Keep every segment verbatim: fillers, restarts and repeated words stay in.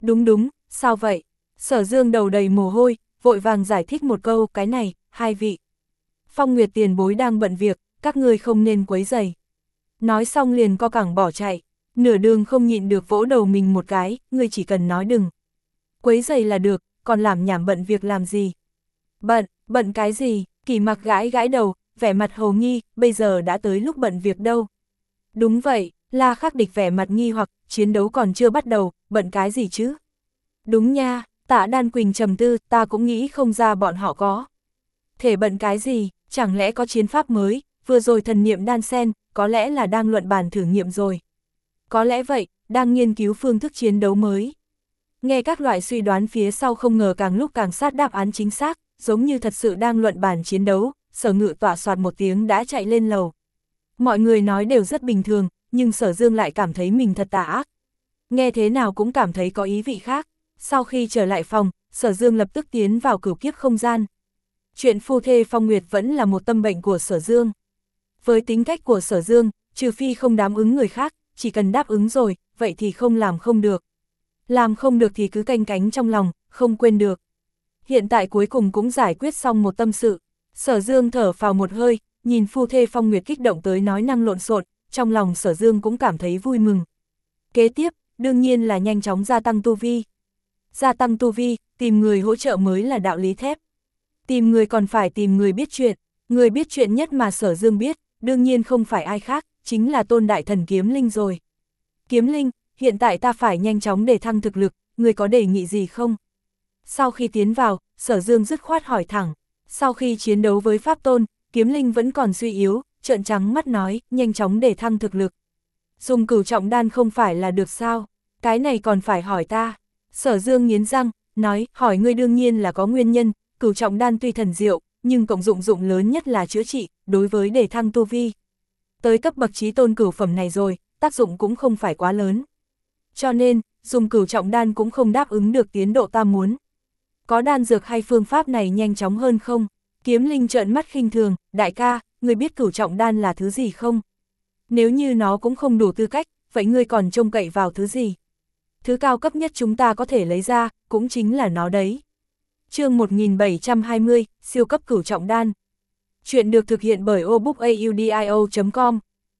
Đúng đúng, sao vậy? Sở Dương đầu đầy mồ hôi, vội vàng giải thích một câu, cái này, hai vị. Phong Nguyệt tiền bối đang bận việc, các ngươi không nên quấy rầy. Nói xong liền co cẳng bỏ chạy, nửa đường không nhịn được vỗ đầu mình một cái, ngươi chỉ cần nói đừng. Quấy rầy là được, còn làm nhảm bận việc làm gì? Bận, bận cái gì? Kỳ Mặc gãi gãi đầu, vẻ mặt hồ nghi, bây giờ đã tới lúc bận việc đâu. Đúng vậy, La Khắc Địch vẻ mặt nghi hoặc, chiến đấu còn chưa bắt đầu, bận cái gì chứ? Đúng nha, Tạ Đan Quỳnh trầm tư, ta cũng nghĩ không ra bọn họ có. Thể bận cái gì, chẳng lẽ có chiến pháp mới, vừa rồi thần niệm đan sen, có lẽ là đang luận bàn thử nghiệm rồi. Có lẽ vậy, đang nghiên cứu phương thức chiến đấu mới. Nghe các loại suy đoán phía sau không ngờ càng lúc càng sát đáp án chính xác, giống như thật sự đang luận bàn chiến đấu, Sở Ngự tỏa soạt một tiếng đã chạy lên lầu. Mọi người nói đều rất bình thường, nhưng Sở Dương lại cảm thấy mình thật tà ác. Nghe thế nào cũng cảm thấy có ý vị khác. Sau khi trở lại phòng, Sở Dương lập tức tiến vào cửu kiếp không gian. Chuyện phu thê Phong Nguyệt vẫn là một tâm bệnh của Sở Dương. Với tính cách của Sở Dương, trừ phi không đáp ứng người khác, chỉ cần đáp ứng rồi, vậy thì không làm không được. Làm không được thì cứ canh cánh trong lòng, không quên được. Hiện tại cuối cùng cũng giải quyết xong một tâm sự. Sở Dương thở phào một hơi, nhìn phu thê Phong Nguyệt kích động tới nói năng lộn xộn, trong lòng Sở Dương cũng cảm thấy vui mừng. Kế tiếp, đương nhiên là nhanh chóng gia tăng tu vi. Gia tăng tu vi, tìm người hỗ trợ mới là đạo lý thép. Tìm người còn phải tìm người biết chuyện, người biết chuyện nhất mà Sở Dương biết, đương nhiên không phải ai khác, chính là Tôn Đại Thần Kiếm Linh rồi. Kiếm Linh, hiện tại ta phải nhanh chóng để thăng thực lực, người có đề nghị gì không? Sau khi tiến vào, Sở Dương dứt khoát hỏi thẳng. Sau khi chiến đấu với Pháp Tôn, Kiếm Linh vẫn còn suy yếu, trợn trắng mắt nói, nhanh chóng để thăng thực lực. Dùng cửu trọng đan không phải là được sao? Cái này còn phải hỏi ta. Sở Dương nghiến răng, nói, hỏi ngươi đương nhiên là có nguyên nhân, cửu trọng đan tuy thần diệu, nhưng cộng dụng dụng lớn nhất là chữa trị, đối với để thăng tu vi. Tới cấp bậc chí tôn cửu phẩm này rồi, tác dụng cũng không phải quá lớn. Cho nên, dùng cửu trọng đan cũng không đáp ứng được tiến độ ta muốn. Có đan dược hay phương pháp này nhanh chóng hơn không? Kiếm Linh trợn mắt khinh thường, đại ca, ngươi biết cửu trọng đan là thứ gì không? Nếu như nó cũng không đủ tư cách, vậy ngươi còn trông cậy vào thứ gì? Thứ cao cấp nhất chúng ta có thể lấy ra, cũng chính là nó đấy. Chương một nghìn bảy trăm hai mươi, siêu cấp cửu trọng đan. Chuyện được thực hiện bởi obookaudio chấm com.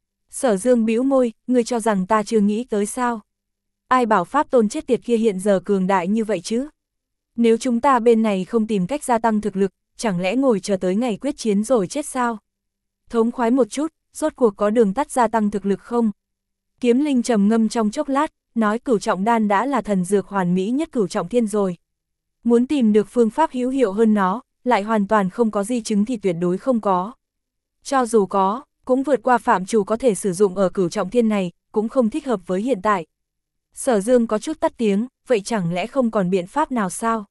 Sở Dương bĩu môi, ngươi cho rằng ta chưa nghĩ tới sao? Ai bảo Pháp Tôn chết tiệt kia hiện giờ cường đại như vậy chứ? Nếu chúng ta bên này không tìm cách gia tăng thực lực, chẳng lẽ ngồi chờ tới ngày quyết chiến rồi chết sao? Thống khoái một chút, rốt cuộc có đường tắt gia tăng thực lực không? Kiếm Linh trầm ngâm trong chốc lát, nói cửu trọng đan đã là thần dược hoàn mỹ nhất cửu trọng thiên rồi. Muốn tìm được phương pháp hữu hiệu hơn nó, lại hoàn toàn không có di chứng thì tuyệt đối không có. Cho dù có, cũng vượt qua phạm trù có thể sử dụng ở cửu trọng thiên này, cũng không thích hợp với hiện tại. Sở Dương có chút tắt tiếng, vậy chẳng lẽ không còn biện pháp nào sao?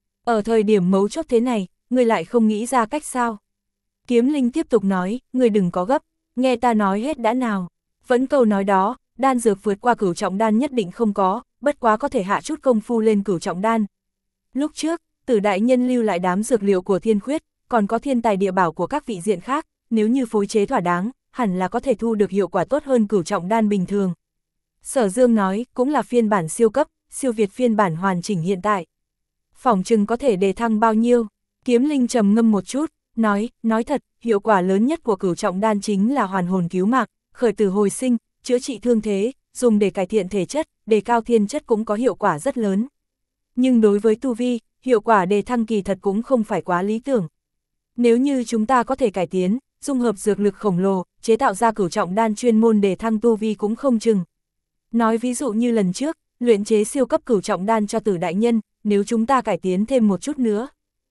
Ở thời điểm mấu chốt thế này, ngươi lại không nghĩ ra cách sao? Kiếm Linh tiếp tục nói, ngươi đừng có gấp, nghe ta nói hết đã nào. Vẫn câu nói đó, đan dược vượt qua cửu trọng đan nhất định không có, bất quá có thể hạ chút công phu lên cửu trọng đan. Lúc trước, Tử đại nhân lưu lại đám dược liệu của Thiên Khuyết, còn có thiên tài địa bảo của các vị diện khác, nếu như phối chế thỏa đáng, hẳn là có thể thu được hiệu quả tốt hơn cửu trọng đan bình thường. Sở Dương nói, cũng là phiên bản siêu cấp, siêu việt phiên bản hoàn chỉnh hiện tại. Phỏng chừng có thể đề thăng bao nhiêu? Kiếm Linh trầm ngâm một chút, nói, nói thật, hiệu quả lớn nhất của cửu trọng đan chính là hoàn hồn cứu mạng, khởi tử hồi sinh, chữa trị thương thế, dùng để cải thiện thể chất, đề cao thiên chất cũng có hiệu quả rất lớn. Nhưng đối với tu vi, hiệu quả đề thăng kỳ thật cũng không phải quá lý tưởng. Nếu như chúng ta có thể cải tiến, dung hợp dược lực khổng lồ, chế tạo ra cửu trọng đan chuyên môn đề thăng tu vi cũng không chừng. Nói ví dụ như lần trước, luyện chế siêu cấp cửu trọng đan cho Tử đại nhân, nếu chúng ta cải tiến thêm một chút nữa,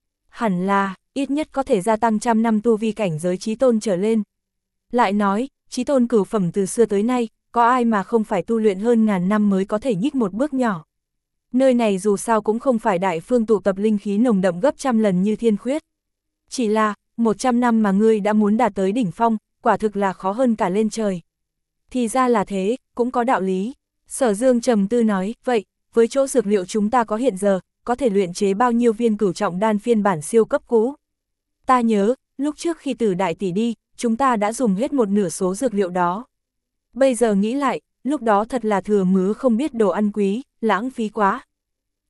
hẳn là, ít nhất có thể gia tăng trăm năm tu vi cảnh giới chí tôn trở lên. Lại nói, chí tôn cửu phẩm từ xưa tới nay, có ai mà không phải tu luyện hơn ngàn năm mới có thể nhích một bước nhỏ. Nơi này dù sao cũng không phải đại phương tụ tập linh khí nồng đậm gấp trăm lần như Thiên Khuyết. Chỉ là, một trăm năm mà ngươi đã muốn đạt tới đỉnh phong, quả thực là khó hơn cả lên trời. Thì ra là thế, cũng có đạo lý. Sở Dương trầm tư nói, vậy, với chỗ dược liệu chúng ta có hiện giờ, có thể luyện chế bao nhiêu viên cửu trọng đan phiên bản siêu cấp cũ? Ta nhớ, lúc trước khi Tử đại tỷ đi, chúng ta đã dùng hết một nửa số dược liệu đó. Bây giờ nghĩ lại, lúc đó thật là thừa mứa không biết đồ ăn quý, lãng phí quá.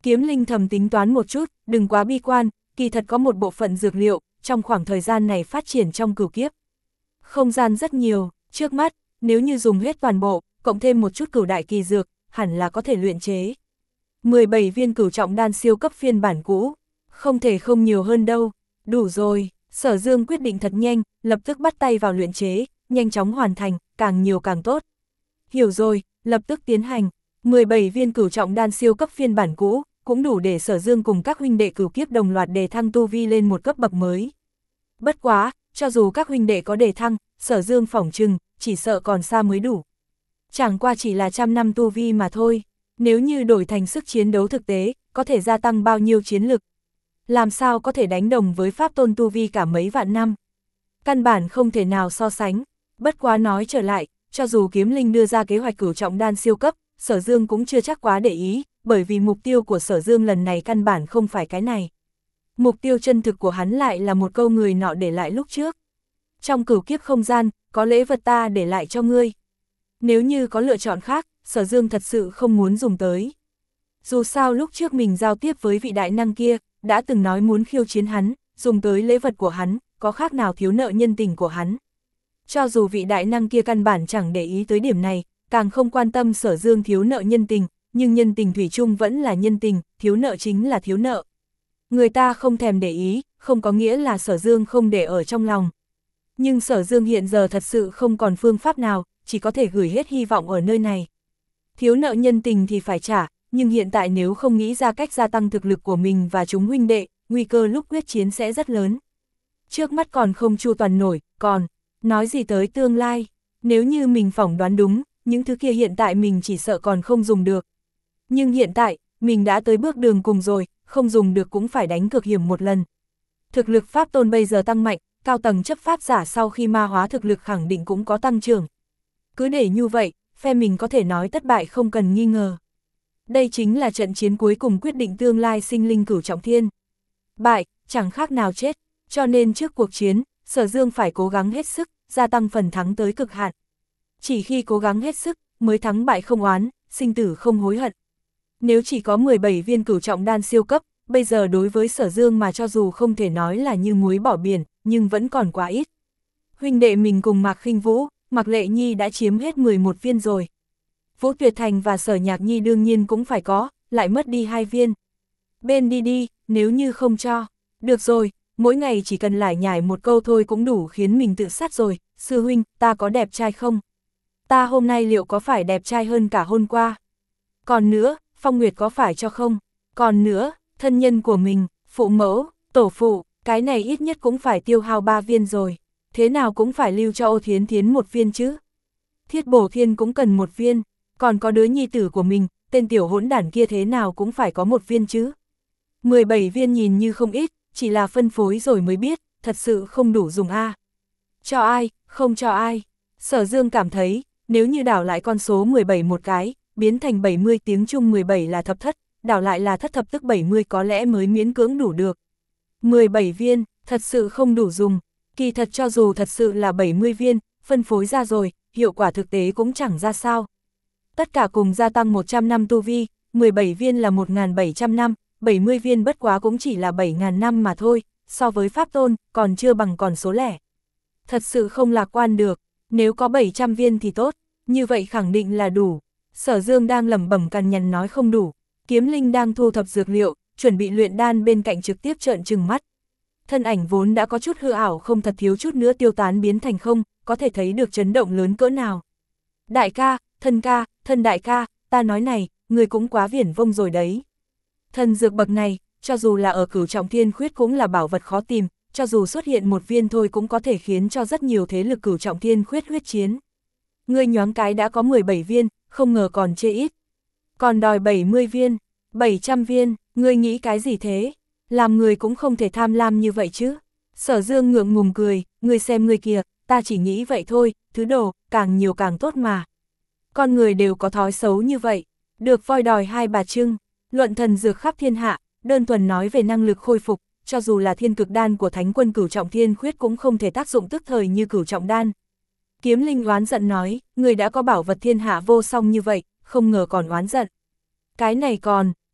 Kiếm Linh thầm tính toán một chút, đừng quá bi quan, kỳ thật có một bộ phận dược liệu, trong khoảng thời gian này phát triển trong cửu kiếp. Không gian rất nhiều, trước mắt, nếu như dùng hết toàn bộ, cộng thêm một chút cửu đại kỳ dược, hẳn là có thể luyện chế. mười bảy viên cửu trọng đan siêu cấp phiên bản cũ, không thể không nhiều hơn đâu, đủ rồi. Sở Dương quyết định thật nhanh, lập tức bắt tay vào luyện chế, nhanh chóng hoàn thành, càng nhiều càng tốt. Hiểu rồi, lập tức tiến hành. mười bảy viên cửu trọng đan siêu cấp phiên bản cũ, cũng đủ để Sở Dương cùng các huynh đệ cửu kiếp đồng loạt đề thăng tu vi lên một cấp bậc mới. Bất quá, cho dù các huynh đệ có đề thăng, Sở Dương phỏng chừng, chỉ sợ còn xa mới đủ. Chẳng qua chỉ là trăm năm tu vi mà thôi, nếu như đổi thành sức chiến đấu thực tế, có thể gia tăng bao nhiêu chiến lực. Làm sao có thể đánh đồng với pháp tôn tu vi cả mấy vạn năm. Căn bản không thể nào so sánh, bất quá nói trở lại, cho dù Kiếm Linh đưa ra kế hoạch cửu trọng đan siêu cấp, Sở Dương cũng chưa chắc quá để ý, bởi vì mục tiêu của Sở Dương lần này căn bản không phải cái này. Mục tiêu chân thực của hắn lại là một câu người nọ để lại lúc trước. Trong cửu kiếp không gian, có lễ vật ta để lại cho ngươi. Nếu như có lựa chọn khác, Sở Dương thật sự không muốn dùng tới. Dù sao lúc trước mình giao tiếp với vị đại năng kia, đã từng nói muốn khiêu chiến hắn, dùng tới lễ vật của hắn, có khác nào thiếu nợ nhân tình của hắn. Cho dù vị đại năng kia căn bản chẳng để ý tới điểm này, càng không quan tâm Sở Dương thiếu nợ nhân tình, nhưng nhân tình thủy chung vẫn là nhân tình, thiếu nợ chính là thiếu nợ. Người ta không thèm để ý, không có nghĩa là Sở Dương không để ở trong lòng. Nhưng Sở Dương hiện giờ thật sự không còn phương pháp nào, chỉ có thể gửi hết hy vọng ở nơi này. Thiếu nợ nhân tình thì phải trả, nhưng hiện tại nếu không nghĩ ra cách gia tăng thực lực của mình và chúng huynh đệ, nguy cơ lúc quyết chiến sẽ rất lớn. Trước mắt còn không chu toàn nổi, còn, nói gì tới tương lai, nếu như mình phỏng đoán đúng, những thứ kia hiện tại mình chỉ sợ còn không dùng được. Nhưng hiện tại, mình đã tới bước đường cùng rồi, không dùng được cũng phải đánh cược hiểm một lần. Thực lực pháp tôn bây giờ tăng mạnh, cao tầng chấp pháp giả sau khi ma hóa thực lực khẳng định cũng có tăng trưởng. Cứ để như vậy, phe mình có thể nói thất bại không cần nghi ngờ. Đây chính là trận chiến cuối cùng quyết định tương lai sinh linh cửu trọng thiên. Bại, chẳng khác nào chết, cho nên trước cuộc chiến, Sở Dương phải cố gắng hết sức, gia tăng phần thắng tới cực hạn. Chỉ khi cố gắng hết sức, mới thắng bại không oán, sinh tử không hối hận. Nếu chỉ có mười bảy viên cửu trọng đan siêu cấp, bây giờ đối với Sở Dương mà cho dù không thể nói là như muối bỏ biển, nhưng vẫn còn quá ít. Huynh đệ mình cùng Mạc Khinh Vũ, Mạc Lệ Nhi đã chiếm hết mười một viên rồi. Vũ Tuyệt Thành và Sở Nhạc Nhi đương nhiên cũng phải có, lại mất đi hai viên. Bên đi đi, nếu như không cho. Được rồi, mỗi ngày chỉ cần lải nhải một câu thôi cũng đủ khiến mình tự sát rồi. Sư huynh, ta có đẹp trai không? Ta hôm nay liệu có phải đẹp trai hơn cả hôm qua? Còn nữa, Phong Nguyệt có phải cho không? Còn nữa, thân nhân của mình, phụ mẫu, tổ phụ, cái này ít nhất cũng phải tiêu hao ba viên rồi. Thế nào cũng phải lưu cho Ô Thiến Thiến một viên chứ. Thiết Bổ Thiên cũng cần một viên. Còn có đứa nhi tử của mình, tên tiểu hỗn đản kia thế nào cũng phải có một viên chứ. mười bảy viên nhìn như không ít, chỉ là phân phối rồi mới biết, thật sự không đủ dùng a. Cho ai, không cho ai. Sở Dương cảm thấy, nếu như đảo lại con số mười bảy một cái, biến thành bảy mươi tiếng Trung mười bảy là thập thất, đảo lại là thất thập tức bảy mươi có lẽ mới miễn cưỡng đủ được. mười bảy viên, thật sự không đủ dùng. Kỳ thật cho dù thật sự là bảy mươi viên, phân phối ra rồi, hiệu quả thực tế cũng chẳng ra sao. Tất cả cùng gia tăng một trăm năm tu vi, mười bảy viên là một nghìn bảy trăm năm, bảy mươi viên bất quá cũng chỉ là bảy nghìn năm mà thôi, so với Pháp Tôn, còn chưa bằng còn số lẻ. Thật sự không lạc quan được, nếu có bảy trăm viên thì tốt, như vậy khẳng định là đủ. Sở Dương đang lẩm bẩm cằn nhằn nói không đủ, Kiếm Linh đang thu thập dược liệu, chuẩn bị luyện đan bên cạnh trực tiếp trợn trừng mắt. Thân ảnh vốn đã có chút hư ảo không thật thiếu chút nữa tiêu tán biến thành không, có thể thấy được chấn động lớn cỡ nào. Đại ca, thân ca, thân đại ca, ta nói này, người cũng quá viển vông rồi đấy. Thần dược bậc này, cho dù là ở cửu trọng thiên khuyết cũng là bảo vật khó tìm, cho dù xuất hiện một viên thôi cũng có thể khiến cho rất nhiều thế lực cửu trọng thiên khuyết huyết chiến. Ngươi nhoáng cái đã có mười bảy viên, không ngờ còn chê ít. Còn đòi bảy mươi viên, bảy trăm viên, ngươi nghĩ cái gì thế? Làm người cũng không thể tham lam như vậy chứ. Sở Dương ngượng ngùng cười, ngươi xem ngươi kìa, ta chỉ nghĩ vậy thôi, thứ đồ, càng nhiều càng tốt mà. Con người đều có thói xấu như vậy, được voi đòi hai bà trưng, luận thần dược khắp thiên hạ, đơn thuần nói về năng lực khôi phục, cho dù là thiên cực đan của thánh quân cửu trọng thiên khuyết cũng không thể tác dụng tức thời như cửu trọng đan. Kiếm Linh oán giận nói, người đã có bảo vật thiên hạ vô song như vậy, không ngờ còn oán giận. Cái này còn,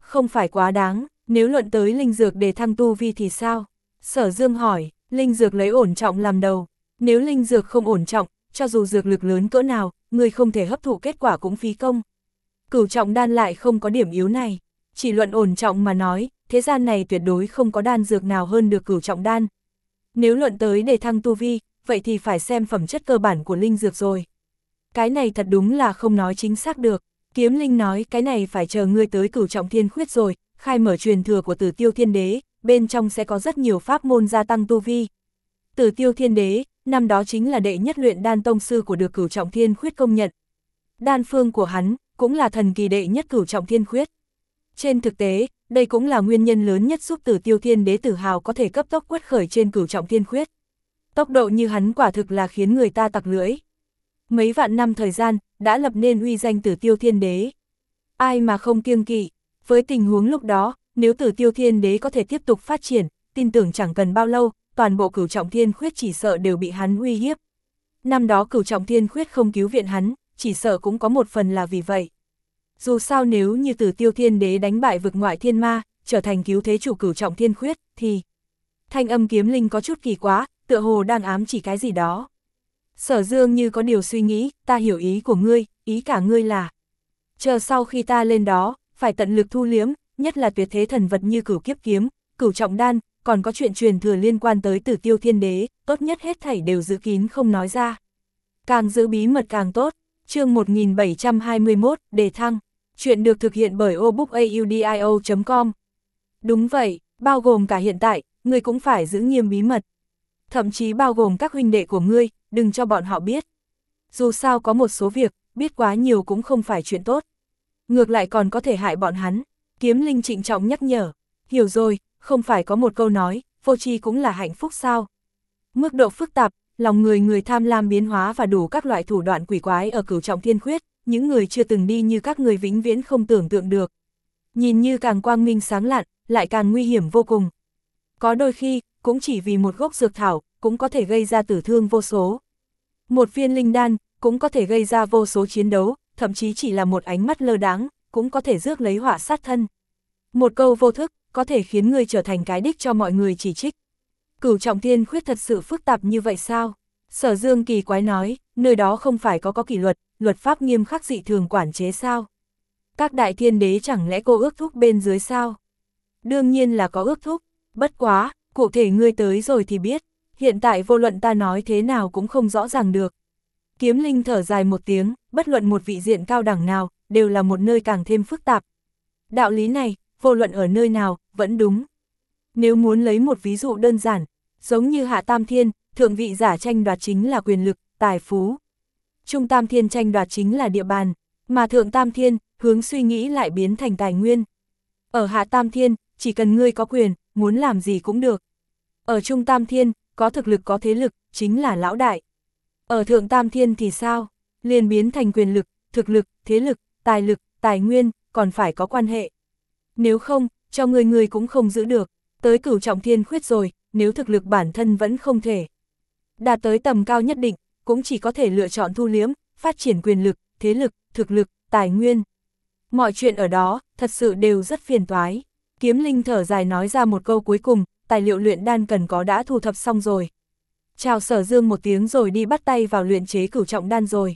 Không phải quá đáng, nếu luận tới linh dược để thăng tu vi thì sao? Sở Dương hỏi, linh dược lấy ổn trọng làm đầu. Nếu linh dược không ổn trọng, cho dù dược lực lớn cỡ nào, người không thể hấp thụ kết quả cũng phí công. Cửu trọng đan lại không có điểm yếu này. Chỉ luận ổn trọng mà nói, thế gian này tuyệt đối không có đan dược nào hơn được cửu trọng đan. Nếu luận tới để thăng tu vi, vậy thì phải xem phẩm chất cơ bản của linh dược rồi. Cái này thật đúng là không nói chính xác được. Kiếm Linh nói cái này phải chờ ngươi tới cửu trọng thiên khuyết rồi, khai mở truyền thừa của Tử Tiêu Thiên Đế, bên trong sẽ có rất nhiều pháp môn gia tăng tu vi. Tử Tiêu Thiên Đế, năm đó chính là đệ nhất luyện đan tông sư của được cửu trọng thiên khuyết công nhận. Đan phương của hắn, cũng là thần kỳ đệ nhất cửu trọng thiên khuyết. Trên thực tế, đây cũng là nguyên nhân lớn nhất giúp Tử Tiêu Thiên Đế tự hào có thể cấp tốc quất khởi trên cửu trọng thiên khuyết. Tốc độ như hắn quả thực là khiến người ta tặc lưỡi. Mấy vạn năm thời gian, đã lập nên uy danh Tử Tiêu Thiên Đế. Ai mà không kiêng kỵ, với tình huống lúc đó, nếu Tử Tiêu Thiên Đế có thể tiếp tục phát triển, tin tưởng chẳng cần bao lâu, toàn bộ cửu trọng thiên khuyết chỉ sợ đều bị hắn uy hiếp. Năm đó cửu trọng thiên khuyết không cứu viện hắn, chỉ sợ cũng có một phần là vì vậy. Dù sao nếu như Tử Tiêu Thiên Đế đánh bại vực ngoại thiên ma, trở thành cứu thế chủ cửu trọng thiên khuyết, thì... Thanh âm Kiếm Linh có chút kỳ quá, tựa hồ đang ám chỉ cái gì đó. Sở Dương như có điều suy nghĩ, ta hiểu ý của ngươi, ý cả ngươi là. Chờ sau khi ta lên đó, phải tận lực thu liếm, nhất là tuyệt thế thần vật như cửu kiếp kiếm, cửu trọng đan, còn có chuyện truyền thừa liên quan tới Tử Tiêu Thiên Đế, tốt nhất hết thảy đều giữ kín không nói ra. Càng giữ bí mật càng tốt. Chương một nghìn bảy trăm hai mươi mốt, đề thăng. Chuyện được thực hiện bởi obookaudio chấm com. Đúng vậy, bao gồm cả hiện tại, ngươi cũng phải giữ nghiêm bí mật. Thậm chí bao gồm các huynh đệ của ngươi, đừng cho bọn họ biết. Dù sao có một số việc, biết quá nhiều cũng không phải chuyện tốt. Ngược lại còn có thể hại bọn hắn. Kiếm Linh trịnh trọng nhắc nhở. Hiểu rồi, không phải có một câu nói, vô tri cũng là hạnh phúc sao. Mức độ phức tạp, lòng người người tham lam biến hóa và đủ các loại thủ đoạn quỷ quái ở cửu trọng thiên khuyết, những người chưa từng đi như các người vĩnh viễn không tưởng tượng được. Nhìn như càng quang minh sáng lạn, lại càng nguy hiểm vô cùng. Có đôi khi, cũng chỉ vì một gốc dược thảo, cũng có thể gây ra tử thương vô số. Một viên linh đan, cũng có thể gây ra vô số chiến đấu, thậm chí chỉ là một ánh mắt lơ đáng, cũng có thể rước lấy họa sát thân. Một câu vô thức, có thể khiến người trở thành cái đích cho mọi người chỉ trích. Cửu trọng thiên khuyết thật sự phức tạp như vậy sao? Sở Dương kỳ quái nói, nơi đó không phải có có kỷ luật, luật pháp nghiêm khắc dị thường quản chế sao? Các đại thiên đế chẳng lẽ cô ước thúc bên dưới sao? Đương nhiên là có ước thúc, bất quá, cụ thể ngươi tới rồi thì biết, hiện tại vô luận ta nói thế nào cũng không rõ ràng được. Kiếm Linh thở dài một tiếng, bất luận một vị diện cao đẳng nào, đều là một nơi càng thêm phức tạp. Đạo lý này, vô luận ở nơi nào, vẫn đúng. Nếu muốn lấy một ví dụ đơn giản, giống như Hạ Tam Thiên, thượng vị giả tranh đoạt chính là quyền lực, tài phú. Trung Tam Thiên tranh đoạt chính là địa bàn, mà Thượng Tam Thiên, hướng suy nghĩ lại biến thành tài nguyên. Ở Hạ Tam Thiên, chỉ cần ngươi có quyền, muốn làm gì cũng được. Ở Trung Tam Thiên, có thực lực có thế lực, chính là lão đại. Ở Thượng Tam Thiên thì sao? Liền biến thành quyền lực, thực lực, thế lực, tài lực, tài nguyên, còn phải có quan hệ. Nếu không, cho người người cũng không giữ được. Tới cửu trọng thiên khuyết rồi, nếu thực lực bản thân vẫn không thể đạt tới tầm cao nhất định, cũng chỉ có thể lựa chọn thu liếm, phát triển quyền lực, thế lực, thực lực, tài nguyên. Mọi chuyện ở đó, thật sự đều rất phiền toái. Kiếm Linh thở dài nói ra một câu cuối cùng, tài liệu luyện đan cần có đã thu thập xong rồi. Chào Sở Dương một tiếng rồi đi bắt tay vào luyện chế cửu trọng đan rồi.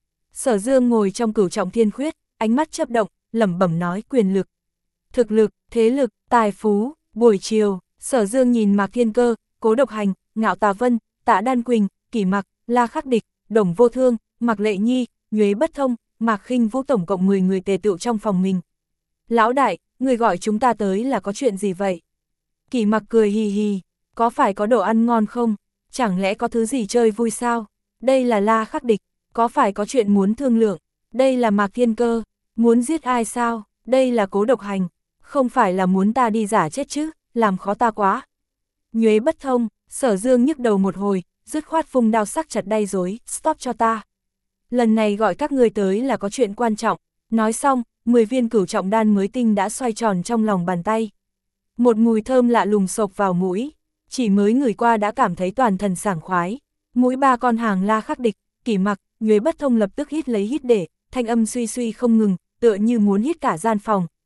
Sở Dương ngồi trong cửu trọng thiên khuyết, ánh mắt chớp động, lẩm bẩm nói quyền lực, thực lực, thế lực, tài phú. Buổi chiều, Sở Dương nhìn Mạc Thiên Cơ, Cố Độc Hành, Ngạo Tà Vân, Tạ Đan Quỳnh, Kỷ Mặc, La Khắc Địch, Đồng Vô Thương, Mạc Lệ Nhi, Nhuế Bất Thông, Mạc Khinh Vũ tổng cộng mười người tề tựu trong phòng mình. Lão đại, người gọi chúng ta tới là có chuyện gì vậy? Kỷ Mặc cười hì hì, có phải có đồ ăn ngon không? Chẳng lẽ có thứ gì chơi vui sao? Đây là La Khắc Địch, có phải có chuyện muốn thương lượng? Đây là Mạc Thiên Cơ, muốn giết ai sao? Đây là Cố Độc Hành, không phải là muốn ta đi giả chết chứ, làm khó ta quá. Nhuế Bất Thông, Sở Dương nhức đầu một hồi, dứt khoát vung đao sắc chặt đay rối, stop cho ta. Lần này gọi các người tới là có chuyện quan trọng. Nói xong, mười viên cửu trọng đan mới tinh đã xoay tròn trong lòng bàn tay. Một mùi thơm lạ lùng sộc vào mũi, chỉ mới ngửi qua đã cảm thấy toàn thân sảng khoái. Mũi ba con hàng La Khắc Địch, Kỷ Mặc, Nhuế Bất Thông lập tức hít lấy hít để, thanh âm suy suy không ngừng, tựa như muốn hít cả gian phòng.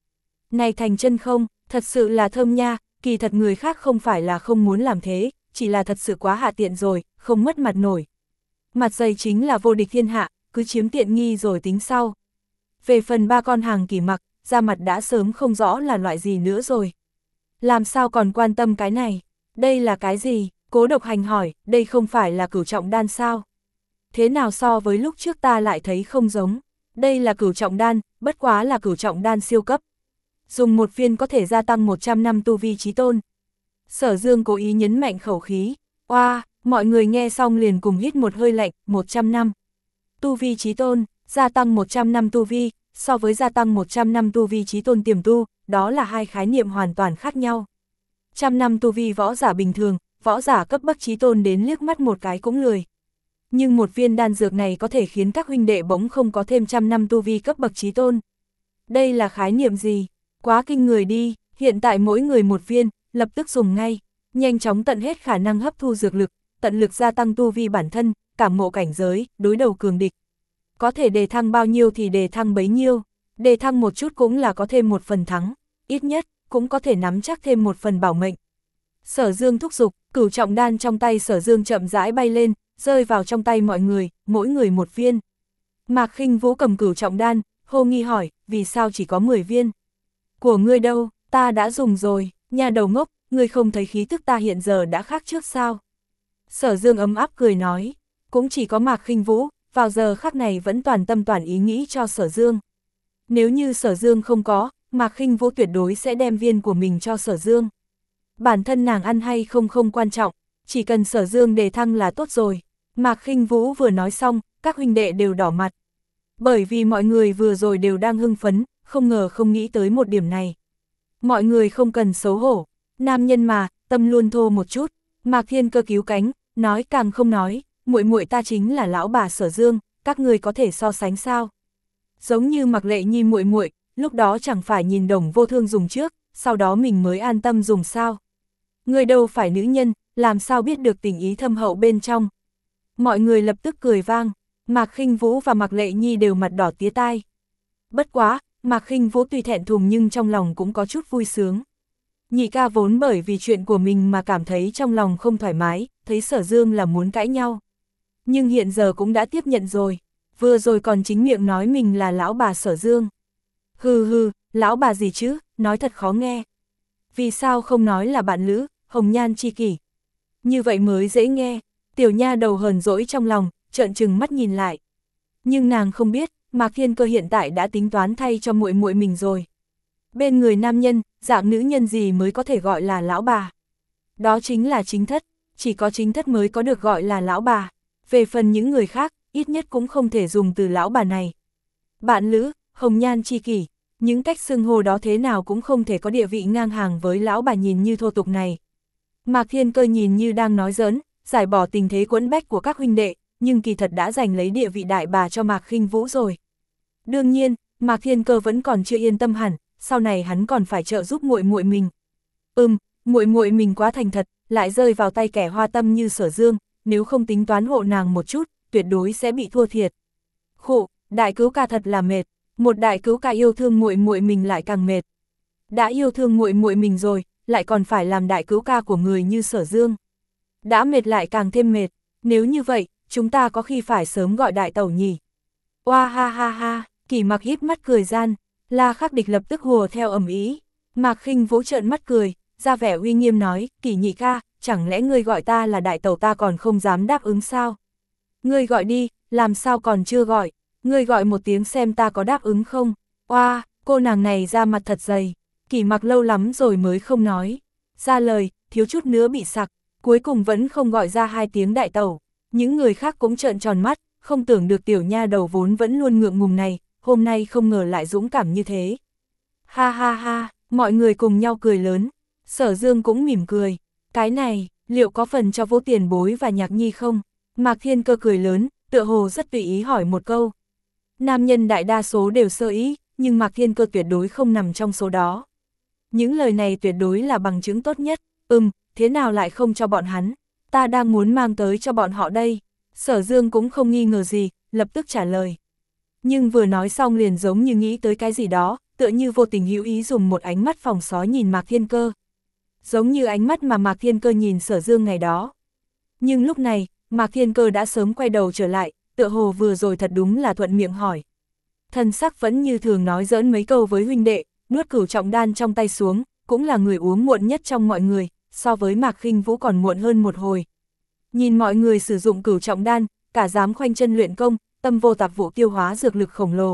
Này thành chân không, thật sự là thơm nha, kỳ thật người khác không phải là không muốn làm thế, chỉ là thật sự quá hạ tiện rồi, không mất mặt nổi. Mặt dày chính là vô địch thiên hạ, cứ chiếm tiện nghi rồi tính sau. Về phần ba con hàng Kỷ Mặc, da mặt đã sớm không rõ là loại gì nữa rồi. Làm sao còn quan tâm cái này? Đây là cái gì? Cố Độc Hành hỏi, đây không phải là cửu trọng đan sao? Thế nào so với lúc trước ta lại thấy không giống? Đây là cửu trọng đan, bất quá là cửu trọng đan siêu cấp. Dùng một viên có thể gia tăng một trăm năm tu vi chí tôn. Sở Dương cố ý nhấn mạnh khẩu khí. Oa, mọi người nghe xong liền cùng hít một hơi lạnh, một trăm năm. Tu vi chí tôn, gia tăng một trăm năm tu vi, so với gia tăng một trăm năm tu vi chí tôn tiềm tu, đó là hai khái niệm hoàn toàn khác nhau. Trăm năm tu vi võ giả bình thường, võ giả cấp bậc chí tôn đến liếc mắt một cái cũng lười. Nhưng một viên đan dược này có thể khiến các huynh đệ bỗng không có thêm trăm năm tu vi cấp bậc chí tôn. Đây là khái niệm gì? Quá kinh người đi, hiện tại mỗi người một viên, lập tức dùng ngay, nhanh chóng tận hết khả năng hấp thu dược lực, tận lực gia tăng tu vi bản thân, cảm ngộ cảnh giới, đối đầu cường địch. Có thể đề thăng bao nhiêu thì đề thăng bấy nhiêu, đề thăng một chút cũng là có thêm một phần thắng, ít nhất, cũng có thể nắm chắc thêm một phần bảo mệnh. Sở Dương thúc giục, cửu trọng đan trong tay Sở Dương chậm rãi bay lên, rơi vào trong tay mọi người, mỗi người một viên. Mạc Khinh Vũ cầm cửu trọng đan, hô nghi hỏi, vì sao chỉ có mười viên? Của ngươi đâu, ta đã dùng rồi, nhà đầu ngốc, ngươi không thấy khí tức ta hiện giờ đã khác trước sao? Sở Dương ấm áp cười nói, cũng chỉ có Mạc Khinh Vũ, vào giờ khắc này vẫn toàn tâm toàn ý nghĩ cho Sở Dương. Nếu như Sở Dương không có, Mạc Khinh Vũ tuyệt đối sẽ đem viên của mình cho Sở Dương. Bản thân nàng ăn hay không không quan trọng, chỉ cần Sở Dương đề thăng là tốt rồi. Mạc Khinh Vũ vừa nói xong, các huynh đệ đều đỏ mặt. Bởi vì mọi người vừa rồi đều đang hưng phấn, không ngờ không nghĩ tới một điểm này. Mọi người không cần xấu hổ, nam nhân mà, tâm luôn thô một chút. Mạc Thiên Cơ cứu cánh, nói càng không nói, muội muội ta chính là lão bà Sở Dương, các người có thể so sánh sao? Giống như Mạc Lệ Nhi muội muội, lúc đó chẳng phải nhìn Đồng Vô Thương dùng trước, sau đó mình mới an tâm dùng sao? Người đâu phải nữ nhân, làm sao biết được tình ý thâm hậu bên trong? Mọi người lập tức cười vang, Mạc Khinh Vũ và Mạc Lệ Nhi đều mặt đỏ tía tai. Bất quá, Mạc Khinh Vũ tuy thẹn thùng nhưng trong lòng cũng có chút vui sướng. Nhị ca vốn bởi vì chuyện của mình mà cảm thấy trong lòng không thoải mái, thấy Sở Dương là muốn cãi nhau. Nhưng hiện giờ cũng đã tiếp nhận rồi, vừa rồi còn chính miệng nói mình là lão bà Sở Dương. Hừ hừ, lão bà gì chứ, nói thật khó nghe. Vì sao không nói là bạn lữ, hồng nhan chi kỷ? Như vậy mới dễ nghe, tiểu nha đầu hờn dỗi trong lòng, trợn trừng mắt nhìn lại. Nhưng nàng không biết, Mạc Thiên Cơ hiện tại đã tính toán thay cho muội muội mình rồi. Bên người nam nhân, dạng nữ nhân gì mới có thể gọi là lão bà? Đó chính là chính thất, chỉ có chính thất mới có được gọi là lão bà. Về phần những người khác, ít nhất cũng không thể dùng từ lão bà này. Bạn lữ, hồng nhan chi kỷ, những cách xưng hô đó thế nào cũng không thể có địa vị ngang hàng với lão bà nhìn như thô tục này. Mạc Thiên Cơ nhìn như đang nói giỡn, giải bỏ tình thế quẫn bách của các huynh đệ, nhưng kỳ thật đã giành lấy địa vị đại bà cho Mạc Khinh Vũ rồi. Đương nhiên, Mạc Thiên Cơ vẫn còn chưa yên tâm hẳn, sau này hắn còn phải trợ giúp muội muội mình. Ừm, muội muội mình quá thành thật, lại rơi vào tay kẻ hoa tâm như Sở Dương, nếu không tính toán hộ nàng một chút, tuyệt đối sẽ bị thua thiệt. Khụ, đại cứu ca thật là mệt, một đại cứu ca yêu thương muội muội mình lại càng mệt. Đã yêu thương muội muội mình rồi, lại còn phải làm đại cứu ca của người như Sở Dương. Đã mệt lại càng thêm mệt, nếu như vậy, chúng ta có khi phải sớm gọi đại tẩu nhỉ. Oa ha ha ha, Kỷ Mặc híp mắt cười gian, La Khắc Địch lập tức hùa theo ầm ĩ. Mạc Khinh Vũ trợn mắt cười, ra vẻ uy nghiêm nói, Kỷ nhị ca, chẳng lẽ ngươi gọi ta là đại tẩu ta còn không dám đáp ứng sao? Ngươi gọi đi, làm sao còn chưa gọi, ngươi gọi một tiếng xem ta có đáp ứng không? Oa, cô nàng này ra mặt thật dày, Kỷ Mặc lâu lắm rồi mới không nói. Ra lời, thiếu chút nữa bị sặc, cuối cùng vẫn không gọi ra hai tiếng đại tẩu. Những người khác cũng trợn tròn mắt, không tưởng được tiểu nha đầu vốn vẫn luôn ngượng ngùng này, hôm nay không ngờ lại dũng cảm như thế. Ha ha ha, mọi người cùng nhau cười lớn, Sở Dương cũng mỉm cười. Cái này, liệu có phần cho Vũ Tiền Bối và Nhạc Nhi không? Mạc Thiên Cơ cười lớn, tựa hồ rất tùy ý hỏi một câu. Nam nhân đại đa số đều sơ ý, nhưng Mạc Thiên Cơ tuyệt đối không nằm trong số đó. Những lời này tuyệt đối là bằng chứng tốt nhất. Ừm, thế nào lại không cho bọn hắn? Ta đang muốn mang tới cho bọn họ đây. Sở Dương cũng không nghi ngờ gì, lập tức trả lời. Nhưng vừa nói xong liền giống như nghĩ tới cái gì đó, tựa như vô tình hữu ý dùng một ánh mắt phòng sói nhìn Mạc Thiên Cơ. Giống như ánh mắt mà Mạc Thiên Cơ nhìn Sở Dương ngày đó. Nhưng lúc này, Mạc Thiên Cơ đã sớm quay đầu trở lại, tựa hồ vừa rồi thật đúng là thuận miệng hỏi. Thần sắc vẫn như thường nói giỡn mấy câu với huynh đệ, nuốt cửu trọng đan trong tay xuống, cũng là người uống muộn nhất trong mọi người, so với Mạc Khinh Vũ còn muộn hơn một hồi. Nhìn mọi người sử dụng cửu trọng đan, cả dám khoanh chân luyện công, tâm vô tạp vụ tiêu hóa dược lực khổng lồ.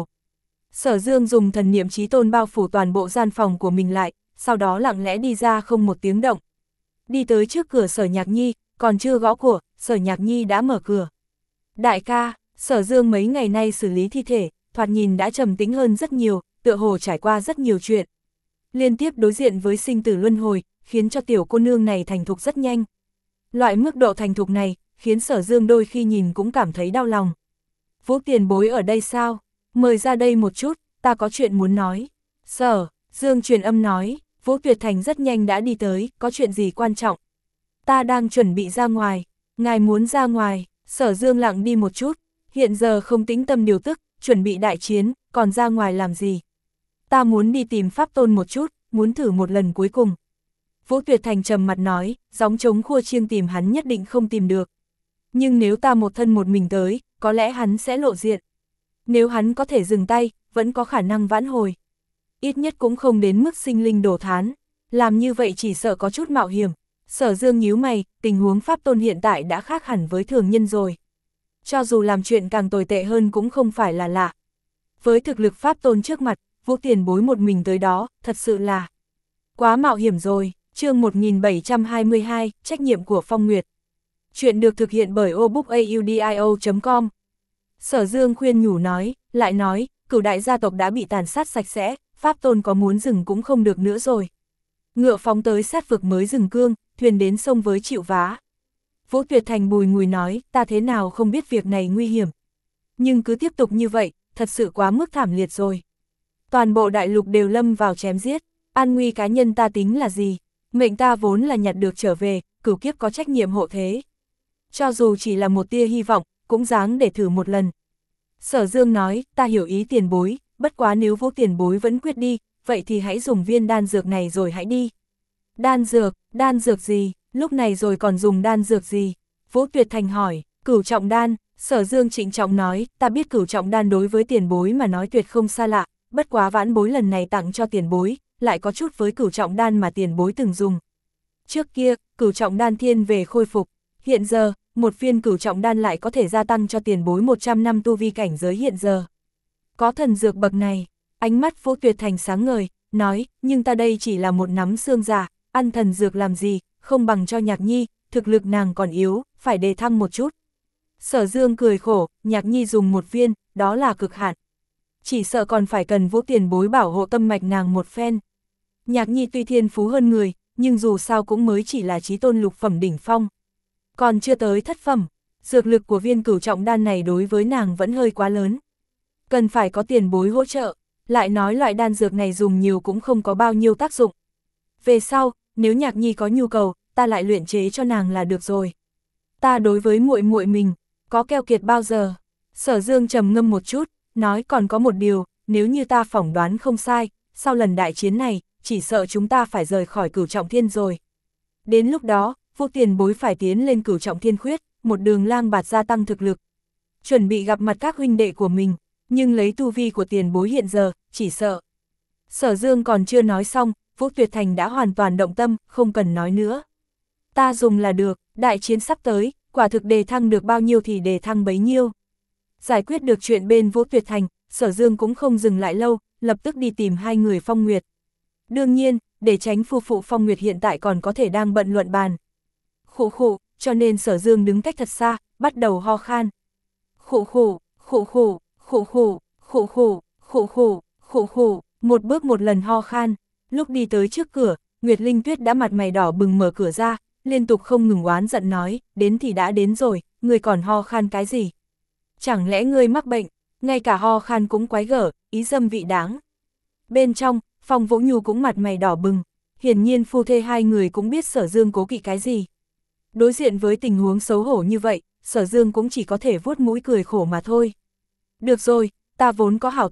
Sở Dương dùng thần niệm chí tôn bao phủ toàn bộ gian phòng của mình lại, sau đó lặng lẽ đi ra không một tiếng động. Đi tới trước cửa Sở Nhạc Nhi, còn chưa gõ cửa, Sở Nhạc Nhi đã mở cửa. Đại ca, Sở Dương mấy ngày nay xử lý thi thể, thoạt nhìn đã trầm tĩnh hơn rất nhiều, tựa hồ trải qua rất nhiều chuyện. Liên tiếp đối diện với sinh tử luân hồi, khiến cho tiểu cô nương này thành thục rất nhanh. Loại mức độ thành thục này, khiến Sở Dương đôi khi nhìn cũng cảm thấy đau lòng. Vũ tiền bối ở đây sao? Mời ra đây một chút, ta có chuyện muốn nói. Sở Dương truyền âm nói, Vũ Tuyệt Thành rất nhanh đã đi tới, có chuyện gì quan trọng? Ta đang chuẩn bị ra ngoài, ngài muốn ra ngoài. Sở Dương lặng đi một chút, hiện giờ không tĩnh tâm điều tức, chuẩn bị đại chiến, còn ra ngoài làm gì? Ta muốn đi tìm Pháp Tôn một chút, muốn thử một lần cuối cùng. Vũ Tuyệt Thành trầm mặt nói, gióng trống khua chiêng tìm hắn nhất định không tìm được. Nhưng nếu ta một thân một mình tới, có lẽ hắn sẽ lộ diện. Nếu hắn có thể dừng tay, vẫn có khả năng vãn hồi. Ít nhất cũng không đến mức sinh linh đổ thán. Làm như vậy chỉ sợ có chút mạo hiểm. Sở Dương nhíu mày, tình huống Pháp Tôn hiện tại đã khác hẳn với thường nhân rồi. Cho dù làm chuyện càng tồi tệ hơn cũng không phải là lạ. Với thực lực Pháp Tôn trước mặt, Vũ tiền bối một mình tới đó, thật sự là quá mạo hiểm rồi. Chương một nghìn bảy trăm hai mươi hai, trách nhiệm của Phong Nguyệt. Chuyện được thực hiện bởi obookaudio chấm com. Sở Dương khuyên nhủ nói, lại nói, cửu đại gia tộc đã bị tàn sát sạch sẽ, Pháp Tôn có muốn dừng cũng không được nữa rồi. Ngựa phóng tới sát vực mới dừng cương, thuyền đến sông với chịu vá. Vũ Tuyệt Thành bùi ngùi nói, ta thế nào không biết việc này nguy hiểm. Nhưng cứ tiếp tục như vậy, thật sự quá mức thảm liệt rồi. Toàn bộ đại lục đều lâm vào chém giết, an nguy cá nhân ta tính là gì? Mệnh ta vốn là nhặt được trở về, cửu kiếp có trách nhiệm hộ thế. Cho dù chỉ là một tia hy vọng, cũng dáng để thử một lần. Sở Dương nói, ta hiểu ý tiền bối, bất quá nếu Vũ tiền bối vẫn quyết đi, vậy thì hãy dùng viên đan dược này rồi hãy đi. Đan dược, đan dược gì, lúc này rồi còn dùng đan dược gì? Vũ Tuyệt Thành hỏi, cửu trọng đan. Sở Dương trịnh trọng nói, ta biết cửu trọng đan đối với tiền bối mà nói tuyệt không xa lạ, bất quá vãn bối lần này tặng cho tiền bối, lại có chút với cửu trọng đan mà tiền bối từng dùng. Trước kia, cửu trọng đan thiên về khôi phục, hiện giờ, một viên cửu trọng đan lại có thể gia tăng cho tiền bối một trăm năm tu vi cảnh giới hiện giờ. Có thần dược bậc này, ánh mắt Vũ Tuyệt Thành sáng ngời, nói, nhưng ta đây chỉ là một nắm xương già, ăn thần dược làm gì, không bằng cho Nhạc Nhi, thực lực nàng còn yếu, phải đề thăng một chút. Sở Dương cười khổ, Nhạc Nhi dùng một viên, đó là cực hạn. Chỉ sợ còn phải cần Vũ tiền bối bảo hộ tâm mạch nàng một phen. Nhạc Nhi tuy thiên phú hơn người, nhưng dù sao cũng mới chỉ là chí tôn lục phẩm đỉnh phong. Còn chưa tới thất phẩm, dược lực của viên cửu trọng đan này đối với nàng vẫn hơi quá lớn. Cần phải có tiền bối hỗ trợ, lại nói loại đan dược này dùng nhiều cũng không có bao nhiêu tác dụng. Về sau, nếu Nhạc Nhi có nhu cầu, ta lại luyện chế cho nàng là được rồi. Ta đối với muội muội mình, có keo kiệt bao giờ? Sở Dương trầm ngâm một chút, nói còn có một điều, nếu như ta phỏng đoán không sai, sau lần đại chiến này, chỉ sợ chúng ta phải rời khỏi cửu trọng thiên rồi. Đến lúc đó, Vũ tiền bối phải tiến lên cửu trọng thiên khuyết, một đường lang bạt gia tăng thực lực. Chuẩn bị gặp mặt các huynh đệ của mình, nhưng lấy tu vi của tiền bối hiện giờ, chỉ sợ. Sở Dương còn chưa nói xong, Vũ Tuyệt Thành đã hoàn toàn động tâm, không cần nói nữa. Ta dùng là được, đại chiến sắp tới, quả thực đề thăng được bao nhiêu thì đề thăng bấy nhiêu. Giải quyết được chuyện bên Vũ Tuyệt Thành, Sở Dương cũng không dừng lại lâu, lập tức đi tìm hai người Phong Nguyệt. Đương nhiên, để tránh phu phụ Phong Nguyệt hiện tại còn có thể đang bận luận bàn. Khụ khụ, cho nên Sở Dương đứng cách thật xa, bắt đầu ho khan. Khụ khụ, khụ khụ, khụ khụ, khụ khụ, khụ khụ, khụ khụ, một bước một lần ho khan. Lúc đi tới trước cửa, Nguyệt Linh Tuyết đã mặt mày đỏ bừng mở cửa ra, liên tục không ngừng oán giận nói, đến thì đã đến rồi, ngươi còn ho khan cái gì? Chẳng lẽ ngươi mắc bệnh, ngay cả ho khan cũng quái gở, ý dâm vị đáng. Bên trong, Phong Vũ Nhu cũng mặt mày đỏ bừng, hiển nhiên phu thê hai người cũng biết Sở Dương cố kỵ cái gì. Đối diện với tình huống xấu hổ như vậy, Sở Dương cũng chỉ có thể vuốt mũi cười khổ mà thôi. Được rồi, ta vốn có hảo tâm,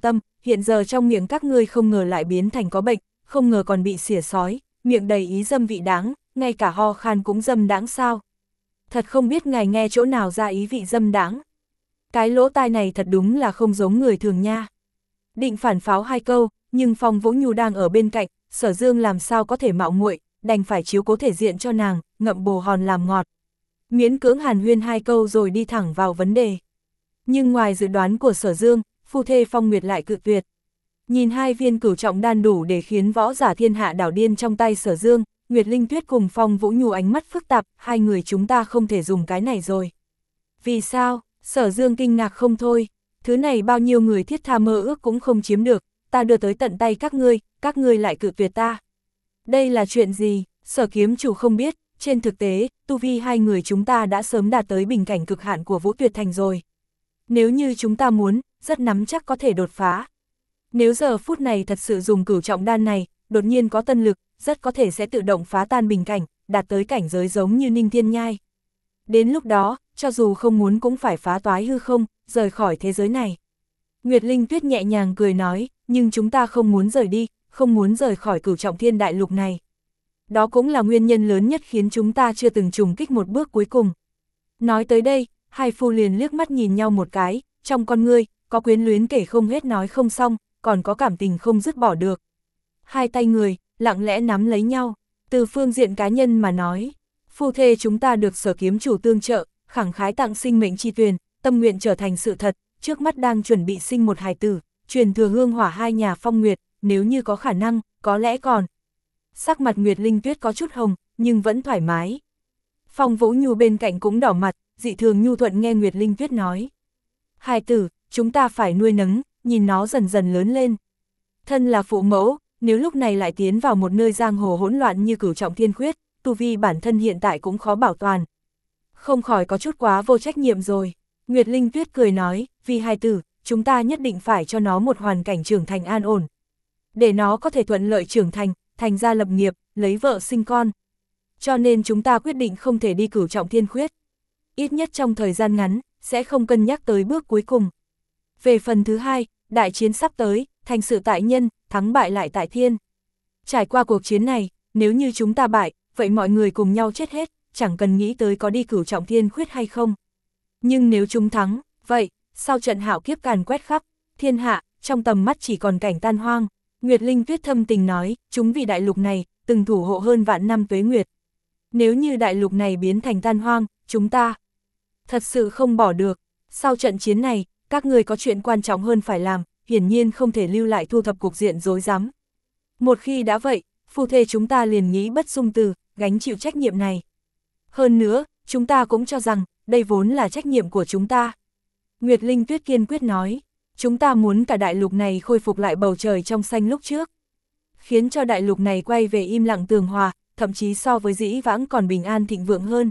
hiện giờ trong miệng các ngươi không ngờ lại biến thành có bệnh, không ngờ còn bị xỉa sói, miệng đầy ý dâm vị đáng, ngay cả ho khan cũng dâm đáng sao. Thật không biết ngài nghe chỗ nào ra ý vị dâm đáng. Cái lỗ tai này thật đúng là không giống người thường nha. Định phản pháo hai câu, nhưng Phong Vũ Nhu đang ở bên cạnh, Sở Dương làm sao có thể mạo muội, đành phải chiếu cố thể diện cho nàng, ngậm bồ hòn làm ngọt. Miễn cưỡng hàn huyên hai câu rồi đi thẳng vào vấn đề. Nhưng ngoài dự đoán của Sở Dương, phu thê Phong Nguyệt lại cự tuyệt. Nhìn hai viên cửu trọng đan đủ để khiến võ giả thiên hạ đảo điên trong tay Sở Dương, Nguyệt Linh Tuyết cùng Phong Vũ Nhu ánh mắt phức tạp, hai người chúng ta không thể dùng cái này rồi. Vì sao? Sở Dương kinh ngạc không thôi, thứ này bao nhiêu người thiết tha mơ ước cũng không chiếm được, ta đưa tới tận tay các ngươi, các ngươi lại cự tuyệt ta. Đây là chuyện gì? Sở kiếm chủ không biết, trên thực tế, tu vi hai người chúng ta đã sớm đạt tới bình cảnh cực hạn của Vũ Tuyệt Thành rồi. Nếu như chúng ta muốn, rất nắm chắc có thể đột phá. Nếu giờ phút này thật sự dùng cửu trọng đan này, đột nhiên có tân lực, rất có thể sẽ tự động phá tan bình cảnh, đạt tới cảnh giới giống như Ninh Thiên Nhai. Đến lúc đó, cho dù không muốn cũng phải phá toái hư không, rời khỏi thế giới này. Nguyệt Linh Tuyết nhẹ nhàng cười nói, nhưng chúng ta không muốn rời đi, không muốn rời khỏi cửu trọng thiên đại lục này. Đó cũng là nguyên nhân lớn nhất khiến chúng ta chưa từng trùng kích một bước cuối cùng. Nói tới đây, hai phu liền liếc mắt nhìn nhau một cái, trong con ngươi, có quyến luyến kể không hết nói không xong, còn có cảm tình không dứt bỏ được. Hai tay người, lặng lẽ nắm lấy nhau, từ phương diện cá nhân mà nói, phu thê chúng ta được Sở kiếm chủ tương trợ, khẳng khái tặng sinh mệnh chi tuyền, tâm nguyện trở thành sự thật, trước mắt đang chuẩn bị sinh một hài tử, truyền thừa hương hỏa hai nhà Phong Nguyệt, nếu như có khả năng, có lẽ còn. Sắc mặt Nguyệt Linh Tuyết có chút hồng, nhưng vẫn thoải mái. Phong Vũ Nhu bên cạnh cũng đỏ mặt, dị thường nhu thuận nghe Nguyệt Linh Tuyết nói. Hài tử, chúng ta phải nuôi nấng, nhìn nó dần dần lớn lên. Thân là phụ mẫu, nếu lúc này lại tiến vào một nơi giang hồ hỗn loạn như cửu trọng thiên khuyết, tu vi bản thân hiện tại cũng khó bảo toàn. Không khỏi có chút quá vô trách nhiệm rồi. Nguyệt Linh Tuyết cười nói, vì hài tử, chúng ta nhất định phải cho nó một hoàn cảnh trưởng thành an ổn. Để nó có thể thuận lợi trưởng thành, thành ra lập nghiệp, lấy vợ sinh con. Cho nên chúng ta quyết định không thể đi cửu trọng thiên khuyết. Ít nhất trong thời gian ngắn, sẽ không cân nhắc tới bước cuối cùng. Về phần thứ hai, đại chiến sắp tới, thành sự tại nhân, thắng bại lại tại thiên. Trải qua cuộc chiến này, nếu như chúng ta bại, vậy mọi người cùng nhau chết hết, chẳng cần nghĩ tới có đi cửu trọng thiên khuyết hay không. Nhưng nếu chúng thắng, vậy, sau trận hạo kiếp càn quét khắp thiên hạ, trong tầm mắt chỉ còn cảnh tan hoang. Nguyệt Linh Tuyết thâm tình nói, chúng vì đại lục này, từng thủ hộ hơn vạn năm tuế nguyệt. Nếu như đại lục này biến thành tan hoang, chúng ta thật sự không bỏ được. Sau trận chiến này, các người có chuyện quan trọng hơn phải làm, hiển nhiên không thể lưu lại thu thập cục diện rối rắm. Một khi đã vậy, phu thê chúng ta liền nghĩ bất dung từ, gánh chịu trách nhiệm này. Hơn nữa, chúng ta cũng cho rằng, đây vốn là trách nhiệm của chúng ta. Nguyệt Linh Tuyết kiên quyết nói, chúng ta muốn cả đại lục này khôi phục lại bầu trời trong xanh lúc trước. Khiến cho đại lục này quay về im lặng tường hòa, thậm chí so với dĩ vãng còn bình an thịnh vượng hơn.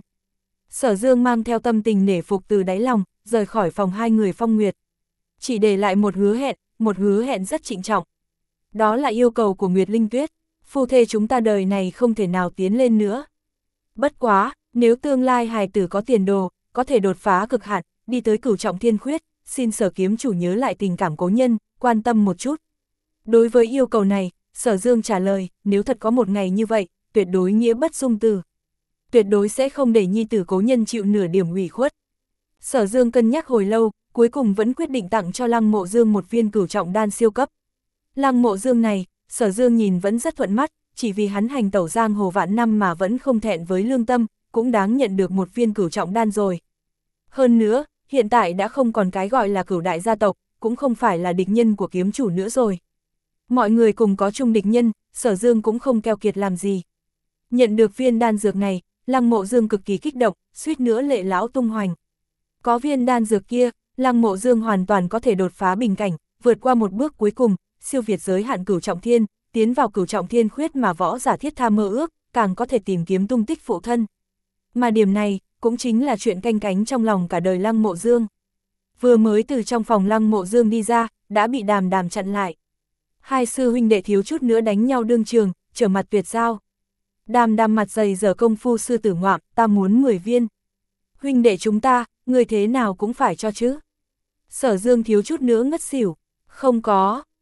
Sở Dương mang theo tâm tình nể phục từ đáy lòng, rời khỏi phòng hai người Phong Nguyệt. Chỉ để lại một hứa hẹn, một hứa hẹn rất trịnh trọng. Đó là yêu cầu của Nguyệt Linh Tuyết, phu thê chúng ta đời này không thể nào tiến lên nữa. Bất quá, nếu tương lai hài tử có tiền đồ, có thể đột phá cực hạn, đi tới cửu trọng thiên khuyết, xin Sở kiếm chủ nhớ lại tình cảm cố nhân, quan tâm một chút. Đối với yêu cầu này, Sở Dương trả lời, nếu thật có một ngày như vậy, tuyệt đối nghĩa bất dung từ. Tuyệt đối sẽ không để nhi tử cố nhân chịu nửa điểm ủy khuất. Sở Dương cân nhắc hồi lâu, cuối cùng vẫn quyết định tặng cho Lăng Mộ Dương một viên cửu trọng đan siêu cấp. Lăng Mộ Dương này, Sở Dương nhìn vẫn rất thuận mắt, chỉ vì hắn hành tẩu giang hồ vạn năm mà vẫn không thẹn với lương tâm, cũng đáng nhận được một viên cửu trọng đan rồi. Hơn nữa, hiện tại đã không còn cái gọi là cửu đại gia tộc, cũng không phải là địch nhân của kiếm chủ nữa rồi. Mọi người cùng có chung địch nhân, Sở Dương cũng không keo kiệt làm gì. Nhận được viên đan dược này, Lăng Mộ Dương cực kỳ kích động, suýt nữa lệ lão tung hoành. Có viên đan dược kia, Lăng Mộ Dương hoàn toàn có thể đột phá bình cảnh, vượt qua một bước cuối cùng, siêu việt giới hạn cửu trọng thiên, tiến vào cửu trọng thiên khuyết mà võ giả thiết tha mơ ước, càng có thể tìm kiếm tung tích phụ thân. Mà điểm này, cũng chính là chuyện canh cánh trong lòng cả đời Lăng Mộ Dương. Vừa mới từ trong phòng Lăng Mộ Dương đi ra, đã bị Đàm Đàm chặn lại. Hai sư huynh đệ thiếu chút nữa đánh nhau đương trường, trở mặt tuyệt giao. Đàm Đàm mặt dày dở công phu sư tử ngoạm, ta muốn mười viên. Huynh đệ chúng ta, người thế nào cũng phải cho chứ. Sở Dương thiếu chút nữa ngất xỉu. Không có,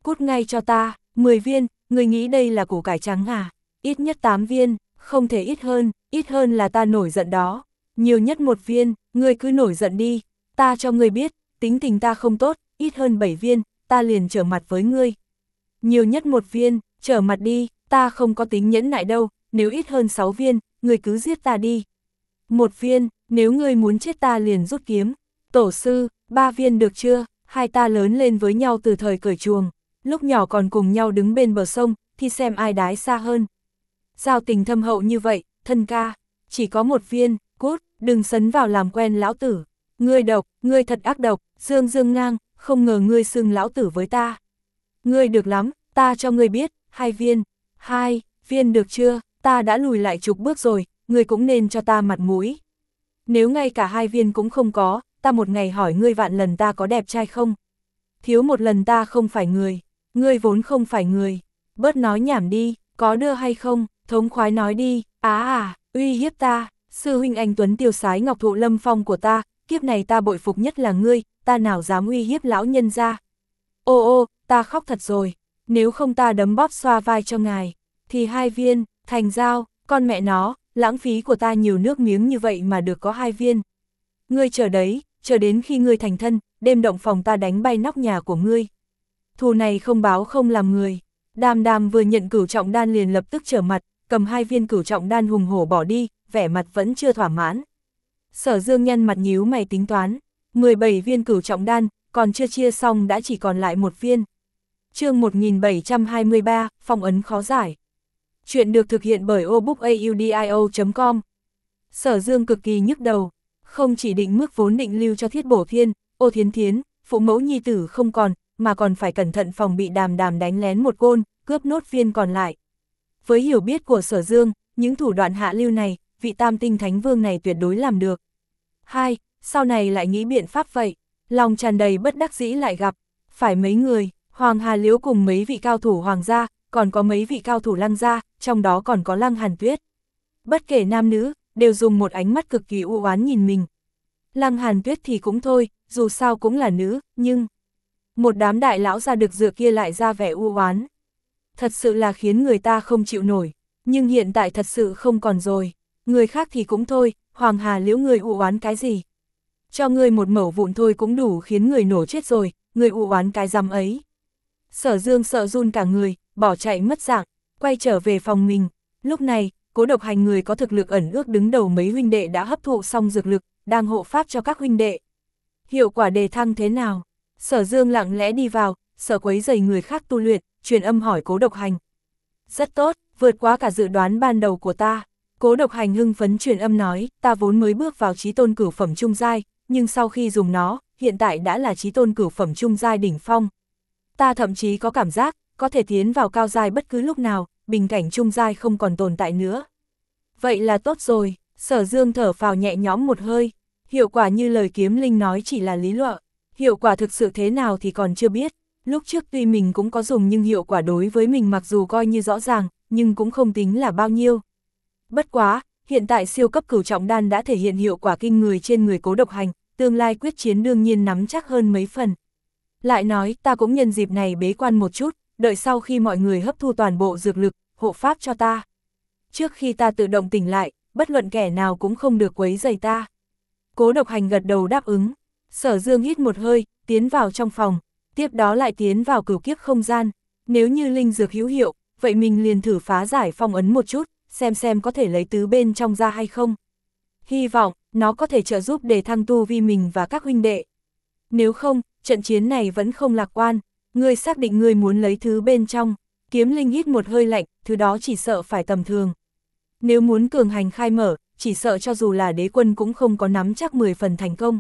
Cút ngay cho ta, mười viên, người nghĩ đây là củ cải trắng à? Ít nhất tám viên, không thể ít hơn, ít hơn là ta nổi giận đó. Nhiều nhất một viên, ngươi cứ nổi giận đi, ta cho ngươi biết, tính tình ta không tốt, ít hơn bảy viên, ta liền trở mặt với ngươi. Nhiều nhất một viên, trở mặt đi, ta không có tính nhẫn nại đâu, nếu ít hơn sáu viên, ngươi cứ giết ta đi. Một viên, nếu ngươi muốn chết ta liền rút kiếm. Tổ sư, ba viên được chưa? Hai ta lớn lên với nhau từ thời cởi chuồng, lúc nhỏ còn cùng nhau đứng bên bờ sông, thì xem ai đái xa hơn. Giao tình thâm hậu như vậy, thân ca, chỉ có một viên, cút, đừng sấn vào làm quen lão tử. Ngươi độc, ngươi thật ác độc, Dương Dương ngang, không ngờ ngươi xưng lão tử với ta. Ngươi được lắm, ta cho ngươi biết, hai viên, hai viên được chưa, ta đã lùi lại chục bước rồi, ngươi cũng nên cho ta mặt mũi. Nếu ngay cả hai viên cũng không có, ta một ngày hỏi ngươi vạn lần ta có đẹp trai không? Thiếu một lần ta không phải người, ngươi vốn không phải người, bớt nói nhảm đi, có đưa hay không, thống khoái nói đi, á à, uy hiếp ta, sư huynh anh Tuấn tiêu sái ngọc thụ lâm phong của ta, kiếp này ta bội phục nhất là ngươi, ta nào dám uy hiếp lão nhân ra. Ô ô, ta khóc thật rồi, nếu không ta đấm bóp xoa vai cho ngài, thì hai viên, thành giao, con mẹ nó, lãng phí của ta nhiều nước miếng như vậy mà được có hai viên. Ngươi chờ đấy, chờ đến khi ngươi thành thân, đêm động phòng ta đánh bay nóc nhà của ngươi. Thù này không báo không làm người. Đàm Đàm vừa nhận cửu trọng đan liền lập tức trở mặt, cầm hai viên cửu trọng đan hùng hổ bỏ đi, vẻ mặt vẫn chưa thỏa mãn. Sở Dương nhăn mặt nhíu mày tính toán, mười bảy viên cửu trọng đan, còn chưa chia xong đã chỉ còn lại một viên. Chương một nghìn bảy trăm hai mươi ba, phong ấn khó giải. Chuyện được thực hiện bởi obookaudio chấm com. Sở Dương cực kỳ nhức đầu, không chỉ định mức vốn định lưu cho Thiết Bổ Thiên, Ô Thiến Thiến, phụ mẫu nhi tử không còn, mà còn phải cẩn thận phòng bị Đàm Đàm đánh lén một côn, cướp nốt viên còn lại. Với hiểu biết của Sở Dương, những thủ đoạn hạ lưu này, vị Tam Tinh Thánh Vương này tuyệt đối làm được. Hai, sau này lại nghĩ biện pháp vậy, lòng tràn đầy bất đắc dĩ lại gặp, phải mấy người, Hoàng Hà Liễu cùng mấy vị cao thủ Hoàng gia, còn có mấy vị cao thủ Lăng gia, trong đó còn có Lăng Hàn Tuyết. Bất kể nam nữ, đều dùng một ánh mắt cực kỳ u oán nhìn mình. Lăng Hàn Tuyết thì cũng thôi, dù sao cũng là nữ, nhưng một đám đại lão ra được dựa kia lại ra vẻ u oán. Thật sự là khiến người ta không chịu nổi, nhưng hiện tại thật sự không còn rồi. Người khác thì cũng thôi, Hoàng Hà Liễu người u oán cái gì? Cho người một mẩu vụn thôi cũng đủ khiến người nổ chết rồi, người u oán cái rắm ấy. Sở Dương sợ run cả người, bỏ chạy mất dạng, quay trở về phòng mình. Lúc này, Cố Độc Hành người có thực lực ẩn ước đứng đầu mấy huynh đệ đã hấp thụ xong dược lực, đang hộ pháp cho các huynh đệ. Hiệu quả đề thăng thế nào? Sở Dương lặng lẽ đi vào, sợ quấy rầy người khác tu luyện, truyền âm hỏi Cố Độc Hành. Rất tốt, vượt quá cả dự đoán ban đầu của ta. Cố Độc Hành hưng phấn truyền âm nói, ta vốn mới bước vào chí tôn cửu phẩm trung giai, nhưng sau khi dùng nó, hiện tại đã là chí tôn cửu phẩm trung giai đỉnh phong. Ta thậm chí có cảm giác, có thể tiến vào cao giai bất cứ lúc nào, bình cảnh trung giai không còn tồn tại nữa. Vậy là tốt rồi, Sở Dương thở phào nhẹ nhõm một hơi, hiệu quả như lời Kiếm Linh nói chỉ là lý luận, hiệu quả thực sự thế nào thì còn chưa biết. Lúc trước tuy mình cũng có dùng nhưng hiệu quả đối với mình mặc dù coi như rõ ràng, nhưng cũng không tính là bao nhiêu. Bất quá, hiện tại siêu cấp cửu trọng đan đã thể hiện hiệu quả kinh người trên người Cố Độc Hành, tương lai quyết chiến đương nhiên nắm chắc hơn mấy phần. Lại nói, ta cũng nhân dịp này bế quan một chút, đợi sau khi mọi người hấp thu toàn bộ dược lực, hộ pháp cho ta. Trước khi ta tự động tỉnh lại, bất luận kẻ nào cũng không được quấy rầy ta. Cố Độc Hành gật đầu đáp ứng. Sở Dương hít một hơi, tiến vào trong phòng, tiếp đó lại tiến vào cửu kiếp không gian. Nếu như linh dược hữu hiệu, vậy mình liền thử phá giải phong ấn một chút, xem xem có thể lấy tứ bên trong ra hay không. Hy vọng, nó có thể trợ giúp để thăng tu vi mình và các huynh đệ. Nếu không, trận chiến này vẫn không lạc quan. Ngươi xác định ngươi muốn lấy thứ bên trong. Kiếm Linh hít một hơi lạnh, thứ đó chỉ sợ phải tầm thường. Nếu muốn cường hành khai mở, chỉ sợ cho dù là đế quân cũng không có nắm chắc mười phần thành công.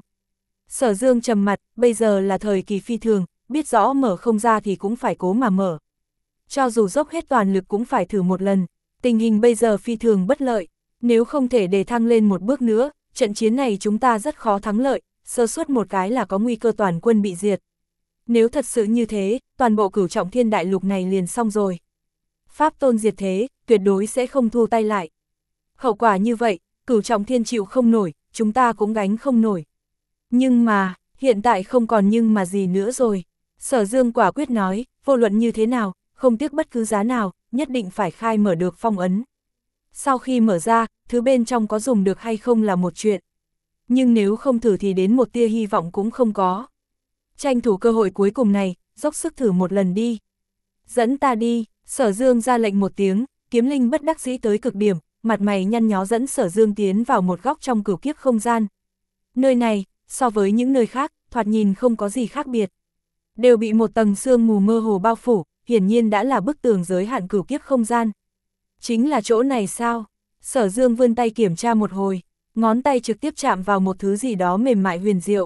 Sở Dương trầm mặt, bây giờ là thời kỳ phi thường, biết rõ mở không ra thì cũng phải cố mà mở. Cho dù dốc hết toàn lực cũng phải thử một lần, tình hình bây giờ phi thường bất lợi, nếu không thể đề thăng lên một bước nữa, trận chiến này chúng ta rất khó thắng lợi, sơ suất một cái là có nguy cơ toàn quân bị diệt. Nếu thật sự như thế, toàn bộ cửu trọng thiên đại lục này liền xong rồi. Pháp tôn diệt thế, tuyệt đối sẽ không thu tay lại. Hậu quả như vậy, cửu trọng thiên chịu không nổi, chúng ta cũng gánh không nổi. Nhưng mà, hiện tại không còn nhưng mà gì nữa rồi. Sở Dương quả quyết nói, vô luận như thế nào, không tiếc bất cứ giá nào, nhất định phải khai mở được phong ấn. Sau khi mở ra, thứ bên trong có dùng được hay không là một chuyện. Nhưng nếu không thử thì đến một tia hy vọng cũng không có. Tranh thủ cơ hội cuối cùng này, dốc sức thử một lần đi. Dẫn ta đi, Sở Dương ra lệnh một tiếng, Kiếm Linh bất đắc dĩ tới cực điểm, mặt mày nhăn nhó dẫn Sở Dương tiến vào một góc trong cửu kiếp không gian. Nơi này, so với những nơi khác, thoạt nhìn không có gì khác biệt. Đều bị một tầng sương mù mơ hồ bao phủ, hiển nhiên đã là bức tường giới hạn cửu kiếp không gian. Chính là chỗ này sao? Sở Dương vươn tay kiểm tra một hồi, ngón tay trực tiếp chạm vào một thứ gì đó mềm mại huyền diệu.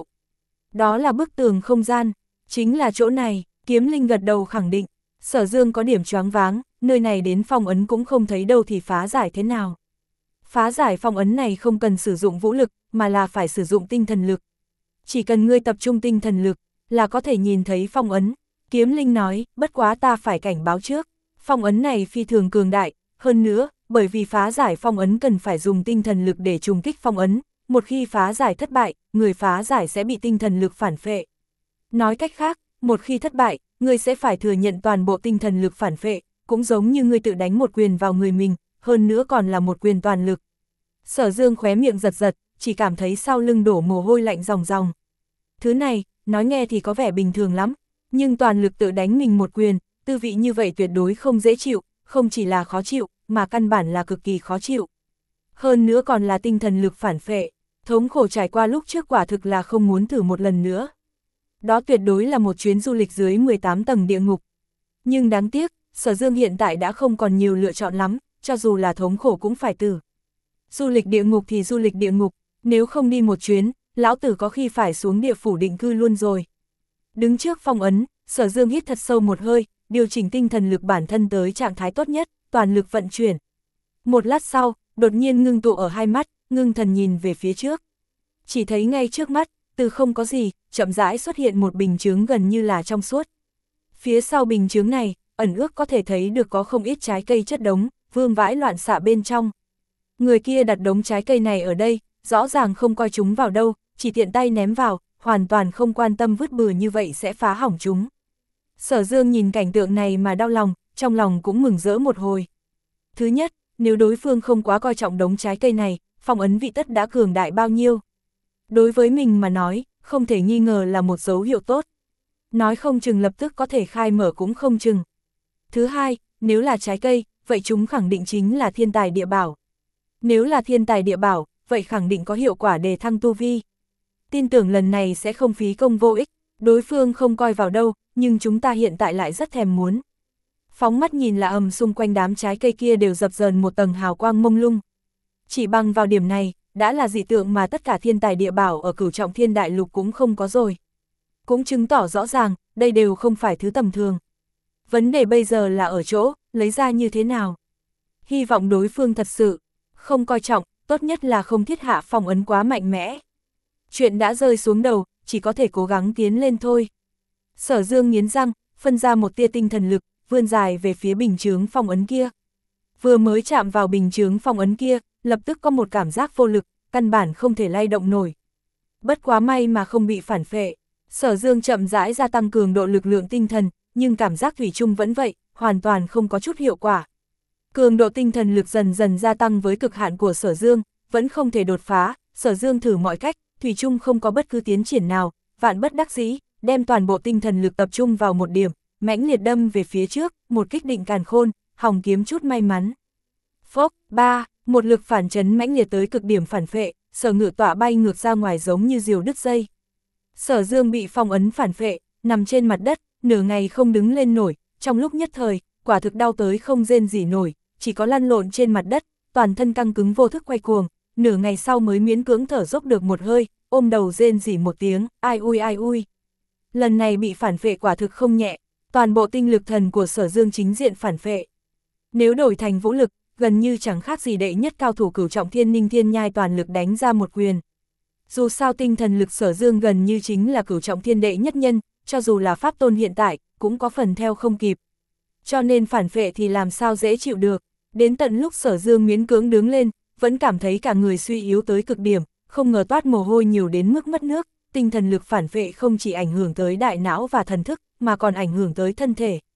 Đó là bức tường không gian, chính là chỗ này, Kiếm Linh gật đầu khẳng định. Sở Dương có điểm choáng váng, nơi này đến phong ấn cũng không thấy đâu thì phá giải thế nào. Phá giải phong ấn này không cần sử dụng vũ lực, mà là phải sử dụng tinh thần lực. Chỉ cần ngươi tập trung tinh thần lực, là có thể nhìn thấy phong ấn. Kiếm Linh nói, bất quá ta phải cảnh báo trước, phong ấn này phi thường cường đại, hơn nữa, bởi vì phá giải phong ấn cần phải dùng tinh thần lực để trùng kích phong ấn, một khi phá giải thất bại, người phá giải sẽ bị tinh thần lực phản phệ. Nói cách khác, một khi thất bại, ngươi sẽ phải thừa nhận toàn bộ tinh thần lực phản phệ, cũng giống như ngươi tự đánh một quyền vào người mình, hơn nữa còn là một quyền toàn lực. Sở Dương khóe miệng giật giật, chỉ cảm thấy sau lưng đổ mồ hôi lạnh ròng ròng. Thứ này, nói nghe thì có vẻ bình thường lắm, nhưng toàn lực tự đánh mình một quyền, tư vị như vậy tuyệt đối không dễ chịu, không chỉ là khó chịu, mà căn bản là cực kỳ khó chịu. Hơn nữa còn là tinh thần lực phản phệ, thống khổ trải qua lúc trước quả thực là không muốn thử một lần nữa. Đó tuyệt đối là một chuyến du lịch dưới mười tám tầng địa ngục. Nhưng đáng tiếc, Sở Dương hiện tại đã không còn nhiều lựa chọn lắm, cho dù là thống khổ cũng phải tử. Du lịch địa ngục thì du lịch địa ngục, nếu không đi một chuyến, lão tử có khi phải xuống địa phủ định cư luôn rồi. Đứng trước phong ấn, Sở Dương hít thật sâu một hơi, điều chỉnh tinh thần lực bản thân tới trạng thái tốt nhất, toàn lực vận chuyển. Một lát sau, đột nhiên ngưng tụ ở hai mắt, ngưng thần nhìn về phía trước. Chỉ thấy ngay trước mắt, từ không có gì, chậm rãi xuất hiện một bình chướng gần như là trong suốt. Phía sau bình chướng này, ẩn ước có thể thấy được có không ít trái cây chất đống, vương vãi loạn xạ bên trong. Người kia đặt đống trái cây này ở đây, rõ ràng không coi chúng vào đâu, chỉ tiện tay ném vào, hoàn toàn không quan tâm vứt bừa như vậy sẽ phá hỏng chúng. Sở Dương nhìn cảnh tượng này mà đau lòng, trong lòng cũng mừng rỡ một hồi. Thứ nhất, nếu đối phương không quá coi trọng đống trái cây này, phong ấn vị tất đã cường đại bao nhiêu. Đối với mình mà nói, không thể nghi ngờ là một dấu hiệu tốt. Nói không chừng lập tức có thể khai mở cũng không chừng. Thứ hai, nếu là trái cây, vậy chúng khẳng định chính là thiên tài địa bảo. Nếu là thiên tài địa bảo, vậy khẳng định có hiệu quả đề thăng tu vi. Tin tưởng lần này sẽ không phí công vô ích, đối phương không coi vào đâu, nhưng chúng ta hiện tại lại rất thèm muốn. Phóng mắt nhìn là ầm xung quanh đám trái cây kia đều dập dờn một tầng hào quang mông lung. Chỉ bằng vào điểm này, đã là dị tượng mà tất cả thiên tài địa bảo ở cửu trọng thiên đại lục cũng không có rồi. Cũng chứng tỏ rõ ràng, đây đều không phải thứ tầm thường. Vấn đề bây giờ là ở chỗ, lấy ra như thế nào. Hy vọng đối phương thật sự không coi trọng, tốt nhất là không thiết hạ phong ấn quá mạnh mẽ. Chuyện đã rơi xuống đầu, chỉ có thể cố gắng tiến lên thôi. Sở Dương nghiến răng, phân ra một tia tinh thần lực, vươn dài về phía bình chướng phong ấn kia. Vừa mới chạm vào bình chướng phong ấn kia, lập tức có một cảm giác vô lực, căn bản không thể lay động nổi. Bất quá may mà không bị phản phệ. Sở Dương chậm rãi gia tăng cường độ lực lượng tinh thần, nhưng cảm giác thủy chung vẫn vậy, hoàn toàn không có chút hiệu quả. Cường độ tinh thần lực dần dần gia tăng với cực hạn của Sở Dương, vẫn không thể đột phá, Sở Dương thử mọi cách, thủy chung không có bất cứ tiến triển nào, vạn bất đắc dĩ, đem toàn bộ tinh thần lực tập trung vào một điểm, mãnh liệt đâm về phía trước, một kích định càn khôn, hòng kiếm chút may mắn. Phốc, ba, một lực phản chấn mãnh liệt tới cực điểm phản phệ, Sở Ngự Tọa bay ngược ra ngoài giống như diều đứt dây. Sở Dương bị phong ấn phản phệ, nằm trên mặt đất, nửa ngày không đứng lên nổi, trong lúc nhất thời, quả thực đau tới không rên rỉ nổi, chỉ có lăn lộn trên mặt đất, toàn thân căng cứng vô thức quay cuồng, nửa ngày sau mới miễn cưỡng thở dốc được một hơi, ôm đầu rên rỉ một tiếng, ai ui ai ui. Lần này bị phản phệ quả thực không nhẹ, toàn bộ tinh lực thần của Sở Dương chính diện phản phệ. Nếu đổi thành vũ lực, gần như chẳng khác gì đệ nhất cao thủ cửu trọng thiên Ninh Thiên Nhai toàn lực đánh ra một quyền. Dù sao tinh thần lực Sở Dương gần như chính là cửu trọng thiên đệ nhất nhân, cho dù là pháp tôn hiện tại, cũng có phần theo không kịp. Cho nên phản phệ thì làm sao dễ chịu được, đến tận lúc Sở Dương miễn cưỡng đứng lên, vẫn cảm thấy cả người suy yếu tới cực điểm, không ngờ toát mồ hôi nhiều đến mức mất nước, tinh thần lực phản phệ không chỉ ảnh hưởng tới đại não và thần thức, mà còn ảnh hưởng tới thân thể.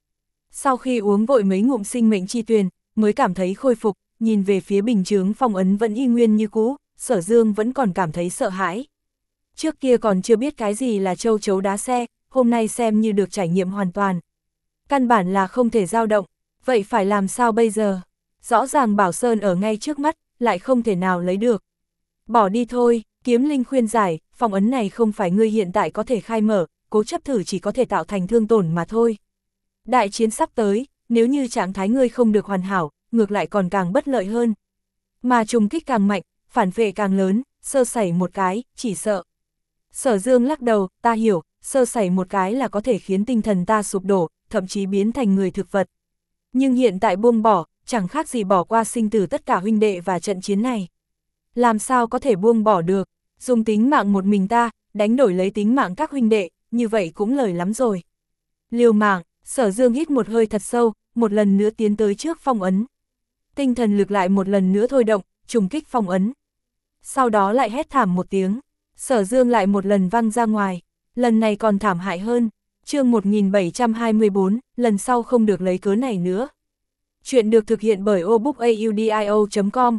Sau khi uống vội mấy ngụm sinh mệnh chi tuyền, mới cảm thấy khôi phục, nhìn về phía bình chướng phong ấn vẫn y nguyên như cũ, Sở Dương vẫn còn cảm thấy sợ hãi. Trước kia còn chưa biết cái gì là châu chấu đá xe, hôm nay xem như được trải nghiệm hoàn toàn. Căn bản là không thể dao động, vậy phải làm sao bây giờ? Rõ ràng Bảo Sơn ở ngay trước mắt, lại không thể nào lấy được. Bỏ đi thôi, Kiếm Linh khuyên giải, phong ấn này không phải ngươi hiện tại có thể khai mở, cố chấp thử chỉ có thể tạo thành thương tổn mà thôi. Đại chiến sắp tới, nếu như trạng thái ngươi không được hoàn hảo, ngược lại còn càng bất lợi hơn. Mà trùng kích càng mạnh, phản vệ càng lớn, sơ sẩy một cái, chỉ sợ. Sở Dương lắc đầu, ta hiểu, sơ sẩy một cái là có thể khiến tinh thần ta sụp đổ, thậm chí biến thành người thực vật. Nhưng hiện tại buông bỏ, chẳng khác gì bỏ qua sinh tử tất cả huynh đệ và trận chiến này. Làm sao có thể buông bỏ được, dùng tính mạng một mình ta, đánh đổi lấy tính mạng các huynh đệ, như vậy cũng lời lắm rồi. Liều mạng, Sở Dương hít một hơi thật sâu, một lần nữa tiến tới trước phong ấn. Tinh thần lực lại một lần nữa thôi động, trùng kích phong ấn. Sau đó lại hét thảm một tiếng, Sở Dương lại một lần văng ra ngoài, lần này còn thảm hại hơn. Chương một nghìn bảy trăm hai mươi bốn, lần sau không được lấy cớ này nữa. Chuyện được thực hiện bởi obookaudio chấm com.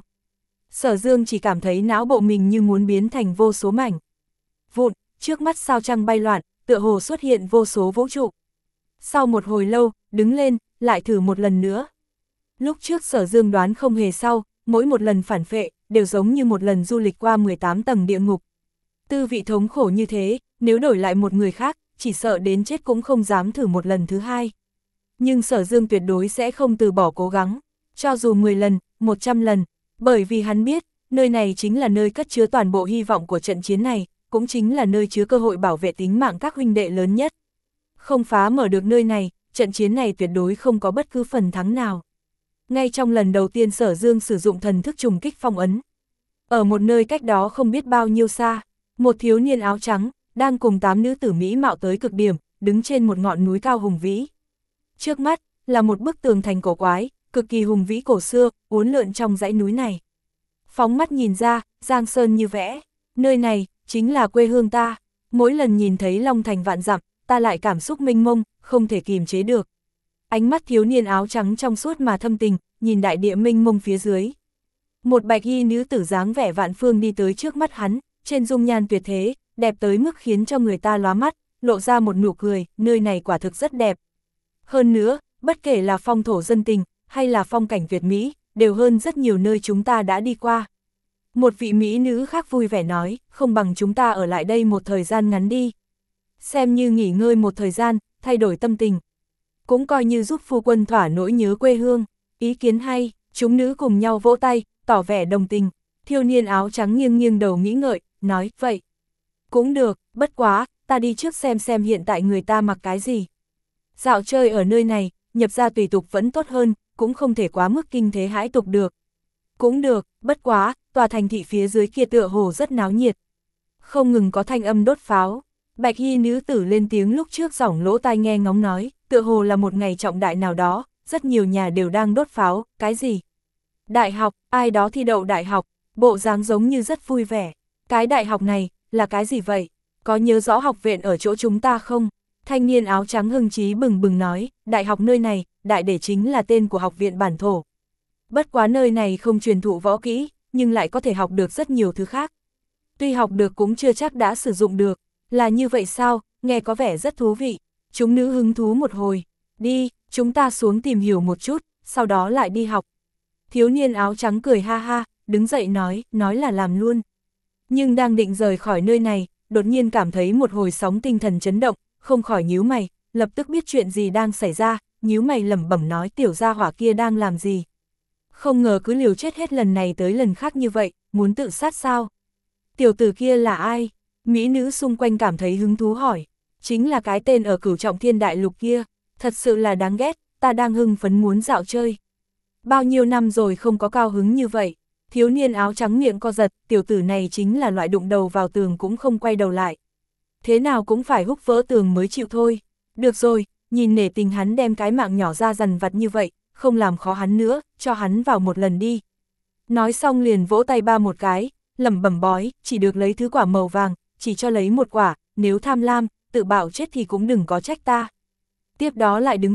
Sở Dương chỉ cảm thấy não bộ mình như muốn biến thành vô số mảnh vụn, trước mắt sao trăng bay loạn, tựa hồ xuất hiện vô số vũ trụ. Sau một hồi lâu, đứng lên, lại thử một lần nữa. Lúc trước Sở Dương đoán không hề sau, mỗi một lần phản phệ, đều giống như một lần du lịch qua mười tám tầng địa ngục. Tư vị thống khổ như thế, nếu đổi lại một người khác, chỉ sợ đến chết cũng không dám thử một lần thứ hai. Nhưng Sở Dương tuyệt đối sẽ không từ bỏ cố gắng, cho dù mười lần, một trăm lần, bởi vì hắn biết, nơi này chính là nơi cất chứa toàn bộ hy vọng của trận chiến này, cũng chính là nơi chứa cơ hội bảo vệ tính mạng các huynh đệ lớn nhất. Không phá mở được nơi này, trận chiến này tuyệt đối không có bất cứ phần thắng nào. Ngay trong lần đầu tiên Sở Dương sử dụng thần thức trùng kích phong ấn. Ở một nơi cách đó không biết bao nhiêu xa, một thiếu niên áo trắng, đang cùng tám nữ tử mỹ mạo tới cực điểm, đứng trên một ngọn núi cao hùng vĩ. Trước mắt, là một bức tường thành cổ quái, cực kỳ hùng vĩ cổ xưa, uốn lượn trong dãy núi này. Phóng mắt nhìn ra, giang sơn như vẽ, nơi này, chính là quê hương ta. Mỗi lần nhìn thấy Long Thành vạn dặm, ta lại cảm xúc mênh mông, không thể kìm chế được. Ánh mắt thiếu niên áo trắng trong suốt mà thâm tình, nhìn đại địa mênh mông phía dưới. Một bạch y nữ tử dáng vẻ vạn phương đi tới trước mắt hắn, trên dung nhan tuyệt thế, đẹp tới mức khiến cho người ta lóa mắt, lộ ra một nụ cười, nơi này quả thực rất đẹp. Hơn nữa, bất kể là phong thổ dân tình, hay là phong cảnh tuyệt mỹ, đều hơn rất nhiều nơi chúng ta đã đi qua. Một vị mỹ nữ khác vui vẻ nói, không bằng chúng ta ở lại đây một thời gian ngắn đi. Xem như nghỉ ngơi một thời gian, thay đổi tâm tình. Cũng coi như giúp phu quân thỏa nỗi nhớ quê hương. Ý kiến hay, chúng nữ cùng nhau vỗ tay, tỏ vẻ đồng tình. Thiếu niên áo trắng nghiêng nghiêng đầu nghĩ ngợi, nói, vậy. Cũng được, bất quá, ta đi trước xem xem hiện tại người ta mặc cái gì. Dạo chơi ở nơi này, nhập ra tùy tục vẫn tốt hơn, cũng không thể quá mức kinh thế hãi tục được. Cũng được, bất quá, tòa thành thị phía dưới kia tựa hồ rất náo nhiệt. Không ngừng có thanh âm đốt pháo. Bạch y nữ tử lên tiếng lúc trước giỏng lỗ tai nghe ngóng nói, tựa hồ là một ngày trọng đại nào đó, rất nhiều nhà đều đang đốt pháo, cái gì? Đại học, ai đó thi đậu đại học, bộ dáng giống như rất vui vẻ. Cái đại học này, là cái gì vậy? Có nhớ rõ học viện ở chỗ chúng ta không? Thanh niên áo trắng hưng chí bừng bừng nói, đại học nơi này, đại để chính là tên của học viện bản thổ. Bất quá nơi này không truyền thụ võ kỹ, nhưng lại có thể học được rất nhiều thứ khác. Tuy học được cũng chưa chắc đã sử dụng được, là như vậy sao, nghe có vẻ rất thú vị. Chúng nữ hứng thú một hồi, đi, chúng ta xuống tìm hiểu một chút, sau đó lại đi học. Thiếu niên áo trắng cười ha ha, đứng dậy nói, nói là làm luôn. Nhưng đang định rời khỏi nơi này, đột nhiên cảm thấy một hồi sóng tinh thần chấn động, không khỏi nhíu mày, lập tức biết chuyện gì đang xảy ra, nhíu mày lẩm bẩm nói tiểu gia hỏa kia đang làm gì. Không ngờ cứ liều chết hết lần này tới lần khác như vậy, muốn tự sát sao? Tiểu tử kia là ai? Mỹ nữ xung quanh cảm thấy hứng thú hỏi. Chính là cái tên ở Cửu Trọng Thiên Đại Lục kia, thật sự là đáng ghét, ta đang hưng phấn muốn dạo chơi. Bao nhiêu năm rồi không có cao hứng như vậy. Thiếu niên áo trắng miệng co giật, tiểu tử này chính là loại đụng đầu vào tường cũng không quay đầu lại. Thế nào cũng phải húc vỡ tường mới chịu thôi. Được rồi, nhìn nể tình hắn đem cái mạng nhỏ ra dằn vặt như vậy, không làm khó hắn nữa, cho hắn vào một lần đi. Nói xong liền vỗ tay ba một cái, lẩm bẩm bói, chỉ được lấy thứ quả màu vàng, chỉ cho lấy một quả, nếu tham lam, tự bảo chết thì cũng đừng có trách ta. Tiếp đó lại đứng dậy,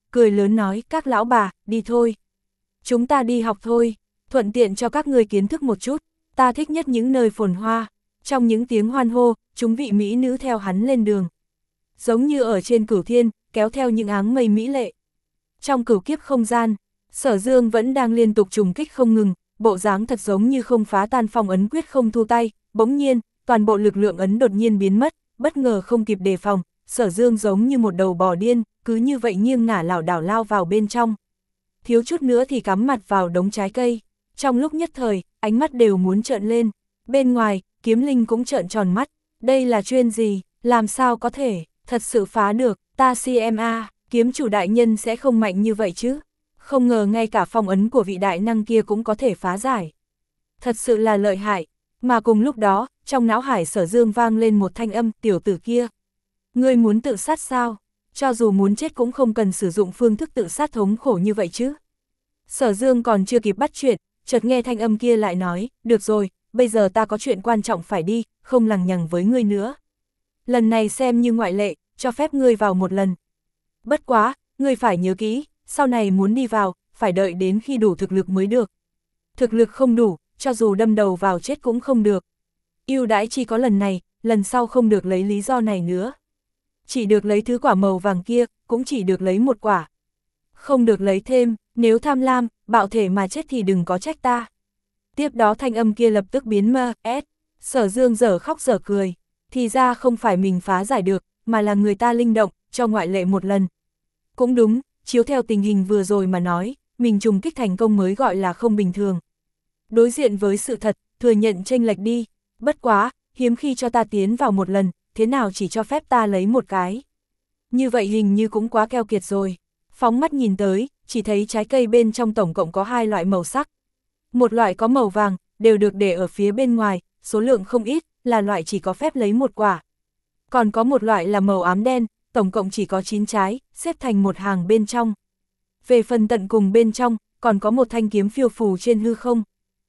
cười lớn nói, các lão bà, đi thôi. Chúng ta đi học thôi, thuận tiện cho các người kiến thức một chút, ta thích nhất những nơi phồn hoa. Trong những tiếng hoan hô, chúng vị mỹ nữ theo hắn lên đường. Giống như ở trên cửu thiên, kéo theo những áng mây mỹ lệ. Trong cửu kiếp không gian, Sở Dương vẫn đang liên tục trùng kích không ngừng, bộ dáng thật giống như không phá tan phong ấn quyết không thu tay, bỗng nhiên, toàn bộ lực lượng ấn đột nhiên biến mất, bất ngờ không kịp đề phòng, Sở Dương giống như một đầu bò điên, cứ như vậy nghiêng ngả lảo đảo lao vào bên trong. Thiếu chút nữa thì cắm mặt vào đống trái cây, trong lúc nhất thời, ánh mắt đều muốn trợn lên, bên ngoài, Kiếm Linh cũng trợn tròn mắt, đây là chuyên gì, làm sao có thể, thật sự phá được, ta xem a, kiếm chủ đại nhân sẽ không mạnh như vậy chứ, không ngờ ngay cả phong ấn của vị đại năng kia cũng có thể phá giải. Thật sự là lợi hại, mà cùng lúc đó, trong não hải Sở Dương vang lên một thanh âm, tiểu tử kia. Ngươi muốn tự sát sao? Cho dù muốn chết cũng không cần sử dụng phương thức tự sát thống khổ như vậy chứ. Sở Dương còn chưa kịp bắt chuyện, chợt nghe thanh âm kia lại nói, được rồi, bây giờ ta có chuyện quan trọng phải đi, không lằng nhằng với ngươi nữa. Lần này xem như ngoại lệ, cho phép ngươi vào một lần. Bất quá, ngươi phải nhớ kỹ, sau này muốn đi vào, phải đợi đến khi đủ thực lực mới được. Thực lực không đủ, cho dù đâm đầu vào chết cũng không được. Ưu đãi chỉ có lần này, lần sau không được lấy lý do này nữa. Chỉ được lấy thứ quả màu vàng kia, cũng chỉ được lấy một quả. Không được lấy thêm, nếu tham lam, bạo thể mà chết thì đừng có trách ta. Tiếp đó thanh âm kia lập tức biến mơ, ét. Sở Dương dở khóc dở cười. Thì ra không phải mình phá giải được, mà là người ta linh động, cho ngoại lệ một lần. Cũng đúng, chiếu theo tình hình vừa rồi mà nói, mình trùng kích thành công mới gọi là không bình thường. Đối diện với sự thật, thừa nhận chênh lệch đi. Bất quá, hiếm khi cho ta tiến vào một lần, thế nào chỉ cho phép ta lấy một cái. Như vậy hình như cũng quá keo kiệt rồi. Phóng mắt nhìn tới, chỉ thấy trái cây bên trong tổng cộng có hai loại màu sắc. Một loại có màu vàng, đều được để ở phía bên ngoài, số lượng không ít, là loại chỉ có phép lấy một quả. Còn có một loại là màu ám đen, tổng cộng chỉ có chín trái, xếp thành một hàng bên trong. Về phần tận cùng bên trong, còn có một thanh kiếm phiêu phù trên hư không.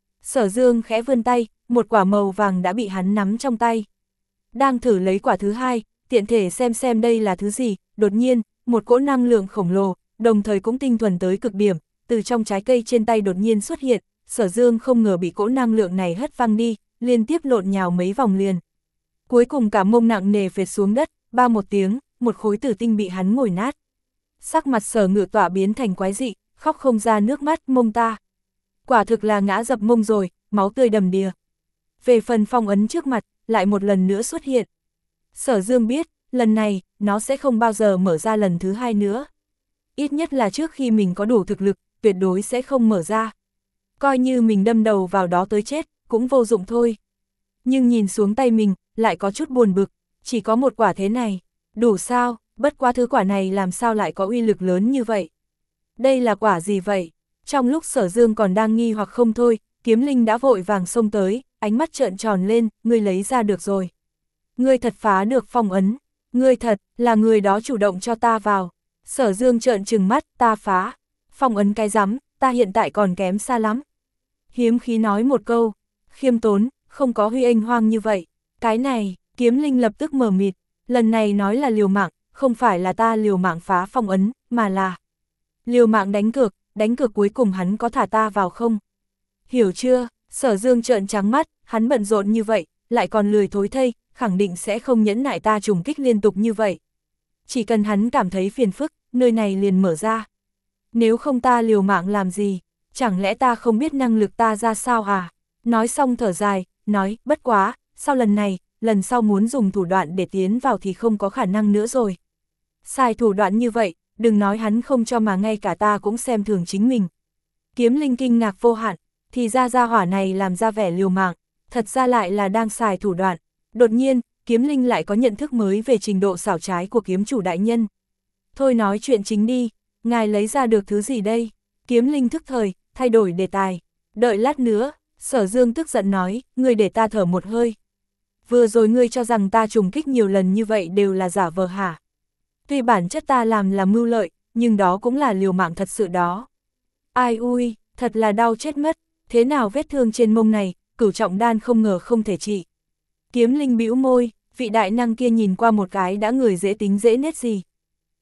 Sở Dương khẽ vươn tay, một quả màu vàng đã bị hắn nắm trong tay. Đang thử lấy quả thứ hai, tiện thể xem xem đây là thứ gì, đột nhiên, một cỗ năng lượng khổng lồ, đồng thời cũng tinh thuần tới cực điểm, từ trong trái cây trên tay đột nhiên xuất hiện, Sở Dương không ngờ bị cỗ năng lượng này hất văng đi, liên tiếp lộn nhào mấy vòng liền. Cuối cùng cả mông nặng nề phệt xuống đất, ba một tiếng, một khối tử tinh bị hắn ngồi nát. Sắc mặt Sở Ngự Tọa biến thành quái dị, khóc không ra nước mắt, mông ta. Quả thực là ngã dập mông rồi, máu tươi đầm đìa. Về phần phong ấn trước mặt, lại một lần nữa xuất hiện. Sở Dương biết, lần này, nó sẽ không bao giờ mở ra lần thứ hai nữa. Ít nhất là trước khi mình có đủ thực lực, tuyệt đối sẽ không mở ra. Coi như mình đâm đầu vào đó tới chết, cũng vô dụng thôi. Nhưng nhìn xuống tay mình, lại có chút buồn bực, chỉ có một quả thế này. Đủ sao, bất quá thứ quả này làm sao lại có uy lực lớn như vậy? Đây là quả gì vậy? Trong lúc Sở Dương còn đang nghi hoặc không thôi, Kiếm Linh đã vội vàng xông tới, ánh mắt trợn tròn lên, ngươi lấy ra được rồi. Ngươi thật phá được phong ấn, ngươi thật, là người đó chủ động cho ta vào. Sở Dương trợn trừng mắt, ta phá. Phong ấn cái rắm, ta hiện tại còn kém xa lắm. Hiếm khí nói một câu, khiêm tốn, không có huy anh hoang như vậy. Cái này, Kiếm Linh lập tức mờ mịt, lần này nói là liều mạng, không phải là ta liều mạng phá phong ấn, mà là liều mạng đánh cược, đánh cược cuối cùng hắn có thả ta vào không? Hiểu chưa? Sở Dương trợn trắng mắt, hắn bận rộn như vậy, lại còn lười thối thây, khẳng định sẽ không nhẫn nại ta trùng kích liên tục như vậy. Chỉ cần hắn cảm thấy phiền phức, nơi này liền mở ra. Nếu không ta liều mạng làm gì? Chẳng lẽ ta không biết năng lực ta ra sao à? Nói xong thở dài, nói, bất quá, sau lần này, lần sau muốn dùng thủ đoạn để tiến vào thì không có khả năng nữa rồi. Sai thủ đoạn như vậy, đừng nói hắn không cho mà ngay cả ta cũng xem thường chính mình. Kiếm Linh kinh ngạc vô hạn, thì ra gia hỏa này làm ra vẻ liều mạng, thật ra lại là đang xài thủ đoạn. Đột nhiên, Kiếm Linh lại có nhận thức mới về trình độ xảo trái của kiếm chủ đại nhân. Thôi nói chuyện chính đi, ngài lấy ra được thứ gì đây? Kiếm Linh thức thời, thay đổi đề tài. Đợi lát nữa, Sở Dương tức giận nói, ngươi để ta thở một hơi. Vừa rồi ngươi cho rằng ta trùng kích nhiều lần như vậy đều là giả vờ hả? Tuy bản chất ta làm là mưu lợi, nhưng đó cũng là liều mạng thật sự đó. Ai ui, thật là đau chết mất, thế nào vết thương trên mông này, cửu trọng đan không ngờ không thể trị. Kiếm Linh bĩu môi, vị đại năng kia nhìn qua một cái đã người dễ tính dễ nết gì.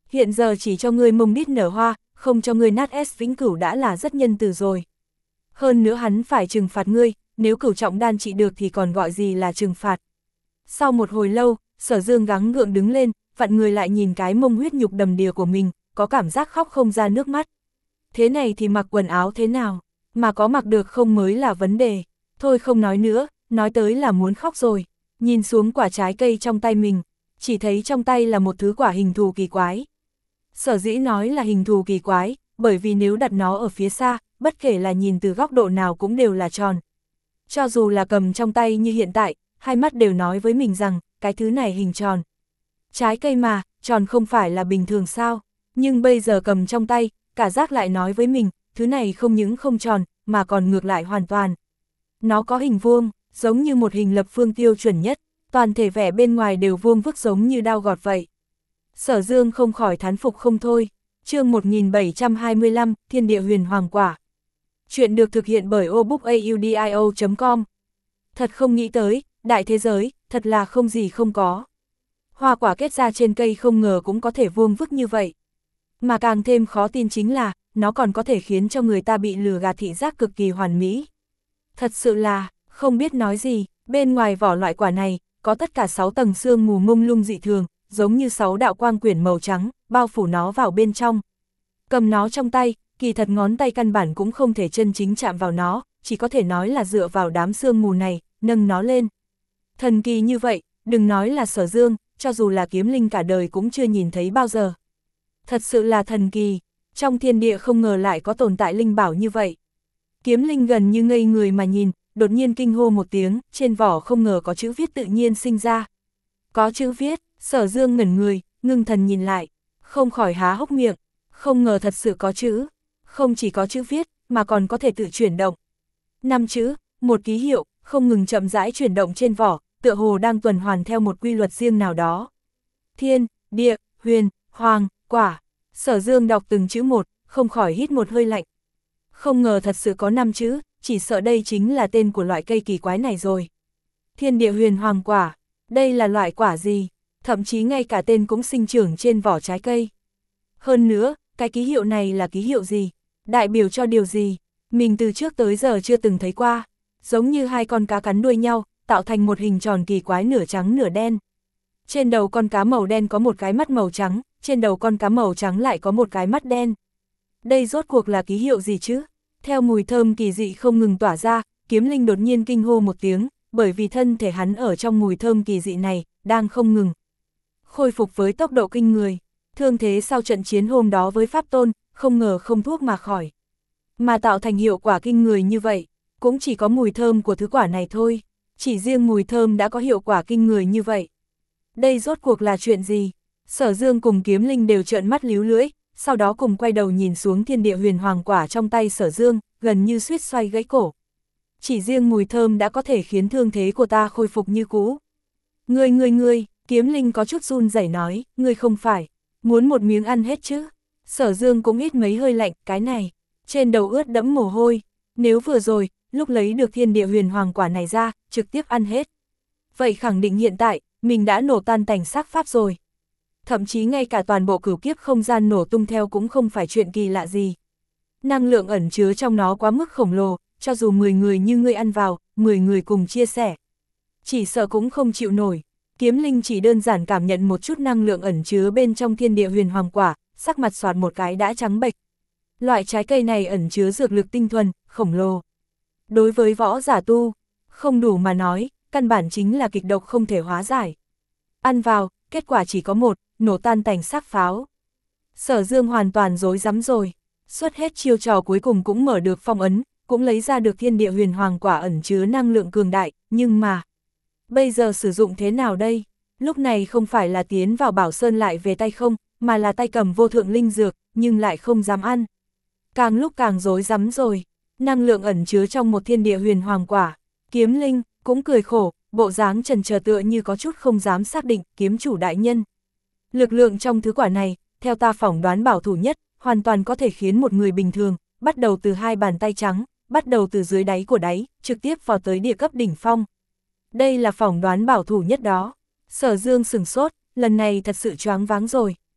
Hiện giờ chỉ cho ngươi mông đít nở hoa, không cho ngươi nát S vĩnh cửu đã là rất nhân từ rồi. Hơn nữa hắn phải trừng phạt ngươi, nếu cửu trọng đan trị được thì còn gọi gì là trừng phạt. Sau một hồi lâu, Sở Dương gắng gượng đứng lên, vặn người lại nhìn cái mông huyết nhục đầm đìa của mình, có cảm giác khóc không ra nước mắt. Thế này thì mặc quần áo thế nào, mà có mặc được không mới là vấn đề. Thôi không nói nữa, nói tới là muốn khóc rồi. Nhìn xuống quả trái cây trong tay mình, chỉ thấy trong tay là một thứ quả hình thù kỳ quái. Sở dĩ nói là hình thù kỳ quái, bởi vì nếu đặt nó ở phía xa, bất kể là nhìn từ góc độ nào cũng đều là tròn. Cho dù là cầm trong tay như hiện tại, hai mắt đều nói với mình rằng, cái thứ này hình tròn. Trái cây mà, tròn không phải là bình thường sao, nhưng bây giờ cầm trong tay, cả giác lại nói với mình, thứ này không những không tròn, mà còn ngược lại hoàn toàn. Nó có hình vuông, giống như một hình lập phương tiêu chuẩn nhất, toàn thể vẻ bên ngoài đều vuông vức giống như đao gọt vậy. Sở Dương không khỏi thán phục không thôi. Chương một nghìn bảy trăm hai mươi lăm, Thiên địa huyền hoàng quả. Chuyện được thực hiện bởi obookaudio chấm com. Thật không nghĩ tới, đại thế giới, thật là không gì không có. Hoa quả kết ra trên cây không ngờ cũng có thể vuông vức như vậy. Mà càng thêm khó tin chính là, nó còn có thể khiến cho người ta bị lừa gạt thị giác cực kỳ hoàn mỹ. Thật sự là, không biết nói gì, bên ngoài vỏ loại quả này, có tất cả sáu tầng sương mù mông lung dị thường, giống như sáu đạo quang quyển màu trắng, bao phủ nó vào bên trong. Cầm nó trong tay, kỳ thật ngón tay căn bản cũng không thể chân chính chạm vào nó, chỉ có thể nói là dựa vào đám sương mù này, nâng nó lên. Thần kỳ như vậy, đừng nói là Sở Dương, cho dù là Kiếm Linh cả đời cũng chưa nhìn thấy bao giờ. Thật sự là thần kỳ, trong thiên địa không ngờ lại có tồn tại linh bảo như vậy. Kiếm Linh gần như ngây người mà nhìn, đột nhiên kinh hô một tiếng, trên vỏ không ngờ có chữ viết tự nhiên sinh ra. Có chữ viết, Sở Dương ngẩn người, ngưng thần nhìn lại, không khỏi há hốc miệng, không ngờ thật sự có chữ, không chỉ có chữ viết, mà còn có thể tự chuyển động. Năm chữ, một ký hiệu, không ngừng chậm rãi chuyển động trên vỏ, tựa hồ đang tuần hoàn theo một quy luật riêng nào đó. Thiên, địa, huyền, hoàng, quả. Sở Dương đọc từng chữ một, không khỏi hít một hơi lạnh. Không ngờ thật sự có năm chữ, chỉ sợ đây chính là tên của loại cây kỳ quái này rồi. Thiên địa huyền hoàng quả, đây là loại quả gì? Thậm chí ngay cả tên cũng sinh trưởng trên vỏ trái cây. Hơn nữa, cái ký hiệu này là ký hiệu gì? Đại biểu cho điều gì? Mình từ trước tới giờ chưa từng thấy qua. Giống như hai con cá cắn đuôi nhau, tạo thành một hình tròn kỳ quái nửa trắng nửa đen. Trên đầu con cá màu đen có một cái mắt màu trắng, trên đầu con cá màu trắng lại có một cái mắt đen. Đây rốt cuộc là ký hiệu gì chứ? Theo mùi thơm kỳ dị không ngừng tỏa ra, Kiếm Linh đột nhiên kinh hô một tiếng, bởi vì thân thể hắn ở trong mùi thơm kỳ dị này, đang không ngừng khôi phục với tốc độ kinh người. Thương thế sau trận chiến hôm đó với Pháp Tôn, không ngờ không thuốc mà khỏi. Mà tạo thành hiệu quả kinh người như vậy, cũng chỉ có mùi thơm của thứ quả này thôi. Chỉ riêng mùi thơm đã có hiệu quả kinh người như vậy. Đây rốt cuộc là chuyện gì? Sở Dương cùng Kiếm Linh đều trợn mắt líu lưỡi, sau đó cùng quay đầu nhìn xuống thiên địa huyền hoàng quả trong tay Sở Dương, gần như suýt xoay gãy cổ. Chỉ riêng mùi thơm đã có thể khiến thương thế của ta khôi phục như cũ. Ngươi ngươi ngươi, Kiếm Linh có chút run rẩy nói, ngươi không phải muốn một miếng ăn hết chứ? Sở Dương cũng ít mấy hơi lạnh, cái này, trên đầu ướt đẫm mồ hôi, nếu vừa rồi, lúc lấy được thiên địa huyền hoàng quả này ra, trực tiếp ăn hết. Vậy khẳng định hiện tại, mình đã nổ tan tành xác pháp rồi. Thậm chí ngay cả toàn bộ cửu kiếp không gian nổ tung theo cũng không phải chuyện kỳ lạ gì. Năng lượng ẩn chứa trong nó quá mức khổng lồ, cho dù mười người như ngươi ăn vào, mười người cùng chia sẻ. Chỉ sợ cũng không chịu nổi. Kiếm Linh chỉ đơn giản cảm nhận một chút năng lượng ẩn chứa bên trong thiên địa huyền hoàng quả, sắc mặt xoạt một cái đã trắng bệch. Loại trái cây này ẩn chứa dược lực tinh thuần, khổng lồ. Đối với võ giả tu, không đủ mà nói, căn bản chính là kịch độc không thể hóa giải. Ăn vào, kết quả chỉ có một, nổ tan tành xác pháo. Sở Dương hoàn toàn rối rắm rồi, xuất hết chiêu trò cuối cùng cũng mở được phong ấn, cũng lấy ra được thiên địa huyền hoàng quả ẩn chứa năng lượng cường đại, nhưng mà bây giờ sử dụng thế nào đây? Lúc này không phải là tiến vào Bảo Sơn lại về tay không, mà là tay cầm vô thượng linh dược, nhưng lại không dám ăn. Càng lúc càng rối rắm rồi, năng lượng ẩn chứa trong một thiên địa huyền hoàng quả. Kiếm Linh cũng cười khổ, bộ dáng chần chờ tựa như có chút không dám xác định, kiếm chủ đại nhân. Lực lượng trong thứ quả này, theo ta phỏng đoán bảo thủ nhất, hoàn toàn có thể khiến một người bình thường, bắt đầu từ hai bàn tay trắng, bắt đầu từ dưới đáy của đáy, trực tiếp vào tới địa cấp đỉnh phong. Đây là phỏng đoán bảo thủ nhất đó. Sở Dương sửng sốt, lần này thật sự choáng váng rồi.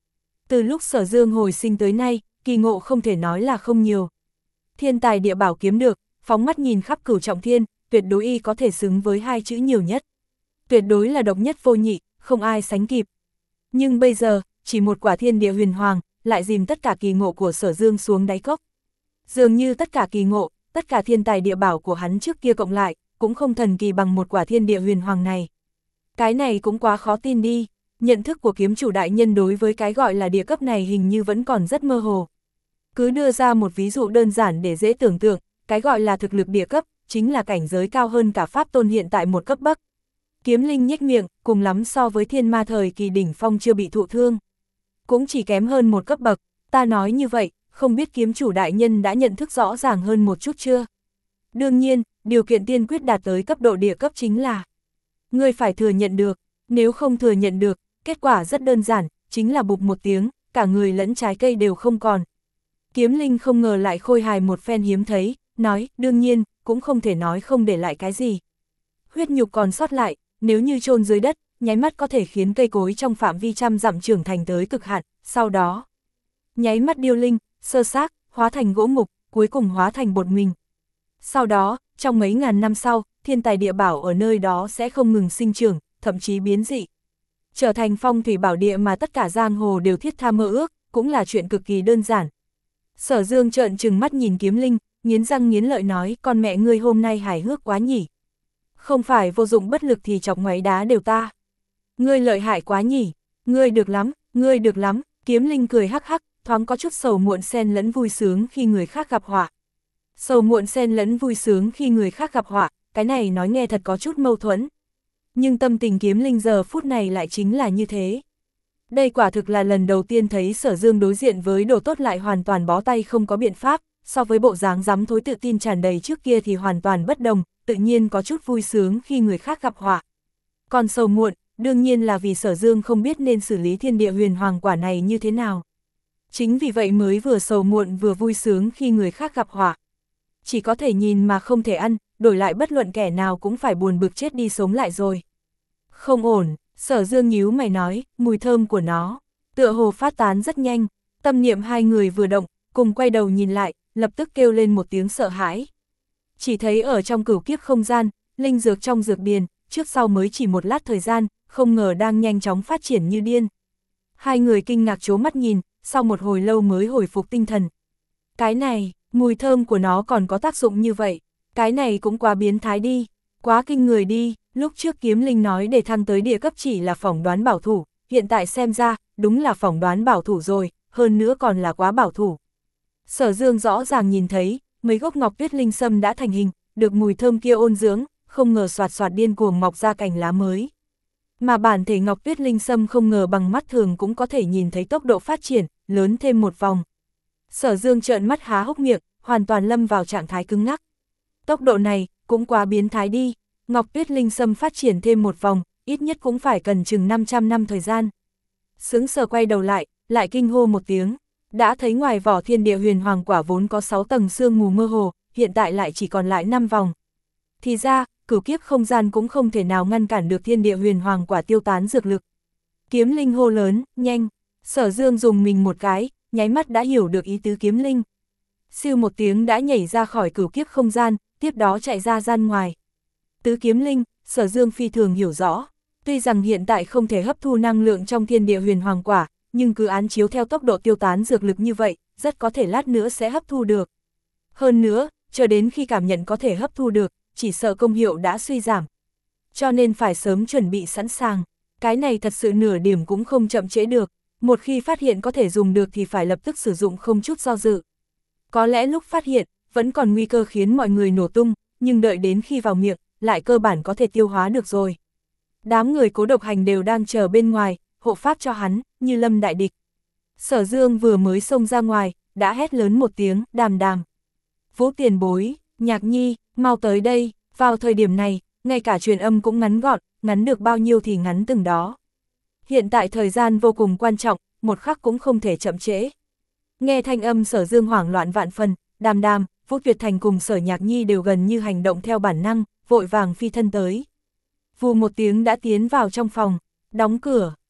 Từ lúc Sở Dương hồi sinh tới nay, kỳ ngộ không thể nói là không nhiều. Thiên tài địa bảo kiếm được, phóng mắt nhìn khắp cửu trọng thiên, tuyệt đối y có thể xứng với hai chữ nhiều nhất. Tuyệt đối là độc nhất vô nhị, không ai sánh kịp. Nhưng bây giờ, chỉ một quả thiên địa huyền hoàng, lại dìm tất cả kỳ ngộ của Sở Dương xuống đáy cốc. Dường như tất cả kỳ ngộ, tất cả thiên tài địa bảo của hắn trước kia cộng lại, cũng không thần kỳ bằng một quả thiên địa huyền hoàng này. Cái này cũng quá khó tin đi, nhận thức của kiếm chủ đại nhân đối với cái gọi là địa cấp này hình như vẫn còn rất mơ hồ. Cứ đưa ra một ví dụ đơn giản để dễ tưởng tượng, cái gọi là thực lực địa cấp, chính là cảnh giới cao hơn cả pháp tôn hiện tại một cấp bậc. Kiếm Linh nhếch miệng, cùng lắm so với thiên ma thời kỳ đỉnh phong chưa bị thụ thương. Cũng chỉ kém hơn một cấp bậc, ta nói như vậy, không biết kiếm chủ đại nhân đã nhận thức rõ ràng hơn một chút chưa? Đương nhiên, điều kiện tiên quyết đạt tới cấp độ địa cấp chính là ngươi phải thừa nhận được, nếu không thừa nhận được, kết quả rất đơn giản, chính là bụp một tiếng, cả người lẫn trái cây đều không còn. Kiếm Linh không ngờ lại khôi hài một phen hiếm thấy, nói, đương nhiên, cũng không thể nói không để lại cái gì. Huyết nhục còn sót lại, nếu như chôn dưới đất, nháy mắt có thể khiến cây cối trong phạm vi trăm dặm trưởng thành tới cực hạn, sau đó nháy mắt điêu linh, sơ xác, hóa thành gỗ mục, cuối cùng hóa thành bột mình. Sau đó, trong mấy ngàn năm sau, thiên tài địa bảo ở nơi đó sẽ không ngừng sinh trưởng, thậm chí biến dị. Trở thành phong thủy bảo địa mà tất cả giang hồ đều thiết tha mơ ước, cũng là chuyện cực kỳ đơn giản. Sở Dương trợn trừng mắt nhìn Kiếm Linh, nghiến răng nghiến lợi nói, con mẹ ngươi hôm nay hài hước quá nhỉ. Không phải vô dụng bất lực thì chọc ngoáy đá đều ta. Ngươi lợi hại quá nhỉ, ngươi được lắm, ngươi được lắm. Kiếm Linh cười hắc hắc, thoáng có chút sầu muộn xen lẫn vui sướng khi người khác gặp họa. Sầu muộn xen lẫn vui sướng khi người khác gặp họa, cái này nói nghe thật có chút mâu thuẫn. Nhưng tâm tình Kiếm Linh giờ phút này lại chính là như thế. Đây quả thực là lần đầu tiên thấy Sở Dương đối diện với đồ tốt lại hoàn toàn bó tay không có biện pháp, so với bộ dáng dám thối tự tin tràn đầy trước kia thì hoàn toàn bất đồng, tự nhiên có chút vui sướng khi người khác gặp họa. Còn sầu muộn, đương nhiên là vì Sở Dương không biết nên xử lý thiên địa huyền hoàng quả này như thế nào. Chính vì vậy mới vừa sầu muộn vừa vui sướng khi người khác gặp họa. Chỉ có thể nhìn mà không thể ăn, đổi lại bất luận kẻ nào cũng phải buồn bực chết đi sống lại rồi. Không ổn, Sở Dương nhíu mày nói, mùi thơm của nó, tựa hồ phát tán rất nhanh, tâm niệm hai người vừa động, cùng quay đầu nhìn lại, lập tức kêu lên một tiếng sợ hãi. Chỉ thấy ở trong cửu kiếp không gian, linh dược trong dược điền, trước sau mới chỉ một lát thời gian, không ngờ đang nhanh chóng phát triển như điên. Hai người kinh ngạc trố mắt nhìn, sau một hồi lâu mới hồi phục tinh thần. Cái này, mùi thơm của nó còn có tác dụng như vậy, cái này cũng quá biến thái đi, quá kinh người đi. Lúc trước Kiếm Linh nói để thăng tới địa cấp chỉ là phỏng đoán bảo thủ, hiện tại xem ra, đúng là phỏng đoán bảo thủ rồi, hơn nữa còn là quá bảo thủ. Sở Dương rõ ràng nhìn thấy, mấy gốc ngọc tuyết linh sâm đã thành hình, được mùi thơm kia ôn dưỡng, không ngờ soạt soạt điên cuồng mọc ra cành lá mới. Mà bản thể ngọc tuyết linh sâm không ngờ bằng mắt thường cũng có thể nhìn thấy tốc độ phát triển, lớn thêm một vòng. Sở Dương trợn mắt há hốc miệng, hoàn toàn lâm vào trạng thái cứng ngắc. Tốc độ này, cũng quá biến thái đi. Ngọc tuyết linh sâm phát triển thêm một vòng, ít nhất cũng phải cần chừng năm trăm năm thời gian. Sướng sờ quay đầu lại, lại kinh hô một tiếng, đã thấy ngoài vỏ thiên địa huyền hoàng quả vốn có sáu tầng sương mù mơ hồ, hiện tại lại chỉ còn lại năm vòng. Thì ra, cửu kiếp không gian cũng không thể nào ngăn cản được thiên địa huyền hoàng quả tiêu tán dược lực. Kiếm Linh hô lớn, nhanh, Sở Dương dùng mình một cái, nháy mắt đã hiểu được ý tứ Kiếm Linh. Siêu một tiếng đã nhảy ra khỏi cửu kiếp không gian, tiếp đó chạy ra gian ngoài. Tứ Kiếm Linh, Sở Dương phi thường hiểu rõ, tuy rằng hiện tại không thể hấp thu năng lượng trong thiên địa huyền hoàng quả, nhưng cứ án chiếu theo tốc độ tiêu tán dược lực như vậy, rất có thể lát nữa sẽ hấp thu được. Hơn nữa, chờ đến khi cảm nhận có thể hấp thu được, chỉ sợ công hiệu đã suy giảm. Cho nên phải sớm chuẩn bị sẵn sàng, cái này thật sự nửa điểm cũng không chậm trễ được, một khi phát hiện có thể dùng được thì phải lập tức sử dụng không chút do dự. Có lẽ lúc phát hiện, vẫn còn nguy cơ khiến mọi người nổ tung, nhưng đợi đến khi vào miệng, lại cơ bản có thể tiêu hóa được rồi. Đám người Cố Độc Hành đều đang chờ bên ngoài, hộ pháp cho hắn, như lâm đại địch. Sở Dương vừa mới xông ra ngoài, đã hét lớn một tiếng, đàm đàm. Vũ tiền bối, Nhạc Nhi, mau tới đây. Vào thời điểm này, ngay cả truyền âm cũng ngắn gọn, ngắn được bao nhiêu thì ngắn từng đó. Hiện tại thời gian vô cùng quan trọng, một khắc cũng không thể chậm trễ. Nghe thanh âm Sở Dương hoảng loạn vạn phần, đàm đàm, Vũ Tuyệt Thành cùng Sở Nhạc Nhi đều gần như hành động theo bản năng, vội vàng phi thân tới. Vù một tiếng đã tiến vào trong phòng, đóng cửa,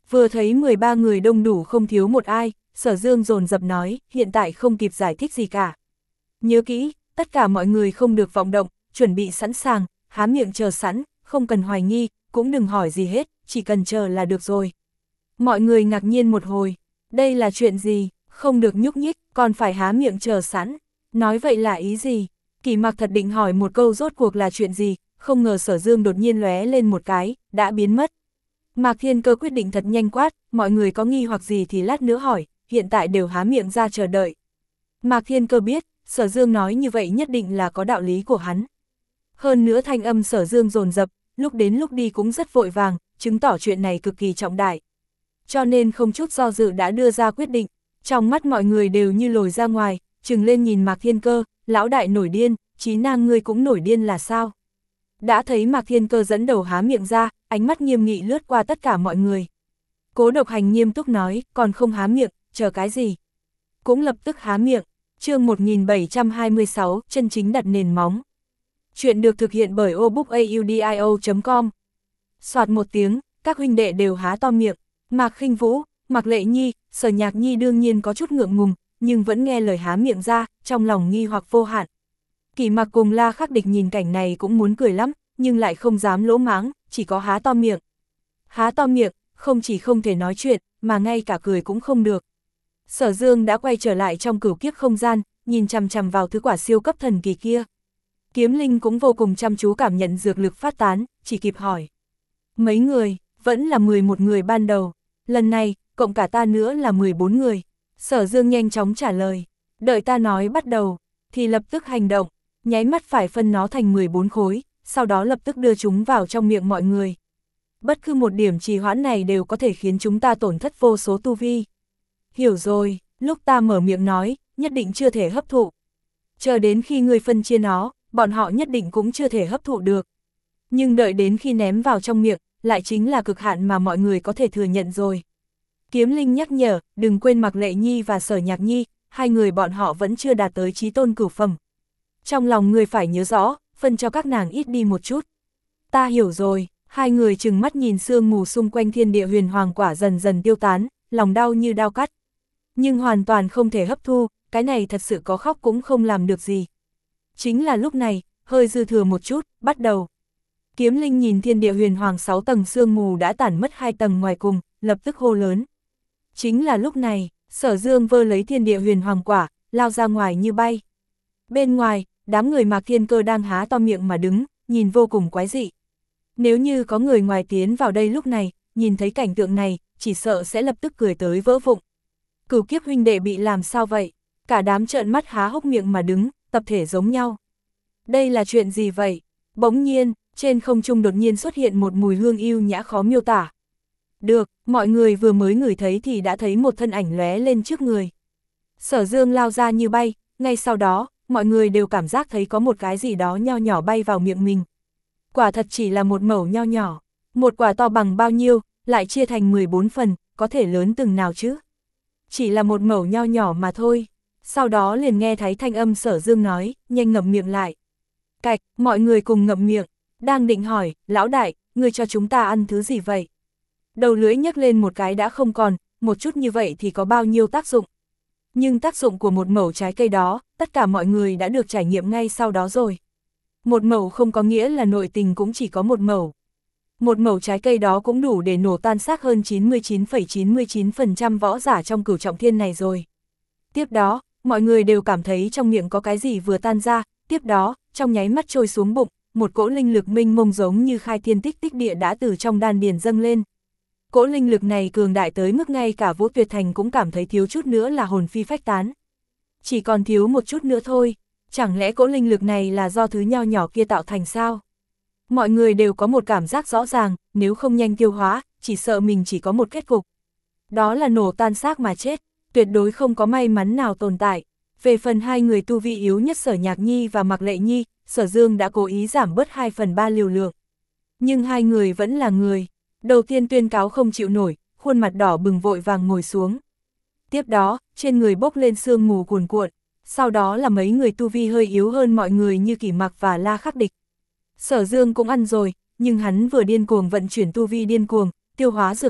Vừa thấy mười ba người đông đủ không thiếu một ai, Sở Dương dồn dập nói, hiện tại không kịp giải thích gì cả. Nhớ kỹ, tất cả mọi người không được vọng động, chuẩn bị sẵn sàng, há miệng chờ sẵn, không cần hoài nghi, cũng đừng hỏi gì hết, chỉ cần chờ là được rồi. Mọi người ngạc nhiên một hồi, đây là chuyện gì, không được nhúc nhích, còn phải há miệng chờ sẵn. Nói vậy là ý gì? Kỳ Mặc thật định hỏi một câu rốt cuộc là chuyện gì, không ngờ Sở Dương đột nhiên lóe lên một cái, đã biến mất. Mạc Thiên Cơ quyết định thật nhanh quát, mọi người có nghi hoặc gì thì lát nữa hỏi, hiện tại đều há miệng ra chờ đợi. Mạc Thiên Cơ biết, Sở Dương nói như vậy nhất định là có đạo lý của hắn. Hơn nữa thanh âm Sở Dương dồn dập, lúc đến lúc đi cũng rất vội vàng, chứng tỏ chuyện này cực kỳ trọng đại. Cho nên không chút do dự đã đưa ra quyết định, trong mắt mọi người đều như lồi ra ngoài, trừng lên nhìn Mạc Thiên Cơ, lão đại nổi điên, Chí Nang ngươi cũng nổi điên là sao? Đã thấy Mạc Thiên Cơ dẫn đầu há miệng ra, ánh mắt nghiêm nghị lướt qua tất cả mọi người. Cố Độc Hành nghiêm túc nói, còn không há miệng, chờ cái gì? Cũng lập tức há miệng. Chương một nghìn bảy trăm hai mươi sáu, chân chính đặt nền móng. Chuyện được thực hiện bởi obookaudio chấm com. Soạt một tiếng, các huynh đệ đều há to miệng. Mạc Khinh Vũ, Mạc Lệ Nhi, Sở Nhạc Nhi đương nhiên có chút ngượng ngùng, nhưng vẫn nghe lời há miệng ra, trong lòng nghi hoặc vô hạn. Kỳ Mặc cùng La Khắc Địch nhìn cảnh này cũng muốn cười lắm, nhưng lại không dám lỗ mãng, chỉ có há to miệng. Há to miệng, không chỉ không thể nói chuyện, mà ngay cả cười cũng không được. Sở Dương đã quay trở lại trong cửu kiếp không gian, nhìn chằm chằm vào thứ quả siêu cấp thần kỳ kia. Kiếm Linh cũng vô cùng chăm chú cảm nhận dược lực phát tán, chỉ kịp hỏi. Mấy người, vẫn là mười một người ban đầu, lần này, cộng cả ta nữa là mười bốn người. Sở Dương nhanh chóng trả lời, đợi ta nói bắt đầu, thì lập tức hành động, nháy mắt phải phân nó thành mười bốn khối, sau đó lập tức đưa chúng vào trong miệng mọi người. Bất cứ một điểm trì hoãn này đều có thể khiến chúng ta tổn thất vô số tu vi. Hiểu rồi, lúc ta mở miệng nói, nhất định chưa thể hấp thụ. Chờ đến khi ngươi phân chia nó, bọn họ nhất định cũng chưa thể hấp thụ được. Nhưng đợi đến khi ném vào trong miệng, lại chính là cực hạn mà mọi người có thể thừa nhận rồi. Kiếm Linh nhắc nhở, đừng quên Mạc Lệ Nhi và Sở Nhạc Nhi, hai người bọn họ vẫn chưa đạt tới chí tôn cửu phẩm. Trong lòng ngươi phải nhớ rõ, phân cho các nàng ít đi một chút. Ta hiểu rồi, hai người trừng mắt nhìn sương mù xung quanh thiên địa huyền hoàng quả dần dần tiêu tán, lòng đau như đao cắt. Nhưng hoàn toàn không thể hấp thu, cái này thật sự có khóc cũng không làm được gì. Chính là lúc này, hơi dư thừa một chút, bắt đầu. Kiếm Linh nhìn thiên địa huyền hoàng sáu tầng sương mù đã tản mất hai tầng ngoài cùng, lập tức hô lớn. Chính là lúc này, Sở Dương vơ lấy thiên địa huyền hoàng quả, lao ra ngoài như bay. Bên ngoài, đám người Mạc Thiên Cơ đang há to miệng mà đứng, nhìn vô cùng quái dị. Nếu như có người ngoài tiến vào đây lúc này, nhìn thấy cảnh tượng này, chỉ sợ sẽ lập tức cười tới vỡ vụng. Cửu kiếp huynh đệ bị làm sao vậy? Cả đám trợn mắt há hốc miệng mà đứng, tập thể giống nhau. Đây là chuyện gì vậy? Bỗng nhiên, trên không trung đột nhiên xuất hiện một mùi hương yêu nhã khó miêu tả. Được, mọi người vừa mới ngửi thấy thì đã thấy một thân ảnh lóe lên trước người. Sở Dương lao ra như bay, ngay sau đó, mọi người đều cảm giác thấy có một cái gì đó nho nhỏ bay vào miệng mình. Quả thật chỉ là một mẩu nho nhỏ, một quả to bằng bao nhiêu, lại chia thành mười bốn phần, có thể lớn từng nào chứ? Chỉ là một mẩu nho nhỏ mà thôi. Sau đó liền nghe thấy thanh âm Sở Dương nói, nhanh ngậm miệng lại. Cạch, mọi người cùng ngậm miệng, đang định hỏi, lão đại, người cho chúng ta ăn thứ gì vậy? Đầu lưỡi nhấc lên một cái đã không còn, một chút như vậy thì có bao nhiêu tác dụng? Nhưng tác dụng của một mẩu trái cây đó, tất cả mọi người đã được trải nghiệm ngay sau đó rồi. Một mẩu không có nghĩa là nội tình cũng chỉ có một mẩu. Một mẩu trái cây đó cũng đủ để nổ tan xác hơn chín mươi chín phẩy chín mươi chín phần trăm võ giả trong cửu trọng thiên này rồi. Tiếp đó, mọi người đều cảm thấy trong miệng có cái gì vừa tan ra, tiếp đó, trong nháy mắt trôi xuống bụng, một cỗ linh lực mênh mông giống như khai thiên tích tích địa đã từ trong đan điền dâng lên. Cỗ linh lực này cường đại tới mức ngay cả Vũ Tuyệt Thành cũng cảm thấy thiếu chút nữa là hồn phi phách tán. Chỉ còn thiếu một chút nữa thôi, chẳng lẽ cỗ linh lực này là do thứ nho nhỏ kia tạo thành sao? Mọi người đều có một cảm giác rõ ràng, nếu không nhanh tiêu hóa, chỉ sợ mình chỉ có một kết cục. Đó là nổ tan xác mà chết, tuyệt đối không có may mắn nào tồn tại. Về phần hai người tu vi yếu nhất Sở Nhạc Nhi và Mạc Lệ Nhi, Sở Dương đã cố ý giảm bớt hai phần ba liều lượng. Nhưng hai người vẫn là người. Đầu tiên tuyên cáo không chịu nổi, khuôn mặt đỏ bừng vội vàng ngồi xuống. Tiếp đó, trên người bốc lên sương mù cuồn cuộn, sau đó là mấy người tu vi hơi yếu hơn mọi người như Kỷ Mặc và La Khắc Địch. Sở Dương cũng ăn rồi, nhưng hắn vừa điên cuồng vận chuyển tu vi điên cuồng, tiêu hóa dược lực,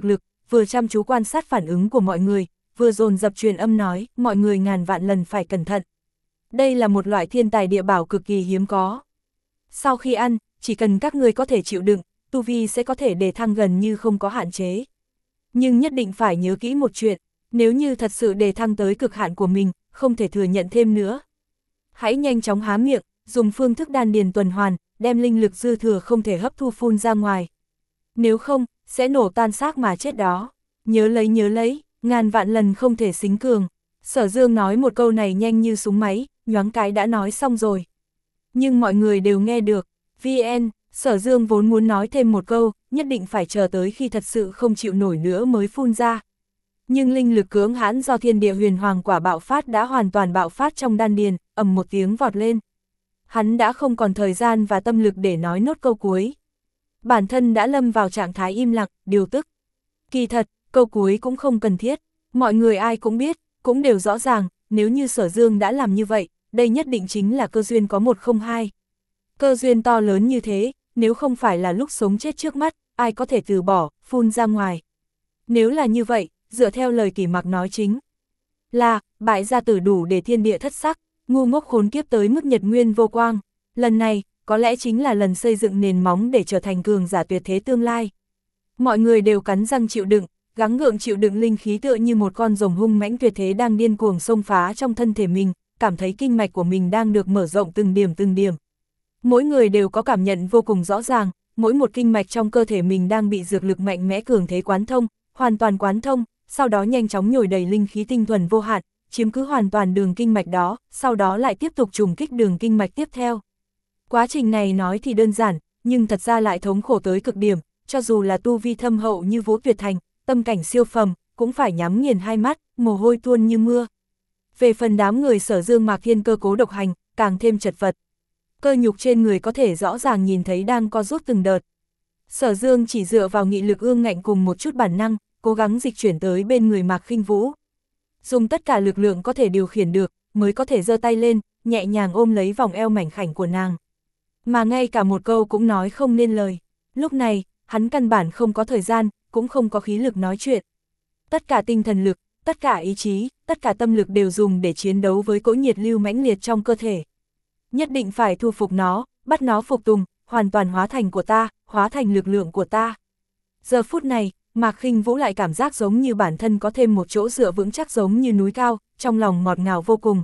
vừa chăm chú quan sát phản ứng của mọi người, vừa dồn dập truyền âm nói, mọi người ngàn vạn lần phải cẩn thận. Đây là một loại thiên tài địa bảo cực kỳ hiếm có. Sau khi ăn, chỉ cần các ngươi có thể chịu đựng, tu vi sẽ có thể đề thăng gần như không có hạn chế. Nhưng nhất định phải nhớ kỹ một chuyện, nếu như thật sự đề thăng tới cực hạn của mình, không thể thừa nhận thêm nữa. Hãy nhanh chóng há miệng, dùng phương thức đan điền tuần hoàn, đem linh lực dư thừa không thể hấp thu phun ra ngoài. Nếu không, sẽ nổ tan xác mà chết đó. Nhớ lấy nhớ lấy, ngàn vạn lần không thể xính cường. Sở Dương nói một câu này nhanh như súng máy, nhoáng cái đã nói xong rồi. Nhưng mọi người đều nghe được. vê en, Sở Dương vốn muốn nói thêm một câu, nhất định phải chờ tới khi thật sự không chịu nổi nữa mới phun ra. Nhưng linh lực cưỡng hãn do thiên địa huyền hoàng quả bạo phát đã hoàn toàn bạo phát trong đan điền, ầm một tiếng vọt lên. Hắn đã không còn thời gian và tâm lực để nói nốt câu cuối. Bản thân đã lâm vào trạng thái im lặng, điều tức. Kỳ thật, câu cuối cũng không cần thiết. Mọi người ai cũng biết, cũng đều rõ ràng, nếu như Sở Dương đã làm như vậy, đây nhất định chính là cơ duyên có một không hai. Cơ duyên to lớn như thế, nếu không phải là lúc sống chết trước mắt, ai có thể từ bỏ, phun ra ngoài. Nếu là như vậy, dựa theo lời Kỷ Mặc nói chính là, bại gia tử đủ để thiên địa thất sắc, ngu ngốc khốn kiếp tới mức nhật nguyên vô quang. Lần này, có lẽ chính là lần xây dựng nền móng để trở thành cường giả tuyệt thế tương lai. Mọi người đều cắn răng chịu đựng, gắng gượng chịu đựng linh khí tựa như một con rồng hung mãnh tuyệt thế đang điên cuồng xông phá trong thân thể mình, cảm thấy kinh mạch của mình đang được mở rộng từng điểm từng điểm. Mỗi người đều có cảm nhận vô cùng rõ ràng, mỗi một kinh mạch trong cơ thể mình đang bị dược lực mạnh mẽ cường thế quán thông, hoàn toàn quán thông, sau đó nhanh chóng nhồi đầy linh khí tinh thuần vô hạn, chiếm cứ hoàn toàn đường kinh mạch đó, sau đó lại tiếp tục trùng kích đường kinh mạch tiếp theo. Quá trình này nói thì đơn giản, nhưng thật ra lại thống khổ tới cực điểm, cho dù là tu vi thâm hậu như Vũ Tuyệt Thành, tâm cảnh siêu phàm, cũng phải nhắm nghiền hai mắt, mồ hôi tuôn như mưa. Về phần đám người Sở Dương Mạc Thiên cơ cố độc hành, càng thêm chật vật. Cơ nhục trên người có thể rõ ràng nhìn thấy đang co rút từng đợt. Sở Dương chỉ dựa vào nghị lực ương ngạnh cùng một chút bản năng, cố gắng dịch chuyển tới bên người Mạc Khinh Vũ. Dùng tất cả lực lượng có thể điều khiển được, mới có thể giơ tay lên, nhẹ nhàng ôm lấy vòng eo mảnh khảnh của nàng. Mà ngay cả một câu cũng nói không nên lời. Lúc này, hắn căn bản không có thời gian, cũng không có khí lực nói chuyện. Tất cả tinh thần lực, tất cả ý chí, tất cả tâm lực đều dùng để chiến đấu với cỗ nhiệt lưu mãnh liệt trong cơ thể. Nhất định phải thu phục nó, bắt nó phục tùng, hoàn toàn hóa thành của ta, hóa thành lực lượng của ta. Giờ phút này, Mạc Khinh Vũ lại cảm giác giống như bản thân có thêm một chỗ dựa vững chắc giống như núi cao, trong lòng ngọt ngào vô cùng.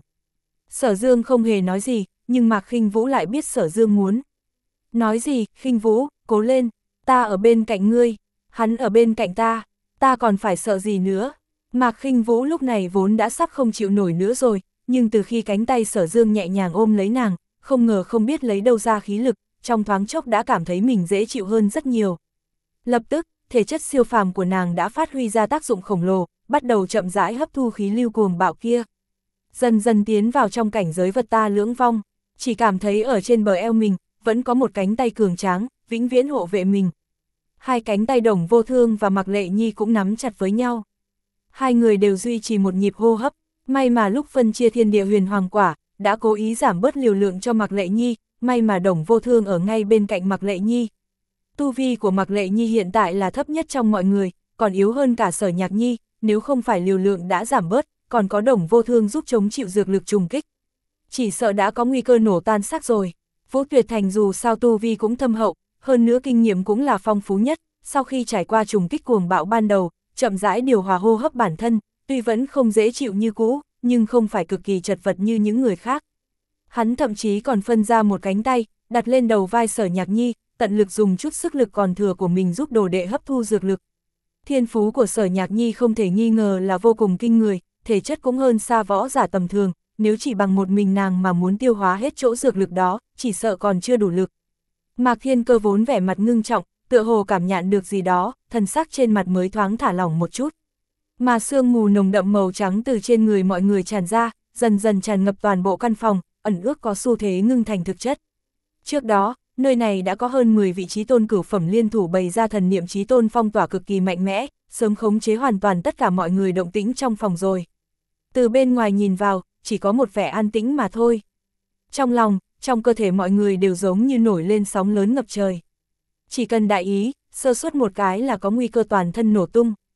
Sở Dương không hề nói gì, nhưng Mạc Khinh Vũ lại biết Sở Dương muốn. Nói gì, Khinh Vũ, cố lên, ta ở bên cạnh ngươi, hắn ở bên cạnh ta, ta còn phải sợ gì nữa. Mạc Khinh Vũ lúc này vốn đã sắp không chịu nổi nữa rồi, nhưng từ khi cánh tay Sở Dương nhẹ nhàng ôm lấy nàng, không ngờ không biết lấy đâu ra khí lực, trong thoáng chốc đã cảm thấy mình dễ chịu hơn rất nhiều. Lập tức, thể chất siêu phàm của nàng đã phát huy ra tác dụng khổng lồ, bắt đầu chậm rãi hấp thu khí lưu cuồng bạo kia. Dần dần tiến vào trong cảnh giới vật ta lưỡng vong, chỉ cảm thấy ở trên bờ eo mình, vẫn có một cánh tay cường tráng, vĩnh viễn hộ vệ mình. Hai cánh tay Đồng Vô Thương và Mạc Lệ Nhi cũng nắm chặt với nhau. Hai người đều duy trì một nhịp hô hấp, may mà lúc phân chia thiên địa huyền hoàng quả, đã cố ý giảm bớt liều lượng cho Mạc Lệ Nhi, may mà Đồng Vô Thương ở ngay bên cạnh Mạc Lệ Nhi. Tu vi của Mạc Lệ Nhi hiện tại là thấp nhất trong mọi người, còn yếu hơn cả Sở Nhạc Nhi, nếu không phải liều lượng đã giảm bớt, còn có Đồng Vô Thương giúp chống chịu dược lực trùng kích. Chỉ sợ đã có nguy cơ nổ tan xác rồi. Vũ Tuyệt Thành dù sao tu vi cũng thâm hậu, hơn nữa kinh nghiệm cũng là phong phú nhất, sau khi trải qua trùng kích cuồng bạo ban đầu, chậm rãi điều hòa hô hấp bản thân, tuy vẫn không dễ chịu như cũ, nhưng không phải cực kỳ chật vật như những người khác. Hắn thậm chí còn phân ra một cánh tay, đặt lên đầu vai Sở Nhạc Nhi, tận lực dùng chút sức lực còn thừa của mình giúp đồ đệ hấp thu dược lực. Thiên phú của Sở Nhạc Nhi không thể nghi ngờ là vô cùng kinh người, thể chất cũng hơn xa võ giả tầm thường, nếu chỉ bằng một mình nàng mà muốn tiêu hóa hết chỗ dược lực đó, chỉ sợ còn chưa đủ lực. Mạc Thiên Cơ vốn vẻ mặt ngưng trọng, tựa hồ cảm nhận được gì đó, thần sắc trên mặt mới thoáng thả lỏng một chút. Mà sương mù nồng đậm màu trắng từ trên người mọi người tràn ra, dần dần tràn ngập toàn bộ căn phòng, ẩn ước có xu thế ngưng thành thực chất. Trước đó, nơi này đã có hơn mười vị trí tôn cửu phẩm liên thủ bày ra thần niệm chí tôn phong tỏa cực kỳ mạnh mẽ, sớm khống chế hoàn toàn tất cả mọi người động tĩnh trong phòng rồi. Từ bên ngoài nhìn vào, chỉ có một vẻ an tĩnh mà thôi. Trong lòng, trong cơ thể mọi người đều giống như nổi lên sóng lớn ngập trời. Chỉ cần đại ý, sơ suất một cái là có nguy cơ toàn thân nổ tung.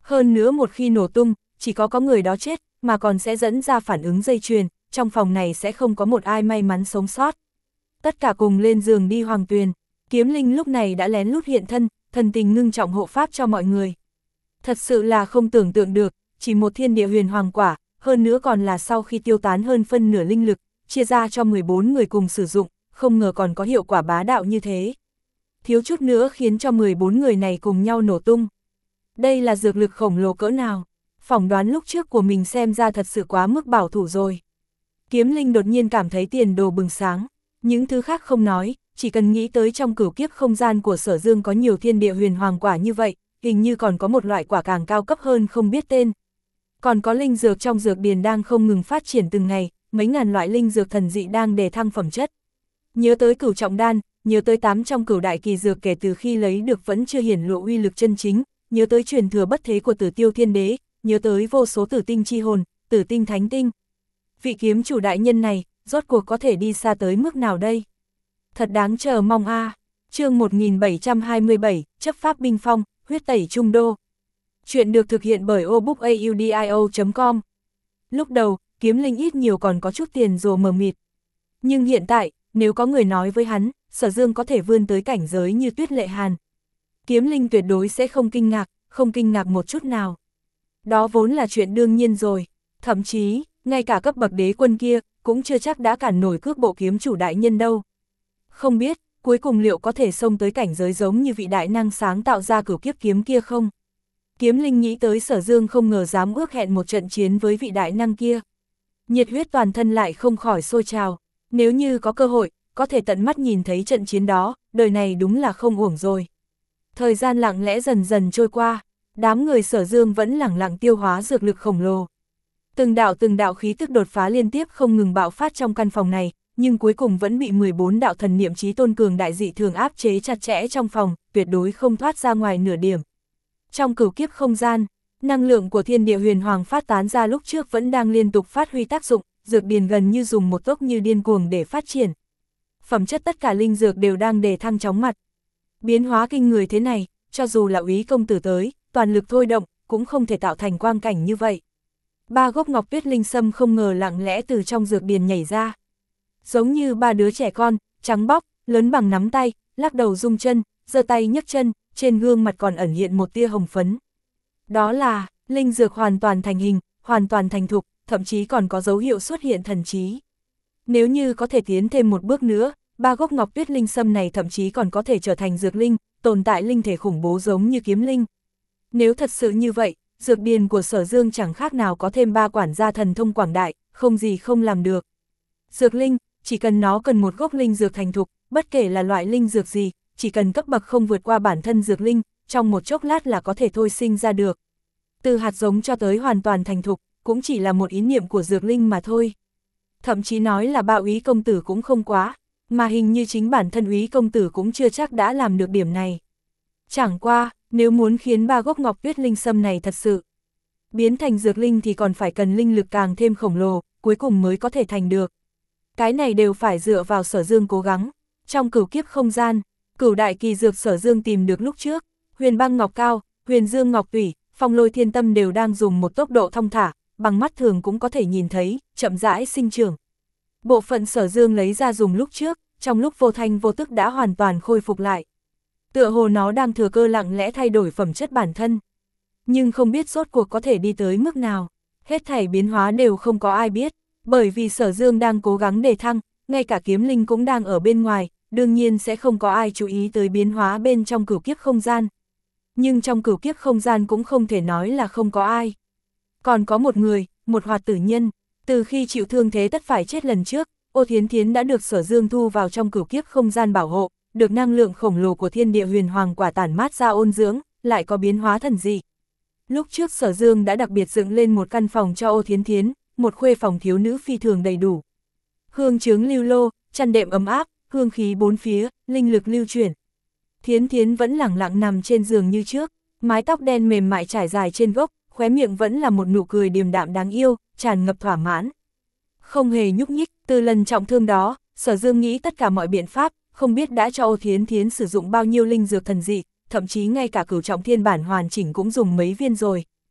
Hơn nữa một khi nổ tung, chỉ có có người đó chết, mà còn sẽ dẫn ra phản ứng dây chuyền, trong phòng này sẽ không có một ai may mắn sống sót. Tất cả cùng lên giường đi Hoàng Tuyền. Kiếm Linh lúc này đã lén lút hiện thân, thần tình ngưng trọng hộ pháp cho mọi người. Thật sự là không tưởng tượng được, chỉ một thiên địa huyền hoàng quả, hơn nữa còn là sau khi tiêu tán hơn phân nửa linh lực, chia ra cho mười bốn người cùng sử dụng, không ngờ còn có hiệu quả bá đạo như thế. Thiếu chút nữa khiến cho mười bốn người này cùng nhau nổ tung. Đây là dược lực khổng lồ cỡ nào? Phỏng đoán lúc trước của mình xem ra thật sự quá mức bảo thủ rồi. Kiếm Linh đột nhiên cảm thấy tiền đồ bừng sáng. Những thứ khác không nói, chỉ cần nghĩ tới trong cửu kiếp không gian của Sở Dương có nhiều thiên địa huyền hoàng quả như vậy, hình như còn có một loại quả càng cao cấp hơn không biết tên. Còn có linh dược trong dược điền đang không ngừng phát triển từng ngày, mấy ngàn loại linh dược thần dị đang đề thăng phẩm chất. Nhớ tới cửu trọng đan, nhớ tới tám trong cửu đại kỳ dược kể từ khi lấy được vẫn chưa hiển lộ uy lực chân chính, nhớ tới truyền thừa bất thế của Tử Tiêu Thiên Đế, nhớ tới vô số tử tinh chi hồn, tử tinh thánh tinh. Vị kiếm chủ đại nhân này, rốt cuộc có thể đi xa tới mức nào đây? Thật đáng chờ mong a. À. Chương một nghìn bảy trăm hai mươi bảy, chấp pháp binh phong, huyết tẩy trung đô. Chuyện được thực hiện bởi obookaudio chấm com. Lúc đầu, Kiếm Linh ít nhiều còn có chút tiền rồ mờ mịt. Nhưng hiện tại, nếu có người nói với hắn, Sở Dương có thể vươn tới cảnh giới như Tuyết Lệ Hàn, Kiếm Linh tuyệt đối sẽ không kinh ngạc, không kinh ngạc một chút nào. Đó vốn là chuyện đương nhiên rồi, thậm chí, ngay cả cấp bậc đế quân kia, cũng chưa chắc đã cản nổi cước bộ kiếm chủ đại nhân đâu. Không biết, cuối cùng liệu có thể xông tới cảnh giới giống như vị đại năng sáng tạo ra cửu kiếp kiếm kia không? Kiếm Linh nghĩ tới Sở Dương không ngờ dám ước hẹn một trận chiến với vị đại năng kia. Nhiệt huyết toàn thân lại không khỏi sôi trào, nếu như có cơ hội, có thể tận mắt nhìn thấy trận chiến đó, đời này đúng là không uổng rồi. Thời gian lặng lẽ dần dần trôi qua, đám người Sở Dương vẫn lẳng lặng tiêu hóa dược lực khổng lồ. Từng đạo từng đạo khí tức đột phá liên tiếp không ngừng bạo phát trong căn phòng này, nhưng cuối cùng vẫn bị mười bốn đạo thần niệm chí tôn cường đại dị thường áp chế chặt chẽ trong phòng, tuyệt đối không thoát ra ngoài nửa điểm. Trong cửu kiếp không gian, năng lượng của thiên địa huyền hoàng phát tán ra lúc trước vẫn đang liên tục phát huy tác dụng, dược điền gần như dùng một tốc như điên cuồng để phát triển. Phẩm chất tất cả linh dược đều đang đề thăng chóng mặt. Biến hóa kinh người thế này, cho dù là Úy công tử tới, toàn lực thôi động, cũng không thể tạo thành quang cảnh như vậy. Ba gốc ngọc tuyết linh sâm không ngờ lặng lẽ từ trong dược điền nhảy ra. Giống như ba đứa trẻ con, trắng bóc, lớn bằng nắm tay, lắc đầu rung chân, giơ tay nhấc chân, trên gương mặt còn ẩn hiện một tia hồng phấn. Đó là, linh dược hoàn toàn thành hình, hoàn toàn thành thục, thậm chí còn có dấu hiệu xuất hiện thần trí. Nếu như có thể tiến thêm một bước nữa, ba gốc ngọc tuyết linh sâm này thậm chí còn có thể trở thành dược linh, tồn tại linh thể khủng bố giống như kiếm linh. Nếu thật sự như vậy, dược điền của Sở Dương chẳng khác nào có thêm ba quản gia thần thông quảng đại, không gì không làm được. Dược linh, chỉ cần nó cần một gốc linh dược thành thục, bất kể là loại linh dược gì, chỉ cần cấp bậc không vượt qua bản thân dược linh, trong một chốc lát là có thể thôi sinh ra được. Từ hạt giống cho tới hoàn toàn thành thục, cũng chỉ là một ý niệm của dược linh mà thôi. Thậm chí nói là ba Úy công tử cũng không quá, mà hình như chính bản thân Úy công tử cũng chưa chắc đã làm được điểm này. Chẳng qua, nếu muốn khiến ba gốc ngọc tuyết linh sâm này thật sự biến thành dược linh thì còn phải cần linh lực càng thêm khổng lồ, cuối cùng mới có thể thành được. Cái này đều phải dựa vào Sở Dương cố gắng. Trong cửu kiếp không gian, cửu đại kỳ dược Sở Dương tìm được lúc trước, huyền băng ngọc cao, huyền dương ngọc tủy, phong lôi thiên tâm đều đang dùng một tốc độ thong thả, bằng mắt thường cũng có thể nhìn thấy, chậm rãi sinh trưởng. Bộ phận Sở Dương lấy ra dùng lúc trước, trong lúc vô thanh vô tức đã hoàn toàn khôi phục lại. Tựa hồ nó đang thừa cơ lặng lẽ thay đổi phẩm chất bản thân. Nhưng không biết rốt cuộc có thể đi tới mức nào. Hết thảy biến hóa đều không có ai biết, bởi vì Sở Dương đang cố gắng đề thăng, ngay cả kiếm linh cũng đang ở bên ngoài, đương nhiên sẽ không có ai chú ý tới biến hóa bên trong cửu kiếp không gian. Nhưng trong cửu kiếp không gian cũng không thể nói là không có ai. Còn có một người, một hoạt tử nhân, từ khi chịu thương thế tất phải chết lần trước, Ô Thiến Thiến đã được Sở Dương thu vào trong cửu kiếp không gian bảo hộ, được năng lượng khổng lồ của thiên địa huyền hoàng quả tản mát ra ôn dưỡng, lại có biến hóa thần dị. Lúc trước Sở Dương đã đặc biệt dựng lên một căn phòng cho Ô Thiến Thiến, một khuê phòng thiếu nữ phi thường đầy đủ. Hương trướng lưu lô, chăn đệm ấm áp, hương khí bốn phía, linh lực lưu chuyển. Thiến Thiến vẫn lẳng lặng nằm trên giường như trước, mái tóc đen mềm mại trải dài trên gốc, khóe miệng vẫn là một nụ cười điềm đạm đáng yêu, tràn ngập thỏa mãn. Không hề nhúc nhích, từ lần trọng thương đó, Sở Dương nghĩ tất cả mọi biện pháp, không biết đã cho Ô Thiến Thiến sử dụng bao nhiêu linh dược thần dị, thậm chí ngay cả cửu trọng thiên bản hoàn chỉnh cũng dùng mấy viên rồi,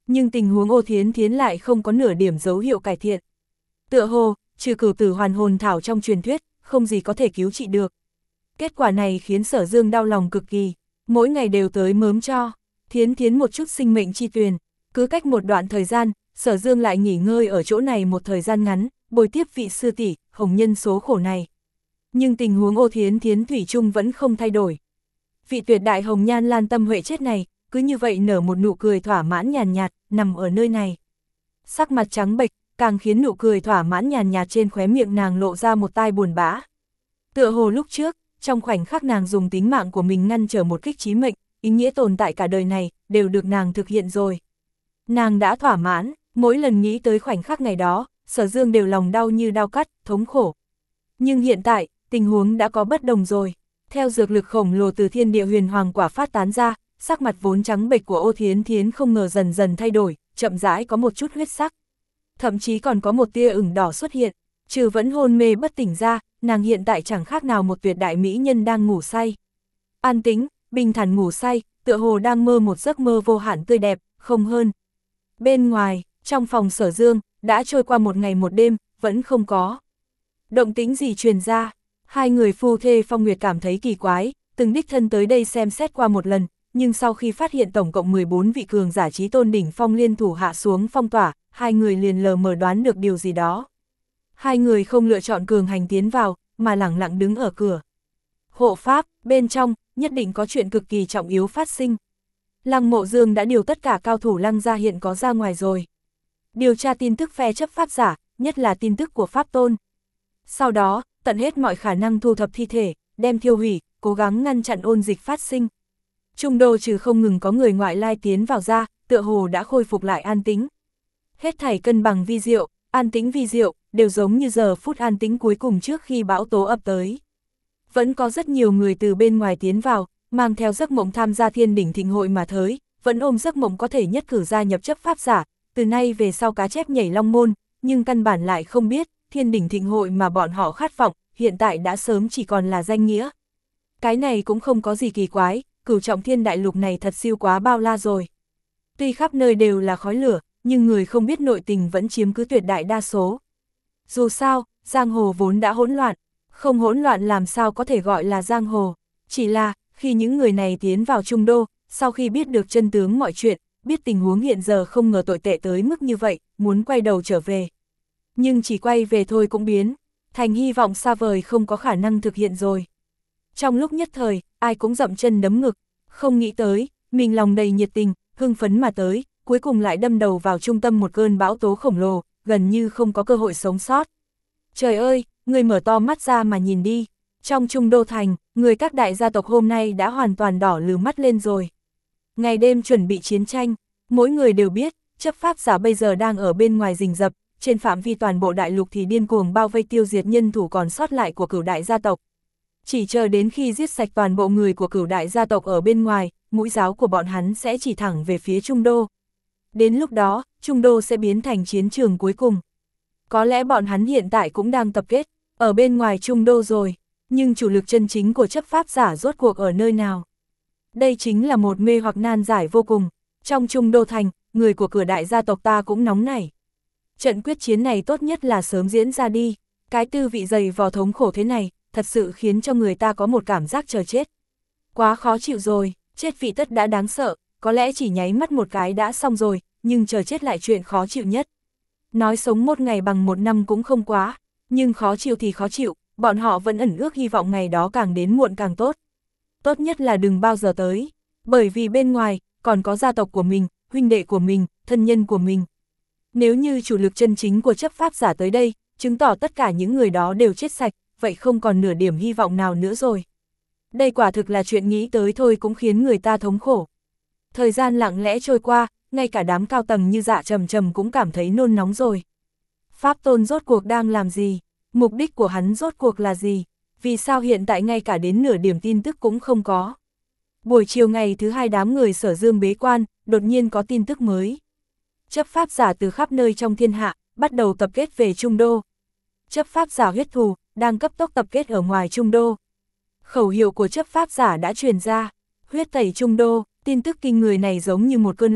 nhưng tình huống Ô Thiến Thiến lại không có nửa điểm dấu hiệu cải thiện. Tựa hồ, trừ cửu tử hoàn hồn thảo trong truyền thuyết, không gì có thể cứu trị được. Kết quả này khiến Sở Dương đau lòng cực kỳ, mỗi ngày đều tới mớm cho Thiến Thiến một chút sinh mệnh chi tuyền. Cứ cách một đoạn thời gian, Sở Dương lại nghỉ ngơi ở chỗ này một thời gian ngắn, bồi tiếp vị sư tỷ hồng nhân số khổ này. Nhưng tình huống Ô Thiến Thiến thủy chung vẫn không thay đổi. Vị tuyệt đại hồng nhan Lan Tâm Huệ chết này, cứ như vậy nở một nụ cười thỏa mãn nhàn nhạt, nằm ở nơi này. Sắc mặt trắng bệch, càng khiến nụ cười thỏa mãn nhàn nhạt trên khóe miệng nàng lộ ra một tai buồn bã. Tựa hồ lúc trước, trong khoảnh khắc nàng dùng tính mạng của mình ngăn trở một kích chí mệnh, ý nghĩa tồn tại cả đời này, đều được nàng thực hiện rồi. Nàng đã thỏa mãn, mỗi lần nghĩ tới khoảnh khắc ngày đó, Sở Dương đều lòng đau như đau cắt, thống khổ. Nhưng hiện tại, tình huống đã có bất đồng rồi. Theo dược lực khổng lồ từ thiên địa huyền hoàng quả phát tán ra, sắc mặt vốn trắng bệch của Ô Thiến Thiến không ngờ dần dần thay đổi, chậm rãi có một chút huyết sắc. Thậm chí còn có một tia ửng đỏ xuất hiện, trừ vẫn hôn mê bất tỉnh ra, nàng hiện tại chẳng khác nào một tuyệt đại mỹ nhân đang ngủ say. An tĩnh, bình thản ngủ say, tựa hồ đang mơ một giấc mơ vô hạn tươi đẹp, không hơn. Bên ngoài, trong phòng Sở Dương, đã trôi qua một ngày một đêm, vẫn không có động tĩnh gì truyền ra. Hai người phu thê Phong Nguyệt cảm thấy kỳ quái, từng đích thân tới đây xem xét qua một lần, nhưng sau khi phát hiện tổng cộng mười bốn vị cường giả chí tôn đỉnh phong liên thủ hạ xuống phong tỏa, hai người liền lờ mờ đoán được điều gì đó. Hai người không lựa chọn cường hành tiến vào, mà lẳng lặng đứng ở cửa. Hộ pháp, bên trong, nhất định có chuyện cực kỳ trọng yếu phát sinh. Lăng Mộ Dương đã điều tất cả cao thủ Lăng gia hiện có ra ngoài rồi. Điều tra tin tức phe chấp pháp giả, nhất là tin tức của Pháp Tôn. Sau đó, tận hết mọi khả năng thu thập thi thể, đem thiêu hủy, cố gắng ngăn chặn ôn dịch phát sinh. Trung đô trừ không ngừng có người ngoại lai tiến vào ra, tựa hồ đã khôi phục lại an tĩnh. Hết thảy cân bằng vi diệu, an tĩnh vi diệu, đều giống như giờ phút an tĩnh cuối cùng trước khi bão tố ập tới. Vẫn có rất nhiều người từ bên ngoài tiến vào, mang theo giấc mộng tham gia thiên đỉnh thịnh hội mà tới, vẫn ôm giấc mộng có thể nhất cử gia nhập chấp pháp giả, từ nay về sau cá chép nhảy long môn, nhưng căn bản lại không biết, thiên đỉnh thịnh hội mà bọn họ khát vọng, hiện tại đã sớm chỉ còn là danh nghĩa. Cái này cũng không có gì kỳ quái, cửu trọng thiên đại lục này thật siêu quá bao la rồi. Tuy khắp nơi đều là khói lửa, nhưng người không biết nội tình vẫn chiếm cứ tuyệt đại đa số. Dù sao, giang hồ vốn đã hỗn loạn, không hỗn loạn làm sao có thể gọi là giang hồ. Chỉ là, khi những người này tiến vào Trung Đô, sau khi biết được chân tướng mọi chuyện, biết tình huống hiện giờ không ngờ tồi tệ tới mức như vậy, muốn quay đầu trở về. Nhưng chỉ quay về thôi cũng biến, thành hy vọng xa vời không có khả năng thực hiện rồi. Trong lúc nhất thời, ai cũng dậm chân đấm ngực, không nghĩ tới, mình lòng đầy nhiệt tình, hưng phấn mà tới, cuối cùng lại đâm đầu vào trung tâm một cơn bão tố khổng lồ, gần như không có cơ hội sống sót. Trời ơi, người mở to mắt ra mà nhìn đi, trong Trung Đô Thành, người các đại gia tộc hôm nay đã hoàn toàn đỏ lừ mắt lên rồi. Ngày đêm chuẩn bị chiến tranh, mỗi người đều biết, chấp pháp giả bây giờ đang ở bên ngoài rình rập, trên phạm vi toàn bộ đại lục thì điên cuồng bao vây tiêu diệt nhân thủ còn sót lại của cửu đại gia tộc. Chỉ chờ đến khi giết sạch toàn bộ người của cửu đại gia tộc ở bên ngoài, mũi giáo của bọn hắn sẽ chỉ thẳng về phía Trung Đô. Đến lúc đó, Trung Đô sẽ biến thành chiến trường cuối cùng. Có lẽ bọn hắn hiện tại cũng đang tập kết, ở bên ngoài Trung Đô rồi, nhưng chủ lực chân chính của chấp pháp giả rốt cuộc ở nơi nào? Đây chính là một mê hoặc nan giải vô cùng. Trong Trung Đô Thành, người của cửu đại gia tộc ta cũng nóng nảy. Trận quyết chiến này tốt nhất là sớm diễn ra đi, cái tư vị dày vò thống khổ thế này, thật sự khiến cho người ta có một cảm giác chờ chết. Quá khó chịu rồi, chết vị tất đã đáng sợ, có lẽ chỉ nháy mắt một cái đã xong rồi, nhưng chờ chết lại chuyện khó chịu nhất. Nói sống một ngày bằng một năm cũng không quá, nhưng khó chịu thì khó chịu, bọn họ vẫn ẩn ước hy vọng ngày đó càng đến muộn càng tốt. Tốt nhất là đừng bao giờ tới, bởi vì bên ngoài, còn có gia tộc của mình, huynh đệ của mình, thân nhân của mình. Nếu như chủ lực chân chính của chấp pháp giả tới đây, chứng tỏ tất cả những người đó đều chết sạch, vậy không còn nửa điểm hy vọng nào nữa rồi. Đây quả thực là chuyện nghĩ tới thôi cũng khiến người ta thống khổ. Thời gian lặng lẽ trôi qua, ngay cả đám cao tầng như Dạ Trầm Trầm cũng cảm thấy nôn nóng rồi. Pháp Tôn rốt cuộc đang làm gì? Mục đích của hắn rốt cuộc là gì? Vì sao hiện tại ngay cả đến nửa điểm tin tức cũng không có? Buổi chiều ngày thứ hai đám người Sở Dương bế quan, đột nhiên có tin tức mới. Chấp pháp giả từ khắp nơi trong thiên hạ, bắt đầu tập kết về Trung Đô. Chấp pháp giả huyết thù, đang cấp tốc tập kết ở ngoài Trung Đô. Khẩu hiệu của chấp pháp giả đã truyền ra, huyết tẩy Trung Đô, tin tức kinh người này giống như một cơn lốc,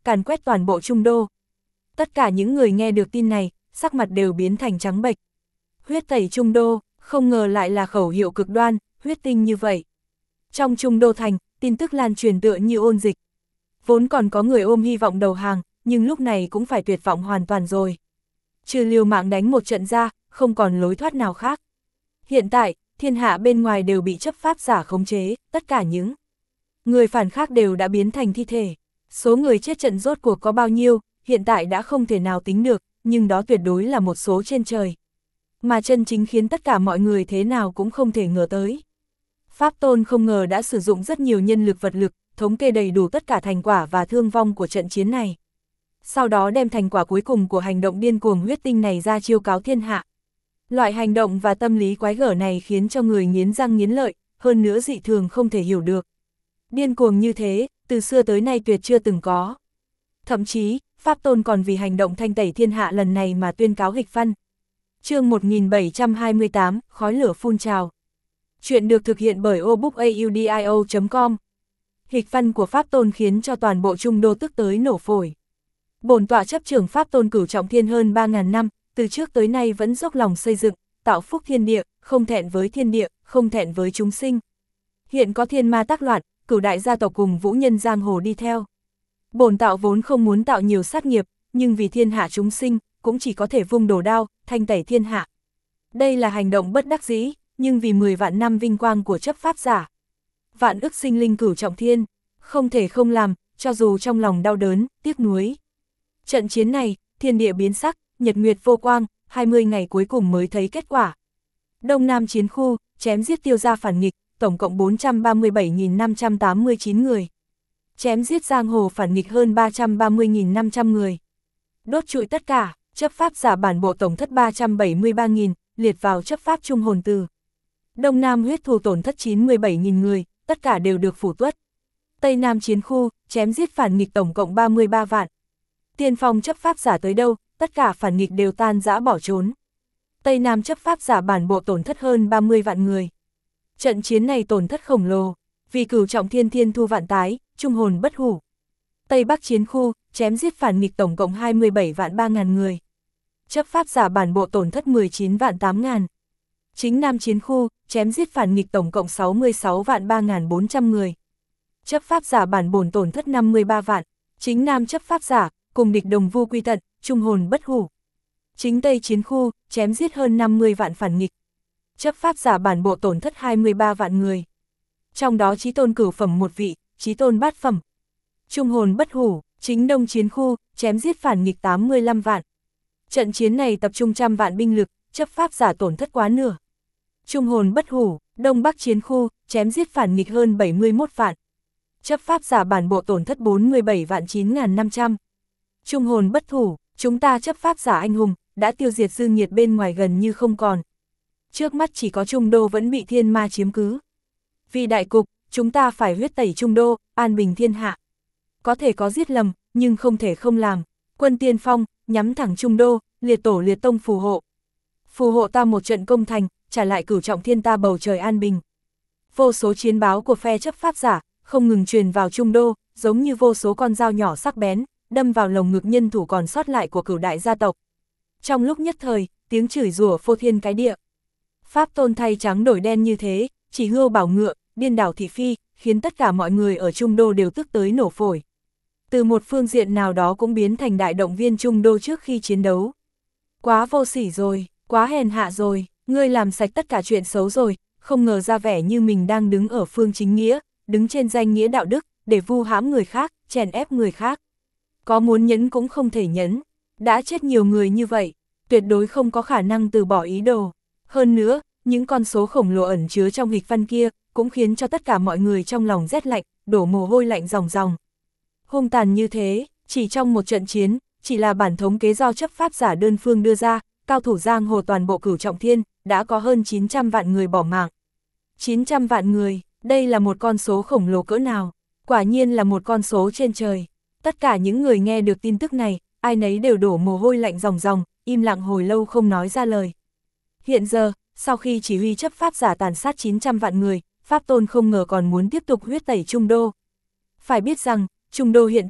càn quét toàn bộ Trung Đô. Tất cả những người nghe được tin này, sắc mặt đều biến thành trắng bệch. Huyết tẩy Trung Đô, không ngờ lại là khẩu hiệu cực đoan, huyết tinh như vậy. Trong Trung Đô thành, tin tức lan truyền tựa như ôn dịch. Vốn còn có người ôm hy vọng đầu hàng, nhưng lúc này cũng phải tuyệt vọng hoàn toàn rồi. Trừ liều mạng đánh một trận ra, không còn lối thoát nào khác. Hiện tại, thiên hạ bên ngoài đều bị chấp pháp giả khống chế, tất cả những người phản khác đều đã biến thành thi thể. Số người chết trận rốt cuộc có bao nhiêu, hiện tại đã không thể nào tính được, nhưng đó tuyệt đối là một số trên trời. Mà chân chính khiến tất cả mọi người thế nào cũng không thể ngờ tới. Pháp Tôn không ngờ đã sử dụng rất nhiều nhân lực vật lực, thống kê đầy đủ tất cả thành quả và thương vong của trận chiến này. Sau đó đem thành quả cuối cùng của hành động điên cuồng huyết tinh này ra chiêu cáo thiên hạ. Loại hành động và tâm lý quái gở này khiến cho người nghiến răng nghiến lợi, hơn nữa dị thường không thể hiểu được. Điên cuồng như thế, từ xưa tới nay tuyệt chưa từng có. Thậm chí, Pháp Tôn còn vì hành động thanh tẩy thiên hạ lần này mà tuyên cáo nghịch văn. Chương một nghìn bảy trăm hai mươi tám, khói lửa phun trào. Chuyện được thực hiện bởi obookaudio chấm com. Nghịch văn của Pháp Tôn khiến cho toàn bộ Trung Đô tức tới nổ phổi. Bổn tọa chấp trưởng Pháp Tôn Cửu Trọng Thiên hơn ba nghìn năm, từ trước tới nay vẫn dốc lòng xây dựng, tạo phúc thiên địa, không thẹn với thiên địa, không thẹn với chúng sinh. Hiện có thiên ma tác loạn, cửu đại gia tộc cùng vũ nhân giang hồ đi theo. Bổn tạo vốn không muốn tạo nhiều sát nghiệp, nhưng vì thiên hạ chúng sinh, cũng chỉ có thể vung đồ đao, thanh tẩy thiên hạ. Đây là hành động bất đắc dĩ, nhưng vì mười vạn năm vinh quang của chấp pháp giả. Vạn ức sinh linh Cửu Trọng Thiên, không thể không làm, cho dù trong lòng đau đớn, tiếc nuối. Trận chiến này, thiên địa biến sắc, nhật nguyệt vô quang, hai mươi ngày cuối cùng mới thấy kết quả. Đông Nam chiến khu, chém giết tiêu gia phản nghịch, tổng cộng bốn trăm ba mươi bảy nghìn năm trăm tám mươi chín người. Chém giết giang hồ phản nghịch hơn ba trăm ba mươi nghìn năm trăm người. Đốt trụi tất cả, chấp pháp giả bản bộ tổng thất ba trăm bảy mươi ba nghìn, liệt vào chấp pháp trung hồn từ. Đông Nam huyết thù tổn thất chín mươi bảy nghìn người, tất cả đều được phủ tuất. Tây Nam chiến khu, chém giết phản nghịch tổng cộng ba mươi ba vạn. Tiên phong chấp pháp giả tới đâu, tất cả phản nghịch đều tan rã bỏ trốn. Tây Nam chấp pháp giả bản bộ tổn thất hơn ba mươi vạn người. Trận chiến này tổn thất khổng lồ, vì Cửu Trọng Thiên thiên thu vạn tái, trung hồn bất hủ. Tây Bắc chiến khu, chém giết phản nghịch tổng cộng hai mươi bảy vạn ba nghìn người. Chấp pháp giả bản bộ tổn thất mười chín vạn tám nghìn. Chính Nam chiến khu, chém giết phản nghịch tổng cộng sáu mươi sáu vạn ba nghìn bốn trăm người. Chấp pháp giả bản bổn tổn thất năm mươi ba vạn. Chính Nam chấp pháp giả, cùng địch đồng vu quy tận, trung hồn bất hủ. Chính Tây chiến khu, chém giết hơn năm mươi vạn phản nghịch. Chấp pháp giả bản bộ tổn thất hai mươi ba vạn người. Trong đó chí tôn cửu phẩm một vị, chí tôn bát phẩm. Trung hồn bất hủ, chính Đông chiến khu, chém giết phản nghịch tám mươi lăm vạn. Trận chiến này tập trung trăm vạn binh lực, chấp pháp giả tổn thất quá nửa. Trung hồn bất hủ, Đông Bắc chiến khu, chém giết phản nghịch hơn bảy mươi mốt vạn. Chấp pháp giả bản bộ tổn thất bốn mươi bảy vạn chín nghìn năm trăm. Trung hồn bất hủ, chúng ta chấp pháp giả anh hùng, đã tiêu diệt dư nghiệt bên ngoài gần như không còn. Trước mắt chỉ có Trung Đô vẫn bị thiên ma chiếm cứ. Vì đại cục, chúng ta phải huyết tẩy Trung Đô, an bình thiên hạ. Có thể có giết lầm, nhưng không thể không làm. Quân tiên phong, nhắm thẳng Trung Đô, liệt tổ liệt tông phù hộ. Phù hộ ta một trận công thành, trả lại Cửu Trọng Thiên ta bầu trời an bình. Vô số chiến báo của phe chấp pháp giả, không ngừng truyền vào Trung Đô, giống như vô số con dao nhỏ sắc bén, đâm vào lồng ngực nhân thủ còn sót lại của cửu đại gia tộc. Trong lúc nhất thời, tiếng chửi rủa phô thiên cái địa. Pháp Tôn thay trắng đổi đen như thế, chỉ hươu bảo ngựa, điên đảo thị phi, khiến tất cả mọi người ở Trung Đô đều tức tới nổ phổi. Từ một phương diện nào đó cũng biến thành đại động viên Trung Đô trước khi chiến đấu. Quá vô sỉ rồi, quá hèn hạ rồi, ngươi làm sạch tất cả chuyện xấu rồi, không ngờ ra vẻ như mình đang đứng ở phương chính nghĩa, đứng trên danh nghĩa đạo đức, để vu hãm người khác, chèn ép người khác. Có muốn nhẫn cũng không thể nhẫn, đã chết nhiều người như vậy, tuyệt đối không có khả năng từ bỏ ý đồ. Hơn nữa, những con số khổng lồ ẩn chứa trong nghịch văn kia, cũng khiến cho tất cả mọi người trong lòng rét lạnh, đổ mồ hôi lạnh ròng ròng. Hung tàn như thế, chỉ trong một trận chiến, chỉ là bản thống kế do chấp pháp giả đơn phương đưa ra, cao thủ giang hồ toàn bộ Cửu Trọng Thiên, đã có hơn chín trăm vạn người bỏ mạng. chín trăm vạn người, đây là một con số khổng lồ cỡ nào, quả nhiên là một con số trên trời. Tất cả những người nghe được tin tức này, ai nấy đều đổ mồ hôi lạnh ròng ròng, im lặng hồi lâu không nói ra lời. Hiện giờ, sau khi chỉ huy chấp pháp giả tàn sát chín trăm vạn người, Pháp Tôn không ngờ còn muốn tiếp tục huyết tẩy Trung Đô. Phải biết rằng, Trung Đô hiện tại,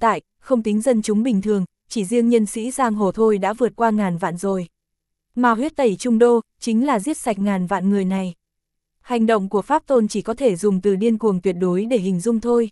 không tính dân chúng bình thường, chỉ riêng nhân sĩ giang hồ thôi đã vượt qua ngàn vạn rồi. Mà huyết tẩy Trung Đô, chính là giết sạch ngàn vạn người này. Hành động của Pháp Tôn chỉ có thể dùng từ điên cuồng tuyệt đối để hình dung thôi.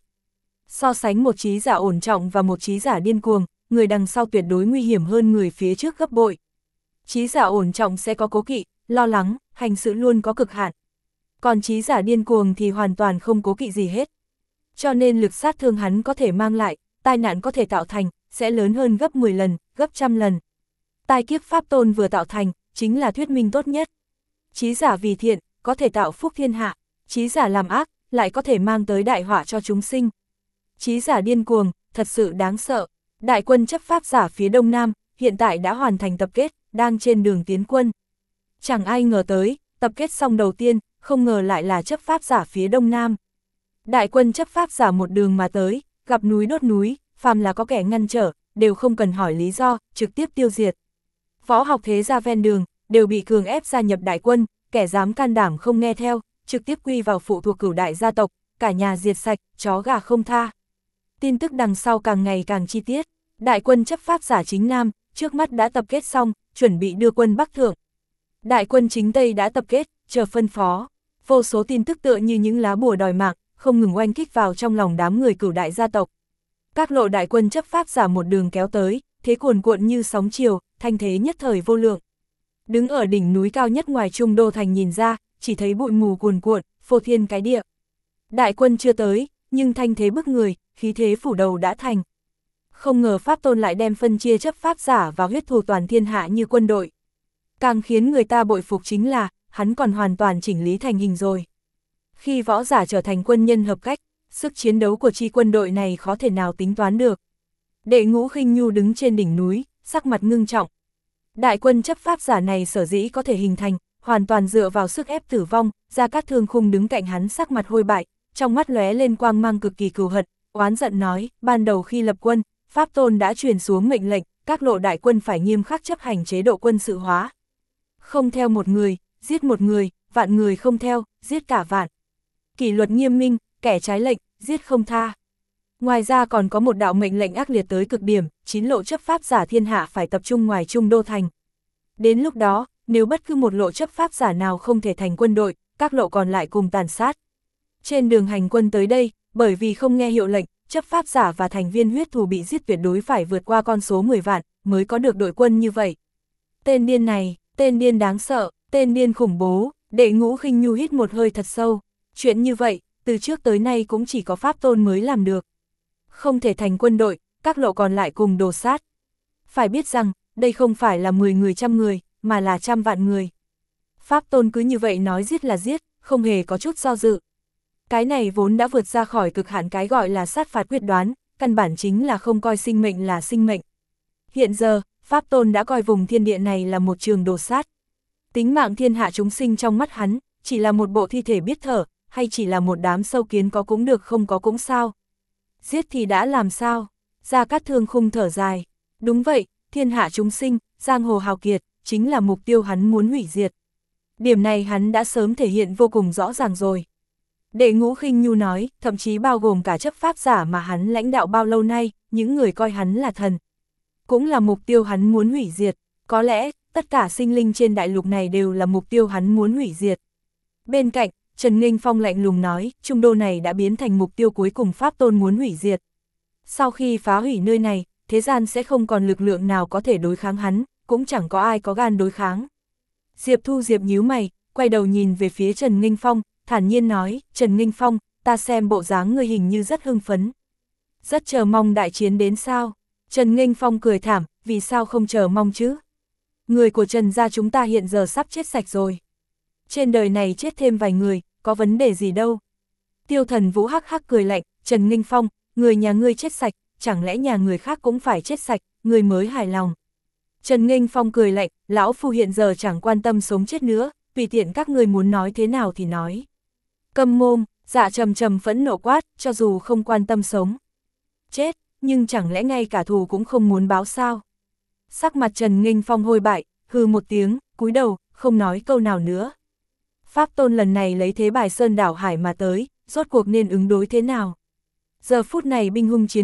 So sánh một trí giả ổn trọng và một trí giả điên cuồng, người đằng sau tuyệt đối nguy hiểm hơn người phía trước gấp bội. Trí giả ổn trọng sẽ có cố kỵ, lo lắng, hành sự luôn có cực hạn. Còn trí giả điên cuồng thì hoàn toàn không cố kỵ gì hết. Cho nên lực sát thương hắn có thể mang lại, tai nạn có thể tạo thành, sẽ lớn hơn gấp mười lần, gấp trăm lần. Tai kiếp Pháp Tôn vừa tạo thành, chính là thuyết minh tốt nhất. Trí giả vì thiện, có thể tạo phúc thiên hạ, trí giả làm ác, lại có thể mang tới đại họa cho chúng sinh. Trí giả điên cuồng, thật sự đáng sợ. Đại quân chấp pháp giả phía Đông Nam, hiện tại đã hoàn thành tập kết, đang trên đường tiến quân. Chẳng ai ngờ tới, tập kết xong đầu tiên, không ngờ lại là chấp pháp giả phía Đông Nam. Đại quân chấp pháp giả một đường mà tới, gặp núi đốt núi, phàm là có kẻ ngăn trở, đều không cần hỏi lý do, trực tiếp tiêu diệt. Võ học thế gia ven đường, đều bị cường ép gia nhập đại quân, kẻ dám can đảm không nghe theo, trực tiếp quy vào phụ thuộc cửu đại gia tộc, cả nhà diệt sạch, chó gà không tha. Tin tức đằng sau càng ngày càng chi tiết, đại quân chấp pháp giả chính Nam, trước mắt đã tập kết xong, chuẩn bị đưa quân Bắc thượng. Đại quân chính Tây đã tập kết, chờ phân phó. Vô số tin tức tựa như những lá bùa đòi mạng, không ngừng oanh kích vào trong lòng đám người cửu đại gia tộc. Các lộ đại quân chấp pháp giả một đường kéo tới, thế cuồn cuộn như sóng chiều, thanh thế nhất thời vô lượng. Đứng ở đỉnh núi cao nhất ngoài Trung Đô thành nhìn ra, chỉ thấy bụi mù cuồn cuộn, phô thiên cái địa. Đại quân chưa tới, nhưng thanh thế bức người, khí thế phủ đầu đã thành. Không ngờ Pháp Tôn lại đem phân chia chấp pháp giả và huyết thù toàn thiên hạ như quân đội. Càng khiến người ta bội phục chính là, hắn còn hoàn toàn chỉnh lý thành hình rồi. Khi võ giả trở thành quân nhân hợp cách, sức chiến đấu của chi quân đội này khó thể nào tính toán được. Đệ Ngũ Khinh Nhu đứng trên đỉnh núi, sắc mặt ngưng trọng. Đại quân chấp pháp giả này sở dĩ có thể hình thành, hoàn toàn dựa vào sức ép tử vong. Gia Cát Thương Khung đứng cạnh hắn sắc mặt hôi bại, trong mắt lóe lên quang mang cực kỳ cừu hận, oán giận nói, ban đầu khi lập quân, Pháp Tôn đã truyền xuống mệnh lệnh, các lộ đại quân phải nghiêm khắc chấp hành chế độ quân sự hóa. Không theo một người, giết một người, vạn người không theo, giết cả vạn. Kỷ luật nghiêm minh, kẻ trái lệnh, giết không tha. Ngoài ra còn có một đạo mệnh lệnh ác liệt tới cực điểm, chín lộ chấp pháp giả thiên hạ phải tập trung ngoài Trung Đô thành. Đến lúc đó, nếu bất cứ một lộ chấp pháp giả nào không thể thành quân đội, các lộ còn lại cùng tàn sát. Trên đường hành quân tới đây, bởi vì không nghe hiệu lệnh, chấp pháp giả và thành viên huyết thù bị giết tuyệt đối phải vượt qua con số mười vạn, mới có được đội quân như vậy. Tên điên này, tên điên đáng sợ, tên điên khủng bố. Đệ Ngũ Khinh Nhu hít một hơi thật sâu. Chuyện như vậy, từ trước tới nay cũng chỉ có Pháp Tôn mới làm được. Không thể thành quân đội, các lộ còn lại cùng đồ sát. Phải biết rằng, đây không phải là mười người trăm người, mà là trăm vạn người. Pháp Tôn cứ như vậy nói giết là giết, không hề có chút do dự. Cái này vốn đã vượt ra khỏi cực hạn cái gọi là sát phạt quyết đoán, căn bản chính là không coi sinh mệnh là sinh mệnh. Hiện giờ, Pháp Tôn đã coi vùng thiên địa này là một trường đồ sát. Tính mạng thiên hạ chúng sinh trong mắt hắn, chỉ là một bộ thi thể biết thở, hay chỉ là một đám sâu kiến có cũng được không có cũng sao. Giết thì đã làm sao? Gia Cát Thương Khung thở dài. Đúng vậy, thiên hạ chúng sinh, giang hồ hào kiệt, chính là mục tiêu hắn muốn hủy diệt. Điểm này hắn đã sớm thể hiện vô cùng rõ ràng rồi. Đệ Ngũ Khinh Nhu nói, thậm chí bao gồm cả chấp pháp giả mà hắn lãnh đạo bao lâu nay, những người coi hắn là thần. Cũng là mục tiêu hắn muốn hủy diệt. Có lẽ, tất cả sinh linh trên đại lục này đều là mục tiêu hắn muốn hủy diệt. Bên cạnh, Trần Nghênh Phong lạnh lùng nói, Trung Đô này đã biến thành mục tiêu cuối cùng Pháp Tôn muốn hủy diệt. Sau khi phá hủy nơi này, thế gian sẽ không còn lực lượng nào có thể đối kháng hắn, cũng chẳng có ai có gan đối kháng. Diệp Thu Diệp nhíu mày, quay đầu nhìn về phía Trần Nghênh Phong, thản nhiên nói, Trần Nghênh Phong, ta xem bộ dáng ngươi hình như rất hưng phấn. Rất chờ mong đại chiến đến sao? Trần Nghênh Phong cười thảm, vì sao không chờ mong chứ? Người của Trần gia chúng ta hiện giờ sắp chết sạch rồi. Trên đời này chết thêm vài người, có vấn đề gì đâu. Tiêu Thần Vũ hắc hắc cười lạnh, Trần Nghênh Phong, người nhà ngươi chết sạch, chẳng lẽ nhà người khác cũng phải chết sạch, người mới hài lòng. Trần Nghênh Phong cười lạnh, lão phu hiện giờ chẳng quan tâm sống chết nữa, tùy tiện các ngươi muốn nói thế nào thì nói. Câm mồm, Dạ Trầm Trầm phẫn nộ quát, cho dù không quan tâm sống chết, nhưng chẳng lẽ ngay cả thù cũng không muốn báo sao? Sắc mặt Trần Nghênh Phong hôi bại, hừ một tiếng, cúi đầu, không nói câu nào nữa. Pháp Tôn lần này lấy thế bài sơn đảo hải mà tới, rốt cuộc nên ứng đối thế nào? Giờ phút này binh hung chiến nguy,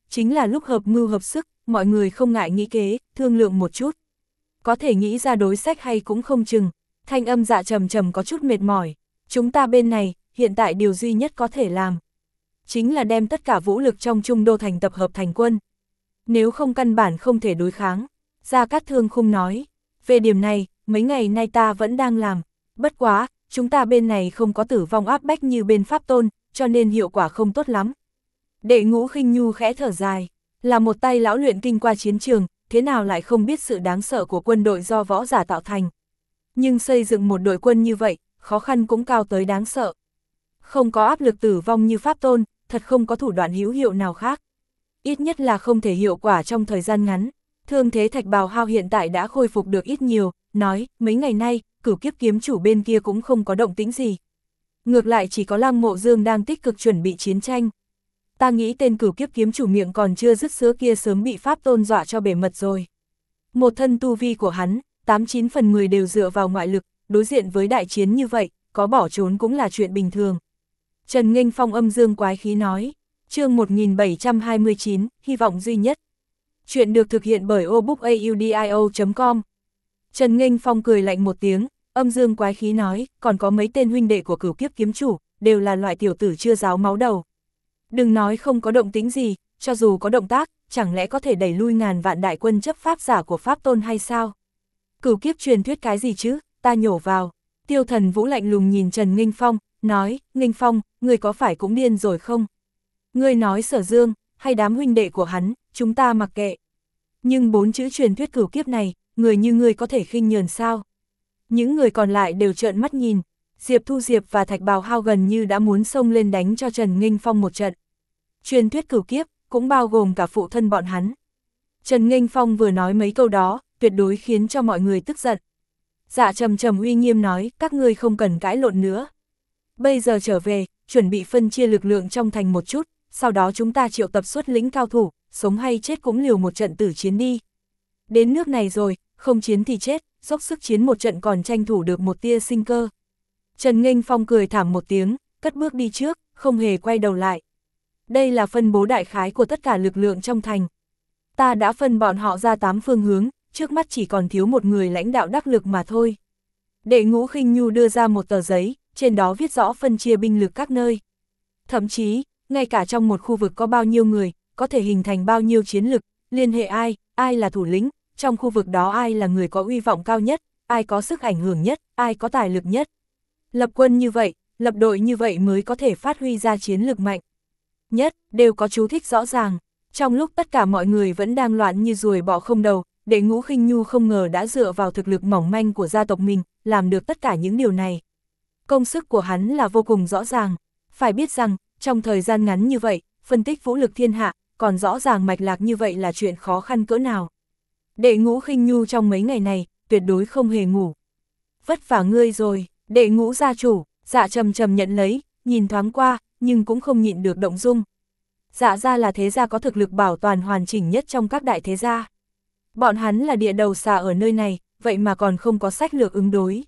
chính là lúc hợp mưu hợp sức, mọi người không ngại nghĩ kế, thương lượng một chút. Có thể nghĩ ra đối sách hay cũng không chừng. Thanh âm Dạ Trầm Trầm có chút mệt mỏi. Chúng ta bên này, hiện tại điều duy nhất có thể làm chính là đem tất cả vũ lực trong Trung Đô thành tập hợp thành quân. Nếu không căn bản không thể đối kháng. Gia Cát Thương Khung nói, về điểm này, mấy ngày nay ta vẫn đang làm. Bất quá, chúng ta bên này không có tử vong áp bách như bên Pháp Tôn, cho nên hiệu quả không tốt lắm. Đệ Ngũ Khinh Nhu khẽ thở dài, là một tay lão luyện kinh qua chiến trường, thế nào lại không biết sự đáng sợ của quân đội do võ giả tạo thành. Nhưng xây dựng một đội quân như vậy, khó khăn cũng cao tới đáng sợ. Không có áp lực tử vong như Pháp Tôn, thật không có thủ đoạn hữu hiệu nào khác. Ít nhất là không thể hiệu quả trong thời gian ngắn. Thương thế Thạch Bào Hao hiện tại đã khôi phục được ít nhiều, nói, mấy ngày nay, Cửu Kiếp kiếm chủ bên kia cũng không có động tĩnh gì. Ngược lại chỉ có Lăng Mộ Dương đang tích cực chuẩn bị chiến tranh. Ta nghĩ tên Cửu Kiếp kiếm chủ miệng còn chưa dứt sữa kia sớm bị Pháp Tôn dọa cho bể mật rồi. Một thân tu vi của hắn, tám chín phần mười đều dựa vào ngoại lực, đối diện với đại chiến như vậy, có bỏ trốn cũng là chuyện bình thường. Trần Nghênh Phong âm dương quái khí nói, chương một nghìn bảy trăm hai mươi chín, hy vọng duy nhất. Chuyện được thực hiện bởi obookaudio chấm com. Trần Nghênh Phong cười lạnh một tiếng, âm dương quái khí nói, còn có mấy tên huynh đệ của Cửu Kiếp kiếm chủ, đều là loại tiểu tử chưa ráo máu đầu. Đừng nói không có động tĩnh gì, cho dù có động tác, chẳng lẽ có thể đẩy lui ngàn vạn đại quân chấp pháp giả của Pháp Tôn hay sao? Cửu kiếp truyền thuyết cái gì chứ, ta nhổ vào. Tiêu Thần Vũ lạnh lùng nhìn Trần Nghênh Phong, nói, Nghênh Phong, ngươi có phải cũng điên rồi không? Ngươi nói Sở Dương, hay đám huynh đệ của hắn, chúng ta mặc kệ. Nhưng bốn chữ truyền thuyết cửu kiếp này, người như ngươi có thể khinh nhờn sao? Những người còn lại đều trợn mắt nhìn, Diệp Thu Diệp và Thạch Bào Hao gần như đã muốn xông lên đánh cho Trần Nghênh Phong một trận. Truyền thuyết cửu kiếp, cũng bao gồm cả phụ thân bọn hắn. Trần Nghênh Phong vừa nói mấy câu đó, tuyệt đối khiến cho mọi người tức giận. Dạ Trầm Trầm uy nghiêm nói, các ngươi không cần cãi lộn nữa. Bây giờ trở về, chuẩn bị phân chia lực lượng trong thành một chút, sau đó chúng ta triệu tập xuất lĩnh cao thủ, sống hay chết cũng liều một trận tử chiến đi. Đến nước này rồi, không chiến thì chết, dốc sức chiến một trận còn tranh thủ được một tia sinh cơ. Trần Nghênh Phong cười thảm một tiếng, cất bước đi trước, không hề quay đầu lại. Đây là phân bố đại khái của tất cả lực lượng trong thành. Ta đã phân bọn họ ra tám phương hướng, trước mắt chỉ còn thiếu một người lãnh đạo đắc lực mà thôi. Đệ Ngũ Khinh Nhu đưa ra một tờ giấy, trên đó viết rõ phân chia binh lực các nơi. Thậm chí, ngay cả trong một khu vực có bao nhiêu người, có thể hình thành bao nhiêu chiến lực, liên hệ ai, ai là thủ lĩnh, trong khu vực đó ai là người có uy vọng cao nhất, ai có sức ảnh hưởng nhất, ai có tài lực nhất. Lập quân như vậy, lập đội như vậy mới có thể phát huy ra chiến lực mạnh nhất, đều có chú thích rõ ràng. Trong lúc tất cả mọi người vẫn đang loạn như ruồi bọ không đầu, Đệ Ngũ Khinh Nhu không ngờ đã dựa vào thực lực mỏng manh của gia tộc mình, làm được tất cả những điều này. Công sức của hắn là vô cùng rõ ràng. Phải biết rằng, trong thời gian ngắn như vậy, phân tích vũ lực thiên hạ, còn rõ ràng mạch lạc như vậy là chuyện khó khăn cỡ nào. Đệ Ngũ Khinh Nhu trong mấy ngày này, tuyệt đối không hề ngủ. Vất vả ngươi rồi, Đệ Ngũ gia chủ. Dạ Trầm Trầm nhận lấy, nhìn thoáng qua, nhưng cũng không nhịn được động dung. Dạ gia là thế gia có thực lực bảo toàn hoàn chỉnh nhất trong các đại thế gia. Bọn hắn là địa đầu xà ở nơi này, vậy mà còn không có sách lược ứng đối.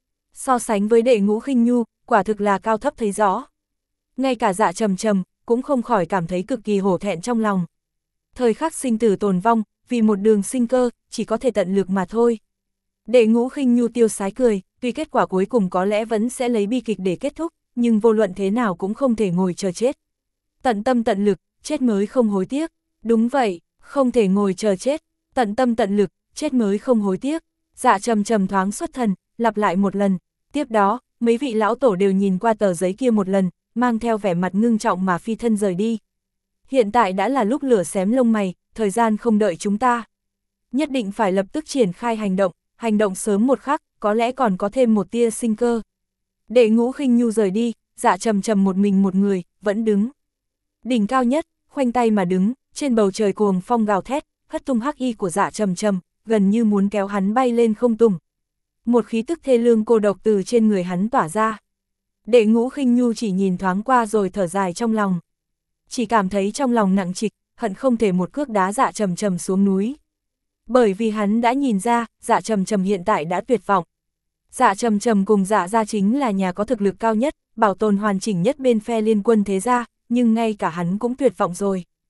So sánh với Đệ Ngũ Khinh Nhu, quả thực là cao thấp thấy rõ. Ngay cả Dạ Trầm Trầm, cũng không khỏi cảm thấy cực kỳ hổ thẹn trong lòng. Thời khắc sinh tử tồn vong, vì một đường sinh cơ, chỉ có thể tận lực mà thôi. Đệ Ngũ Khinh Nhu tiêu sái cười, tuy kết quả cuối cùng có lẽ vẫn sẽ lấy bi kịch để kết thúc, nhưng vô luận thế nào cũng không thể ngồi chờ chết. Tận tâm tận lực, chết mới không hối tiếc. Đúng vậy, không thể ngồi chờ chết. Tận tâm tận lực, chết mới không hối tiếc. Dạ Trầm Trầm thoáng xuất thần, lặp lại một lần. Tiếp đó, mấy vị lão tổ đều nhìn qua tờ giấy kia một lần, mang theo vẻ mặt ngưng trọng mà phi thân rời đi. Hiện tại đã là lúc lửa xém lông mày, thời gian không đợi chúng ta. Nhất định phải lập tức triển khai hành động, hành động sớm một khắc, có lẽ còn có thêm một tia sinh cơ. Đệ Ngũ Khinh Nhu rời đi, Dạ Trầm Trầm một mình một người, vẫn đứng. Đỉnh cao nhất, khoanh tay mà đứng, trên bầu trời cuồng phong gào thét, hất tung hắc y của Dạ Trầm Trầm, gần như muốn kéo hắn bay lên không tung. Một khí tức thê lương cô độc từ trên người hắn tỏa ra. Đệ Ngũ Khinh Nhu chỉ nhìn thoáng qua rồi thở dài trong lòng. Chỉ cảm thấy trong lòng nặng trịch, hận không thể một cước đá Dạ Trầm Trầm xuống núi. Bởi vì hắn đã nhìn ra, Dạ Trầm Trầm hiện tại đã tuyệt vọng. Dạ Trầm Trầm cùng Dạ gia chính là nhà có thực lực cao nhất, bảo tồn hoàn chỉnh nhất bên phe liên quân thế gia, nhưng ngay cả hắn cũng tuyệt vọng rồi.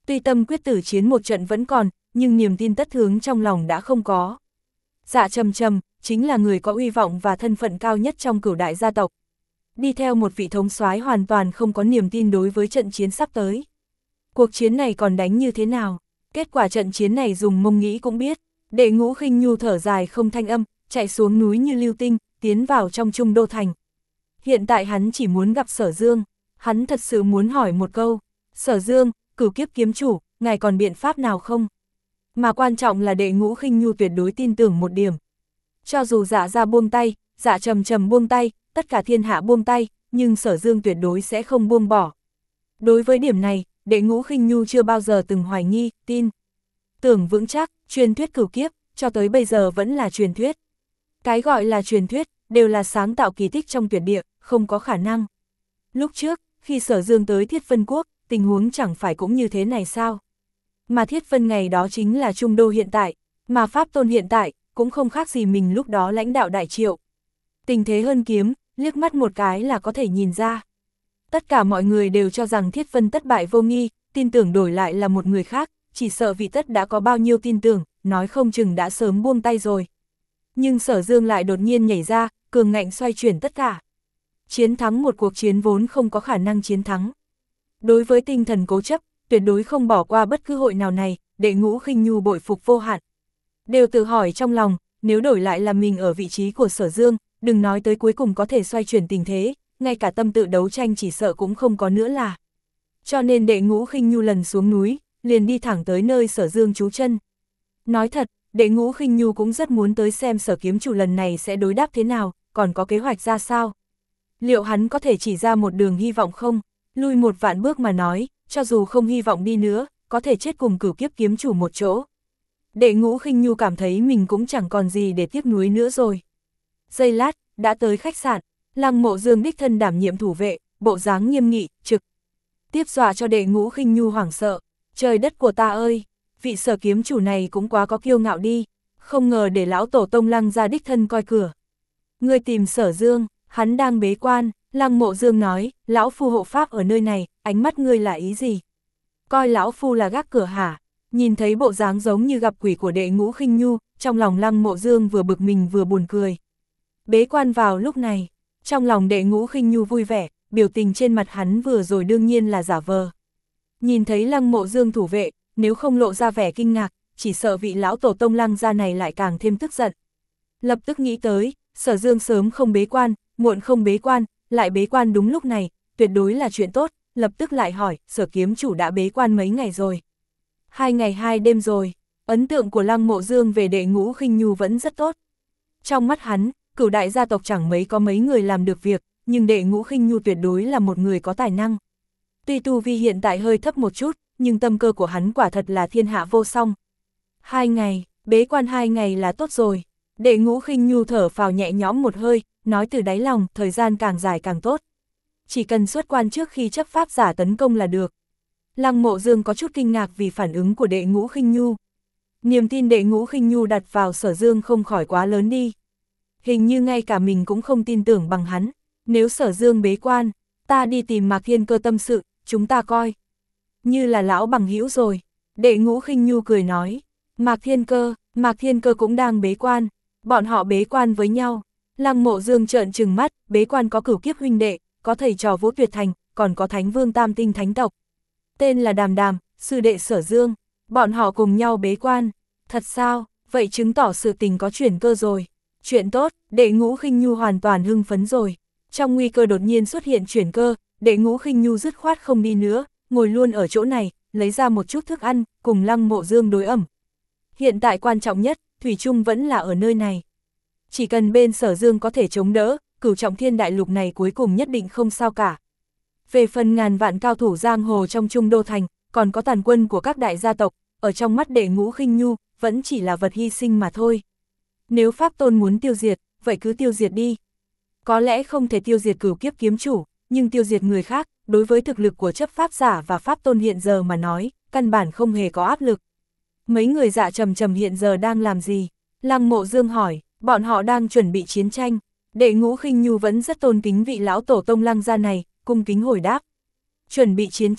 Tuy tâm quyết tử chiến một trận vẫn còn, nhưng niềm tin tất hướng trong lòng đã không có. Dạ Trầm Trầm, chính là người có uy vọng và thân phận cao nhất trong cửu đại gia tộc. Đi theo một vị thống soái hoàn toàn không có niềm tin đối với trận chiến sắp tới. Cuộc chiến này còn đánh như thế nào? Kết quả trận chiến này dùng mông nghĩ cũng biết. Đệ Ngũ Khinh Nhu thở dài không thanh âm, chạy xuống núi như lưu tinh, tiến vào trong Trung Đô Thành. Hiện tại hắn chỉ muốn gặp Sở Dương, hắn thật sự muốn hỏi một câu. Sở Dương, cửu kiếp kiếm chủ, ngài còn biện pháp nào không? Mà quan trọng là Đệ Ngũ Khinh Nhu tuyệt đối tin tưởng một điểm. Cho dù Dạ gia buông tay, Dạ Trầm Trầm buông tay, tất cả thiên hạ buông tay, nhưng Sở Dương tuyệt đối sẽ không buông bỏ. Đối với điểm này, Đệ Ngũ Khinh Nhu chưa bao giờ từng hoài nghi, tin. Tưởng vững chắc, truyền thuyết cửu kiếp, cho tới bây giờ vẫn là truyền thuyết. Cái gọi là truyền thuyết, đều là sáng tạo kỳ tích trong tuyệt địa, không có khả năng. Lúc trước, khi Sở Dương tới Thiết Vân Quốc, tình huống chẳng phải cũng như thế này sao? Mà Thiết Vân ngày đó chính là Trung Đô hiện tại, mà Pháp Tôn hiện tại, cũng không khác gì mình lúc đó lãnh đạo Đại Triệu. Tình thế hơn kiếm, liếc mắt một cái là có thể nhìn ra. Tất cả mọi người đều cho rằng Thiết Vân tất bại vô nghi, tin tưởng đổi lại là một người khác, chỉ sợ vị tất đã có bao nhiêu tin tưởng, nói không chừng đã sớm buông tay rồi. Nhưng Sở Dương lại đột nhiên nhảy ra, cường ngạnh xoay chuyển tất cả. Chiến thắng một cuộc chiến vốn không có khả năng chiến thắng. Đối với tinh thần cố chấp, tuyệt đối không bỏ qua bất cứ hội nào này, Đệ Ngũ Khinh Nhu bội phục vô hạn. Đều tự hỏi trong lòng, nếu đổi lại là mình ở vị trí của Sở Dương, đừng nói tới cuối cùng có thể xoay chuyển tình thế, ngay cả tâm tự đấu tranh chỉ sợ cũng không có nữa là. Cho nên Đệ Ngũ Khinh Nhu lần xuống núi, liền đi thẳng tới nơi Sở Dương trú chân. Nói thật, Đệ Ngũ Khinh Nhu cũng rất muốn tới xem Sở kiếm chủ lần này sẽ đối đáp thế nào, còn có kế hoạch ra sao. Liệu hắn có thể chỉ ra một đường hy vọng không? Lui một vạn bước mà nói, cho dù không hy vọng đi nữa, có thể chết cùng cửu kiếp kiếm chủ một chỗ. Đệ Ngũ Khinh Nhu cảm thấy mình cũng chẳng còn gì để tiếc nuối nữa rồi. Giây lát, đã tới khách sạn, Lăng Mộ Dương đích thân đảm nhiệm thủ vệ, bộ dáng nghiêm nghị, trực. Tiếp dọa cho Đệ Ngũ Khinh Nhu hoảng sợ. Trời đất của ta ơi, vị Sở kiếm chủ này cũng quá có kiêu ngạo đi, không ngờ để lão tổ tông Lăng ra đích thân coi cửa. Ngươi tìm Sở Dương, hắn đang bế quan. Lăng Mộ Dương nói, lão phu hộ pháp ở nơi này, ánh mắt ngươi là ý gì? Coi lão phu là gác cửa hả? Nhìn thấy bộ dáng giống như gặp quỷ của Đệ Ngũ Khinh Nhu, trong lòng Lăng Mộ Dương vừa bực mình vừa buồn cười. Bế quan vào lúc này, trong lòng Đệ Ngũ Khinh Nhu vui vẻ, biểu tình trên mặt hắn vừa rồi đương nhiên là giả vờ. Nhìn thấy Lăng Mộ Dương thủ vệ, nếu không lộ ra vẻ kinh ngạc, chỉ sợ vị lão tổ tông Lăng gia này lại càng thêm tức giận. Lập tức nghĩ tới, Sở Dương sớm không bế quan, muộn không bế quan, lại bế quan đúng lúc này, tuyệt đối là chuyện tốt, lập tức lại hỏi, Sở kiếm chủ đã bế quan mấy ngày rồi? Hai ngày hai đêm rồi, ấn tượng của Lăng Mộ Dương về Đệ Ngũ Khinh Nhu vẫn rất tốt. Trong mắt hắn, cửu đại gia tộc chẳng mấy có mấy người làm được việc, nhưng Đệ Ngũ Khinh Nhu tuyệt đối là một người có tài năng. Tuy tu vi hiện tại hơi thấp một chút, nhưng tâm cơ của hắn quả thật là thiên hạ vô song. Hai ngày, bế quan hai ngày là tốt rồi. Đệ Ngũ Khinh Nhu thở phào nhẹ nhõm một hơi, nói từ đáy lòng, thời gian càng dài càng tốt. Chỉ cần xuất quan trước khi chấp pháp giả tấn công là được. Lăng Mộ Dương có chút kinh ngạc vì phản ứng của Đệ Ngũ Khinh Nhu. Niềm tin Đệ Ngũ Khinh Nhu đặt vào Sở Dương không khỏi quá lớn đi. Hình như ngay cả mình cũng không tin tưởng bằng hắn. Nếu Sở Dương bế quan, ta đi tìm Mạc Thiên Cơ tâm sự, chúng ta coi. Như là lão bằng hữu rồi. Đệ Ngũ Khinh Nhu cười nói. Mạc Thiên Cơ, Mạc Thiên Cơ cũng đang bế quan. Bọn họ bế quan với nhau. Lăng Mộ Dương trợn trừng mắt, bế quan có cửu kiếp huynh đệ, có thầy trò Vũ Tuyệt Thành, còn có Thánh Vương Tam Tinh Thánh Tộc. Tên là Đàm Đàm, sư đệ Sở Dương. Bọn họ cùng nhau bế quan. Thật sao, vậy chứng tỏ sự tình có chuyển cơ rồi. Chuyện tốt, Đệ Ngũ Khinh Nhu hoàn toàn hưng phấn rồi. Trong nguy cơ đột nhiên xuất hiện chuyển cơ, Đệ Ngũ Khinh Nhu dứt khoát không đi nữa, ngồi luôn ở chỗ này, lấy ra một chút thức ăn, cùng Lăng Mộ Dương đối ẩm. Hiện tại quan trọng nhất, thủy chung vẫn là ở nơi này. Chỉ cần bên Sở Dương có thể chống đỡ, cửu trọng thiên đại lục này cuối cùng nhất định không sao cả. Về phần ngàn vạn cao thủ giang hồ trong Trung Đô Thành, còn có tàn quân của các đại gia tộc, ở trong mắt Đệ Ngũ Khinh Nhu, vẫn chỉ là vật hy sinh mà thôi. Nếu Pháp Tôn muốn tiêu diệt, vậy cứ tiêu diệt đi. Có lẽ không thể tiêu diệt cửu kiếp kiếm chủ, nhưng tiêu diệt người khác, đối với thực lực của chấp pháp giả và Pháp Tôn hiện giờ mà nói, căn bản không hề có áp lực. Mấy người Dạ Trầm Trầm hiện giờ đang làm gì? Lăng Mộ Dương hỏi, bọn họ đang chuẩn bị chiến tranh. Đệ Ngũ Khinh Nhu vẫn rất tôn kính vị lão tổ tông Lăng gia này, cung kính hồi đáp. Chuẩn bị chiến tranh,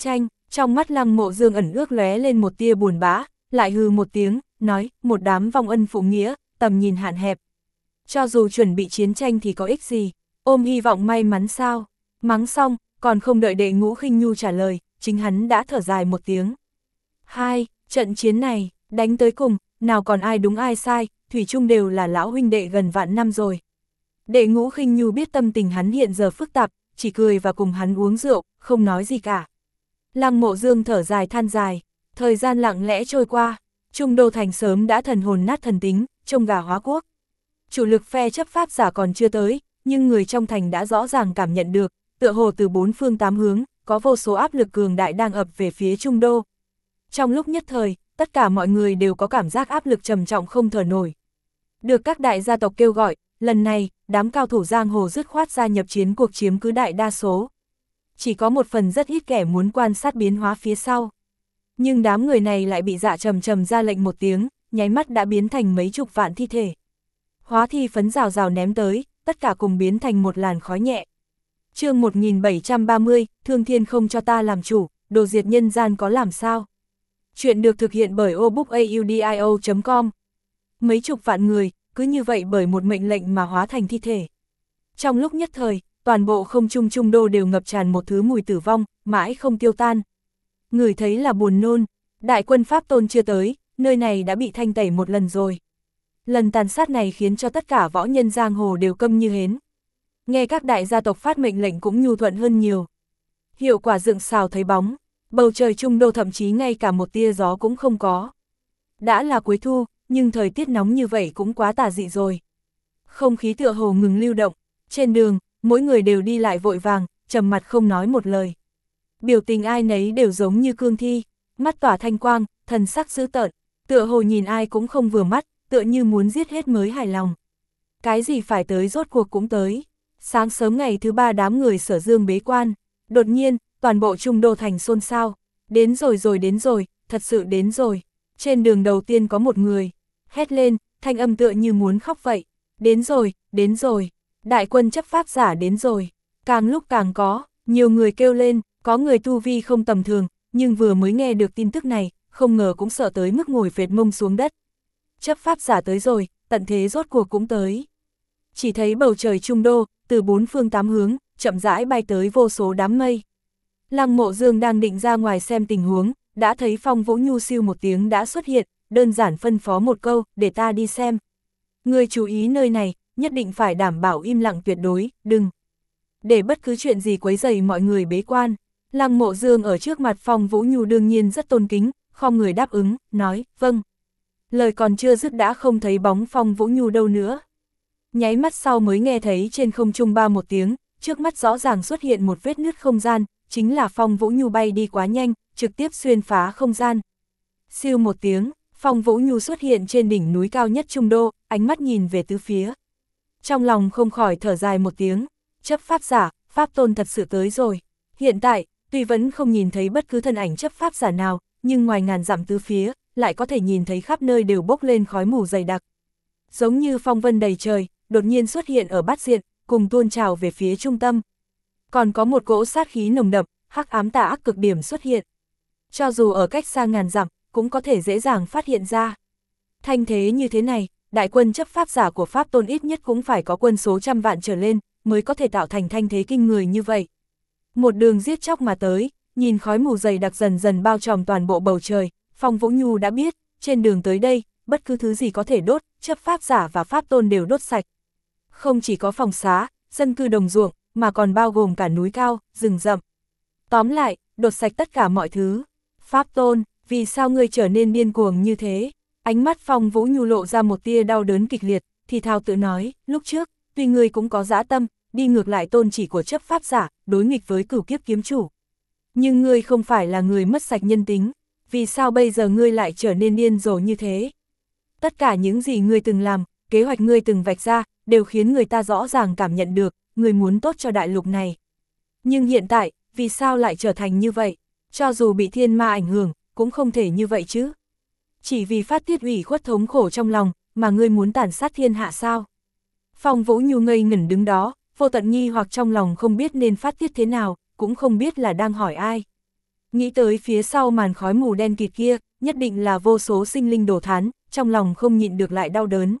Trong mắt Lăng Mộ Dương ẩn ước lóe lên một tia buồn bã, lại hừ một tiếng, nói, một đám vong ân phụ nghĩa, tầm nhìn hạn hẹp. Cho dù chuẩn bị chiến tranh thì có ích gì, ôm hy vọng may mắn sao, mắng xong, còn không đợi Đệ Ngũ Khinh Nhu trả lời, chính hắn đã thở dài một tiếng. Hai, trận chiến này, đánh tới cùng, nào còn ai đúng ai sai, thủy chung đều là lão huynh đệ gần vạn năm rồi. Đệ Ngũ Khinh Nhu biết tâm tình hắn hiện giờ phức tạp, chỉ cười và cùng hắn uống rượu, không nói gì cả. Lăng Mộ Dương thở dài than dài, thời gian lặng lẽ trôi qua, Trung Đô Thành sớm đã thần hồn nát thần tính, trông gà hóa quốc. Chủ lực phe chấp pháp giả còn chưa tới, nhưng người trong thành đã rõ ràng cảm nhận được, tựa hồ từ bốn phương tám hướng, có vô số áp lực cường đại đang ập về phía Trung Đô. Trong lúc nhất thời, tất cả mọi người đều có cảm giác áp lực trầm trọng không thở nổi. Được các đại gia tộc kêu gọi, lần này, đám cao thủ giang hồ dứt khoát gia nhập chiến cuộc chiếm cứ đại đa số. Chỉ có một phần rất ít kẻ muốn quan sát biến hóa phía sau. Nhưng đám người này lại bị dạ trầm trầm ra lệnh một tiếng, nháy mắt đã biến thành mấy chục vạn thi thể. Hóa thi phấn rào rào ném tới, tất cả cùng biến thành một làn khói nhẹ. Chương một nghìn bảy trăm ba mươi, Thương Thiên không cho ta làm chủ, đồ diệt nhân gian có làm sao? Chuyện được thực hiện bởi obookaudio chấm com. Mấy chục vạn người, cứ như vậy bởi một mệnh lệnh mà hóa thành thi thể. Trong lúc nhất thời, toàn bộ không trung Trung Đô đều ngập tràn một thứ mùi tử vong, mãi không tiêu tan. Người thấy là buồn nôn, đại quân Pháp Tôn chưa tới, nơi này đã bị thanh tẩy một lần rồi. Lần tàn sát này khiến cho tất cả võ nhân giang hồ đều câm như hến. Nghe các đại gia tộc phát mệnh lệnh cũng nhu thuận hơn nhiều. Hiệu quả dựng xào thấy bóng, bầu trời Trung Đô thậm chí ngay cả một tia gió cũng không có. Đã là cuối thu, nhưng thời tiết nóng như vậy cũng quá tà dị rồi. Không khí tựa hồ ngừng lưu động, trên đường, mỗi người đều đi lại vội vàng, trầm mặt không nói một lời. Biểu tình ai nấy đều giống như cương thi, mắt tỏa thanh quang, thần sắc dữ tợn, tựa hồ nhìn ai cũng không vừa mắt, tựa như muốn giết hết mới hài lòng. Cái gì phải tới rốt cuộc cũng tới. Sáng sớm ngày thứ ba đám người Sở Dương bế quan, đột nhiên, toàn bộ Trung Đô thành xôn xao. Đến rồi rồi đến rồi, thật sự đến rồi. Trên đường đầu tiên có một người, hét lên, thanh âm tựa như muốn khóc vậy. Đến rồi, đến rồi, đại quân chấp pháp giả đến rồi. Càng lúc càng có, nhiều người kêu lên, có người tu vi không tầm thường, nhưng vừa mới nghe được tin tức này, không ngờ cũng sợ tới mức ngồi phệt mông xuống đất. Chấp pháp giả tới rồi, tận thế rốt cuộc cũng tới. Chỉ thấy bầu trời Trung Đô, từ bốn phương tám hướng, chậm rãi bay tới vô số đám mây. Lăng Mộ Dương đang định ra ngoài xem tình huống, đã thấy Phong Vũ Nhu siêu một tiếng đã xuất hiện, đơn giản phân phó một câu, để ta đi xem. Người chú ý nơi này, nhất định phải đảm bảo im lặng tuyệt đối, đừng để bất cứ chuyện gì quấy rầy mọi người bế quan. Lăng Mộ Dương ở trước mặt Phong Vũ Nhu đương nhiên rất tôn kính, khom người đáp ứng, nói, vâng. Lời còn chưa dứt đã không thấy bóng Phong Vũ Nhu đâu nữa. Nháy mắt sau mới nghe thấy trên không trung ba một tiếng, trước mắt rõ ràng xuất hiện một vết nứt không gian, chính là Phong Vũ Nhu bay đi quá nhanh, trực tiếp xuyên phá không gian. Siêu một tiếng, Phong Vũ Nhu xuất hiện trên đỉnh núi cao nhất Trung Đô, ánh mắt nhìn về tứ phía. Trong lòng không khỏi thở dài một tiếng, chấp pháp giả, Pháp Tôn thật sự tới rồi. Hiện tại, tuy vẫn không nhìn thấy bất cứ thân ảnh chấp pháp giả nào, nhưng ngoài ngàn dặm tứ phía, lại có thể nhìn thấy khắp nơi đều bốc lên khói mù dày đặc. Giống như phong vân đầy trời, đột nhiên xuất hiện ở bát diện, cùng tuôn trào về phía trung tâm. Còn có một cỗ sát khí nồng đậm, hắc ám tà ác cực điểm xuất hiện. Cho dù ở cách xa ngàn dặm, cũng có thể dễ dàng phát hiện ra. Thanh thế như thế này, đại quân chấp pháp giả của Pháp Tôn ít nhất cũng phải có quân số trăm vạn trở lên, mới có thể tạo thành thanh thế kinh người như vậy. Một đường giết chóc mà tới, nhìn khói mù dày đặc dần dần bao trùm toàn bộ bầu trời, Phong Vũ Nhu đã biết, trên đường tới đây, bất cứ thứ gì có thể đốt, chấp pháp giả và Pháp Tôn đều đốt sạch. Không chỉ có phòng xá, dân cư đồng ruộng, mà còn bao gồm cả núi cao, rừng rậm. Tóm lại, đốt sạch tất cả mọi thứ. Pháp Tôn, vì sao ngươi trở nên điên cuồng như thế? Ánh mắt Phong Vũ Nhu lộ ra một tia đau đớn kịch liệt, thì thào tự nói, lúc trước, tuy ngươi cũng có dã tâm, đi ngược lại tôn chỉ của chấp pháp giả, đối nghịch với cửu kiếp kiếm chủ. Nhưng ngươi không phải là người mất sạch nhân tính, vì sao bây giờ ngươi lại trở nên điên rồ như thế? Tất cả những gì ngươi từng làm, kế hoạch ngươi từng vạch ra, đều khiến người ta rõ ràng cảm nhận được, ngươi muốn tốt cho đại lục này. Nhưng hiện tại, vì sao lại trở thành như vậy? Cho dù bị thiên ma ảnh hưởng, cũng không thể như vậy chứ. Chỉ vì phát tiết ủy khuất thống khổ trong lòng, mà ngươi muốn tàn sát thiên hạ sao? Phong Vũ Nhu ngây ngẩn đứng đó, vô tận nghi hoặc trong lòng không biết nên phát tiết thế nào, cũng không biết là đang hỏi ai. Nghĩ tới phía sau màn khói mù đen kịt kia, nhất định là vô số sinh linh đổ thán, trong lòng không nhịn được lại đau đớn.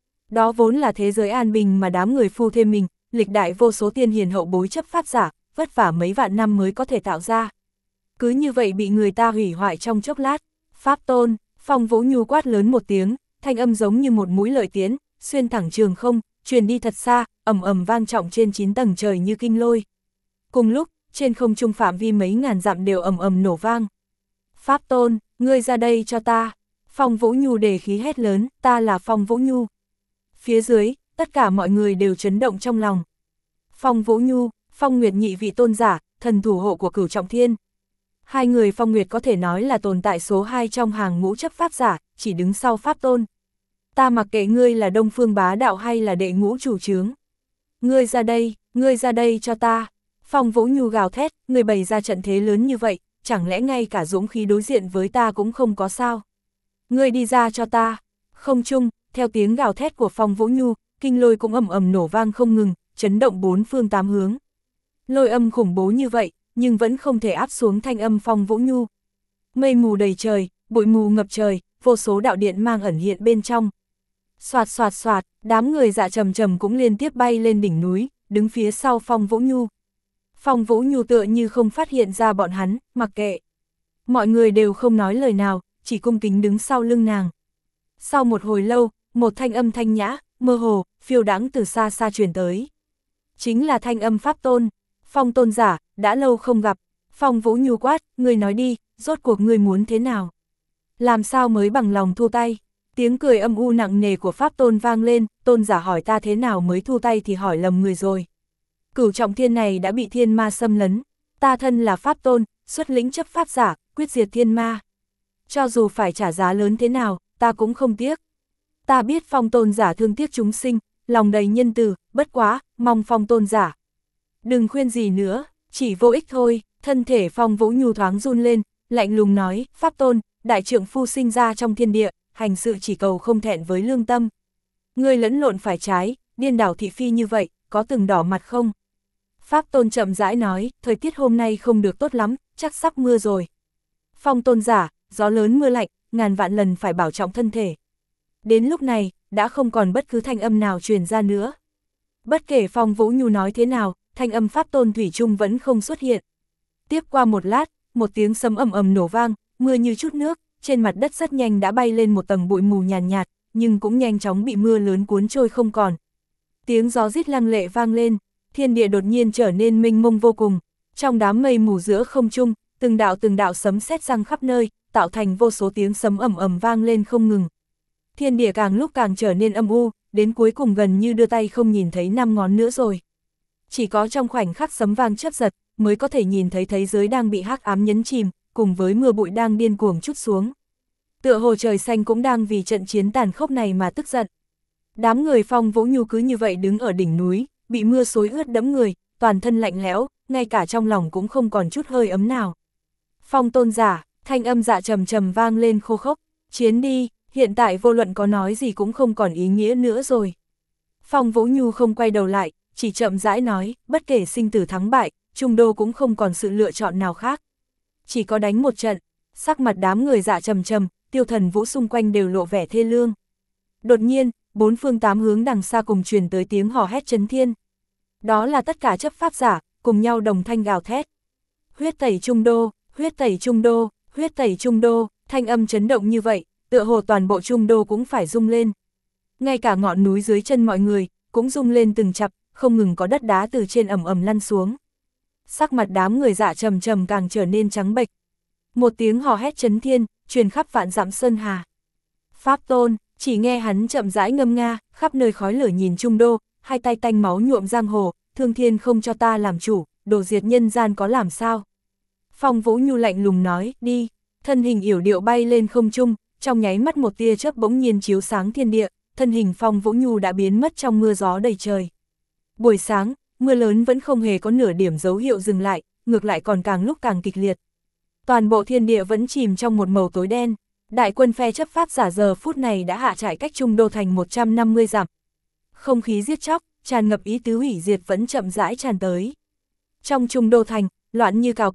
Đó vốn là thế giới an bình mà đám người phu thêm mình, lịch đại vô số tiên hiền hậu bối chấp pháp giả, vất vả mấy vạn năm mới có thể tạo ra. Cứ như vậy bị người ta hủy hoại trong chốc lát. Pháp tôn, Phong Vũ Nhu quát lớn một tiếng, thanh âm giống như một mũi lợi tiễn, xuyên thẳng trường không, truyền đi thật xa, ầm ầm vang trọng trên chín tầng trời như kinh lôi. Cùng lúc, trên không trung phạm vi mấy ngàn dặm đều ầm ầm nổ vang. Pháp tôn, ngươi ra đây cho ta. Phong Vũ Nhu đề khí hét lớn, ta là Phong Vũ Nhu. Phía dưới, tất cả mọi người đều chấn động trong lòng. Phong Vũ Nhu, Phong Nguyệt nhị vị tôn giả, thần thủ hộ của Cửu Trọng Thiên. Hai người Phong Nguyệt có thể nói là tồn tại số hai trong hàng ngũ chấp pháp giả, chỉ đứng sau Pháp tôn. Ta mặc kệ ngươi là Đông Phương Bá Đạo hay là đệ ngũ chủ chướng. Ngươi ra đây, ngươi ra đây cho ta. Phong Vũ Nhu gào thét, ngươi bày ra trận thế lớn như vậy, chẳng lẽ ngay cả dũng khí đối diện với ta cũng không có sao. Ngươi đi ra cho ta. Không chung, theo tiếng gào thét của Phong Vũ Nhu, kinh lôi cũng ầm ầm nổ vang không ngừng, chấn động bốn phương tám hướng. Lôi âm khủng bố như vậy, nhưng vẫn không thể áp xuống thanh âm Phong Vũ Nhu. Mây mù đầy trời, bụi mù ngập trời, vô số đạo điện mang ẩn hiện bên trong. Xoạt xoạt xoạt, đám người dạ trầm trầm cũng liên tiếp bay lên đỉnh núi, đứng phía sau Phong Vũ Nhu. Phong Vũ Nhu tựa như không phát hiện ra bọn hắn, mặc kệ. Mọi người đều không nói lời nào, chỉ cung kính đứng sau lưng nàng. Sau một hồi lâu, một thanh âm thanh nhã, mơ hồ, phiêu đãng từ xa xa truyền tới. Chính là thanh âm Pháp tôn, Phong tôn giả, đã lâu không gặp. Phong Vũ Nhu quát, ngươi nói đi, rốt cuộc ngươi muốn thế nào? Làm sao mới bằng lòng thu tay? Tiếng cười âm u nặng nề của Pháp tôn vang lên, tôn giả hỏi ta thế nào mới thu tay thì hỏi lầm người rồi. Cửu Trọng Thiên này đã bị thiên ma xâm lấn, ta thân là Pháp tôn, xuất lĩnh chấp pháp giả, quyết diệt thiên ma. Cho dù phải trả giá lớn thế nào, ta cũng không tiếc. Ta biết Phong tôn giả thương tiếc chúng sinh, lòng đầy nhân từ, bất quá, mong Phong tôn giả. Đừng khuyên gì nữa, chỉ vô ích thôi. Thân thể Phong Vũ Nhu thoáng run lên, lạnh lùng nói, Pháp tôn, đại trượng phu sinh ra trong thiên địa, hành sự chỉ cầu không thẹn với lương tâm. Ngươi lẫn lộn phải trái, điên đảo thị phi như vậy, có từng đỏ mặt không? Pháp tôn chậm rãi nói, thời tiết hôm nay không được tốt lắm, chắc sắp mưa rồi. Phong tôn giả, gió lớn mưa lạnh, ngàn vạn lần phải bảo trọng thân thể. Đến lúc này, đã không còn bất cứ thanh âm nào truyền ra nữa. Bất kể Phong Vũ Nhu nói thế nào, thanh âm Pháp tôn thủy chung vẫn không xuất hiện. Tiếp qua một lát, một tiếng sấm ầm ầm nổ vang, mưa như chút nước, trên mặt đất rất nhanh đã bay lên một tầng bụi mù nhàn nhạt, nhạt, nhưng cũng nhanh chóng bị mưa lớn cuốn trôi không còn. Tiếng gió rít lăng lệ vang lên, thiên địa đột nhiên trở nên mênh mông vô cùng. Trong đám mây mù giữa không trung, từng đạo từng đạo sấm sét răng khắp nơi, tạo thành vô số tiếng sấm ầm ầm vang lên không ngừng. Thiên địa càng lúc càng trở nên âm u, đến cuối cùng gần như đưa tay không nhìn thấy năm ngón nữa rồi. Chỉ có trong khoảnh khắc sấm vang chớp giật, mới có thể nhìn thấy thế giới đang bị hắc ám nhấn chìm, cùng với mưa bụi đang điên cuồng trút xuống. Tựa hồ trời xanh cũng đang vì trận chiến tàn khốc này mà tức giận. Đám người Phong Vũ Nhu cứ như vậy đứng ở đỉnh núi, bị mưa xối ướt đẫm người, toàn thân lạnh lẽo, ngay cả trong lòng cũng không còn chút hơi ấm nào. Phong tôn giả, thanh âm dạ trầm trầm vang lên khô khốc, chiến đi, hiện tại vô luận có nói gì cũng không còn ý nghĩa nữa rồi. Phong Vũ Nhu không quay đầu lại, chỉ chậm rãi nói, bất kể sinh tử thắng bại, Trung Đô cũng không còn sự lựa chọn nào khác. Chỉ có đánh một trận, sắc mặt đám người dạ trầm trầm, Tiêu Thần Vũ xung quanh đều lộ vẻ thê lương. Đột nhiên, bốn phương tám hướng đằng xa cùng truyền tới tiếng hò hét chấn thiên. Đó là tất cả chấp pháp giả, cùng nhau đồng thanh gào thét. Huyết tẩy Trung Đô, huyết tẩy Trung Đô, huyết tẩy Trung Đô, thanh âm chấn động như vậy, tựa hồ toàn bộ Trung Đô cũng phải rung lên. Ngay cả ngọn núi dưới chân mọi người, cũng rung lên từng chập, không ngừng có đất đá từ trên ầm ầm lăn xuống. Sắc mặt đám người dạ trầm trầm càng trở nên trắng bệch. Một tiếng hò hét chấn thiên, truyền khắp vạn dặm sơn hà. Pháp tôn, chỉ nghe hắn chậm rãi ngâm nga, khắp nơi khói lửa nhìn Trung Đô, hai tay tanh máu nhuộm giang hồ, thương thiên không cho ta làm chủ, đồ diệt nhân gian có làm sao. Phong Vũ Nhu lạnh lùng nói, đi, thân hình yểu điệu bay lên không trung, trong nháy mắt một tia chớp bỗng nhiên chiếu sáng thiên địa, thân hình Phong Vũ Nhu đã biến mất trong mưa gió đầy trời. Buổi sáng, mưa lớn vẫn không hề có nửa điểm dấu hiệu dừng lại, ngược lại còn càng lúc càng kịch liệt. Toàn bộ thiên địa vẫn chìm trong một màu tối đen, đại quân phe chấp pháp giả giờ phút này đã hạ trại cách Trung Đô thành một trăm năm mươi dặm. Không khí giết chóc, tràn ngập ý tứ hủy diệt vẫn chậm rãi tràn tới. Trong Trung Đô thành, loạn như cào cào,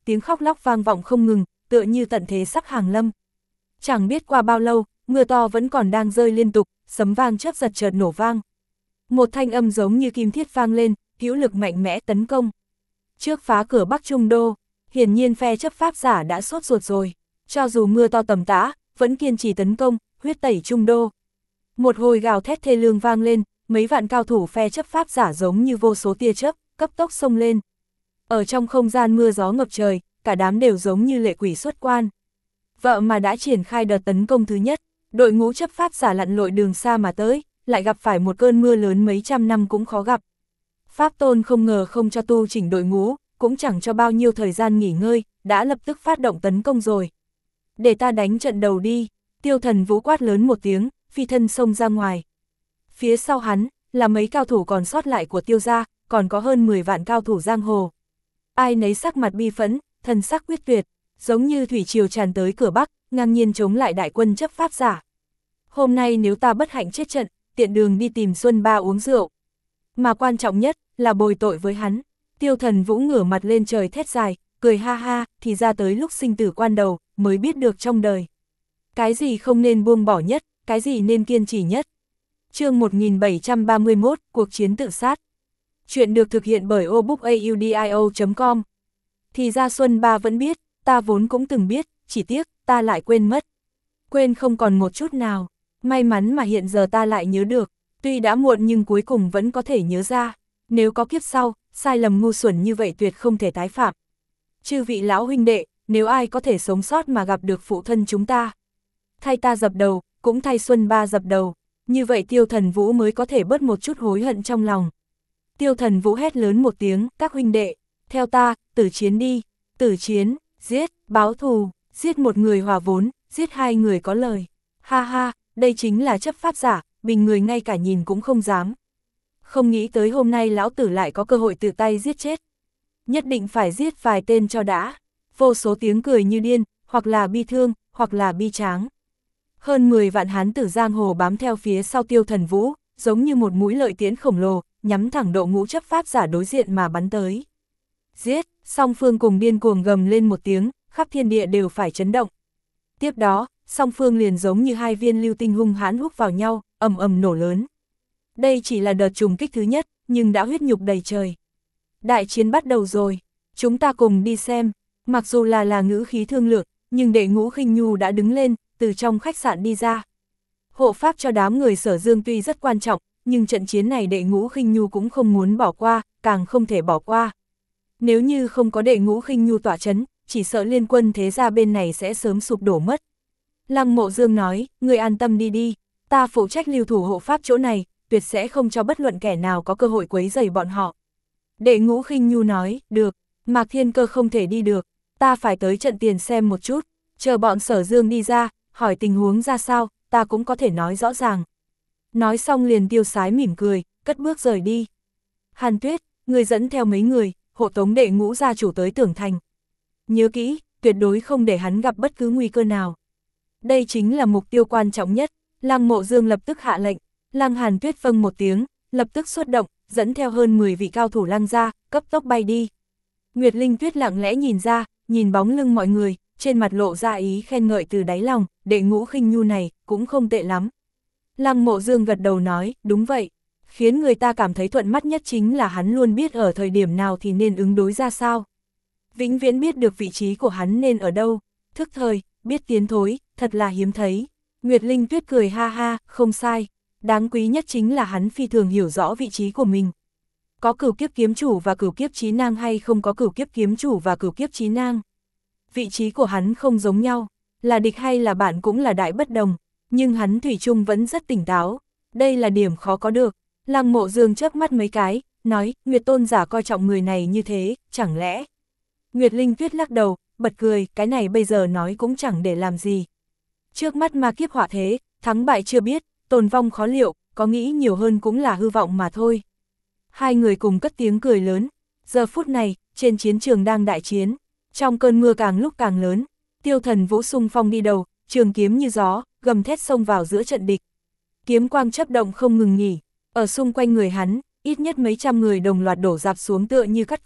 tiếng khóc lóc vang vọng không ngừng, tựa như tận thế sắp hàng lâm. Chẳng biết qua bao lâu, mưa to vẫn còn đang rơi liên tục, sấm vang chớp giật chợt nổ vang. Một thanh âm giống như kim thiết vang lên, hữu lực mạnh mẽ tấn công. Trước phá cửa Bắc Trung Đô, hiển nhiên phe chấp pháp giả đã sốt ruột rồi, cho dù mưa to tầm tã, vẫn kiên trì tấn công, huyết tẩy Trung Đô. Một hồi gào thét thê lương vang lên, mấy vạn cao thủ phe chấp pháp giả giống như vô số tia chớp, cấp tốc xông lên. Ở trong không gian mưa gió ngập trời, cả đám đều giống như lệ quỷ xuất quan. Vợ mà đã triển khai đợt tấn công thứ nhất, đội ngũ chấp pháp giả lặn lội đường xa mà tới, lại gặp phải một cơn mưa lớn mấy trăm năm cũng khó gặp. Pháp Tôn không ngờ không cho tu chỉnh đội ngũ, cũng chẳng cho bao nhiêu thời gian nghỉ ngơi, đã lập tức phát động tấn công rồi. Để ta đánh trận đầu đi, Tiêu Thần Vũ quát lớn một tiếng, phi thân xông ra ngoài. Phía sau hắn, là mấy cao thủ còn sót lại của Tiêu gia, còn có hơn mười vạn cao thủ giang hồ. Ai nấy sắc mặt bi phẫn, thần sắc quyết tuyệt, giống như thủy triều tràn tới cửa Bắc, ngang nhiên chống lại đại quân chấp pháp giả. Hôm nay nếu ta bất hạnh chết trận, tiện đường đi tìm Xuân Ba uống rượu. Mà quan trọng nhất, là bồi tội với hắn. Tiêu Thần Vũ ngửa mặt lên trời thét dài, cười ha ha, thì ra tới lúc sinh tử quan đầu, mới biết được trong đời. Cái gì không nên buông bỏ nhất, cái gì nên kiên trì nhất. Chương một nghìn bảy trăm ba mươi mốt, cuộc chiến tự sát. Chuyện được thực hiện bởi obookaudio chấm com. Thì ra Xuân Ba vẫn biết, ta vốn cũng từng biết, chỉ tiếc, ta lại quên mất. Quên không còn một chút nào. May mắn mà hiện giờ ta lại nhớ được, tuy đã muộn nhưng cuối cùng vẫn có thể nhớ ra. Nếu có kiếp sau, sai lầm ngu xuẩn như vậy tuyệt không thể tái phạm. Chư vị lão huynh đệ, nếu ai có thể sống sót mà gặp được phụ thân chúng ta, thay ta dập đầu, cũng thay Xuân Ba dập đầu, như vậy Tiêu Thần Vũ mới có thể bớt một chút hối hận trong lòng. Tiêu Thần Vũ hét lớn một tiếng, các huynh đệ, theo ta, tử chiến đi, tử chiến, giết, báo thù, giết một người hòa vốn, giết hai người có lời. Ha ha, đây chính là chấp pháp giả, bình người ngay cả nhìn cũng không dám. Không nghĩ tới hôm nay lão tử lại có cơ hội tự tay giết chết. Nhất định phải giết vài tên cho đã. Vô số tiếng cười như điên, hoặc là bi thương, hoặc là bi tráng. Hơn mười vạn hán tử giang hồ bám theo phía sau Tiêu Thần Vũ, giống như một mũi lợi tiễn khổng lồ, nhắm thẳng đội ngũ chấp pháp giả đối diện mà bắn tới. Giết, song phương cùng điên cuồng gầm lên một tiếng, khắp thiên địa đều phải chấn động. Tiếp đó, song phương liền giống như hai viên lưu tinh hung hãn húc vào nhau, ầm ầm nổ lớn. Đây chỉ là đợt trùng kích thứ nhất, nhưng đã huyết nhục đầy trời. Đại chiến bắt đầu rồi, chúng ta cùng đi xem. Mặc dù là là ngữ khí thương lượng, nhưng Đệ Ngũ Khinh Nhu đã đứng lên, từ trong khách sạn đi ra. Hộ pháp cho đám người Sở Dương tuy rất quan trọng, nhưng trận chiến này Đệ Ngũ Khinh Nhu cũng không muốn bỏ qua, càng không thể bỏ qua. Nếu như không có Đệ Ngũ Khinh Nhu tỏa chấn, chỉ sợ liên quân thế gia bên này sẽ sớm sụp đổ mất. Lăng Mộ Dương nói, người an tâm đi đi, ta phụ trách lưu thủ hộ pháp chỗ này, tuyệt sẽ không cho bất luận kẻ nào có cơ hội quấy rầy bọn họ. Đệ Ngũ Khinh Nhu nói, được, Mạc Thiên Cơ không thể đi được, ta phải tới trận tiền xem một chút, chờ bọn Sở Dương đi ra, hỏi tình huống ra sao, ta cũng có thể nói rõ ràng. Nói xong liền tiêu sái mỉm cười, cất bước rời đi. Hàn Tuyết, người dẫn theo mấy người, hộ tống Đệ Ngũ gia chủ tới Tưởng Thành. Nhớ kỹ, tuyệt đối không để hắn gặp bất cứ nguy cơ nào. Đây chính là mục tiêu quan trọng nhất. Lăng Mộ Dương lập tức hạ lệnh. Lăng Hàn Tuyết vâng một tiếng, lập tức xuất động, dẫn theo hơn mười vị cao thủ Lăng gia, cấp tốc bay đi. Nguyệt Linh Tuyết lặng lẽ nhìn ra, nhìn bóng lưng mọi người, trên mặt lộ ra ý khen ngợi từ đáy lòng, Đệ Ngũ Khinh Nhu này, cũng không tệ lắm. Lăng Mộ Dương gật đầu nói, đúng vậy. Khiến người ta cảm thấy thuận mắt nhất chính là hắn luôn biết ở thời điểm nào thì nên ứng đối ra sao. Vĩnh viễn biết được vị trí của hắn nên ở đâu, thức thời, biết tiến thối, thật là hiếm thấy. Nguyệt Linh Tuyết cười ha ha, không sai. Đáng quý nhất chính là hắn phi thường hiểu rõ vị trí của mình. Có cửu kiếp kiếm chủ và cửu kiếp chí nang hay không có cửu kiếp kiếm chủ và cửu kiếp chí nang. Vị trí của hắn không giống nhau, là địch hay là bạn cũng là đại bất đồng, nhưng hắn thủy chung vẫn rất tỉnh táo. Đây là điểm khó có được. Lăng Mộ Dương chớp mắt mấy cái, nói, Nguyệt tôn giả coi trọng người này như thế, chẳng lẽ? Nguyệt Linh Tuyết lắc đầu, bật cười, cái này bây giờ nói cũng chẳng để làm gì. Trước mắt ma kiếp họa thế, thắng bại chưa biết, tồn vong khó liệu, có nghĩ nhiều hơn cũng là hư vọng mà thôi. Hai người cùng cất tiếng cười lớn. Giờ phút này, trên chiến trường đang đại chiến, trong cơn mưa càng lúc càng lớn, Tiêu Thần Vũ xung phong đi đầu, trường kiếm như gió, gầm thét xông vào giữa trận địch. Kiếm quang chớp động không ngừng nghỉ, ở xung quanh người hắn, ít nhất mấy trăm người đồng loạt đổ dạp xuống tựa như cắt cỏ,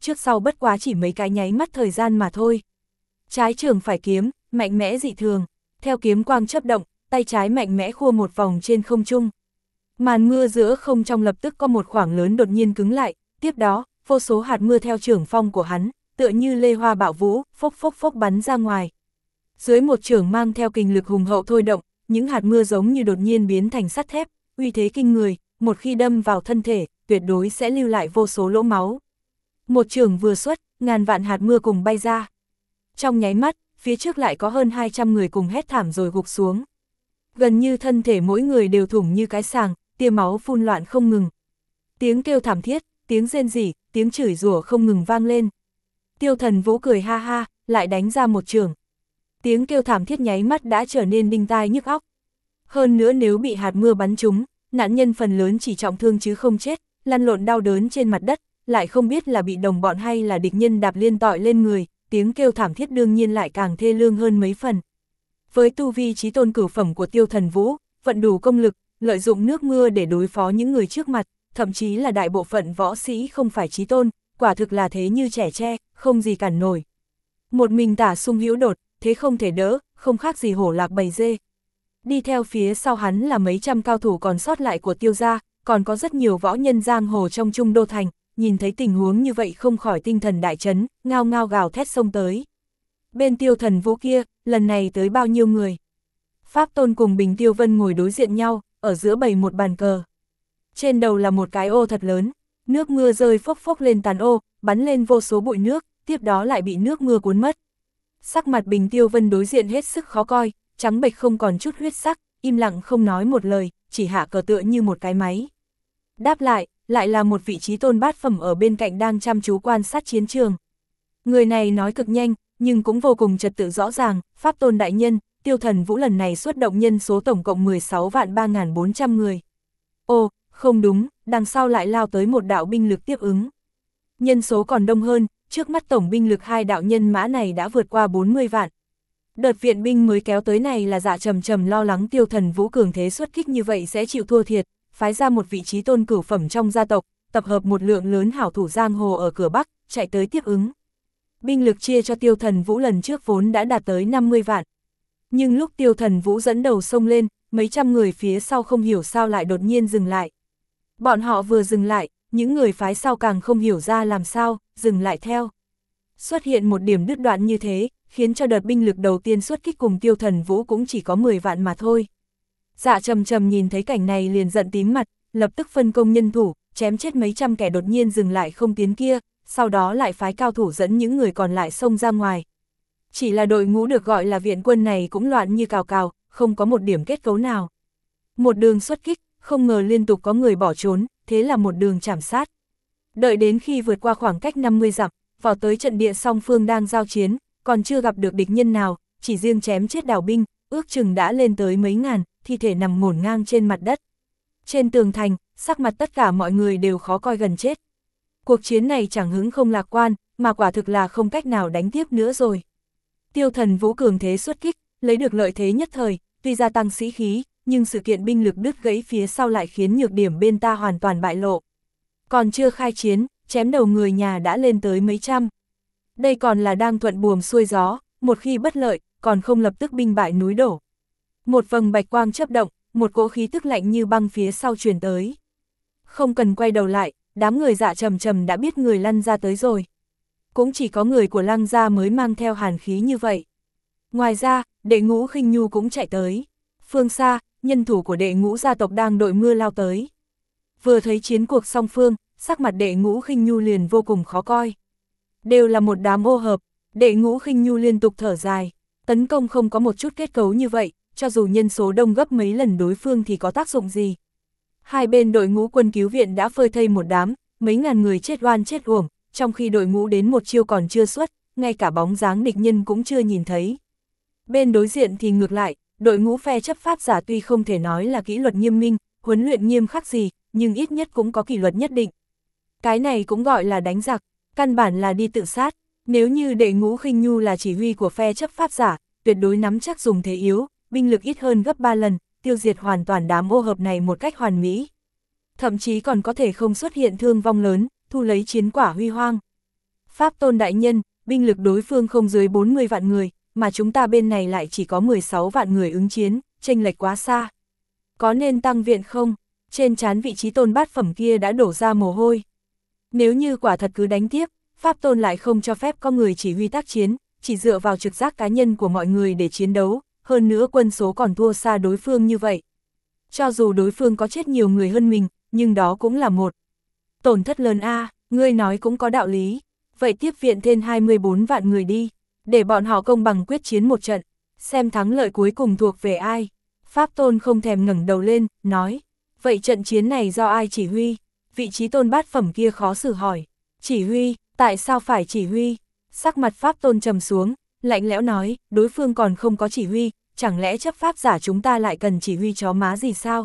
trước sau bất quá chỉ mấy cái nháy mắt thời gian mà thôi. Trái trường phải kiếm, mạnh mẽ dị thường, theo kiếm quang chớp động, tay trái mạnh mẽ khua một vòng trên không trung. Màn mưa giữa không trong lập tức có một khoảng lớn đột nhiên cứng lại, tiếp đó, vô số hạt mưa theo trường phong của hắn, tựa như lê hoa bạo vũ, phốc phốc phốc bắn ra ngoài. Dưới một trường mang theo kình lực hùng hậu thôi động, những hạt mưa giống như đột nhiên biến thành sắt thép, uy thế kinh người, một khi đâm vào thân thể, tuyệt đối sẽ lưu lại vô số lỗ máu. Một trường vừa xuất, ngàn vạn hạt mưa cùng bay ra. Trong nháy mắt, phía trước lại có hơn hai trăm người cùng hét thảm rồi gục xuống. Gần như thân thể mỗi người đều thủng như cái sàng, tia máu phun loạn không ngừng. Tiếng kêu thảm thiết, tiếng rên rỉ, tiếng chửi rủa không ngừng vang lên. Tiêu Thần Vũ cười ha ha, lại đánh ra một trường. Tiếng kêu thảm thiết nháy mắt đã trở nên đinh tai nhức óc. Hơn nữa nếu bị hạt mưa bắn trúng, nạn nhân phần lớn chỉ trọng thương chứ không chết, lăn lộn đau đớn trên mặt đất, lại không biết là bị đồng bọn hay là địch nhân đạp liên tọi lên người, tiếng kêu thảm thiết đương nhiên lại càng thê lương hơn mấy phần. Với tu vi chí tôn cửu phẩm của Tiêu Thần Vũ, vận đủ công lực, lợi dụng nước mưa để đối phó những người trước mặt, thậm chí là đại bộ phận võ sĩ không phải chí tôn, quả thực là thế như trẻ tre, không gì cản nổi. Một mình Tả Sung hữu đột, thế không thể đỡ, không khác gì hổ lạc bầy dê. Đi theo phía sau hắn là mấy trăm cao thủ còn sót lại của Tiêu gia, còn có rất nhiều võ nhân giang hồ trong Trung Đô Thành, nhìn thấy tình huống như vậy không khỏi tinh thần đại chấn, ngao ngao gào thét xông tới. Bên Tiêu Thần Vũ kia, lần này tới bao nhiêu người? Pháp Tôn cùng Bình Tiêu Vân ngồi đối diện nhau, ở giữa bày một bàn cờ. Trên đầu là một cái ô thật lớn, nước mưa rơi phốc phốc lên tàn ô, bắn lên vô số bụi nước, tiếp đó lại bị nước mưa cuốn mất. Sắc mặt Bình Tiêu Vân đối diện hết sức khó coi, trắng bệch không còn chút huyết sắc, im lặng không nói một lời, chỉ hạ cờ tựa như một cái máy. Đáp lại, lại là một vị trí tôn bát phẩm ở bên cạnh đang chăm chú quan sát chiến trường. Người này nói cực nhanh, nhưng cũng vô cùng trật tự rõ ràng, Pháp Tôn đại nhân, Tiêu Thần Vũ lần này xuất động nhân số tổng cộng mười sáu vạn ba nghìn bốn trăm người. Ồ, không đúng, đằng sau lại lao tới một đạo binh lực tiếp ứng. Nhân số còn đông hơn, trước mắt tổng binh lực hai đạo nhân mã này đã vượt qua bốn mươi vạn. Đợt viện binh mới kéo tới này là Dạ Trầm Trầm lo lắng Tiêu Thần Vũ cường thế xuất kích như vậy sẽ chịu thua thiệt, phái ra một vị trí tôn cửu phẩm trong gia tộc, tập hợp một lượng lớn hảo thủ giang hồ ở cửa Bắc, chạy tới tiếp ứng. Binh lực chia cho Tiêu Thần Vũ lần trước vốn đã đạt tới năm mươi vạn. Nhưng lúc Tiêu Thần Vũ dẫn đầu xông lên, mấy trăm người phía sau không hiểu sao lại đột nhiên dừng lại. Bọn họ vừa dừng lại, những người phái sau càng không hiểu ra làm sao, dừng lại theo. Xuất hiện một điểm đứt đoạn như thế, khiến cho đợt binh lực đầu tiên xuất kích cùng Tiêu Thần Vũ cũng chỉ có mười vạn mà thôi. Dạ Trầm Trầm nhìn thấy cảnh này liền giận tím mặt, lập tức phân công nhân thủ, chém chết mấy trăm kẻ đột nhiên dừng lại không tiến kia, sau đó lại phái cao thủ dẫn những người còn lại xông ra ngoài. Chỉ là đội ngũ được gọi là viện quân này cũng loạn như cào cào, không có một điểm kết cấu nào. Một đường xuất kích, không ngờ liên tục có người bỏ trốn, thế là một đường chảm sát. Đợi đến khi vượt qua khoảng cách năm mươi dặm, vào tới trận địa song phương đang giao chiến, còn chưa gặp được địch nhân nào, chỉ riêng chém chết đào binh, ước chừng đã lên tới mấy ngàn, thi thể nằm ngổn ngang trên mặt đất. Trên tường thành, sắc mặt tất cả mọi người đều khó coi gần chết. Cuộc chiến này chẳng hứng không lạc quan, mà quả thực là không cách nào đánh tiếp nữa rồi. Tiêu Thần Vũ cường thế xuất kích, lấy được lợi thế nhất thời, tuy gia tăng sĩ khí, nhưng sự kiện binh lực đứt gãy phía sau lại khiến nhược điểm bên ta hoàn toàn bại lộ. Còn chưa khai chiến, chém đầu người nhà đã lên tới mấy trăm. Đây còn là đang thuận buồm xuôi gió, một khi bất lợi, còn không lập tức binh bại núi đổ. Một vầng bạch quang chớp động, một cỗ khí tức lạnh như băng phía sau truyền tới. Không cần quay đầu lại, đám người Dạ Trầm Trầm đã biết người lăn ra tới rồi. Cũng chỉ có người của Lăng gia mới mang theo hàn khí như vậy. Ngoài ra, Đệ Ngũ Khinh Nhu cũng chạy tới. Phương xa, nhân thủ của Đệ Ngũ gia tộc đang đội mưa lao tới. Vừa thấy chiến cuộc song phương, sắc mặt Đệ Ngũ Khinh Nhu liền vô cùng khó coi. Đều là một đám ô hợp, Đệ Ngũ Khinh Nhu liên tục thở dài. Tấn công không có một chút kết cấu như vậy, cho dù nhân số đông gấp mấy lần đối phương thì có tác dụng gì. Hai bên đội ngũ quân cứu viện đã phơi thây một đám, mấy ngàn người chết oan chết uổng, trong khi đội ngũ đến một chiêu còn chưa xuất, ngay cả bóng dáng địch nhân cũng chưa nhìn thấy. Bên đối diện thì ngược lại, đội ngũ phe chấp pháp giả tuy không thể nói là kỷ luật nghiêm minh, huấn luyện nghiêm khắc gì, nhưng ít nhất cũng có kỷ luật nhất định. Cái này cũng gọi là đánh giặc, căn bản là đi tự sát. Nếu như Đệ Ngũ Khinh Nhu là chỉ huy của phe chấp pháp giả, tuyệt đối nắm chắc dùng thế yếu, binh lực ít hơn gấp ba lần, tiêu diệt hoàn toàn đám ô hợp này một cách hoàn mỹ. Thậm chí còn có thể không xuất hiện thương vong lớn, thu lấy chiến quả huy hoang. Pháp Tôn đại nhân, binh lực đối phương không dưới bốn mươi vạn người, mà chúng ta bên này lại chỉ có mười sáu vạn người ứng chiến, chênh lệch quá xa. Có nên tăng viện không? Trên trán vị trí tôn bát phẩm kia đã đổ ra mồ hôi. Nếu như quả thật cứ đánh tiếp, Pháp Tôn lại không cho phép có người chỉ huy tác chiến, chỉ dựa vào trực giác cá nhân của mọi người để chiến đấu, hơn nữa quân số còn thua xa đối phương như vậy. Cho dù đối phương có chết nhiều người hơn mình, nhưng đó cũng là một tổn thất lớn a. Ngươi nói cũng có đạo lý. Vậy tiếp viện thêm hai mươi bốn vạn người đi, để bọn họ công bằng quyết chiến một trận, xem thắng lợi cuối cùng thuộc về ai. Pháp Tôn không thèm ngẩng đầu lên, nói, vậy trận chiến này do ai chỉ huy? Vị trí tôn bát phẩm kia khó xử hỏi, chỉ huy, tại sao phải chỉ huy? Sắc mặt Pháp Tôn trầm xuống, lạnh lẽo nói, đối phương còn không có chỉ huy, chẳng lẽ chấp pháp giả chúng ta lại cần chỉ huy chó má gì sao?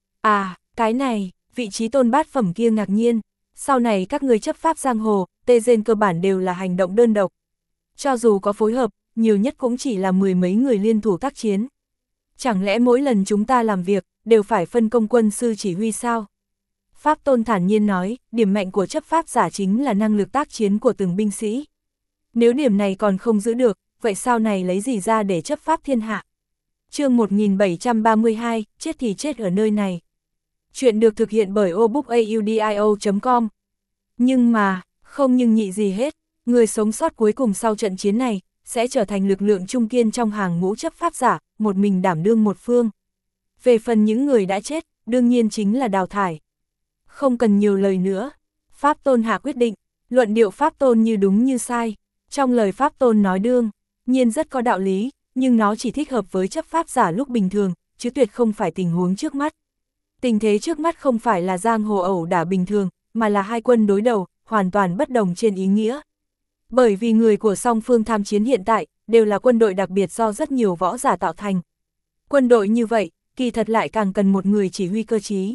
À, cái này, vị trí tôn bát phẩm kia ngạc nhiên, sau này các người chấp pháp giang hồ, tê dên cơ bản đều là hành động đơn độc. Cho dù có phối hợp, nhiều nhất cũng chỉ là mười mấy người liên thủ tác chiến. Chẳng lẽ mỗi lần chúng ta làm việc, đều phải phân công quân sư chỉ huy sao? Pháp Tôn thản nhiên nói, điểm mạnh của chấp pháp giả chính là năng lực tác chiến của từng binh sĩ. Nếu điểm này còn không giữ được, vậy sau này lấy gì ra để chấp pháp thiên hạ? Chương một nghìn bảy trăm ba mươi hai, chết thì chết ở nơi này. Chuyện được thực hiện bởi obookaudio chấm com. Nhưng mà, không nhưng nhị gì hết, người sống sót cuối cùng sau trận chiến này, sẽ trở thành lực lượng trung kiên trong hàng ngũ chấp pháp giả, một mình đảm đương một phương. Về phần những người đã chết, đương nhiên chính là đào thải. Không cần nhiều lời nữa, Pháp Tôn hạ quyết định, luận điệu Pháp Tôn như đúng như sai. Trong lời Pháp Tôn nói đương nhiên rất có đạo lý, nhưng nó chỉ thích hợp với chấp pháp giả lúc bình thường, chứ tuyệt không phải tình huống trước mắt. Tình thế trước mắt không phải là giang hồ ẩu đả bình thường, mà là hai quân đối đầu, hoàn toàn bất đồng trên ý nghĩa. Bởi vì người của song phương tham chiến hiện tại, đều là quân đội đặc biệt do rất nhiều võ giả tạo thành. Quân đội như vậy, kỳ thật lại càng cần một người chỉ huy cơ trí.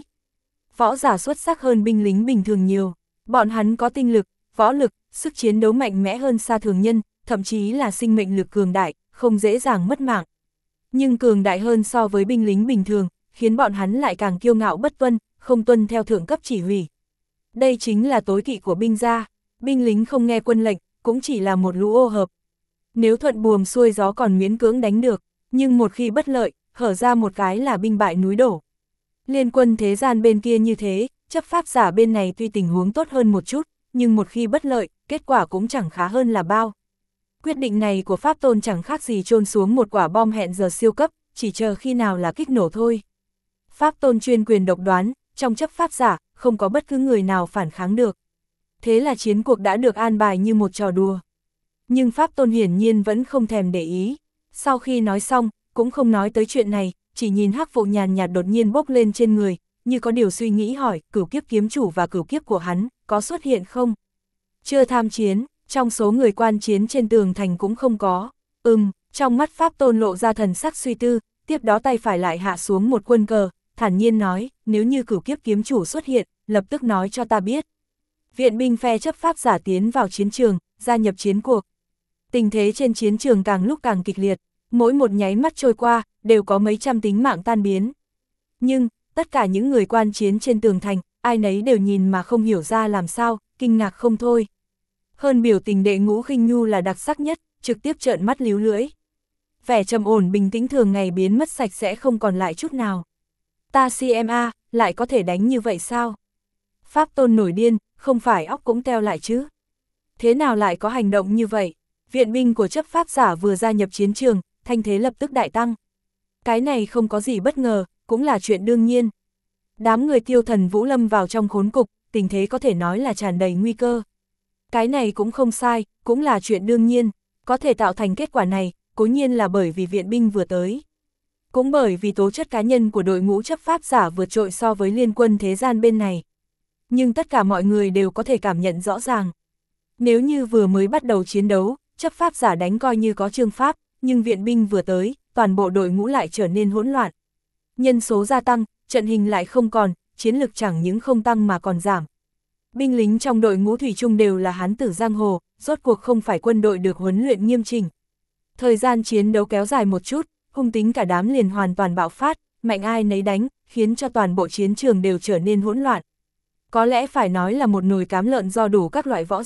Võ giả xuất sắc hơn binh lính bình thường nhiều, bọn hắn có tinh lực, võ lực, sức chiến đấu mạnh mẽ hơn xa thường nhân, thậm chí là sinh mệnh lực cường đại, không dễ dàng mất mạng. Nhưng cường đại hơn so với binh lính bình thường, khiến bọn hắn lại càng kiêu ngạo bất tuân, không tuân theo thượng cấp chỉ huy. Đây chính là tối kỵ của binh gia, binh lính không nghe quân lệnh, cũng chỉ là một lũ ô hợp. Nếu thuận buồm xuôi gió còn miễn cưỡng đánh được, nhưng một khi bất lợi, hở ra một cái là binh bại núi đổ. Liên quân thế gian bên kia như thế, chấp pháp giả bên này tuy tình huống tốt hơn một chút, nhưng một khi bất lợi, kết quả cũng chẳng khá hơn là bao. Quyết định này của Pháp Tôn chẳng khác gì chôn xuống một quả bom hẹn giờ siêu cấp, chỉ chờ khi nào là kích nổ thôi. Pháp Tôn chuyên quyền độc đoán, trong chấp pháp giả, không có bất cứ người nào phản kháng được. Thế là chiến cuộc đã được an bài như một trò đùa. Nhưng Pháp Tôn hiển nhiên vẫn không thèm để ý. Sau khi nói xong, cũng không nói tới chuyện này, chỉ nhìn hắc vụ nhàn nhạt đột nhiên bốc lên trên người, như có điều suy nghĩ hỏi, cửu kiếp kiếm chủ và cửu kiếp của hắn, có xuất hiện không? Chưa tham chiến, trong số người quan chiến trên tường thành cũng không có. Ừm, trong mắt Pháp Tôn lộ ra thần sắc suy tư, tiếp đó tay phải lại hạ xuống một quân cờ, thản nhiên nói, nếu như cửu kiếp kiếm chủ xuất hiện, lập tức nói cho ta biết. Viện binh phe chấp pháp giả tiến vào chiến trường, gia nhập chiến cuộc. Tình thế trên chiến trường càng lúc càng kịch liệt, mỗi một nháy mắt trôi qua, đều có mấy trăm tính mạng tan biến. Nhưng, tất cả những người quan chiến trên tường thành, ai nấy đều nhìn mà không hiểu ra làm sao, kinh ngạc không thôi. Hơn biểu tình Đệ Ngũ Khinh Nhu là đặc sắc nhất, trực tiếp trợn mắt líu lưỡi. Vẻ trầm ổn bình tĩnh thường ngày biến mất sạch sẽ không còn lại chút nào. Ta xem a, lại có thể đánh như vậy sao? Pháp Tôn nổi điên, không phải óc cũng teo lại chứ? Thế nào lại có hành động như vậy? Viện binh của chấp pháp giả vừa gia nhập chiến trường, thanh thế lập tức đại tăng. Cái này không có gì bất ngờ, cũng là chuyện đương nhiên. Đám người Tiêu Thần Vũ lâm vào trong khốn cục, tình thế có thể nói là tràn đầy nguy cơ. Cái này cũng không sai, cũng là chuyện đương nhiên, có thể tạo thành kết quả này, cố nhiên là bởi vì viện binh vừa tới. Cũng bởi vì tố chất cá nhân của đội ngũ chấp pháp giả vượt trội so với liên quân thế gian bên này. Nhưng tất cả mọi người đều có thể cảm nhận rõ ràng. Nếu như vừa mới bắt đầu chiến đấu, chấp pháp giả đánh coi như có chương pháp, nhưng viện binh vừa tới, toàn bộ đội ngũ lại trở nên hỗn loạn. Nhân số gia tăng, trận hình lại không còn, chiến lực chẳng những không tăng mà còn giảm. Binh lính trong đội ngũ thủy chung đều là hán tử giang hồ, rốt cuộc không phải quân đội được huấn luyện nghiêm chỉnh. Thời gian chiến đấu kéo dài một chút, hung tính cả đám liền hoàn toàn bạo phát, mạnh ai nấy đánh, khiến cho toàn bộ chiến trường đều trở nên hỗn loạn. Có lẽ phải nói là một nồi cám lợn do đủ các loại võ giả,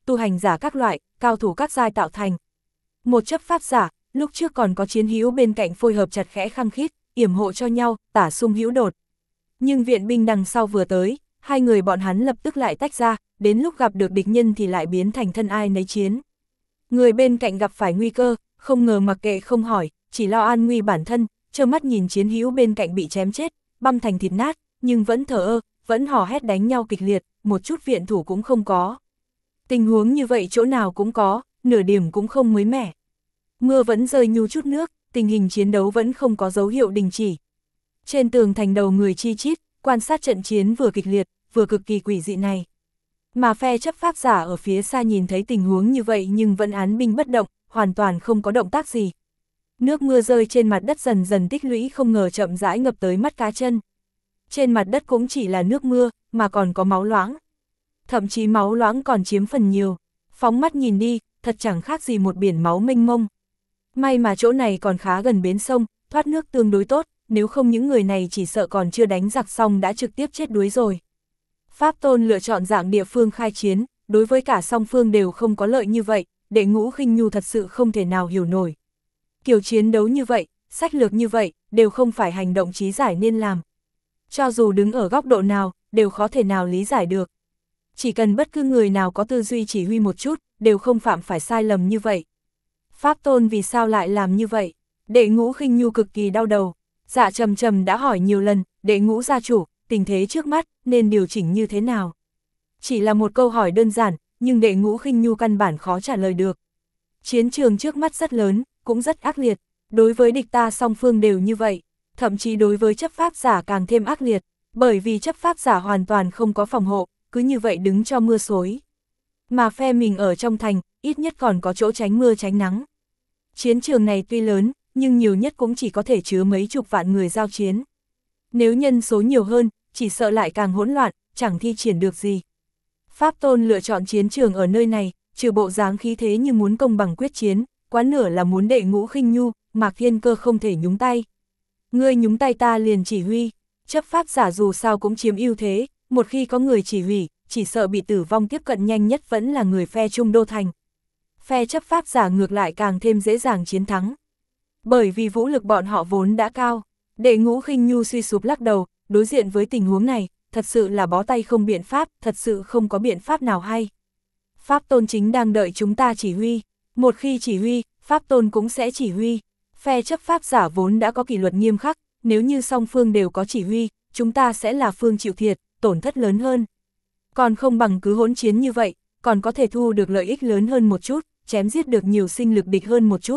tu hành giả các loại, cao thủ các giai tạo thành. Một chấp pháp giả, lúc trước còn có chiến hữu bên cạnh phối hợp chặt khẽ khăng khít, yểm hộ cho nhau, tả xung hữu đột. Nhưng viện binh đằng sau vừa tới, hai người bọn hắn lập tức lại tách ra, đến lúc gặp được địch nhân thì lại biến thành thân ai nấy chiến. Người bên cạnh gặp phải nguy cơ, không ngờ mặc kệ không hỏi, chỉ lo an nguy bản thân, trơ mắt nhìn chiến hữu bên cạnh bị chém chết, băm thành thịt nát, nhưng vẫn thờ ơ, vẫn hò hét đánh nhau kịch liệt, một chút viện thủ cũng không có. Tình huống như vậy chỗ nào cũng có, nửa điểm cũng không mới mẻ. Mưa vẫn rơi nhu chút nước, tình hình chiến đấu vẫn không có dấu hiệu đình chỉ. Trên tường thành đầu người chi chít, quan sát trận chiến vừa kịch liệt, vừa cực kỳ quỷ dị này. Mà phe chấp pháp giả ở phía xa nhìn thấy tình huống như vậy nhưng vẫn án binh bất động, hoàn toàn không có động tác gì. Nước mưa rơi trên mặt đất dần dần tích lũy không ngờ chậm rãi ngập tới mắt cá chân. Trên mặt đất cũng chỉ là nước mưa, mà còn có máu loãng. Thậm chí máu loãng còn chiếm phần nhiều. Phóng mắt nhìn đi, thật chẳng khác gì một biển máu mênh mông. May mà chỗ này còn khá gần bến sông, thoát nước tương đối tốt, nếu không những người này chỉ sợ còn chưa đánh giặc xong đã trực tiếp chết đuối rồi. Pháp Tôn lựa chọn dạng địa phương khai chiến, đối với cả song phương đều không có lợi như vậy, Đệ Ngũ Khinh Nhu thật sự không thể nào hiểu nổi. Kiểu chiến đấu như vậy, sách lược như vậy, đều không phải hành động trí giải nên làm. Cho dù đứng ở góc độ nào, đều khó thể nào lý giải được. Chỉ cần bất cứ người nào có tư duy chỉ huy một chút, đều không phạm phải sai lầm như vậy. Pháp Tôn vì sao lại làm như vậy? Đệ Ngũ Khinh Nhu cực kỳ đau đầu. Dạ Trầm Trầm đã hỏi nhiều lần, Đệ Ngũ gia chủ, tình thế trước mắt, nên điều chỉnh như thế nào? Chỉ là một câu hỏi đơn giản, nhưng Đệ Ngũ Khinh Nhu căn bản khó trả lời được. Chiến trường trước mắt rất lớn, cũng rất ác liệt. Đối với địch ta song phương đều như vậy. Thậm chí đối với chấp pháp giả càng thêm ác liệt, bởi vì chấp pháp giả hoàn toàn không có phòng hộ, cứ như vậy đứng cho mưa xối. Mà phe mình ở trong thành, ít nhất còn có chỗ tránh mưa tránh nắng. Chiến trường này tuy lớn, nhưng nhiều nhất cũng chỉ có thể chứa mấy chục vạn người giao chiến. Nếu nhân số nhiều hơn, chỉ sợ lại càng hỗn loạn, chẳng thi triển được gì. Pháp Tôn lựa chọn chiến trường ở nơi này, trừ bộ dáng khí thế như muốn công bằng quyết chiến, quá nửa là muốn Đệ Ngũ Khinh Nhu, Mạc Thiên Cơ không thể nhúng tay. Ngươi nhúng tay ta liền chỉ huy, chấp pháp giả dù sao cũng chiếm ưu thế, một khi có người chỉ huy, chỉ sợ bị tử vong tiếp cận nhanh nhất vẫn là người phe Trung Đô Thành. Phe chấp pháp giả ngược lại càng thêm dễ dàng chiến thắng. Bởi vì vũ lực bọn họ vốn đã cao, Đệ Ngũ Khinh Nhu suy sụp lắc đầu, đối diện với tình huống này, thật sự là bó tay không biện pháp, thật sự không có biện pháp nào hay. Pháp Tôn chính đang đợi chúng ta chỉ huy, một khi chỉ huy, Pháp Tôn cũng sẽ chỉ huy. Phe chấp pháp giả vốn đã có kỷ luật nghiêm khắc, nếu như song phương đều có chỉ huy, chúng ta sẽ là phương chịu thiệt, tổn thất lớn hơn. Còn không bằng cứ hỗn chiến như vậy, còn có thể thu được lợi ích lớn hơn một chút, chém giết được nhiều sinh lực địch hơn một chút.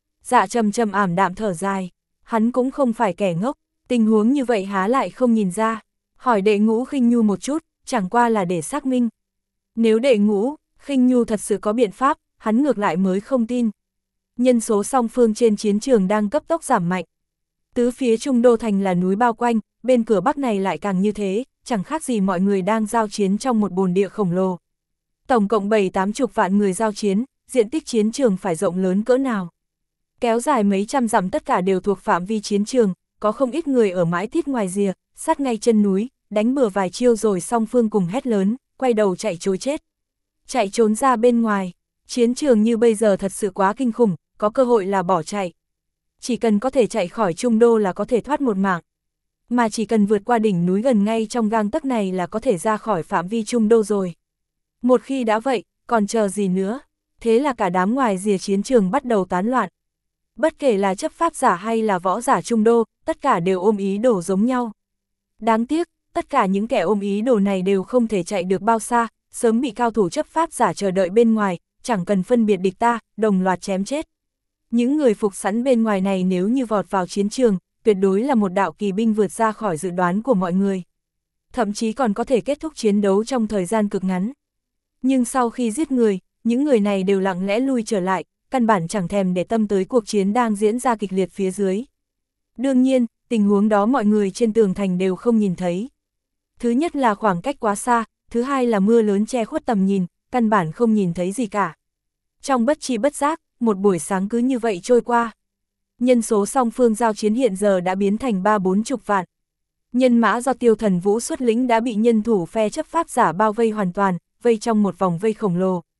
Dạ Trầm Trầm ảm đạm thở dài, hắn cũng không phải kẻ ngốc, tình huống như vậy há lại không nhìn ra, hỏi Đệ Ngũ Khinh Nhu một chút, chẳng qua là để xác minh. Nếu Đệ Ngũ Khinh Nhu thật sự có biện pháp, hắn ngược lại mới không tin. Nhân số song phương trên chiến trường đang cấp tốc giảm mạnh. Tứ phía Trung Đô Thành là núi bao quanh, bên cửa bắc này lại càng như thế, chẳng khác gì mọi người đang giao chiến trong một bồn địa khổng lồ. Tổng cộng bảy tám chục vạn người giao chiến, diện tích chiến trường phải rộng lớn cỡ nào. Kéo dài mấy trăm dặm tất cả đều thuộc phạm vi chiến trường, có không ít người ở mãi tít ngoài rìa, sát ngay chân núi, đánh bừa vài chiêu rồi song phương cùng hét lớn, quay đầu chạy trối chết. Chạy trốn ra bên ngoài, chiến trường như bây giờ thật sự quá kinh khủng, có cơ hội là bỏ chạy. Chỉ cần có thể chạy khỏi Trung Đô là có thể thoát một mạng. Mà chỉ cần vượt qua đỉnh núi gần ngay trong gang tấc này là có thể ra khỏi phạm vi Trung Đô rồi. Một khi đã vậy, còn chờ gì nữa? Thế là cả đám ngoài rìa chiến trường bắt đầu tán loạn. Bất kể là chấp pháp giả hay là võ giả Trung Đô, tất cả đều ôm ý đồ giống nhau. Đáng tiếc, tất cả những kẻ ôm ý đồ này đều không thể chạy được bao xa, sớm bị cao thủ chấp pháp giả chờ đợi bên ngoài, chẳng cần phân biệt địch ta, đồng loạt chém chết. Những người phục sẵn bên ngoài này nếu như vọt vào chiến trường, tuyệt đối là một đạo kỳ binh vượt ra khỏi dự đoán của mọi người. Thậm chí còn có thể kết thúc chiến đấu trong thời gian cực ngắn. Nhưng sau khi giết người, những người này đều lặng lẽ lui trở lại, căn bản chẳng thèm để tâm tới cuộc chiến đang diễn ra kịch liệt phía dưới. Đương nhiên, tình huống đó mọi người trên tường thành đều không nhìn thấy. Thứ nhất là khoảng cách quá xa, thứ hai là mưa lớn che khuất tầm nhìn, căn bản không nhìn thấy gì cả. Trong bất chi bất giác, một buổi sáng cứ như vậy trôi qua. Nhân số song phương giao chiến hiện giờ đã biến thành ba bốn chục vạn. Nhân mã do Tiêu Thần Vũ xuất lĩnh đã bị nhân thủ phe chấp pháp giả bao vây hoàn toàn, vây trong một vòng vây khổng lồ.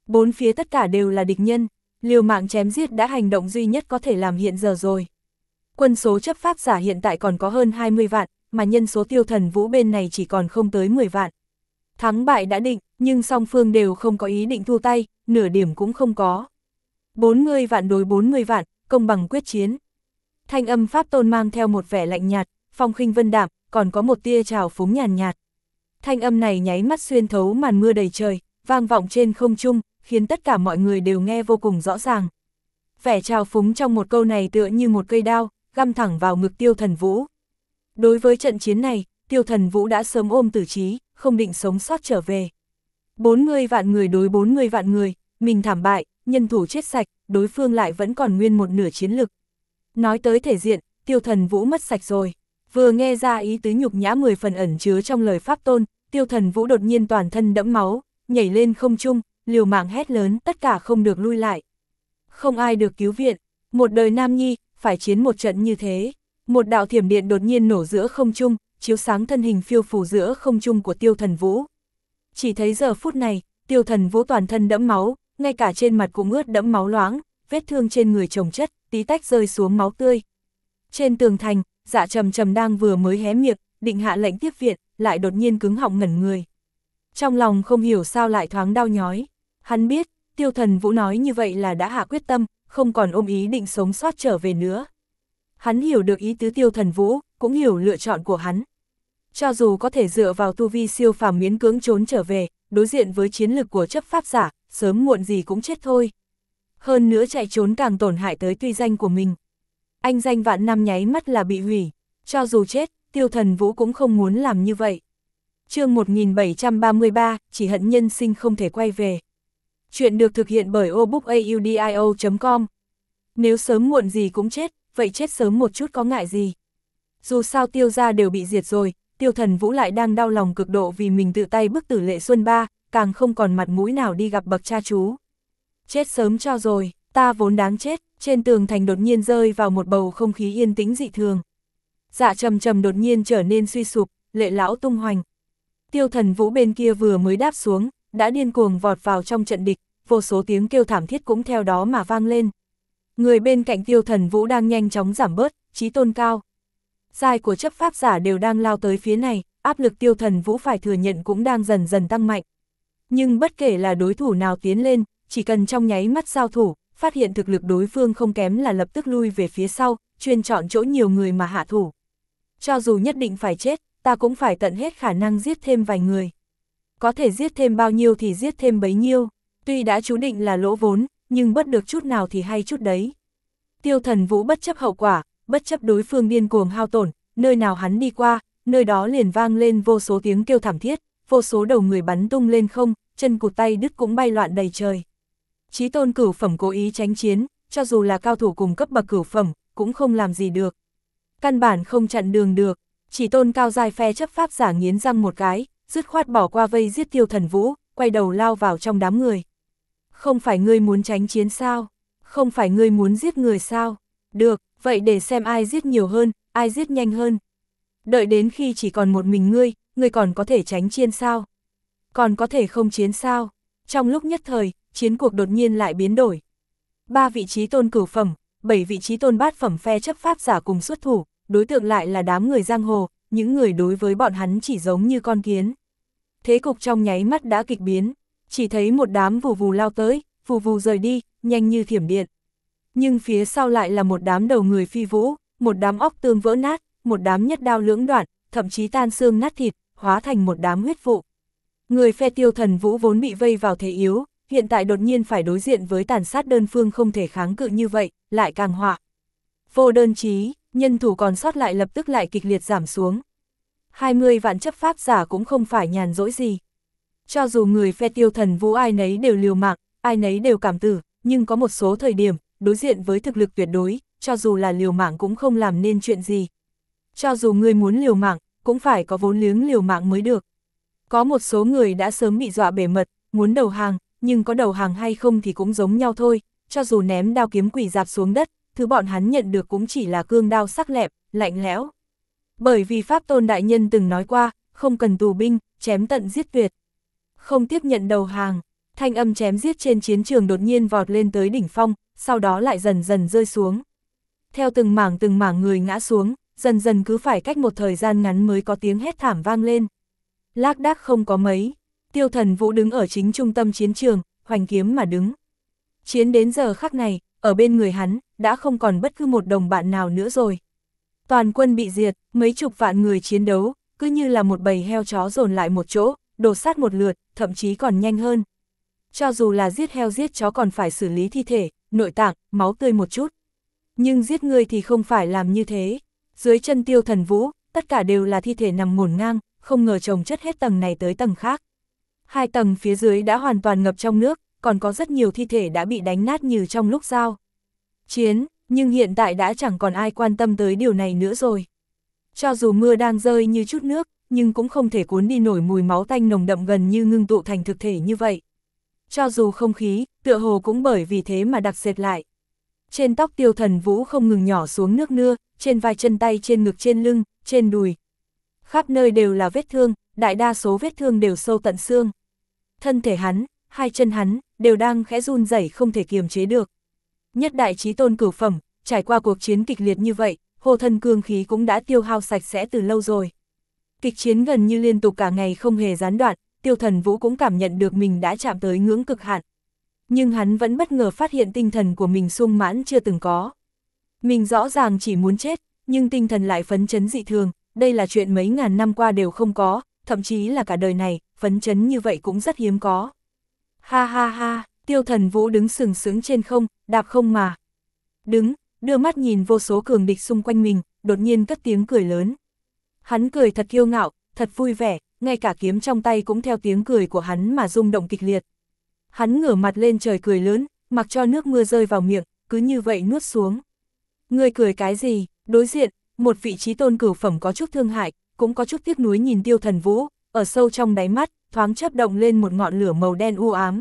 Bốn phía tất cả đều là địch nhân, liều mạng chém giết đã hành động duy nhất có thể làm hiện giờ rồi. Quân số chấp pháp giả hiện tại còn có hơn hai mươi vạn, mà nhân số Tiêu Thần Vũ bên này chỉ còn không tới mười vạn. Thắng bại đã định, nhưng song phương đều không có ý định thu tay, nửa điểm cũng không có. bốn mươi vạn đối bốn mươi vạn, công bằng quyết chiến. Thanh âm Pháp Tôn mang theo một vẻ lạnh nhạt, phong khinh vân đạm, còn có một tia trào phúng nhàn nhạt. Thanh âm này nháy mắt xuyên thấu màn mưa đầy trời, vang vọng trên không trung, khiến tất cả mọi người đều nghe vô cùng rõ ràng. Vẻ trào phúng trong một câu này tựa như một cây đao, găm thẳng vào ngực Tiêu Thần Vũ. Đối với trận chiến này, Tiêu Thần Vũ đã sớm ôm tử chí, không định sống sót trở về. bốn mươi vạn người đối bốn mươi vạn người, mình thảm bại, nhân thủ chết sạch, đối phương lại vẫn còn nguyên một nửa chiến lực. Nói tới thể diện, Tiêu Thần Vũ mất sạch rồi. Vừa nghe ra ý tứ nhục nhã mười phần ẩn chứa trong lời Pháp Tôn, Tiêu Thần Vũ đột nhiên toàn thân đẫm máu, nhảy lên không trung, liều mạng hét lớn tất cả không được lui lại. Không ai được cứu viện, một đời nam nhi, phải chiến một trận như thế. Một đạo thiểm điện đột nhiên nổ giữa không trung, chiếu sáng thân hình phiêu phù giữa không trung của Tiêu Thần Vũ. Chỉ thấy giờ phút này, Tiêu Thần Vũ toàn thân đẫm máu, ngay cả trên mặt cũng ướt đẫm máu loáng, vết thương trên người chồng chất, tí tách rơi xuống máu tươi. Trên tường thành, Dạ Trầm Trầm đang vừa mới hé miệng, định hạ lệnh tiếp viện, lại đột nhiên cứng họng ngẩn người. Trong lòng không hiểu sao lại thoáng đau nhói. Hắn biết, Tiêu Thần Vũ nói như vậy là đã hạ quyết tâm, không còn ôm ý định sống sót trở về nữa. Hắn hiểu được ý tứ Tiêu Thần Vũ, cũng hiểu lựa chọn của hắn. Cho dù có thể dựa vào tu vi siêu phàm miễn cưỡng trốn trở về, đối diện với chiến lực của chấp pháp giả, sớm muộn gì cũng chết thôi. Hơn nữa chạy trốn càng tổn hại tới tuy danh của mình. Anh danh vạn năm nháy mắt là bị hủy, cho dù chết, Tiêu Thần Vũ cũng không muốn làm như vậy. Chương một nghìn bảy trăm ba mươi ba, chỉ hận nhân sinh không thể quay về. Chuyện được thực hiện bởi obookaudio chấm com. Nếu sớm muộn gì cũng chết, vậy chết sớm một chút có ngại gì. Dù sao Tiêu gia đều bị diệt rồi, Tiêu Thần Vũ lại đang đau lòng cực độ vì mình tự tay bức tử Lệ Xuân Ba, càng không còn mặt mũi nào đi gặp bậc cha chú. Chết sớm cho rồi, ta vốn đáng chết. Trên tường thành đột nhiên rơi vào một bầu không khí yên tĩnh dị thường. Dạ Trầm Trầm đột nhiên trở nên suy sụp, lệ lão tung hoành. Tiêu Thần Vũ bên kia vừa mới đáp xuống, đã điên cuồng vọt vào trong trận địch, vô số tiếng kêu thảm thiết cũng theo đó mà vang lên. Người bên cạnh Tiêu Thần Vũ đang nhanh chóng giảm bớt, chí tôn cao. Giai của chấp pháp giả đều đang lao tới phía này, áp lực Tiêu Thần Vũ phải thừa nhận cũng đang dần dần tăng mạnh. Nhưng bất kể là đối thủ nào tiến lên, chỉ cần trong nháy mắt giao thủ, phát hiện thực lực đối phương không kém là lập tức lui về phía sau, chuyên chọn chỗ nhiều người mà hạ thủ. Cho dù nhất định phải chết, ta cũng phải tận hết khả năng giết thêm vài người. Có thể giết thêm bao nhiêu thì giết thêm bấy nhiêu, tuy đã chú định là lỗ vốn, nhưng bất được chút nào thì hay chút đấy. Tiêu Thần Vũ bất chấp hậu quả, bất chấp đối phương điên cuồng hao tổn, nơi nào hắn đi qua, nơi đó liền vang lên vô số tiếng kêu thảm thiết, vô số đầu người bắn tung lên không, chân cụt tay đứt cũng bay loạn đầy trời. Chí tôn cửu phẩm cố ý tránh chiến, cho dù là cao thủ cùng cấp bậc cửu phẩm, cũng không làm gì được. Căn bản không chặn đường được, chỉ tôn cao giai phe chấp pháp giả nghiến răng một cái, dứt khoát bỏ qua vây giết Tiêu Thần Vũ, quay đầu lao vào trong đám người. Không phải ngươi muốn tránh chiến sao? Không phải ngươi muốn giết người sao? Được, vậy để xem ai giết nhiều hơn, ai giết nhanh hơn. Đợi đến khi chỉ còn một mình ngươi, ngươi còn có thể tránh chiến sao? Còn có thể không chiến sao? Trong lúc nhất thời, chiến cuộc đột nhiên lại biến đổi. Ba vị trí tôn cửu phẩm, bảy vị trí tôn bát phẩm phe chấp pháp giả cùng xuất thủ, đối tượng lại là đám người giang hồ, những người đối với bọn hắn chỉ giống như con kiến. Thế cục trong nháy mắt đã kịch biến, chỉ thấy một đám vù vù lao tới, vù vù rời đi, nhanh như thiểm điện. Nhưng phía sau lại là một đám đầu người phi vũ, một đám óc tương vỡ nát, một đám nhất đao lưỡng đoạn, thậm chí tan xương nát thịt, hóa thành một đám huyết vụ. Người phe Tiêu Thần Vũ vốn bị vây vào thế yếu, hiện tại đột nhiên phải đối diện với tàn sát đơn phương không thể kháng cự như vậy, lại càng họa. Vô đơn chí, nhân thủ còn sót lại lập tức lại kịch liệt giảm xuống. hai mươi vạn chấp pháp giả cũng không phải nhàn rỗi gì. Cho dù người phe Tiêu Thần Vũ ai nấy đều liều mạng, ai nấy đều cảm tử, nhưng có một số thời điểm, đối diện với thực lực tuyệt đối, cho dù là liều mạng cũng không làm nên chuyện gì. Cho dù người muốn liều mạng, cũng phải có vốn liếng liều mạng mới được. Có một số người đã sớm bị dọa bể mật, muốn đầu hàng, nhưng có đầu hàng hay không thì cũng giống nhau thôi, cho dù ném đao kiếm quỷ dạp xuống đất, thứ bọn hắn nhận được cũng chỉ là cương đao sắc lẹm, lạnh lẽo. Bởi vì Pháp Tôn Đại Nhân từng nói qua, không cần tù binh, chém tận giết tuyệt. Không tiếp nhận đầu hàng, Thanh âm chém giết trên chiến trường đột nhiên vọt lên tới đỉnh phong, sau đó lại dần dần rơi xuống. Theo từng mảng từng mảng người ngã xuống, dần dần cứ phải cách một thời gian ngắn mới có tiếng hét thảm vang lên. Lác đác không có mấy, Tiêu Thần Vũ đứng ở chính trung tâm chiến trường, hoành kiếm mà đứng. Chiến đến giờ khắc này, ở bên người hắn, đã không còn bất cứ một đồng bạn nào nữa rồi. Toàn quân bị diệt, mấy chục vạn người chiến đấu, cứ như là một bầy heo chó dồn lại một chỗ, đổ sát một lượt, thậm chí còn nhanh hơn. Cho dù là giết heo giết chó còn phải xử lý thi thể, nội tạng, máu tươi một chút. Nhưng giết người thì không phải làm như thế. Dưới chân Tiêu Thần Vũ, tất cả đều là thi thể nằm ngổn ngang, không ngờ chồng chất hết tầng này tới tầng khác. Hai tầng phía dưới đã hoàn toàn ngập trong nước, còn có rất nhiều thi thể đã bị đánh nát như trong lúc giao chiến, nhưng hiện tại đã chẳng còn ai quan tâm tới điều này nữa rồi. Cho dù mưa đang rơi như chút nước, nhưng cũng không thể cuốn đi nổi mùi máu tanh nồng đậm gần như ngưng tụ thành thực thể như vậy. Cho dù không khí, tựa hồ cũng bởi vì thế mà đặc sệt lại. Trên tóc Tiêu Thần Vũ không ngừng nhỏ xuống nước mưa, trên vai chân tay trên ngực trên lưng, trên đùi. Khắp nơi đều là vết thương, đại đa số vết thương đều sâu tận xương. Thân thể hắn, hai chân hắn, đều đang khẽ run rẩy không thể kiềm chế được. Nhất đại chí tôn cửu phẩm, trải qua cuộc chiến kịch liệt như vậy, hồ thân cương khí cũng đã tiêu hao sạch sẽ từ lâu rồi. Kịch chiến gần như liên tục cả ngày không hề gián đoạn, Tiêu Thần Vũ cũng cảm nhận được mình đã chạm tới ngưỡng cực hạn. Nhưng hắn vẫn bất ngờ phát hiện tinh thần của mình sung mãn chưa từng có. Mình rõ ràng chỉ muốn chết, nhưng tinh thần lại phấn chấn dị thường, đây là chuyện mấy ngàn năm qua đều không có, thậm chí là cả đời này, phấn chấn như vậy cũng rất hiếm có. Ha ha ha, Tiêu Thần Vũ đứng sừng sững trên không, đạp không mà. Đứng, đưa mắt nhìn vô số cường địch xung quanh mình, đột nhiên cất tiếng cười lớn. Hắn cười thật kiêu ngạo, thật vui vẻ, ngay cả kiếm trong tay cũng theo tiếng cười của hắn mà rung động kịch liệt. Hắn ngửa mặt lên trời cười lớn, mặc cho nước mưa rơi vào miệng, cứ như vậy nuốt xuống. Ngươi cười cái gì? Đối diện, một vị chí tôn cửu phẩm có chút thương hại, cũng có chút tiếc nuối nhìn Tiêu Thần Vũ, ở sâu trong đáy mắt, thoáng chớp động lên một ngọn lửa màu đen u ám.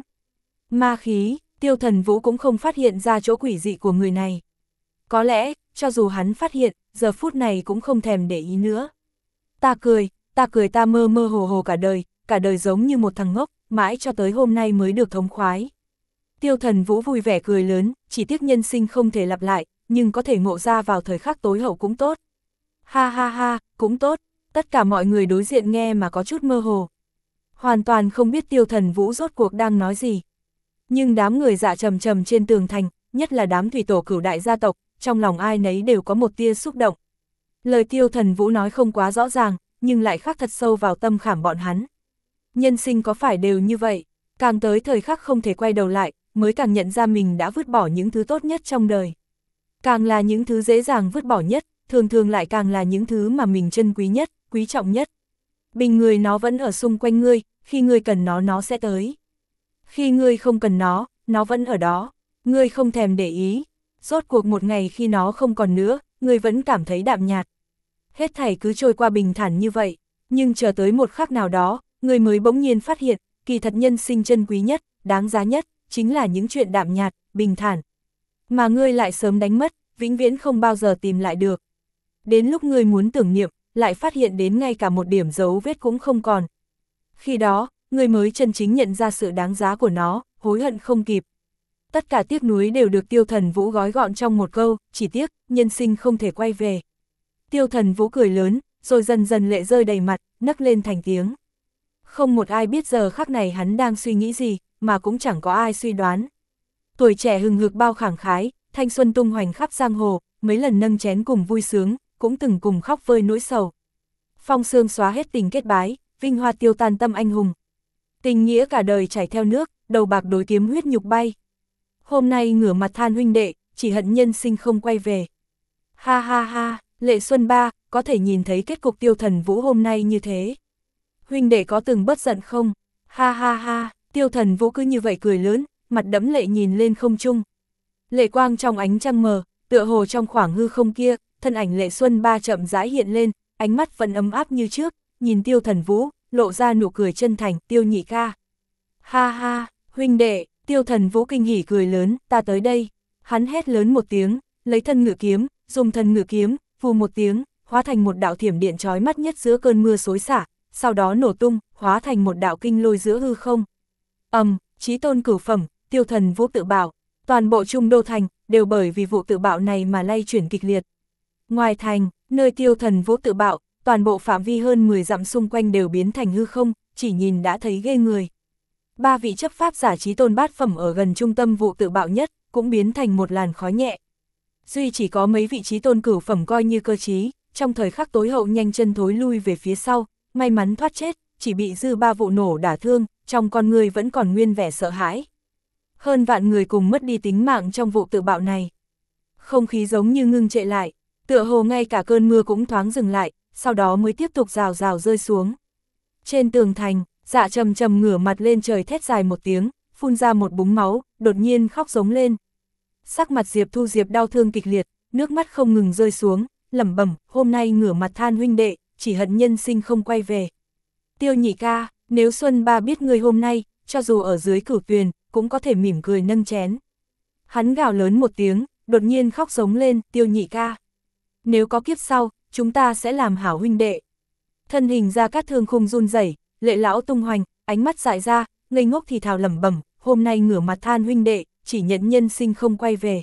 Ma khí, Tiêu Thần Vũ cũng không phát hiện ra chỗ quỷ dị của người này. Có lẽ, cho dù hắn phát hiện, giờ phút này cũng không thèm để ý nữa. Ta cười, ta cười ta mơ mơ hồ hồ cả đời, cả đời giống như một thằng ngốc, mãi cho tới hôm nay mới được thống khoái. Tiêu Thần Vũ vui vẻ cười lớn, chỉ tiếc nhân sinh không thể lặp lại, nhưng có thể ngộ ra vào thời khắc tối hậu cũng tốt. Ha ha ha, cũng tốt, tất cả mọi người đối diện nghe mà có chút mơ hồ. Hoàn toàn không biết Tiêu Thần Vũ rốt cuộc đang nói gì. Nhưng đám người dạ trầm trầm trên tường thành, nhất là đám thủy tổ cửu đại gia tộc, trong lòng ai nấy đều có một tia xúc động. Lời Tiêu Thần Vũ nói không quá rõ ràng, nhưng lại khắc thật sâu vào tâm khảm bọn hắn. Nhân sinh có phải đều như vậy, càng tới thời khắc không thể quay đầu lại, mới càng nhận ra mình đã vứt bỏ những thứ tốt nhất trong đời. Càng là những thứ dễ dàng vứt bỏ nhất, thường thường lại càng là những thứ mà mình trân quý nhất, quý trọng nhất. Bình người nó vẫn ở xung quanh ngươi, khi ngươi cần nó nó sẽ tới. Khi ngươi không cần nó, nó vẫn ở đó, ngươi không thèm để ý. Rốt cuộc một ngày khi nó không còn nữa, ngươi vẫn cảm thấy đạm nhạt. Hết thảy cứ trôi qua bình thản như vậy, nhưng chờ tới một khắc nào đó, ngươi mới bỗng nhiên phát hiện, kỳ thật nhân sinh chân quý nhất, đáng giá nhất, chính là những chuyện đạm nhạt, bình thản. Mà ngươi lại sớm đánh mất, vĩnh viễn không bao giờ tìm lại được. Đến lúc ngươi muốn tưởng niệm, lại phát hiện đến ngay cả một điểm dấu vết cũng không còn. Khi đó, ngươi mới chân chính nhận ra sự đáng giá của nó, hối hận không kịp. Tất cả tiếc nuối đều được Tiêu Thần Vũ gói gọn trong một câu, chỉ tiếc, nhân sinh không thể quay về. Tiêu Thần Vũ cười lớn, rồi dần dần lệ rơi đầy mặt, nấc lên thành tiếng. Không một ai biết giờ khắc này hắn đang suy nghĩ gì, mà cũng chẳng có ai suy đoán. Tuổi trẻ hừng hực bao khẳng khái, thanh xuân tung hoành khắp giang hồ, mấy lần nâng chén cùng vui sướng, cũng từng cùng khóc vơi nỗi sầu. Phong sương xóa hết tình kết bái, vinh hoa tiêu tan tâm anh hùng. Tình nghĩa cả đời chảy theo nước, đầu bạc đối kiếm huyết nhục bay. Hôm nay ngửa mặt than huynh đệ, chỉ hận nhân sinh không quay về. Ha ha ha, Lệ Xuân Ba, có thể nhìn thấy kết cục Tiêu Thần Vũ hôm nay như thế. Huynh đệ có từng bất giận không? Ha ha ha, Tiêu Thần Vũ cứ như vậy cười lớn, mặt đẫm lệ nhìn lên không trung. Lệ quang trong ánh trăng mờ, tựa hồ trong khoảng hư không kia, thân ảnh Lệ Xuân Ba chậm rãi hiện lên, ánh mắt vẫn ấm áp như trước, nhìn Tiêu Thần Vũ, lộ ra nụ cười chân thành, Tiêu nhị ca. Ha ha, huynh đệ, Tiêu Thần Vũ kinh hỉ cười lớn, ta tới đây. Hắn hét lớn một tiếng, lấy thân ngự kiếm, dùng thân ngự kiếm, vù một tiếng, hóa thành một đạo thiểm điện chói mắt nhất giữa cơn mưa xối xả, sau đó nổ tung, hóa thành một đạo kinh lôi giữa hư không. Ầm, um, Chí tôn cửu phẩm, tiêu thần vũ tự bạo, toàn bộ Trung Đô Thành, đều bởi vì vụ tự bạo này mà lay chuyển kịch liệt. Ngoài thành, nơi tiêu thần vũ tự bạo, toàn bộ phạm vi hơn mười dặm xung quanh đều biến thành hư không, chỉ nhìn đã thấy ghê người. Ba vị chấp pháp giả chí tôn bát phẩm ở gần trung tâm vụ tự bạo nhất, cũng biến thành một làn khói nhẹ. Duy chỉ có mấy vị chí tôn cửu phẩm coi như cơ trí, trong thời khắc tối hậu nhanh chân thối lui về phía sau, may mắn thoát chết, chỉ bị dư ba vụ nổ đả thương, trong con người vẫn còn nguyên vẻ sợ hãi. Hơn vạn người cùng mất đi tính mạng trong vụ tự bạo này. Không khí giống như ngưng trệ lại, tựa hồ ngay cả cơn mưa cũng thoáng dừng lại, sau đó mới tiếp tục rào rào rơi xuống. Trên tường thành, Dạ Trầm Trầm ngửa mặt lên trời thét dài một tiếng, phun ra một búng máu, đột nhiên khóc giống lên. Sắc mặt Diệp Thu Diệp đau thương kịch liệt, nước mắt không ngừng rơi xuống, lẩm bẩm, hôm nay ngửa mặt than huynh đệ, chỉ hận nhân sinh không quay về. Tiêu nhị ca, nếu Xuân Ba biết ngươi hôm nay, cho dù ở dưới cửu tuyền, cũng có thể mỉm cười nâng chén. Hắn gào lớn một tiếng, đột nhiên khóc giống lên, Tiêu nhị ca. Nếu có kiếp sau, chúng ta sẽ làm hảo huynh đệ. Thân hình Gia Cát Thương khung run rẩy, lệ lão tung hoành, ánh mắt dại ra, ngây ngốc thì thào lẩm bẩm, hôm nay ngửa mặt than huynh đệ, chỉ nhận nhân sinh không quay về.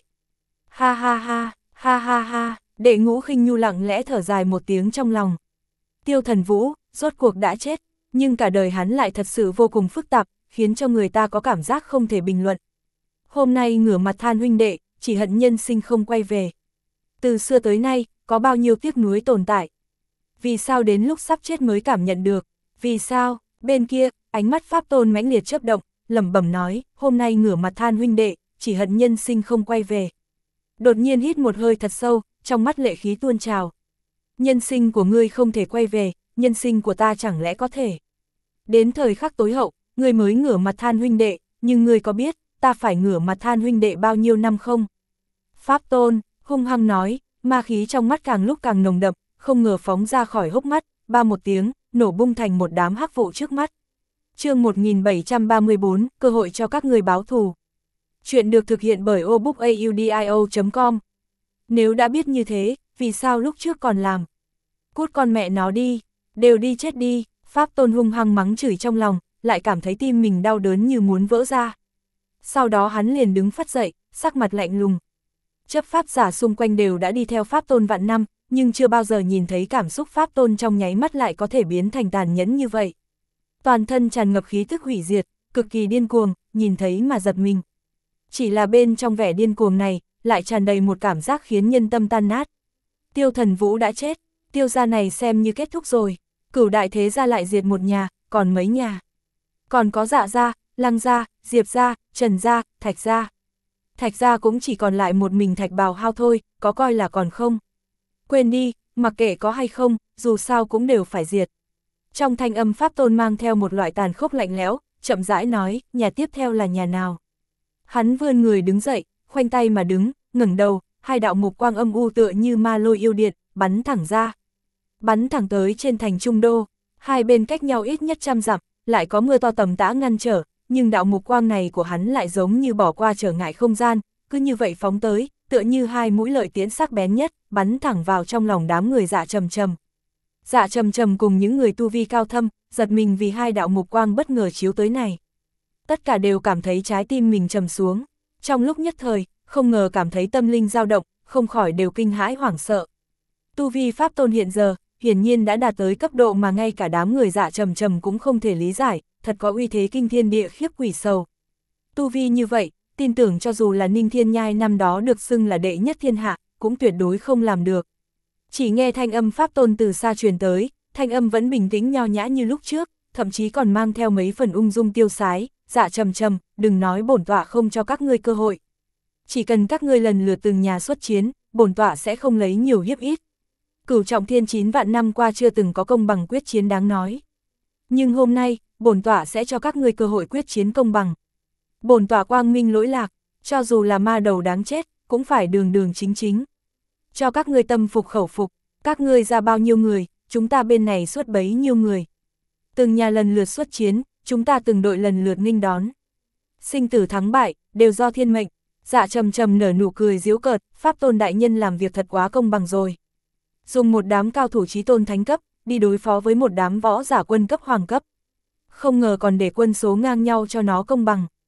Ha ha ha, ha ha ha, Đệ Ngũ Khinh Nhu lặng lẽ thở dài một tiếng trong lòng. Tiêu Thần Vũ, rốt cuộc đã chết, nhưng cả đời hắn lại thật sự vô cùng phức tạp, khiến cho người ta có cảm giác không thể bình luận. Hôm nay ngửa mặt than huynh đệ, chỉ hận nhân sinh không quay về. Từ xưa tới nay, có bao nhiêu tiếc nuối tồn tại. Vì sao đến lúc sắp chết mới cảm nhận được? Vì sao? Bên kia, ánh mắt Pháp Tôn mãnh liệt chớp động, lẩm bẩm nói, hôm nay ngửa mặt than huynh đệ, chỉ hận nhân sinh không quay về. Đột nhiên hít một hơi thật sâu, trong mắt lệ khí tuôn trào. Nhân sinh của ngươi không thể quay về, nhân sinh của ta chẳng lẽ có thể. Đến thời khắc tối hậu, ngươi mới ngửa mặt than huynh đệ, nhưng ngươi có biết, ta phải ngửa mặt than huynh đệ bao nhiêu năm không? Pháp Tôn, hung hăng nói, ma khí trong mắt càng lúc càng nồng đậm, không ngờ phóng ra khỏi hốc mắt, ba một tiếng, nổ bung thành một đám hắc vụ trước mắt. Chương một nghìn bảy trăm ba mươi tư, cơ hội cho các người báo thù. Chuyện được thực hiện bởi obookaudio chấm com. Nếu đã biết như thế, vì sao lúc trước còn làm? Cút con mẹ nó đi, đều đi chết đi, Pháp Tôn hung hăng mắng chửi trong lòng, lại cảm thấy tim mình đau đớn như muốn vỡ ra. Sau đó hắn liền đứng phắt dậy, sắc mặt lạnh lùng. Chấp pháp giả xung quanh đều đã đi theo Pháp Tôn vạn năm, nhưng chưa bao giờ nhìn thấy cảm xúc Pháp Tôn trong nháy mắt lại có thể biến thành tàn nhẫn như vậy. Toàn thân tràn ngập khí tức hủy diệt, cực kỳ điên cuồng, nhìn thấy mà giật mình. Chỉ là bên trong vẻ điên cuồng này, lại tràn đầy một cảm giác khiến nhân tâm tan nát. Tiêu Thần Vũ đã chết, Tiêu gia này xem như kết thúc rồi, Cửu đại thế gia lại diệt một nhà, còn mấy nhà. Còn có Dạ gia, Lăng gia, Diệp gia, Trần gia, Thạch gia. Thạch gia cũng chỉ còn lại một mình Thạch Bào Hao thôi, có coi là còn không. Quên đi, mặc kệ có hay không, dù sao cũng đều phải diệt. Trong thanh âm Pháp Tôn mang theo một loại tàn khốc lạnh lẽo, chậm rãi nói, nhà tiếp theo là nhà nào. Hắn vươn người đứng dậy, khoanh tay mà đứng, ngẩng đầu, hai đạo mục quang âm u tựa như ma lôi yêu điện, bắn thẳng ra. Bắn thẳng tới trên thành Trung Đô, hai bên cách nhau ít nhất trăm dặm, lại có mưa to tầm tã ngăn trở, nhưng đạo mục quang này của hắn lại giống như bỏ qua trở ngại không gian, cứ như vậy phóng tới, tựa như hai mũi lợi tiễn sắc bén nhất, bắn thẳng vào trong lòng đám người Dạ Trầm Trầm. Dạ Trầm Trầm cùng những người tu vi cao thâm, giật mình vì hai đạo mục quang bất ngờ chiếu tới này. Tất cả đều cảm thấy trái tim mình trầm xuống, trong lúc nhất thời, không ngờ cảm thấy tâm linh dao động, không khỏi đều kinh hãi hoảng sợ. Tu vi Pháp Tôn hiện giờ, hiển nhiên đã đạt tới cấp độ mà ngay cả đám người Dạ Trầm Trầm cũng không thể lý giải, thật có uy thế kinh thiên địa khiếp quỷ sầu. Tu vi như vậy, tin tưởng cho dù là Ninh Thiên Nhai năm đó được xưng là đệ nhất thiên hạ, cũng tuyệt đối không làm được. Chỉ nghe thanh âm Pháp Tôn từ xa truyền tới, thanh âm vẫn bình tĩnh nho nhã như lúc trước, thậm chí còn mang theo mấy phần ung dung tiêu sái, Dạ Trầm Trầm, đừng nói bổn tọa không cho các ngươi cơ hội. Chỉ cần các ngươi lần lượt từng nhà xuất chiến, bổn tọa sẽ không lấy nhiều hiếp ít. Cửu Trọng Thiên chín vạn năm qua chưa từng có công bằng quyết chiến đáng nói. Nhưng hôm nay, bổn tọa sẽ cho các ngươi cơ hội quyết chiến công bằng. Bổn tọa quang minh lỗi lạc, cho dù là ma đầu đáng chết, cũng phải đường đường chính chính. Cho các ngươi tâm phục khẩu phục, các ngươi ra bao nhiêu người, chúng ta bên này xuất bấy nhiêu người. Từng nhà lần lượt xuất chiến, chúng ta từng đội lần lượt nghênh đón. Sinh tử thắng bại, đều do thiên mệnh. Dạ Trầm Trầm nở nụ cười giễu cợt, Pháp Tôn đại nhân làm việc thật quá công bằng rồi. Dùng một đám cao thủ chí tôn thánh cấp, đi đối phó với một đám võ giả quân cấp hoàng cấp. Không ngờ còn để quân số ngang nhau cho nó công bằng.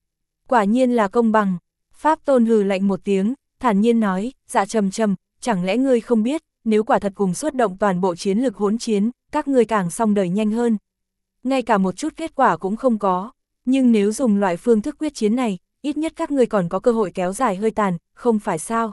Quả nhiên là công bằng. Pháp Tôn hừ lạnh một tiếng, thản nhiên nói, Dạ Trầm Trầm, chẳng lẽ ngươi không biết, nếu quả thật cùng xuất động toàn bộ chiến lực hỗn chiến, các ngươi càng xong đời nhanh hơn. Ngay cả một chút kết quả cũng không có, nhưng nếu dùng loại phương thức quyết chiến này, ít nhất các ngươi còn có cơ hội kéo dài hơi tàn, không phải sao?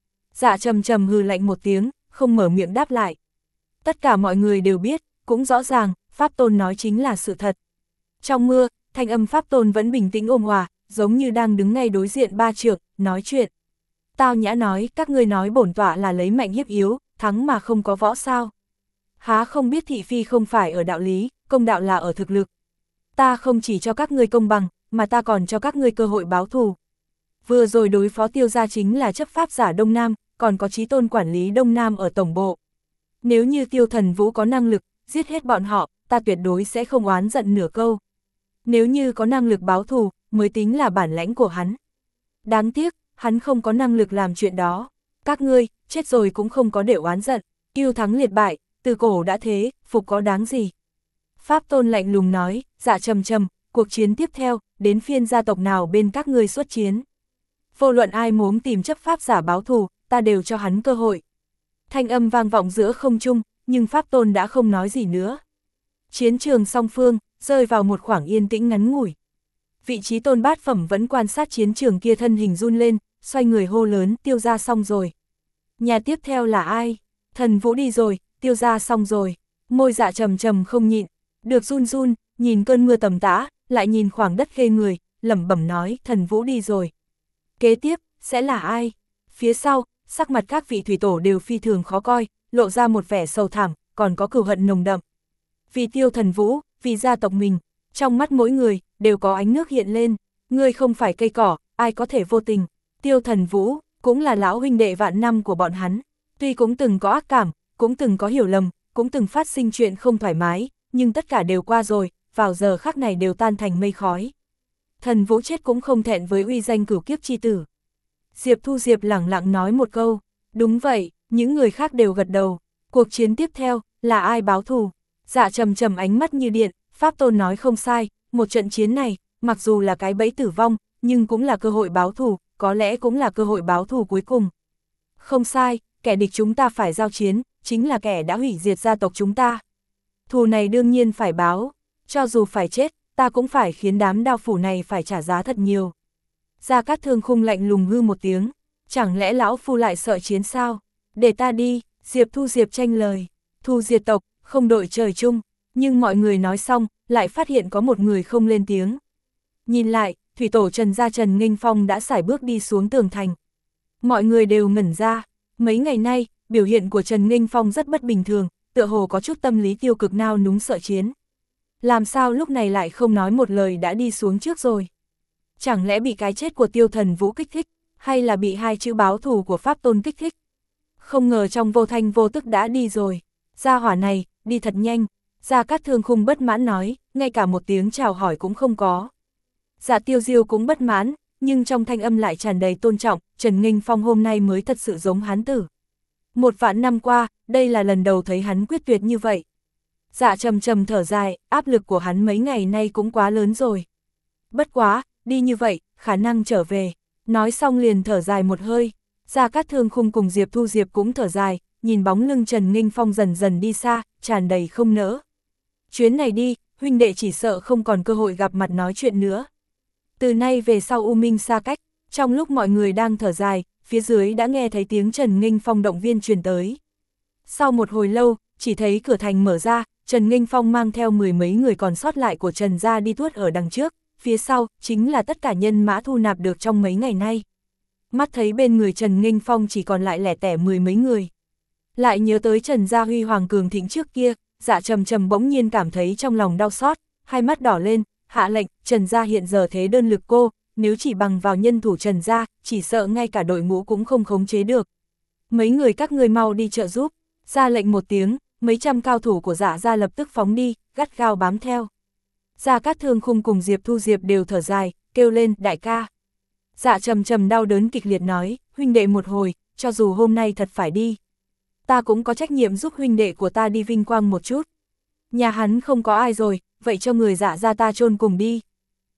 Dạ Trầm Trầm hừ lạnh một tiếng, không mở miệng đáp lại. Tất cả mọi người đều biết, cũng rõ ràng, Pháp Tôn nói chính là sự thật. Trong mưa, thanh âm Pháp Tôn vẫn bình tĩnh ôn hòa, giống như đang đứng ngay đối diện ba trượng, nói chuyện. Tao Nhã nói, các ngươi nói bổn tọa là lấy mạnh hiếp yếu, thắng mà không có võ sao. Há không biết thị phi không phải ở đạo lý, công đạo là ở thực lực. Ta không chỉ cho các ngươi công bằng, mà ta còn cho các ngươi cơ hội báo thù. Vừa rồi đối phó Tiêu gia chính là chấp pháp giả Đông Nam, còn có Chí Tôn quản lý Đông Nam ở tổng bộ. Nếu như Tiêu Thần Vũ có năng lực, giết hết bọn họ, ta tuyệt đối sẽ không oán giận nửa câu. Nếu như có năng lực báo thù, mới tính là bản lãnh của hắn. Đáng tiếc, hắn không có năng lực làm chuyện đó. Các ngươi, chết rồi cũng không có để oán giận, yêu thắng liệt bại, từ cổ đã thế, phục có đáng gì. Pháp Tôn lạnh lùng nói, Dạ Trầm Trầm, cuộc chiến tiếp theo, đến phiên gia tộc nào bên các ngươi xuất chiến. Vô luận ai muốn tìm chấp pháp giả báo thù, ta đều cho hắn cơ hội. Thanh âm vang vọng giữa không trung, nhưng Pháp Tôn đã không nói gì nữa. Chiến trường song phương, rơi vào một khoảng yên tĩnh ngắn ngủi. Vị trí Tôn bát phẩm vẫn quan sát chiến trường kia, thân hình run lên, xoay người hô lớn, Tiêu gia xong rồi. Nhà tiếp theo là ai? Thần Vũ đi rồi, Tiêu gia xong rồi. Môi Dạ Trầm Trầm không nhịn, được run run, nhìn cơn mưa tầm tã, lại nhìn khoảng đất ghê người, lẩm bẩm nói, Thần Vũ đi rồi. Kế tiếp, sẽ là ai? Phía sau, sắc mặt các vị thủy tổ đều phi thường khó coi, lộ ra một vẻ sầu thảm, còn có cừu hận nồng đậm. Vì Tiêu Thần Vũ, vì gia tộc mình, trong mắt mỗi người, đều có ánh nước hiện lên. Ngươi không phải cây cỏ, ai có thể vô tình. Tiêu Thần Vũ, cũng là lão huynh đệ vạn năm của bọn hắn. Tuy cũng từng có ác cảm, cũng từng có hiểu lầm, cũng từng phát sinh chuyện không thoải mái, nhưng tất cả đều qua rồi, vào giờ khắc này đều tan thành mây khói. Thần Vũ chết cũng không thẹn với uy danh cửu kiếp chi tử. Diệp Thu Diệp lẳng lặng nói một câu, đúng vậy, những người khác đều gật đầu. Cuộc chiến tiếp theo, là ai báo thù? Dạ Trầm Trầm ánh mắt như điện, Pháp Tôn nói không sai, một trận chiến này, mặc dù là cái bẫy tử vong, nhưng cũng là cơ hội báo thù, có lẽ cũng là cơ hội báo thù cuối cùng. Không sai, kẻ địch chúng ta phải giao chiến, chính là kẻ đã hủy diệt gia tộc chúng ta. Thù này đương nhiên phải báo, cho dù phải chết, ta cũng phải khiến đám đao phủ này phải trả giá thật nhiều. Gia Cát Thương Khung lạnh lùng hư một tiếng, chẳng lẽ lão phu lại sợ chiến sao? Để ta đi, Diệp Thu Diệp tranh lời, thù diệt tộc, không đội trời chung, nhưng mọi người nói xong, lại phát hiện có một người không lên tiếng. Nhìn lại, thủy tổ Trần gia Trần Nghênh Phong đã sải bước đi xuống tường thành. Mọi người đều ngẩn ra, mấy ngày nay, biểu hiện của Trần Nghênh Phong rất bất bình thường, tựa hồ có chút tâm lý tiêu cực nao núng sợ chiến. Làm sao lúc này lại không nói một lời đã đi xuống trước rồi? Chẳng lẽ bị cái chết của Tiêu Thần Vũ kích thích, hay là bị hai chữ báo thù của Pháp Tôn kích thích? Không ngờ trong vô thanh vô tức đã đi rồi. Gia hỏa này, đi thật nhanh. Gia Cát Thương Khung bất mãn nói, ngay cả một tiếng chào hỏi cũng không có. Dạ Tiêu Diêu cũng bất mãn, nhưng trong thanh âm lại tràn đầy tôn trọng, Trần Nghênh Phong hôm nay mới thật sự giống hán tử. Một vạn năm qua, đây là lần đầu thấy hắn quyết tuyệt như vậy. Dạ Trầm Trầm thở dài, áp lực của hắn mấy ngày nay cũng quá lớn rồi. Bất quá, đi như vậy, khả năng trở về. Nói xong liền thở dài một hơi. Gia Cát Thương Khung cùng Diệp Thu Diệp cũng thở dài, nhìn bóng lưng Trần Nghênh Phong dần dần đi xa, tràn đầy không nỡ. Chuyến này đi, huynh đệ chỉ sợ không còn cơ hội gặp mặt nói chuyện nữa. Từ nay về sau u minh xa cách, trong lúc mọi người đang thở dài, phía dưới đã nghe thấy tiếng Trần Nghênh Phong động viên truyền tới. Sau một hồi lâu, chỉ thấy cửa thành mở ra, Trần Nghênh Phong mang theo mười mấy người còn sót lại của Trần gia đi tuốt ở đằng trước, phía sau, chính là tất cả nhân mã thu nạp được trong mấy ngày nay. Mắt thấy bên người Trần Nghênh Phong chỉ còn lại lẻ tẻ mười mấy người. Lại nhớ tới Trần gia huy hoàng cường thịnh trước kia, Dạ Trầm Trầm bỗng nhiên cảm thấy trong lòng đau xót, hai mắt đỏ lên, hạ lệnh, Trần gia hiện giờ thế đơn lực cô, nếu chỉ bằng vào nhân thủ Trần gia, chỉ sợ ngay cả đội ngũ cũng không khống chế được. Mấy người các ngươi mau đi trợ giúp, ra lệnh một tiếng, mấy trăm cao thủ của Dạ gia lập tức phóng đi, gắt gao bám theo. Gia Cát Thương Khung cùng Diệp Thu Diệp đều thở dài, kêu lên, đại ca. Dạ Trầm Trầm đau đớn kịch liệt nói, huynh đệ một hồi, cho dù hôm nay thật phải đi. Ta cũng có trách nhiệm giúp huynh đệ của ta đi vinh quang một chút. Nhà hắn không có ai rồi, vậy cho người Dạ gia ta chôn cùng đi.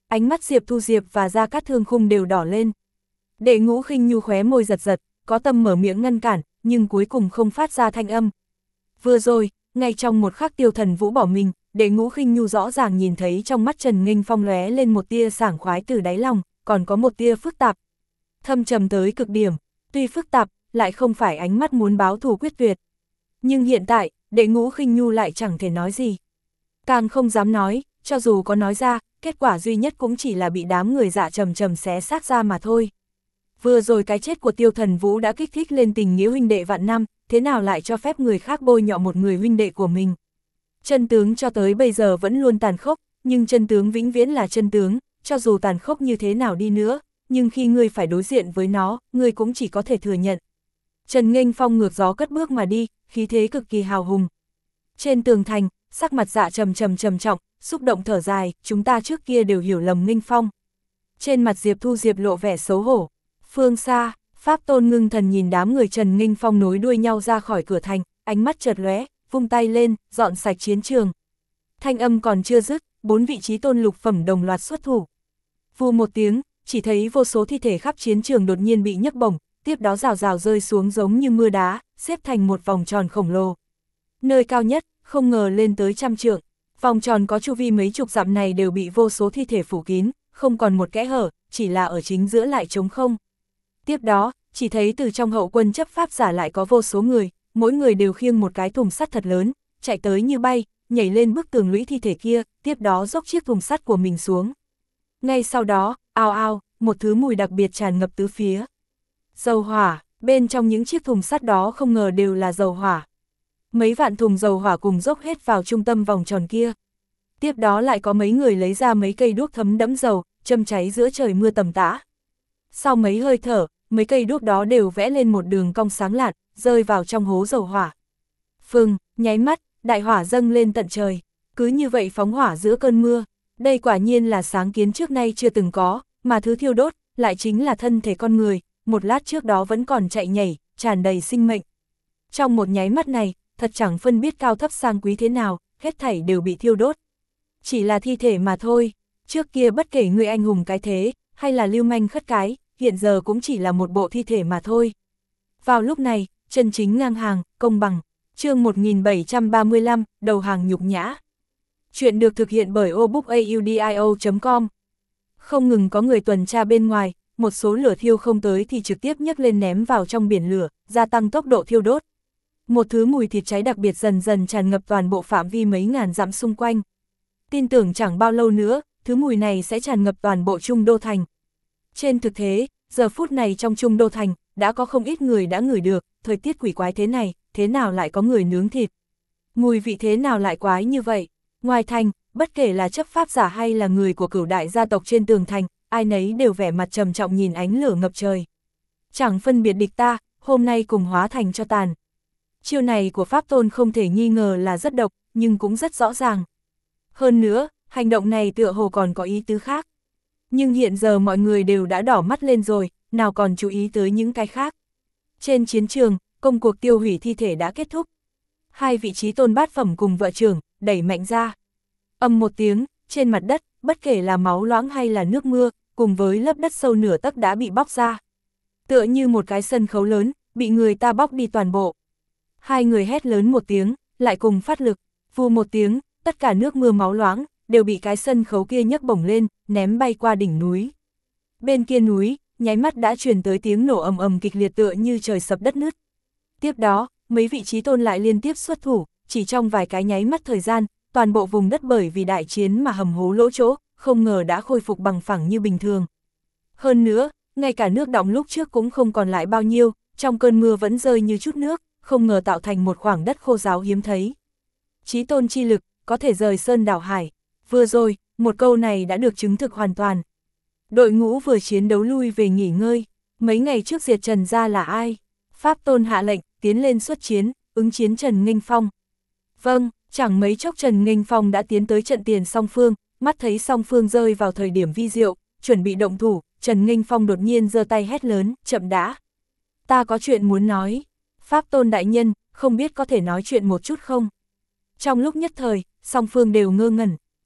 Ánh mắt Diệp Thu Diệp và Gia Cát Thương Khung đều đỏ lên. Đệ Ngũ Khinh Nhu khóe môi giật giật, có tâm mở miệng ngăn cản, nhưng cuối cùng không phát ra thanh âm. Vừa rồi, ngay trong một khắc Tiêu Thần Vũ bỏ mình, Đệ Ngũ Khinh Nhu rõ ràng nhìn thấy trong mắt Trần Nghênh Phong lóe lên một tia sảng khoái từ đáy lòng, còn có một tia phức tạp. Thâm trầm tới cực điểm, tuy phức tạp, lại không phải ánh mắt muốn báo thù quyết tuyệt. Nhưng hiện tại, Đệ Ngũ Khinh Nhu lại chẳng thể nói gì. Càng không dám nói, cho dù có nói ra, kết quả duy nhất cũng chỉ là bị đám người dạ trầm trầm xé xác ra mà thôi. Vừa rồi cái chết của Tiêu Thần Vũ đã kích thích lên tình nghĩa huynh đệ vạn năm, thế nào lại cho phép người khác bôi nhọ một người huynh đệ của mình. Chân tướng cho tới bây giờ vẫn luôn tàn khốc, nhưng chân tướng vĩnh viễn là chân tướng, cho dù tàn khốc như thế nào đi nữa, nhưng khi ngươi phải đối diện với nó, ngươi cũng chỉ có thể thừa nhận. Trần Nghênh Phong ngược gió cất bước mà đi, khí thế cực kỳ hào hùng. Trên tường thành, sắc mặt dạ trầm trầm trầm trọng, xúc động thở dài, chúng ta trước kia đều hiểu lầm Nghênh Phong. Trên mặt Diệp Thu Diệp lộ vẻ xấu hổ. Phương xa, Pháp Tôn ngưng thần nhìn đám người Trần Nghênh Phong nối đuôi nhau ra khỏi cửa thành, ánh mắt chợt lóe, vung tay lên, dọn sạch chiến trường. Thanh âm còn chưa dứt, bốn vị trí tôn lục phẩm đồng loạt xuất thủ. Vù một tiếng, chỉ thấy vô số thi thể khắp chiến trường đột nhiên bị nhấc bổng, tiếp đó rào rào rơi xuống giống như mưa đá, xếp thành một vòng tròn khổng lồ. Nơi cao nhất, không ngờ lên tới trăm trượng, vòng tròn có chu vi mấy chục dặm này đều bị vô số thi thể phủ kín, không còn một kẽ hở, chỉ là ở chính giữa lại trống không. Tiếp đó, chỉ thấy từ trong hậu quân chấp pháp giả lại có vô số người, mỗi người đều khiêng một cái thùng sắt thật lớn, chạy tới như bay, nhảy lên bức tường lũy thi thể kia, tiếp đó dốc chiếc thùng sắt của mình xuống. Ngay sau đó, ao ao, một thứ mùi đặc biệt tràn ngập tứ phía. Dầu hỏa, bên trong những chiếc thùng sắt đó không ngờ đều là dầu hỏa. Mấy vạn thùng dầu hỏa cùng dốc hết vào trung tâm vòng tròn kia. Tiếp đó lại có mấy người lấy ra mấy cây đuốc thấm đẫm dầu, châm cháy giữa trời mưa tầm tã. Sau mấy hơi thở, mấy cây đuốc đó đều vẽ lên một đường cong sáng lạn, rơi vào trong hố dầu hỏa. Phừng, nháy mắt, đại hỏa dâng lên tận trời, cứ như vậy phóng hỏa giữa cơn mưa. Đây quả nhiên là sáng kiến trước nay chưa từng có, mà thứ thiêu đốt, lại chính là thân thể con người, một lát trước đó vẫn còn chạy nhảy, tràn đầy sinh mệnh. Trong một nháy mắt này, thật chẳng phân biết cao thấp sang quý thế nào, hết thảy đều bị thiêu đốt. Chỉ là thi thể mà thôi, trước kia bất kể người anh hùng cái thế, hay là lưu manh khất cái, hiện giờ cũng chỉ là một bộ thi thể mà thôi. Vào lúc này, chân chính ngang hàng, công bằng, chương một nghìn bảy trăm ba mươi lăm, đầu hàng nhục nhã. Chuyện được thực hiện bởi obookaudio chấm com. Không ngừng có người tuần tra bên ngoài, một số lửa thiêu không tới thì trực tiếp nhấc lên ném vào trong biển lửa, gia tăng tốc độ thiêu đốt. Một thứ mùi thịt cháy đặc biệt dần dần tràn ngập toàn bộ phạm vi mấy ngàn dặm xung quanh. Tin tưởng chẳng bao lâu nữa, thứ mùi này sẽ tràn ngập toàn bộ Trung Đô Thành. Trên thực tế, giờ phút này trong Trung Đô Thành, đã có không ít người đã ngửi được, thời tiết quỷ quái thế này, thế nào lại có người nướng thịt. Mùi vị thế nào lại quái như vậy? Ngoài thành, bất kể là chấp pháp giả hay là người của cửu đại gia tộc trên tường thành, ai nấy đều vẻ mặt trầm trọng nhìn ánh lửa ngập trời. Chẳng phân biệt địch ta, hôm nay cùng hóa thành cho tàn. Chiêu này của Pháp Tôn không thể nghi ngờ là rất độc, nhưng cũng rất rõ ràng. Hơn nữa, hành động này tựa hồ còn có ý tứ khác. Nhưng hiện giờ mọi người đều đã đỏ mắt lên rồi, nào còn chú ý tới những cái khác. Trên chiến trường, công cuộc tiêu hủy thi thể đã kết thúc. Hai vị trí tôn bát phẩm cùng vợ trưởng, đẩy mạnh ra. Ầm một tiếng, trên mặt đất, bất kể là máu loãng hay là nước mưa, cùng với lớp đất sâu nửa tấc đã bị bóc ra. Tựa như một cái sân khấu lớn, bị người ta bóc đi toàn bộ. Hai người hét lớn một tiếng, lại cùng phát lực, vù một tiếng, tất cả nước mưa máu loãng, đều bị cái sân khấu kia nhấc bổng lên, ném bay qua đỉnh núi. Bên kia núi, nháy mắt đã truyền tới tiếng nổ ầm ầm kịch liệt tựa như trời sập đất nứt. Tiếp đó, mấy vị trí tôn lại liên tiếp xuất thủ, chỉ trong vài cái nháy mắt thời gian, toàn bộ vùng đất bởi vì đại chiến mà hầm hố lỗ chỗ, không ngờ đã khôi phục bằng phẳng như bình thường. Hơn nữa, ngay cả nước đọng lúc trước cũng không còn lại bao nhiêu, trong cơn mưa vẫn rơi như chút nước, không ngờ tạo thành một khoảng đất khô ráo hiếm thấy. Chí tôn chi lực, có thể rời sơn đảo hải. Vừa rồi, một câu này đã được chứng thực hoàn toàn. Đội ngũ vừa chiến đấu lui về nghỉ ngơi, mấy ngày trước diệt Trần gia là ai? Pháp Tôn hạ lệnh, tiến lên xuất chiến, ứng chiến Trần Nghênh Phong. Vâng, chẳng mấy chốc Trần Nghênh Phong đã tiến tới trận tiền song phương, mắt thấy song phương rơi vào thời điểm vi diệu, chuẩn bị động thủ, Trần Nghênh Phong đột nhiên giơ tay hét lớn, chậm đã. Ta có chuyện muốn nói. Pháp Tôn đại nhân, không biết có thể nói chuyện một chút không? Trong lúc nhất thời, song phương đều ngơ ngẩn,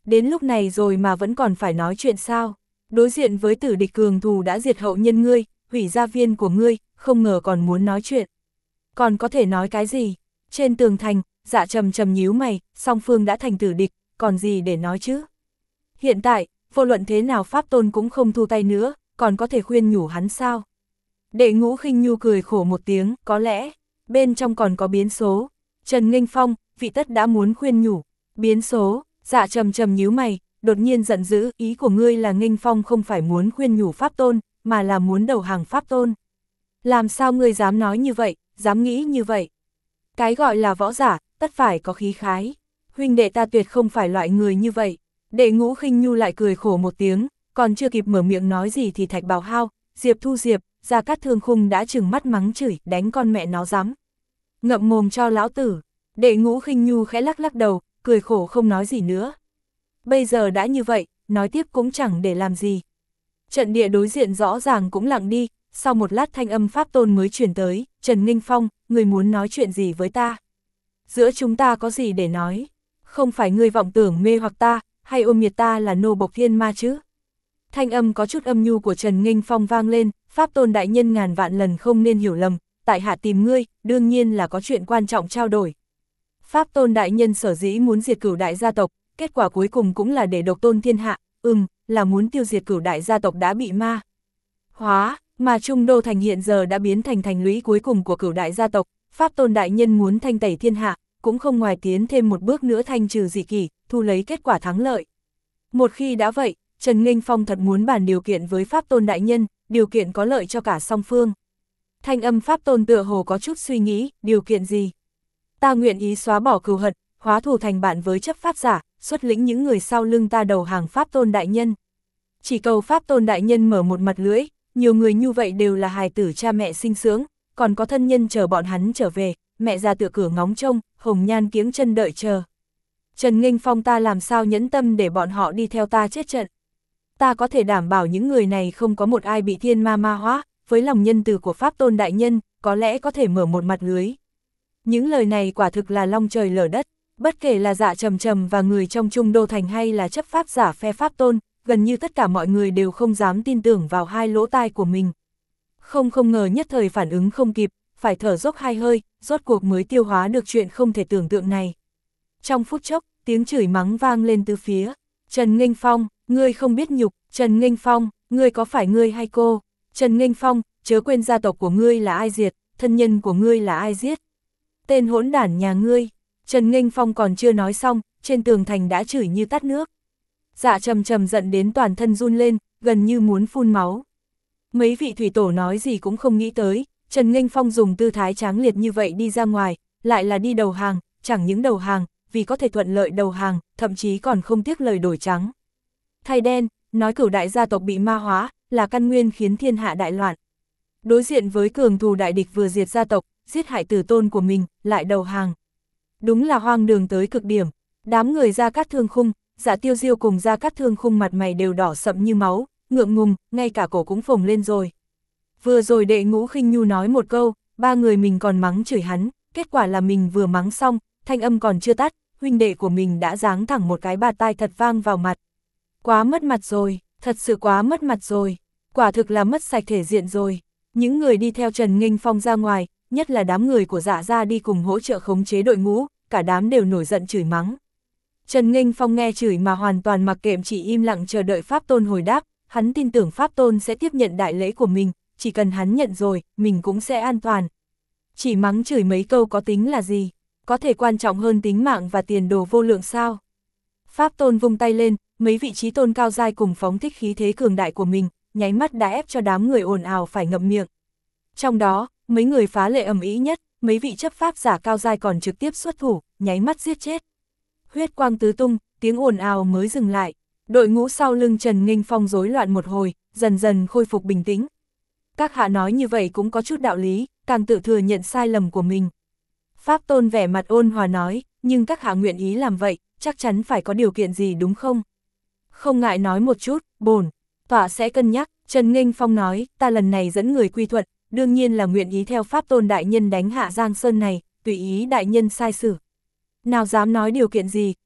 Đến lúc này rồi mà vẫn còn phải nói chuyện sao? Đối diện với tử địch cường thù đã diệt hậu nhân ngươi, hủy gia viên của ngươi, không ngờ còn muốn nói chuyện. Còn có thể nói cái gì? Trên tường thành, Dạ trầm trầm nhíu mày, song phương đã thành tử địch, còn gì để nói chứ? Hiện tại, vô luận thế nào Pháp Tôn cũng không thu tay nữa, còn có thể khuyên nhủ hắn sao? Đệ Ngũ Khinh Nhu cười khổ một tiếng, có lẽ, bên trong còn có biến số. Trần Nghênh Phong, vị tất đã muốn khuyên nhủ. Biến số, Dạ trầm trầm nhíu mày, đột nhiên giận dữ, ý của ngươi là Nghênh Phong không phải muốn khuyên nhủ Pháp Tôn, mà là muốn đầu hàng Pháp Tôn. Làm sao ngươi dám nói như vậy, dám nghĩ như vậy? Cái gọi là võ giả, tất phải có khí khái. Huynh đệ ta tuyệt không phải loại người như vậy. Đệ Ngũ Khinh Nhu lại cười khổ một tiếng, còn chưa kịp mở miệng nói gì thì Thạch Bào Hao, Diệp Thu Diệp, Gia Cát Thương Khung đã trừng mắt mắng chửi, đánh con mẹ nó dám. Ngậm mồm cho lão tử. Đệ Ngũ Khinh Nhu khẽ lắc lắc đầu, cười khổ không nói gì nữa. Bây giờ đã như vậy, nói tiếp cũng chẳng để làm gì. Trận địa đối diện rõ ràng cũng lặng đi, sau một lát thanh âm Pháp Tôn mới truyền tới, Trần Nghênh Phong, người muốn nói chuyện gì với ta? Giữa chúng ta có gì để nói? Không phải ngươi vọng tưởng mê hoặc ta, hay ôm nhiệt ta là nô bộc thiên ma chứ? Thanh âm có chút âm nhu của Trần Nghênh Phong vang lên, Pháp Tôn đại nhân ngàn vạn lần không nên hiểu lầm, tại hạ tìm ngươi, đương nhiên là có chuyện quan trọng trao đổi. Pháp Tôn đại nhân sở dĩ muốn diệt Cửu đại gia tộc, kết quả cuối cùng cũng là để độc tôn thiên hạ, ừm, là muốn tiêu diệt Cửu đại gia tộc đã bị ma hóa, mà Trung Đô thành hiện giờ đã biến thành thành lũy cuối cùng của Cửu đại gia tộc, Pháp Tôn đại nhân muốn thanh tẩy thiên hạ, cũng không ngoài tiến thêm một bước nữa thanh trừ dị kỷ, thu lấy kết quả thắng lợi. Một khi đã vậy, Trần Nghênh Phong thật muốn bàn điều kiện với Pháp Tôn đại nhân, điều kiện có lợi cho cả song phương. Thanh âm Pháp Tôn tựa hồ có chút suy nghĩ, điều kiện gì? Ta nguyện ý xóa bỏ cừu hận, hóa thù thành bạn với chấp pháp giả, xuất lĩnh những người sau lưng ta đầu hàng Pháp Tôn đại nhân. Chỉ cầu Pháp Tôn đại nhân mở một mặt lưỡi, nhiều người như vậy đều là hài tử cha mẹ sinh dưỡng, còn có thân nhân chờ bọn hắn trở về, mẹ ra tựa cửa ngóng trông, hồng nhan kiếng chân đợi chờ. Trần Nghênh Phong ta làm sao nhẫn tâm để bọn họ đi theo ta chết trận. Ta có thể đảm bảo những người này không có một ai bị thiên ma ma hóa, với lòng nhân từ của Pháp Tôn đại nhân, có lẽ có thể mở một mặt lưới. Những lời này quả thực là long trời lở đất, bất kể là Dạ trầm trầm và người trong Trung Đô thành hay là chấp pháp giả phe Pháp Tôn, gần như tất cả mọi người đều không dám tin tưởng vào hai lỗ tai của mình. Không không ngờ nhất thời phản ứng không kịp, phải thở dốc hai hơi, rốt cuộc mới tiêu hóa được chuyện không thể tưởng tượng này. Trong phút chốc, tiếng chửi mắng vang lên từ phía. Trần Nghênh Phong, ngươi không biết nhục, Trần Nghênh Phong, ngươi có phải ngươi hay cô? Trần Nghênh Phong, chớ quên gia tộc của ngươi là ai diệt, thân nhân của ngươi là ai giết. Tên hỗn đản nhà ngươi. Trần Nghênh Phong còn chưa nói xong, trên tường thành đã chửi như tát nước. Dạ trầm trầm giận đến toàn thân run lên, gần như muốn phun máu. Mấy vị thủy tổ nói gì cũng không nghĩ tới, Trần Nghênh Phong dùng tư thái tráng liệt như vậy đi ra ngoài, lại là đi đầu hàng, chẳng những đầu hàng, vì có thể thuận lợi đầu hàng, thậm chí còn không tiếc lời đổi trắng. Thay đen, nói Cửu đại gia tộc bị ma hóa, là căn nguyên khiến thiên hạ đại loạn. Đối diện với cường thù đại địch vừa diệt gia tộc, giết hại tử tôn của mình, lại đầu hàng. Đúng là hoang đường tới cực điểm, đám người Gia Cát Thương Khung, Dạ Tiêu Diêu cùng Gia Cát Thương Khung mặt mày đều đỏ sậm như máu, ngượng ngùng, ngay cả cổ cũng phồng lên rồi. Vừa rồi Đệ Ngũ Khinh Nhu nói một câu, ba người mình còn mắng chửi hắn, kết quả là mình vừa mắng xong, thanh âm còn chưa tắt, huynh đệ của mình đã giáng thẳng một cái bạt tai thật vang vào mặt. Quá mất mặt rồi, thật sự quá mất mặt rồi, quả thực là mất sạch thể diện rồi. Những người đi theo Trần Nghênh Phong ra ngoài, nhất là đám người của Dạ gia đi cùng hỗ trợ khống chế đội ngũ, cả đám đều nổi giận chửi mắng. Trần Nghênh Phong nghe chửi mà hoàn toàn mặc kệ, chỉ im lặng chờ đợi Pháp Tôn hồi đáp, hắn tin tưởng Pháp Tôn sẽ tiếp nhận đại lễ của mình, chỉ cần hắn nhận rồi, mình cũng sẽ an toàn. Chỉ mắng chửi mấy câu có tính là gì, có thể quan trọng hơn tính mạng và tiền đồ vô lượng sao? Pháp Tôn vung tay lên, mấy vị trí tôn cao giai cùng phóng thích khí thế cường đại của mình, nháy mắt đã ép cho đám người ồn ào phải ngậm miệng. Trong đó, mấy người phá lệ ầm ĩ nhất, mấy vị chấp pháp giả cao giai còn trực tiếp xuất thủ, nháy mắt giết chết. Huyết quang tứ tung, tiếng ồn ào mới dừng lại. Đội ngũ sau lưng Trần Nghênh Phong rối loạn một hồi, dần dần khôi phục bình tĩnh. Các hạ nói như vậy cũng có chút đạo lý, càng tự thừa nhận sai lầm của mình. Pháp Tôn vẻ mặt ôn hòa nói, nhưng các hạ nguyện ý làm vậy, chắc chắn phải có điều kiện gì đúng không? Không ngại nói một chút, bổn tọa sẽ cân nhắc. Trần Nghênh Phong nói, ta lần này dẫn người quy thuận, đương nhiên là nguyện ý theo Pháp Tôn đại nhân đánh hạ Giang Sơn này, tùy ý đại nhân sai xử. Nào dám nói điều kiện gì,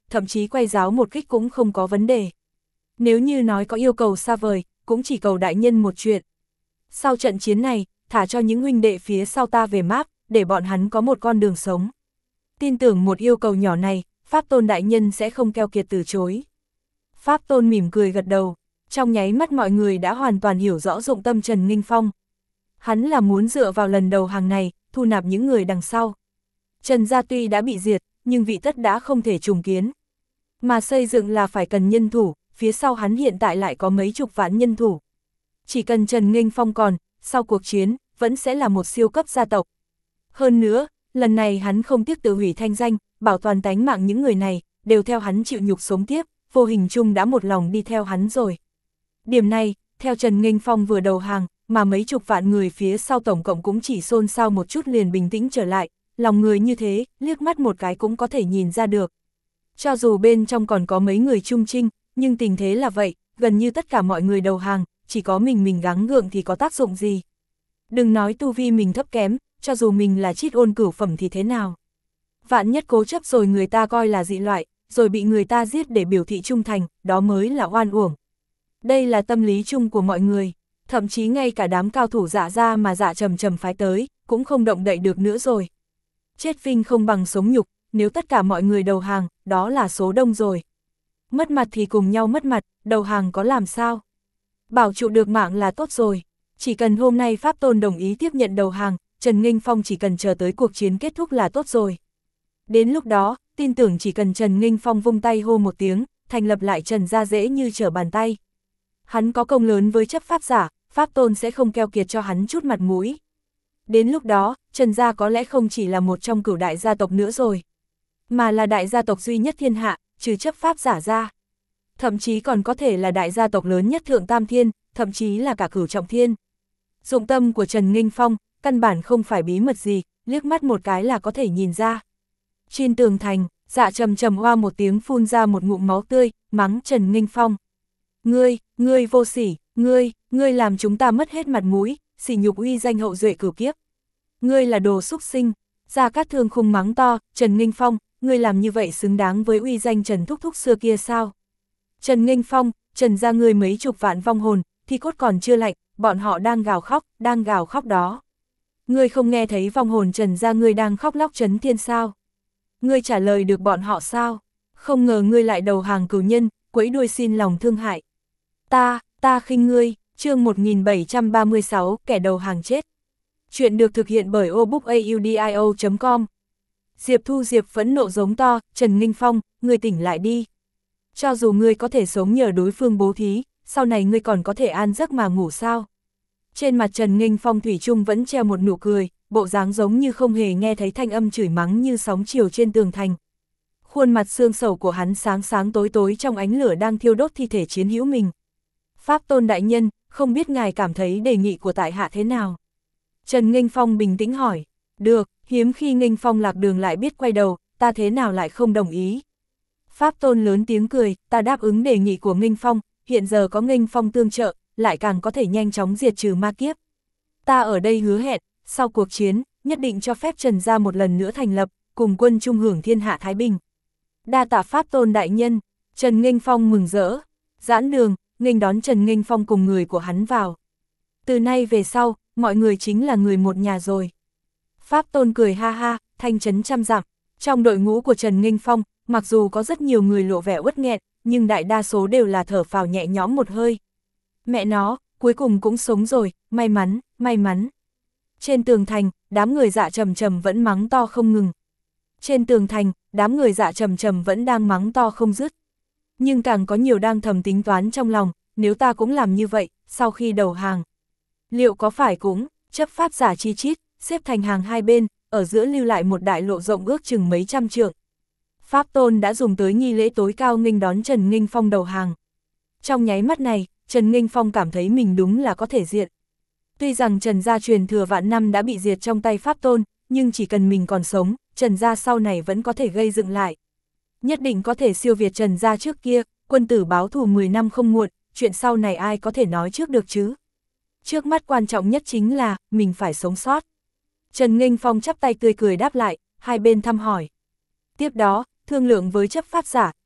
thậm chí quay giáo một kích cũng không có vấn đề. Nếu như nói có yêu cầu xa vời, cũng chỉ cầu đại nhân một chuyện. Sau trận chiến này, thả cho những huynh đệ phía sau ta về máp, để bọn hắn có một con đường sống. Tin tưởng một yêu cầu nhỏ này, Pháp Tôn đại nhân sẽ không keo kiệt từ chối. Pháp Tôn mỉm cười gật đầu, trong nháy mắt mọi người đã hoàn toàn hiểu rõ dụng tâm Trần Nghinh Phong. Hắn là muốn dựa vào lần đầu hàng này, thu nạp những người đằng sau. Trần gia tuy đã bị diệt, nhưng vị tất đã không thể trùng kiến. Mà xây dựng là phải cần nhân thủ, phía sau hắn hiện tại lại có mấy chục vạn nhân thủ. Chỉ cần Trần Nghinh Phong còn, sau cuộc chiến, vẫn sẽ là một siêu cấp gia tộc. Hơn nữa, lần này hắn không tiếc tự hủy thanh danh, bảo toàn tánh mạng những người này, đều theo hắn chịu nhục sống tiếp, vô hình chung đã một lòng đi theo hắn rồi. Điểm này, theo Trần Nghinh Phong vừa đầu hàng, mà mấy chục vạn người phía sau tổng cộng cũng chỉ xôn xao một chút liền bình tĩnh trở lại, lòng người như thế, liếc mắt một cái cũng có thể nhìn ra được. Cho dù bên trong còn có mấy người trung trinh, nhưng tình thế là vậy, gần như tất cả mọi người đầu hàng, chỉ có mình mình gắng gượng thì có tác dụng gì. Đừng nói tu vi mình thấp kém, cho dù mình là chít ôn cửu phẩm thì thế nào. Vạn nhất cố chấp rồi người ta coi là dị loại, rồi bị người ta giết để biểu thị trung thành, đó mới là oan uổng. Đây là tâm lý chung của mọi người, thậm chí ngay cả đám cao thủ Dạ gia mà Dạ Trầm Trầm phái tới, cũng không động đậy được nữa rồi. Chết vinh không bằng sống nhục, nếu tất cả mọi người đầu hàng, đó là số đông rồi. Mất mặt thì cùng nhau mất mặt, đầu hàng có làm sao? Bảo trụ được mạng là tốt rồi. Chỉ cần hôm nay Pháp Tôn đồng ý tiếp nhận đầu hàng, Trần Nghinh Phong chỉ cần chờ tới cuộc chiến kết thúc là tốt rồi. Đến lúc đó, tin tưởng chỉ cần Trần Nghinh Phong vung tay hô một tiếng, thành lập lại Trần gia dễ như trở bàn tay. Hắn có công lớn với chấp pháp giả, Pháp Tôn sẽ không keo kiệt cho hắn chút mặt mũi. Đến lúc đó, Trần gia có lẽ không chỉ là một trong cửu đại gia tộc nữa rồi, mà là đại gia tộc duy nhất thiên hạ, trừ chấp pháp giả ra. Thậm chí còn có thể là đại gia tộc lớn nhất Thượng Tam Thiên, thậm chí là cả Cửu Trọng Thiên. Dụng tâm của Trần Nghinh Phong, căn bản không phải bí mật gì, liếc mắt một cái là có thể nhìn ra. Trên tường thành, Dạ Trầm Trầm oa một tiếng phun ra một ngụm máu tươi, mắng Trần Nghinh Phong. Ngươi, ngươi vô sỉ, ngươi, ngươi làm chúng ta mất hết mặt mũi, sỉ nhục uy danh hậu duệ cửu kiếp. Ngươi là đồ xúc sinh. Gia Cát Thương khung mắng to, Trần Nghinh Phong, ngươi làm như vậy xứng đáng với uy danh Trần Thúc Thúc xưa kia sao? Trần Nghinh Phong, Trần gia ngươi mấy chục vạn vong hồn, thì cốt còn chưa lạnh, bọn họ đang gào khóc, đang gào khóc đó. Ngươi không nghe thấy vong hồn Trần gia ngươi đang khóc lóc trấn thiên sao? Ngươi trả lời được bọn họ sao? Không ngờ ngươi lại đầu hàng cửu nhân, quẫy đuôi xin lòng thương hại. Ta, ta khinh ngươi, chương một nghìn bảy trăm ba mươi sáu, kẻ đầu hàng chết. Chuyện được thực hiện bởi obookaudio chấm com. Diệp Thu Diệp phẫn nộ giống to, Trần Nghinh Phong, ngươi tỉnh lại đi. Cho dù ngươi có thể sống nhờ đối phương bố thí, sau này ngươi còn có thể an giấc mà ngủ sao? Trên mặt Trần Nghinh Phong thủy chung vẫn treo một nụ cười, bộ dáng giống như không hề nghe thấy thanh âm chửi mắng như sóng chiều trên tường thành. Khuôn mặt xương sầu của hắn sáng sáng tối tối trong ánh lửa đang thiêu đốt thi thể chiến hữu mình. Pháp Tôn đại nhân, không biết ngài cảm thấy đề nghị của tại hạ thế nào? Trần Nghinh Phong bình tĩnh hỏi. Được, hiếm khi Nghinh Phong lạc đường lại biết quay đầu, ta thế nào lại không đồng ý? Pháp Tôn lớn tiếng cười, ta đáp ứng đề nghị của Nghinh Phong, hiện giờ có Nghinh Phong tương trợ, lại càng có thể nhanh chóng diệt trừ ma kiếp. Ta ở đây hứa hẹn, sau cuộc chiến, nhất định cho phép Trần gia một lần nữa thành lập, cùng quân chung hưởng thiên hạ Thái Bình. Đa tạ Pháp Tôn đại nhân, Trần Nghinh Phong mừng rỡ, giãn đường, nghênh đón Trần Nghinh Phong cùng người của hắn vào. Từ nay về sau, mọi người chính là người một nhà rồi. Pháp Tôn cười ha ha, thanh chấn trăm dặm. Trong đội ngũ của Trần Nghinh Phong, mặc dù có rất nhiều người lộ vẻ uất nghẹn, nhưng đại đa số đều là thở phào nhẹ nhõm một hơi. Mẹ nó, cuối cùng cũng sống rồi, may mắn, may mắn. Trên tường thành, đám người Dạ Trầm Trầm vẫn mắng to không ngừng. Trên tường thành, đám người Dạ Trầm Trầm vẫn đang mắng to không dứt. Nhưng càng có nhiều đang thầm tính toán trong lòng, nếu ta cũng làm như vậy, sau khi đầu hàng. Liệu có phải cũng, chấp pháp giả chi chít, xếp thành hàng hai bên, ở giữa lưu lại một đại lộ rộng ước chừng mấy trăm trượng. Pháp Tôn đã dùng tới nghi lễ tối cao nghênh đón Trần Nghinh Phong đầu hàng. Trong nháy mắt này, Trần Nghinh Phong cảm thấy mình đúng là có thể diệt. Tuy rằng Trần gia truyền thừa vạn năm đã bị diệt trong tay Pháp Tôn, nhưng chỉ cần mình còn sống, Trần gia sau này vẫn có thể gây dựng lại. Nhất định có thể siêu việt Trần gia trước kia, quân tử báo thù mười năm không muộn, chuyện sau này ai có thể nói trước được chứ. Trước mắt quan trọng nhất chính là, mình phải sống sót. Trần Nghinh Phong chắp tay tươi cười đáp lại, hai bên thăm hỏi. Tiếp đó, thương lượng với chấp pháp giả,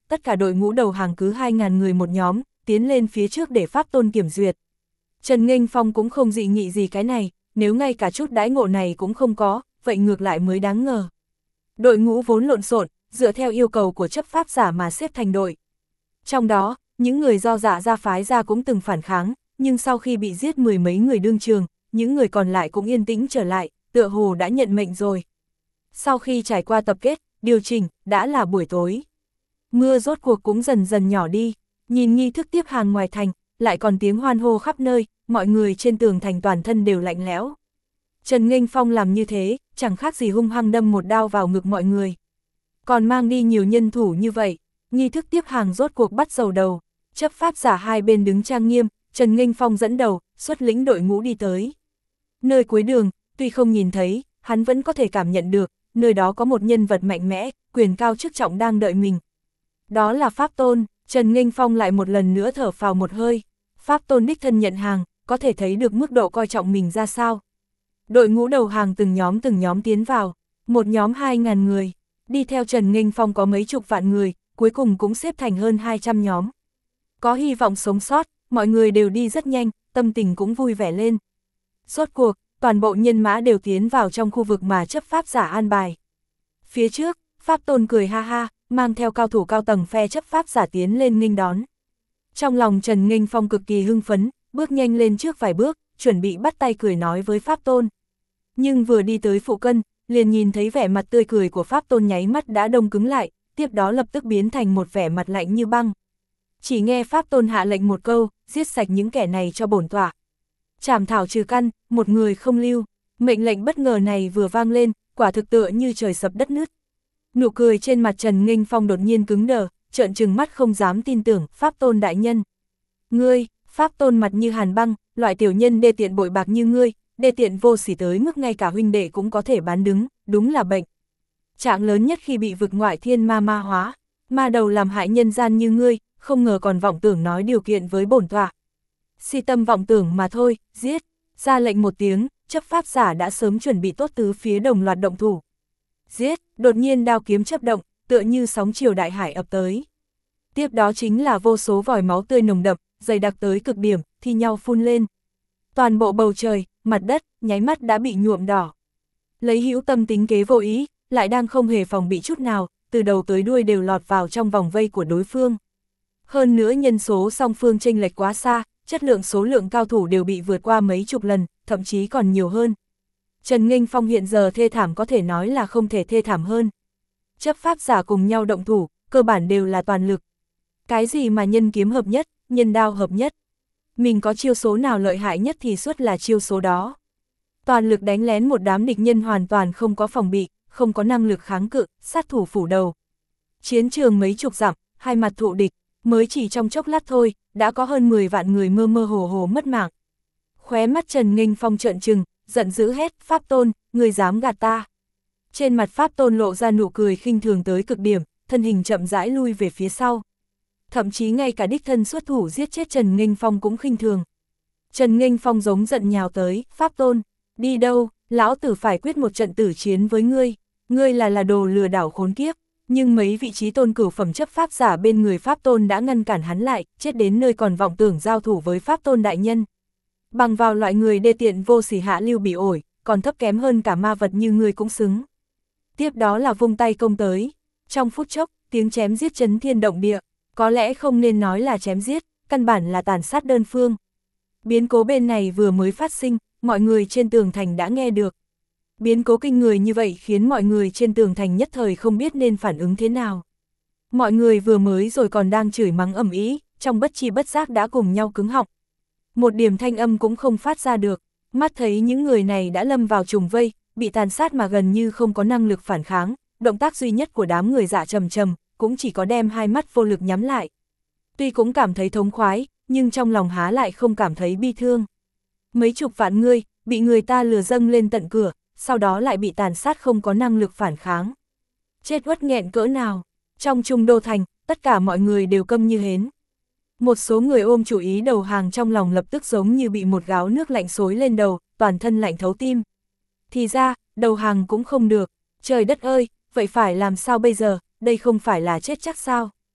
tất cả đội ngũ đầu hàng cứ hai nghìn người một nhóm, tiến lên phía trước để Pháp Tôn kiểm duyệt. Trần Nghênh Phong cũng không dị nghị gì cái này, nếu ngay cả chút đãi ngộ này cũng không có, vậy ngược lại mới đáng ngờ. Đội ngũ vốn lộn xộn, dựa theo yêu cầu của chấp pháp giả mà xếp thành đội. Trong đó, những người do Dạ gia phái ra cũng từng phản kháng, nhưng sau khi bị giết mười mấy người đương trường, những người còn lại cũng yên tĩnh trở lại, tựa hồ đã nhận mệnh rồi. Sau khi trải qua tập kết, điều chỉnh, đã là buổi tối. Mưa rốt cuộc cũng dần dần nhỏ đi, nhìn nghi thức tiếp hàng ngoài thành, lại còn tiếng hoan hô khắp nơi, mọi người trên tường thành toàn thân đều lạnh lẽo. Trần Nghênh Phong làm như thế, chẳng khác gì hung hăng đâm một đao vào ngực mọi người. Còn mang đi nhiều nhân thủ như vậy, nghi thức tiếp hàng rốt cuộc bắt đầu đầu, chấp pháp giả hai bên đứng trang nghiêm, Trần Nghênh Phong dẫn đầu, xuất lĩnh đội ngũ đi tới. Nơi cuối đường, tuy không nhìn thấy, hắn vẫn có thể cảm nhận được, nơi đó có một nhân vật mạnh mẽ, quyền cao chức trọng đang đợi mình. Đó là Pháp Tôn. Trần Nghênh Phong lại một lần nữa thở phào một hơi. Pháp Tôn đích thân nhận hàng, có thể thấy được mức độ coi trọng mình ra sao. Đội ngũ đầu hàng từng nhóm từng nhóm tiến vào, một nhóm hai nghìn người, đi theo Trần Nghênh Phong có mấy chục vạn người, cuối cùng cũng xếp thành hơn hai trăm nhóm. Có hy vọng sống sót, mọi người đều đi rất nhanh, tâm tình cũng vui vẻ lên. Rốt cuộc, toàn bộ nhân mã đều tiến vào trong khu vực mà chấp pháp giả an bài. Phía trước, Pháp Tôn cười ha ha, mang theo cao thủ cao tầng phe chấp pháp giả tiến lên nghênh đón. Trong lòng Trần Nghênh Phong cực kỳ hưng phấn, bước nhanh lên trước vài bước, chuẩn bị bắt tay cười nói với Pháp Tôn. Nhưng vừa đi tới phụ cân, liền nhìn thấy vẻ mặt tươi cười của Pháp Tôn nháy mắt đã đông cứng lại, tiếp đó lập tức biến thành một vẻ mặt lạnh như băng. Chỉ nghe Pháp Tôn hạ lệnh một câu, giết sạch những kẻ này cho bổn tọa. Trảm thảo trừ căn, một người không lưu. Mệnh lệnh bất ngờ này vừa vang lên, quả thực tựa như trời sập đất nứt. Nụ cười trên mặt Trần Nghênh Phong đột nhiên cứng đờ, trợn trừng mắt không dám tin tưởng, Pháp Tôn đại nhân. Ngươi, Pháp Tôn mặt như hàn băng, loại tiểu nhân đê tiện bội bạc như ngươi, đê tiện vô sỉ tới mức ngay cả huynh đệ cũng có thể bán đứng, đúng là bệnh. Trạng lớn nhất khi bị vực ngoại thiên ma ma hóa, ma đầu làm hại nhân gian như ngươi, không ngờ còn vọng tưởng nói điều kiện với bổn tọa. Si tâm vọng tưởng mà thôi, giết. Ra lệnh một tiếng, chấp pháp giả đã sớm chuẩn bị tốt tứ phía đồng loạt động thủ. Giết, đột nhiên đao kiếm chấp động, tựa như sóng chiều đại hải ập tới. Tiếp đó chính là vô số vòi máu tươi nồng đậm, dày đặc tới cực điểm, thi nhau phun lên. Toàn bộ bầu trời, mặt đất, nháy mắt đã bị nhuộm đỏ. Lấy hữu tâm tính kế vô ý, lại đang không hề phòng bị chút nào, từ đầu tới đuôi đều lọt vào trong vòng vây của đối phương. Hơn nữa nhân số song phương chênh lệch quá xa, chất lượng số lượng cao thủ đều bị vượt qua mấy chục lần, thậm chí còn nhiều hơn. Trần Nghênh Phong hiện giờ thê thảm có thể nói là không thể thê thảm hơn. Chấp pháp giả cùng nhau động thủ, cơ bản đều là toàn lực. Cái gì mà nhân kiếm hợp nhất, nhân đao hợp nhất. Mình có chiêu số nào lợi hại nhất thì suốt là chiêu số đó. Toàn lực đánh lén một đám địch nhân hoàn toàn không có phòng bị, không có năng lực kháng cự, sát thủ phủ đầu. Chiến trường mấy chục dặm, hai mặt thụ địch, mới chỉ trong chốc lát thôi, đã có hơn mười vạn người mơ mơ hồ hồ mất mạng. Khóe mắt Trần Nghênh Phong trợn trừng, giận dữ hét, Pháp Tôn, người dám gạt ta. Trên mặt Pháp Tôn lộ ra nụ cười khinh thường tới cực điểm, thân hình chậm rãi lui về phía sau. Thậm chí ngay cả đích thân xuất thủ giết chết Trần Nghênh Phong cũng khinh thường. Trần Nghênh Phong giống giận nhào tới, Pháp Tôn, đi đâu, lão tử phải quyết một trận tử chiến với ngươi, ngươi là là đồ lừa đảo khốn kiếp. Nhưng mấy vị trí tôn cửu phẩm chấp pháp giả bên người Pháp Tôn đã ngăn cản hắn lại, chết đến nơi còn vọng tưởng giao thủ với Pháp Tôn đại nhân. Bằng vào loại người đê tiện vô sỉ hạ lưu bị ổi, còn thấp kém hơn cả ma vật như ngươi cũng xứng. Tiếp đó là vung tay công tới. Trong phút chốc, tiếng chém giết chấn thiên động địa, có lẽ không nên nói là chém giết, căn bản là tàn sát đơn phương. Biến cố bên này vừa mới phát sinh, mọi người trên tường thành đã nghe được. Biến cố kinh người như vậy khiến mọi người trên tường thành nhất thời không biết nên phản ứng thế nào. Mọi người vừa mới rồi còn đang chửi mắng ầm ĩ, trong bất chi bất giác đã cùng nhau cứng họng. Một điểm thanh âm cũng không phát ra được, mắt thấy những người này đã lâm vào trùng vây, bị tàn sát mà gần như không có năng lực phản kháng, động tác duy nhất của đám người dạ trầm trầm, cũng chỉ có đem hai mắt vô lực nhắm lại. Tuy cũng cảm thấy thống khoái, nhưng trong lòng há lại không cảm thấy bi thương. Mấy chục vạn người, bị người ta lừa dâng lên tận cửa, sau đó lại bị tàn sát không có năng lực phản kháng. Chết uất nghẹn cỡ nào, trong Trung Đô Thành, tất cả mọi người đều câm như hến. Một số người ôm chủ ý đầu hàng trong lòng lập tức giống như bị một gáo nước lạnh xối lên đầu, toàn thân lạnh thấu tim. Thì ra, đầu hàng cũng không được, trời đất ơi, vậy phải làm sao bây giờ, đây không phải là chết chắc sao.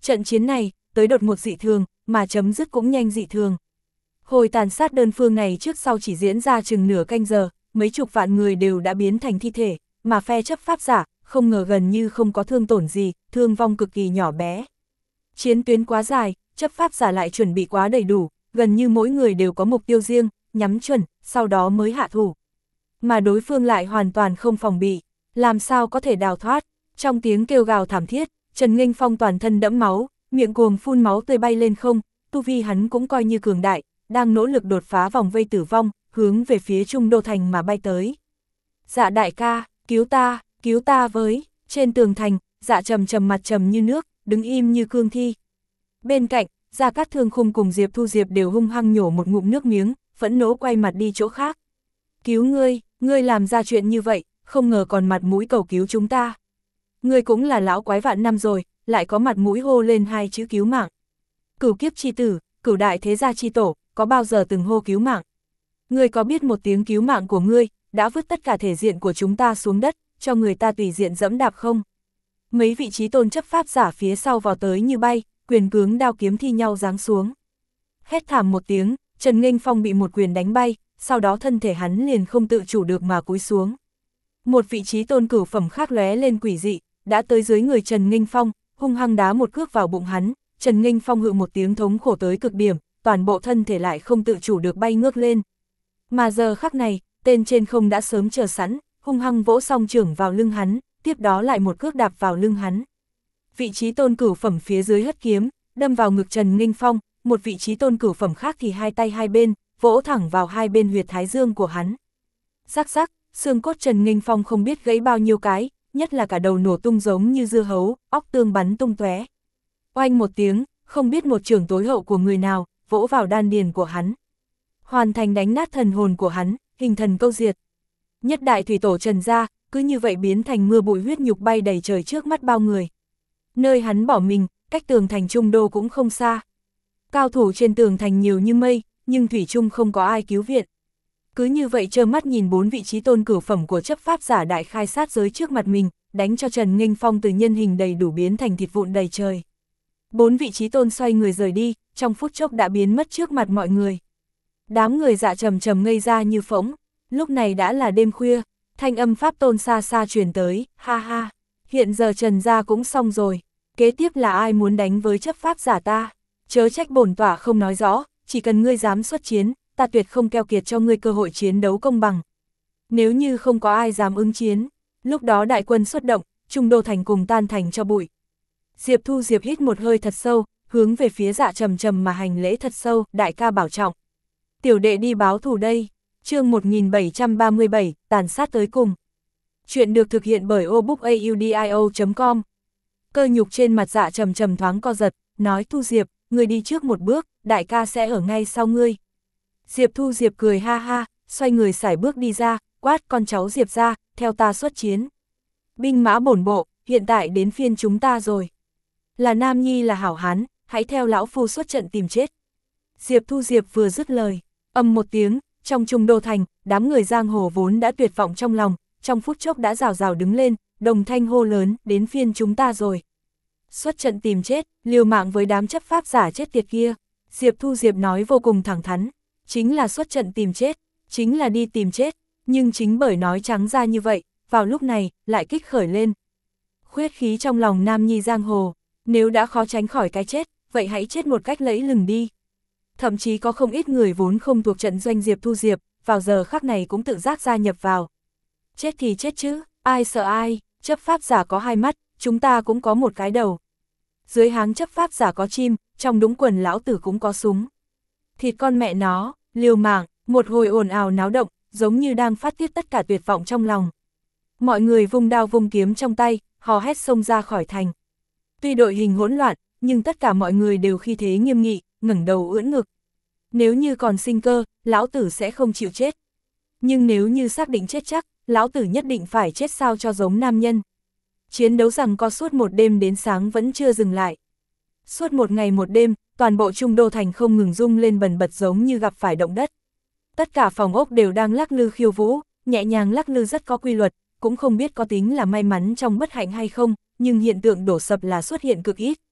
Trận chiến này, tới đột ngột dị thường, mà chấm dứt cũng nhanh dị thường. Hồi tàn sát đơn phương này trước sau chỉ diễn ra chừng nửa canh giờ, mấy chục vạn người đều đã biến thành thi thể, mà phe chấp pháp giả, không ngờ gần như không có thương tổn gì, thương vong cực kỳ nhỏ bé. Chiến tuyến quá dài, chấp pháp giả lại chuẩn bị quá đầy đủ, gần như mỗi người đều có mục tiêu riêng, nhắm chuẩn, sau đó mới hạ thủ. Mà đối phương lại hoàn toàn không phòng bị, làm sao có thể đào thoát. Trong tiếng kêu gào thảm thiết, Trần Nghênh Phong toàn thân đẫm máu, miệng cuồng phun máu tươi bay lên không, tu vi hắn cũng coi như cường đại, đang nỗ lực đột phá vòng vây tử vong, hướng về phía Trung Đô Thành mà bay tới. Dạ đại ca, cứu ta, cứu ta với, trên tường thành, dạ trầm trầm mặt trầm như nước, đứng im như cương thi. Bên cạnh, Gia Cát Thương Khung cùng Diệp Thu Diệp đều hung hăng nhổ một ngụm nước miếng, phẫn nộ quay mặt đi chỗ khác. Cứu ngươi, ngươi làm ra chuyện như vậy, không ngờ còn mặt mũi cầu cứu chúng ta. Ngươi cũng là lão quái vạn năm rồi, lại có mặt mũi hô lên hai chữ cứu mạng. Cửu kiếp chi tử, cửu đại thế gia chi tổ, có bao giờ từng hô cứu mạng? Ngươi có biết một tiếng cứu mạng của ngươi, đã vứt tất cả thể diện của chúng ta xuống đất, cho người ta tùy diện dẫm đạp không? Mấy vị trí tôn chấp pháp giả phía sau vào tới như bay, quyền cướng đao kiếm thi nhau giáng xuống. Hét thảm một tiếng, Trần Nghênh Phong bị một quyền đánh bay, sau đó thân thể hắn liền không tự chủ được mà cúi xuống. Một vị trí tôn cửu phẩm khác lóe lên quỷ dị, đã tới dưới người Trần Nghênh Phong, hung hăng đá một cước vào bụng hắn, Trần Nghênh Phong hự một tiếng thống khổ tới cực điểm, toàn bộ thân thể lại không tự chủ được bay ngước lên. Mà giờ khắc này, tên trên không đã sớm chờ sẵn, hung hăng vỗ song trưởng vào lưng hắn, tiếp đó lại một cước đạp vào lưng hắn. Vị trí tôn cửu phẩm phía dưới hất kiếm, đâm vào ngực Trần Nghênh Phong, một vị trí tôn cửu phẩm khác thì hai tay hai bên, vỗ thẳng vào hai bên huyệt thái dương của hắn. Rắc rắc, xương cốt Trần Nghênh Phong không biết gãy bao nhiêu cái, nhất là cả đầu nổ tung giống như dưa hấu, óc tương bắn tung tóe. Oanh một tiếng, không biết một trưởng tối hậu của người nào, vỗ vào đan điền của hắn. Hoàn thành đánh nát thần hồn của hắn, hình thần câu diệt. Nhất đại thủy tổ Trần gia, cứ như vậy biến thành mưa bụi huyết nhục bay đầy trời trước mắt bao người. Nơi hắn bỏ mình, cách tường thành Trung Đô cũng không xa. Cao thủ trên tường thành nhiều như mây, nhưng thủy chung không có ai cứu viện. Cứ như vậy trơ mắt nhìn bốn vị trí tôn cửu phẩm của chấp pháp giả đại khai sát giới trước mặt mình, đánh cho Trần Nghênh Phong từ nhân hình đầy đủ biến thành thịt vụn đầy trời. Bốn vị trí tôn xoay người rời đi, trong phút chốc đã biến mất trước mặt mọi người. Đám người dạ trầm trầm ngây ra như phỗng, lúc này đã là đêm khuya, thanh âm pháp tôn xa xa truyền tới, ha ha, hiện giờ Trần gia cũng xong rồi, kế tiếp là ai muốn đánh với chấp pháp giả ta, chớ trách bổn tỏa không nói rõ, chỉ cần ngươi dám xuất chiến, ta tuyệt không keo kiệt cho ngươi cơ hội chiến đấu công bằng. Nếu như không có ai dám ứng chiến, lúc đó đại quân xuất động, Trung Đô Thành cùng tan thành cho bụi. Diệp Thu Diệp hít một hơi thật sâu, hướng về phía dạ trầm trầm mà hành lễ thật sâu, đại ca bảo trọng. Tiểu đệ đi báo thù đây, chương một nghìn bảy trăm ba mươi bảy, tàn sát tới cùng. Chuyện được thực hiện bởi obookaudio chấm com. Cơ nhục trên mặt dạ trầm trầm thoáng co giật, nói Thu Diệp, ngươi đi trước một bước, đại ca sẽ ở ngay sau ngươi. Diệp Thu Diệp cười ha ha, xoay người sải bước đi ra, quát con cháu Diệp ra, theo ta xuất chiến. Binh mã bổn bộ, hiện tại đến phiên chúng ta rồi. Là nam nhi là hảo hán, hãy theo lão phu xuất trận tìm chết. Diệp Thu Diệp vừa dứt lời, ầm một tiếng, trong Trung Đô Thành, đám người giang hồ vốn đã tuyệt vọng trong lòng, trong phút chốc đã rào rào đứng lên, đồng thanh hô lớn, đến phiên chúng ta rồi. Xuất trận tìm chết, liều mạng với đám chấp pháp giả chết tiệt kia. Diệp Thu Diệp nói vô cùng thẳng thắn, chính là xuất trận tìm chết, chính là đi tìm chết, nhưng chính bởi nói trắng ra như vậy, vào lúc này, lại kích khởi lên. Khuyết khí trong lòng nam nhi giang hồ, nếu đã khó tránh khỏi cái chết, vậy hãy chết một cách lẫy lừng đi. Thậm chí có không ít người vốn không thuộc trận doanh Diệp Thu Diệp, vào giờ khắc này cũng tự giác gia nhập vào. Chết thì chết chứ, ai sợ ai, chấp pháp giả có hai mắt, chúng ta cũng có một cái đầu. Dưới háng chấp pháp giả có chim, trong đúng quần lão tử cũng có súng. Thịt con mẹ nó, liều mạng, một hồi ồn ào náo động, giống như đang phát tiết tất cả tuyệt vọng trong lòng. Mọi người vung đao vung kiếm trong tay, hò hét xông ra khỏi thành. Tuy đội hình hỗn loạn, nhưng tất cả mọi người đều khi thế nghiêm nghị, ngẩng đầu ưỡn ngực. Nếu như còn sinh cơ, lão tử sẽ không chịu chết. Nhưng nếu như xác định chết chắc, lão tử nhất định phải chết sao cho giống nam nhân. Chiến đấu rằng có suốt một đêm đến sáng vẫn chưa dừng lại. Suốt một ngày một đêm, toàn bộ Trung Đô Thành không ngừng rung lên bần bật giống như gặp phải động đất. Tất cả phòng ốc đều đang lắc lư khiêu vũ, nhẹ nhàng lắc lư rất có quy luật, cũng không biết có tính là may mắn trong bất hạnh hay không, nhưng hiện tượng đổ sập là xuất hiện cực ít.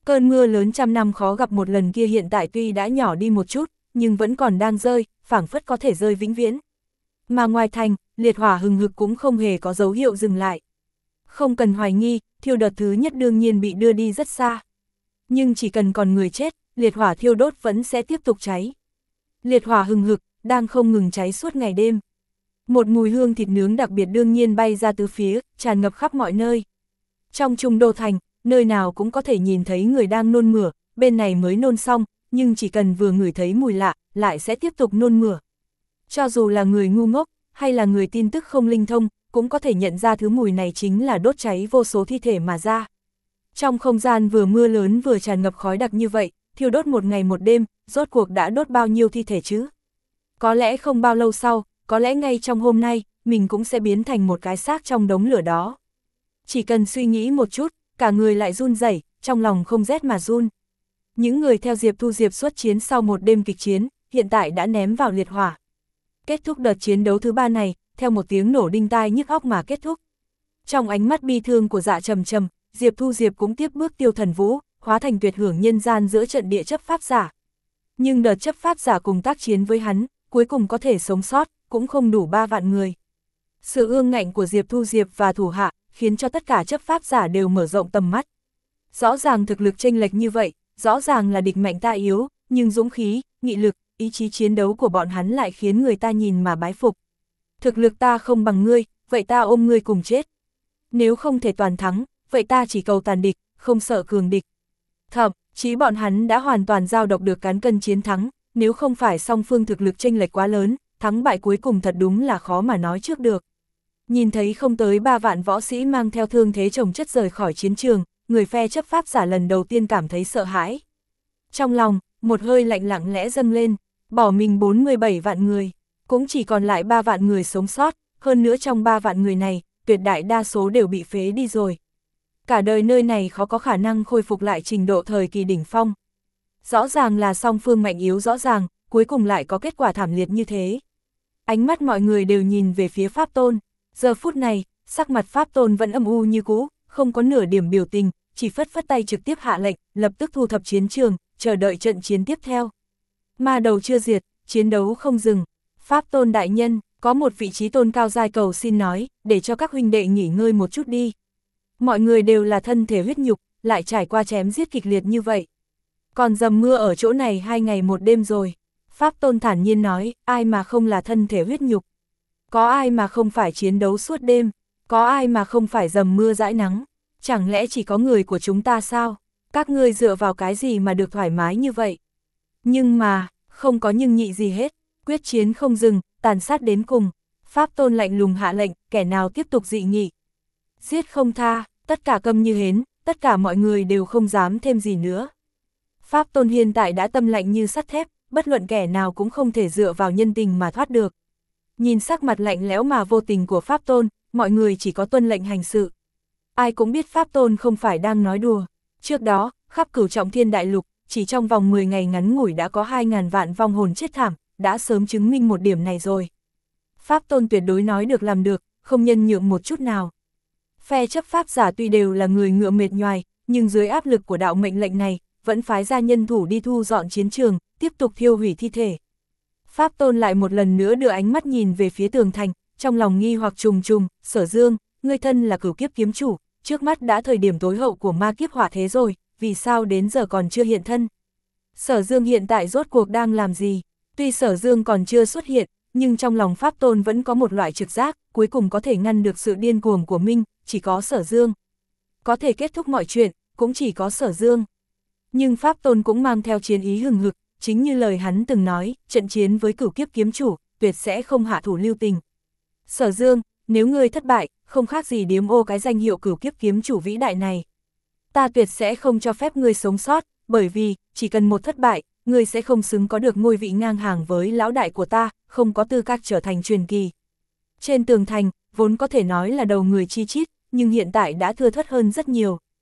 Cơn mưa lớn trăm năm khó gặp một lần kia hiện tại tuy đã nhỏ đi một chút, nhưng vẫn còn đang rơi, phảng phất có thể rơi vĩnh viễn. Mà ngoài thành, liệt hỏa hừng hực cũng không hề có dấu hiệu dừng lại. Không cần hoài nghi, thiêu đợt thứ nhất đương nhiên bị đưa đi rất xa. Nhưng chỉ cần còn người chết, liệt hỏa thiêu đốt vẫn sẽ tiếp tục cháy. Liệt hỏa hừng hực, đang không ngừng cháy suốt ngày đêm. Một mùi hương thịt nướng đặc biệt đương nhiên bay ra tứ phía, tràn ngập khắp mọi nơi. Trong trung đô thành, nơi nào cũng có thể nhìn thấy người đang nôn mửa, bên này mới nôn xong, nhưng chỉ cần vừa ngửi thấy mùi lạ, lại sẽ tiếp tục nôn mửa. Cho dù là người ngu ngốc, hay là người tin tức không linh thông, cũng có thể nhận ra thứ mùi này chính là đốt cháy vô số thi thể mà ra. Trong không gian vừa mưa lớn vừa tràn ngập khói đặc như vậy, thiêu đốt một ngày một đêm, rốt cuộc đã đốt bao nhiêu thi thể chứ? Có lẽ không bao lâu sau, có lẽ ngay trong hôm nay, mình cũng sẽ biến thành một cái xác trong đống lửa đó. Chỉ cần suy nghĩ một chút, cả người lại run rẩy, trong lòng không rét mà run. Những người theo Diệp Thu Diệp xuất chiến sau một đêm kịch chiến, hiện tại đã ném vào liệt hỏa. Kết thúc đợt chiến đấu thứ ba này, theo một tiếng nổ đinh tai nhức óc mà kết thúc. Trong ánh mắt bi thương của Dạ Trầm Trầm, Diệp Thu Diệp cũng tiếp bước Tiêu Thần Vũ, hóa thành tuyệt hưởng nhân gian giữa trận địa chấp pháp giả. Nhưng đợt chấp pháp giả cùng tác chiến với hắn, cuối cùng có thể sống sót, cũng không đủ ba vạn người. Sự ương ngạnh của Diệp Thu Diệp và thủ hạ, khiến cho tất cả chấp pháp giả đều mở rộng tầm mắt. Rõ ràng thực lực chênh lệch như vậy, rõ ràng là địch mạnh ta yếu, nhưng dũng khí, nghị lực, ý chí chiến đấu của bọn hắn lại khiến người ta nhìn mà bái phục. Thực lực ta không bằng ngươi, vậy ta ôm ngươi cùng chết. Nếu không thể toàn thắng, vậy ta chỉ cầu tàn địch, không sợ cường địch. Thậm chí bọn hắn đã hoàn toàn giao độc được cán cân chiến thắng, nếu không phải song phương thực lực chênh lệch quá lớn, thắng bại cuối cùng thật đúng là khó mà nói trước được. Nhìn thấy không tới ba vạn võ sĩ mang theo thương thế chồng chất rời khỏi chiến trường, người phe chấp pháp giả lần đầu tiên cảm thấy sợ hãi. Trong lòng, một hơi lạnh lặng lẽ dâng lên, bỏ mình bốn mươi bảy vạn người, cũng chỉ còn lại ba vạn người sống sót, hơn nữa trong ba vạn người này, tuyệt đại đa số đều bị phế đi rồi. Cả đời nơi này khó có khả năng khôi phục lại trình độ thời kỳ đỉnh phong. Rõ ràng là song phương mạnh yếu rõ ràng, cuối cùng lại có kết quả thảm liệt như thế. Ánh mắt mọi người đều nhìn về phía Pháp Tôn. Giờ phút này, sắc mặt Pháp Tôn vẫn âm u như cũ, không có nửa điểm biểu tình, chỉ phất phất tay trực tiếp hạ lệnh, lập tức thu thập chiến trường, chờ đợi trận chiến tiếp theo. Ma đầu chưa diệt, chiến đấu không dừng. Pháp Tôn đại nhân, có một vị trí tôn cao giai cầu xin nói, để cho các huynh đệ nghỉ ngơi một chút đi. Mọi người đều là thân thể huyết nhục, lại trải qua chém giết kịch liệt như vậy. Còn dầm mưa ở chỗ này hai ngày một đêm rồi. Pháp Tôn thản nhiên nói, ai mà không là thân thể huyết nhục. Có ai mà không phải chiến đấu suốt đêm, có ai mà không phải dầm mưa dãi nắng, chẳng lẽ chỉ có người của chúng ta sao? Các ngươi dựa vào cái gì mà được thoải mái như vậy? Nhưng mà, không có nhưng nhị gì hết, quyết chiến không dừng, tàn sát đến cùng. Pháp Tôn lạnh lùng hạ lệnh, kẻ nào tiếp tục dị nghị. Giết không tha, tất cả câm như hến, tất cả mọi người đều không dám thêm gì nữa. Pháp Tôn hiện tại đã tâm lạnh như sắt thép, bất luận kẻ nào cũng không thể dựa vào nhân tình mà thoát được. Nhìn sắc mặt lạnh lẽo mà vô tình của Pháp Tôn, mọi người chỉ có tuân lệnh hành sự. Ai cũng biết Pháp Tôn không phải đang nói đùa. Trước đó, khắp Cửu Trọng Thiên Đại Lục, chỉ trong vòng mười ngày ngắn ngủi đã có hai ngàn vạn vong hồn chết thảm, đã sớm chứng minh một điểm này rồi. Pháp Tôn tuyệt đối nói được làm được, không nhân nhượng một chút nào. Phe chấp pháp giả tuy đều là người ngựa mệt nhoài, nhưng dưới áp lực của đạo mệnh lệnh này, vẫn phái ra nhân thủ đi thu dọn chiến trường, tiếp tục thiêu hủy thi thể. Pháp Tôn lại một lần nữa đưa ánh mắt nhìn về phía tường thành, trong lòng nghi hoặc trùng trùng, Sở Dương, ngươi thân là cửu kiếp kiếm chủ, trước mắt đã thời điểm tối hậu của ma kiếp hỏa thế rồi, vì sao đến giờ còn chưa hiện thân? Sở Dương hiện tại rốt cuộc đang làm gì? Tuy Sở Dương còn chưa xuất hiện, nhưng trong lòng Pháp Tôn vẫn có một loại trực giác, cuối cùng có thể ngăn được sự điên cuồng của Minh, chỉ có Sở Dương. Có thể kết thúc mọi chuyện, cũng chỉ có Sở Dương. Nhưng Pháp Tôn cũng mang theo chiến ý hừng hực, chính như lời hắn từng nói, trận chiến với cửu kiếp kiếm chủ, tuyệt sẽ không hạ thủ lưu tình. Sở Dương, nếu ngươi thất bại, không khác gì điếm ô cái danh hiệu cửu kiếp kiếm chủ vĩ đại này. Ta tuyệt sẽ không cho phép ngươi sống sót, bởi vì, chỉ cần một thất bại, ngươi sẽ không xứng có được ngôi vị ngang hàng với lão đại của ta, không có tư cách trở thành truyền kỳ. Trên tường thành, vốn có thể nói là đầu người chi chít, nhưng hiện tại đã thưa thớt hơn rất nhiều.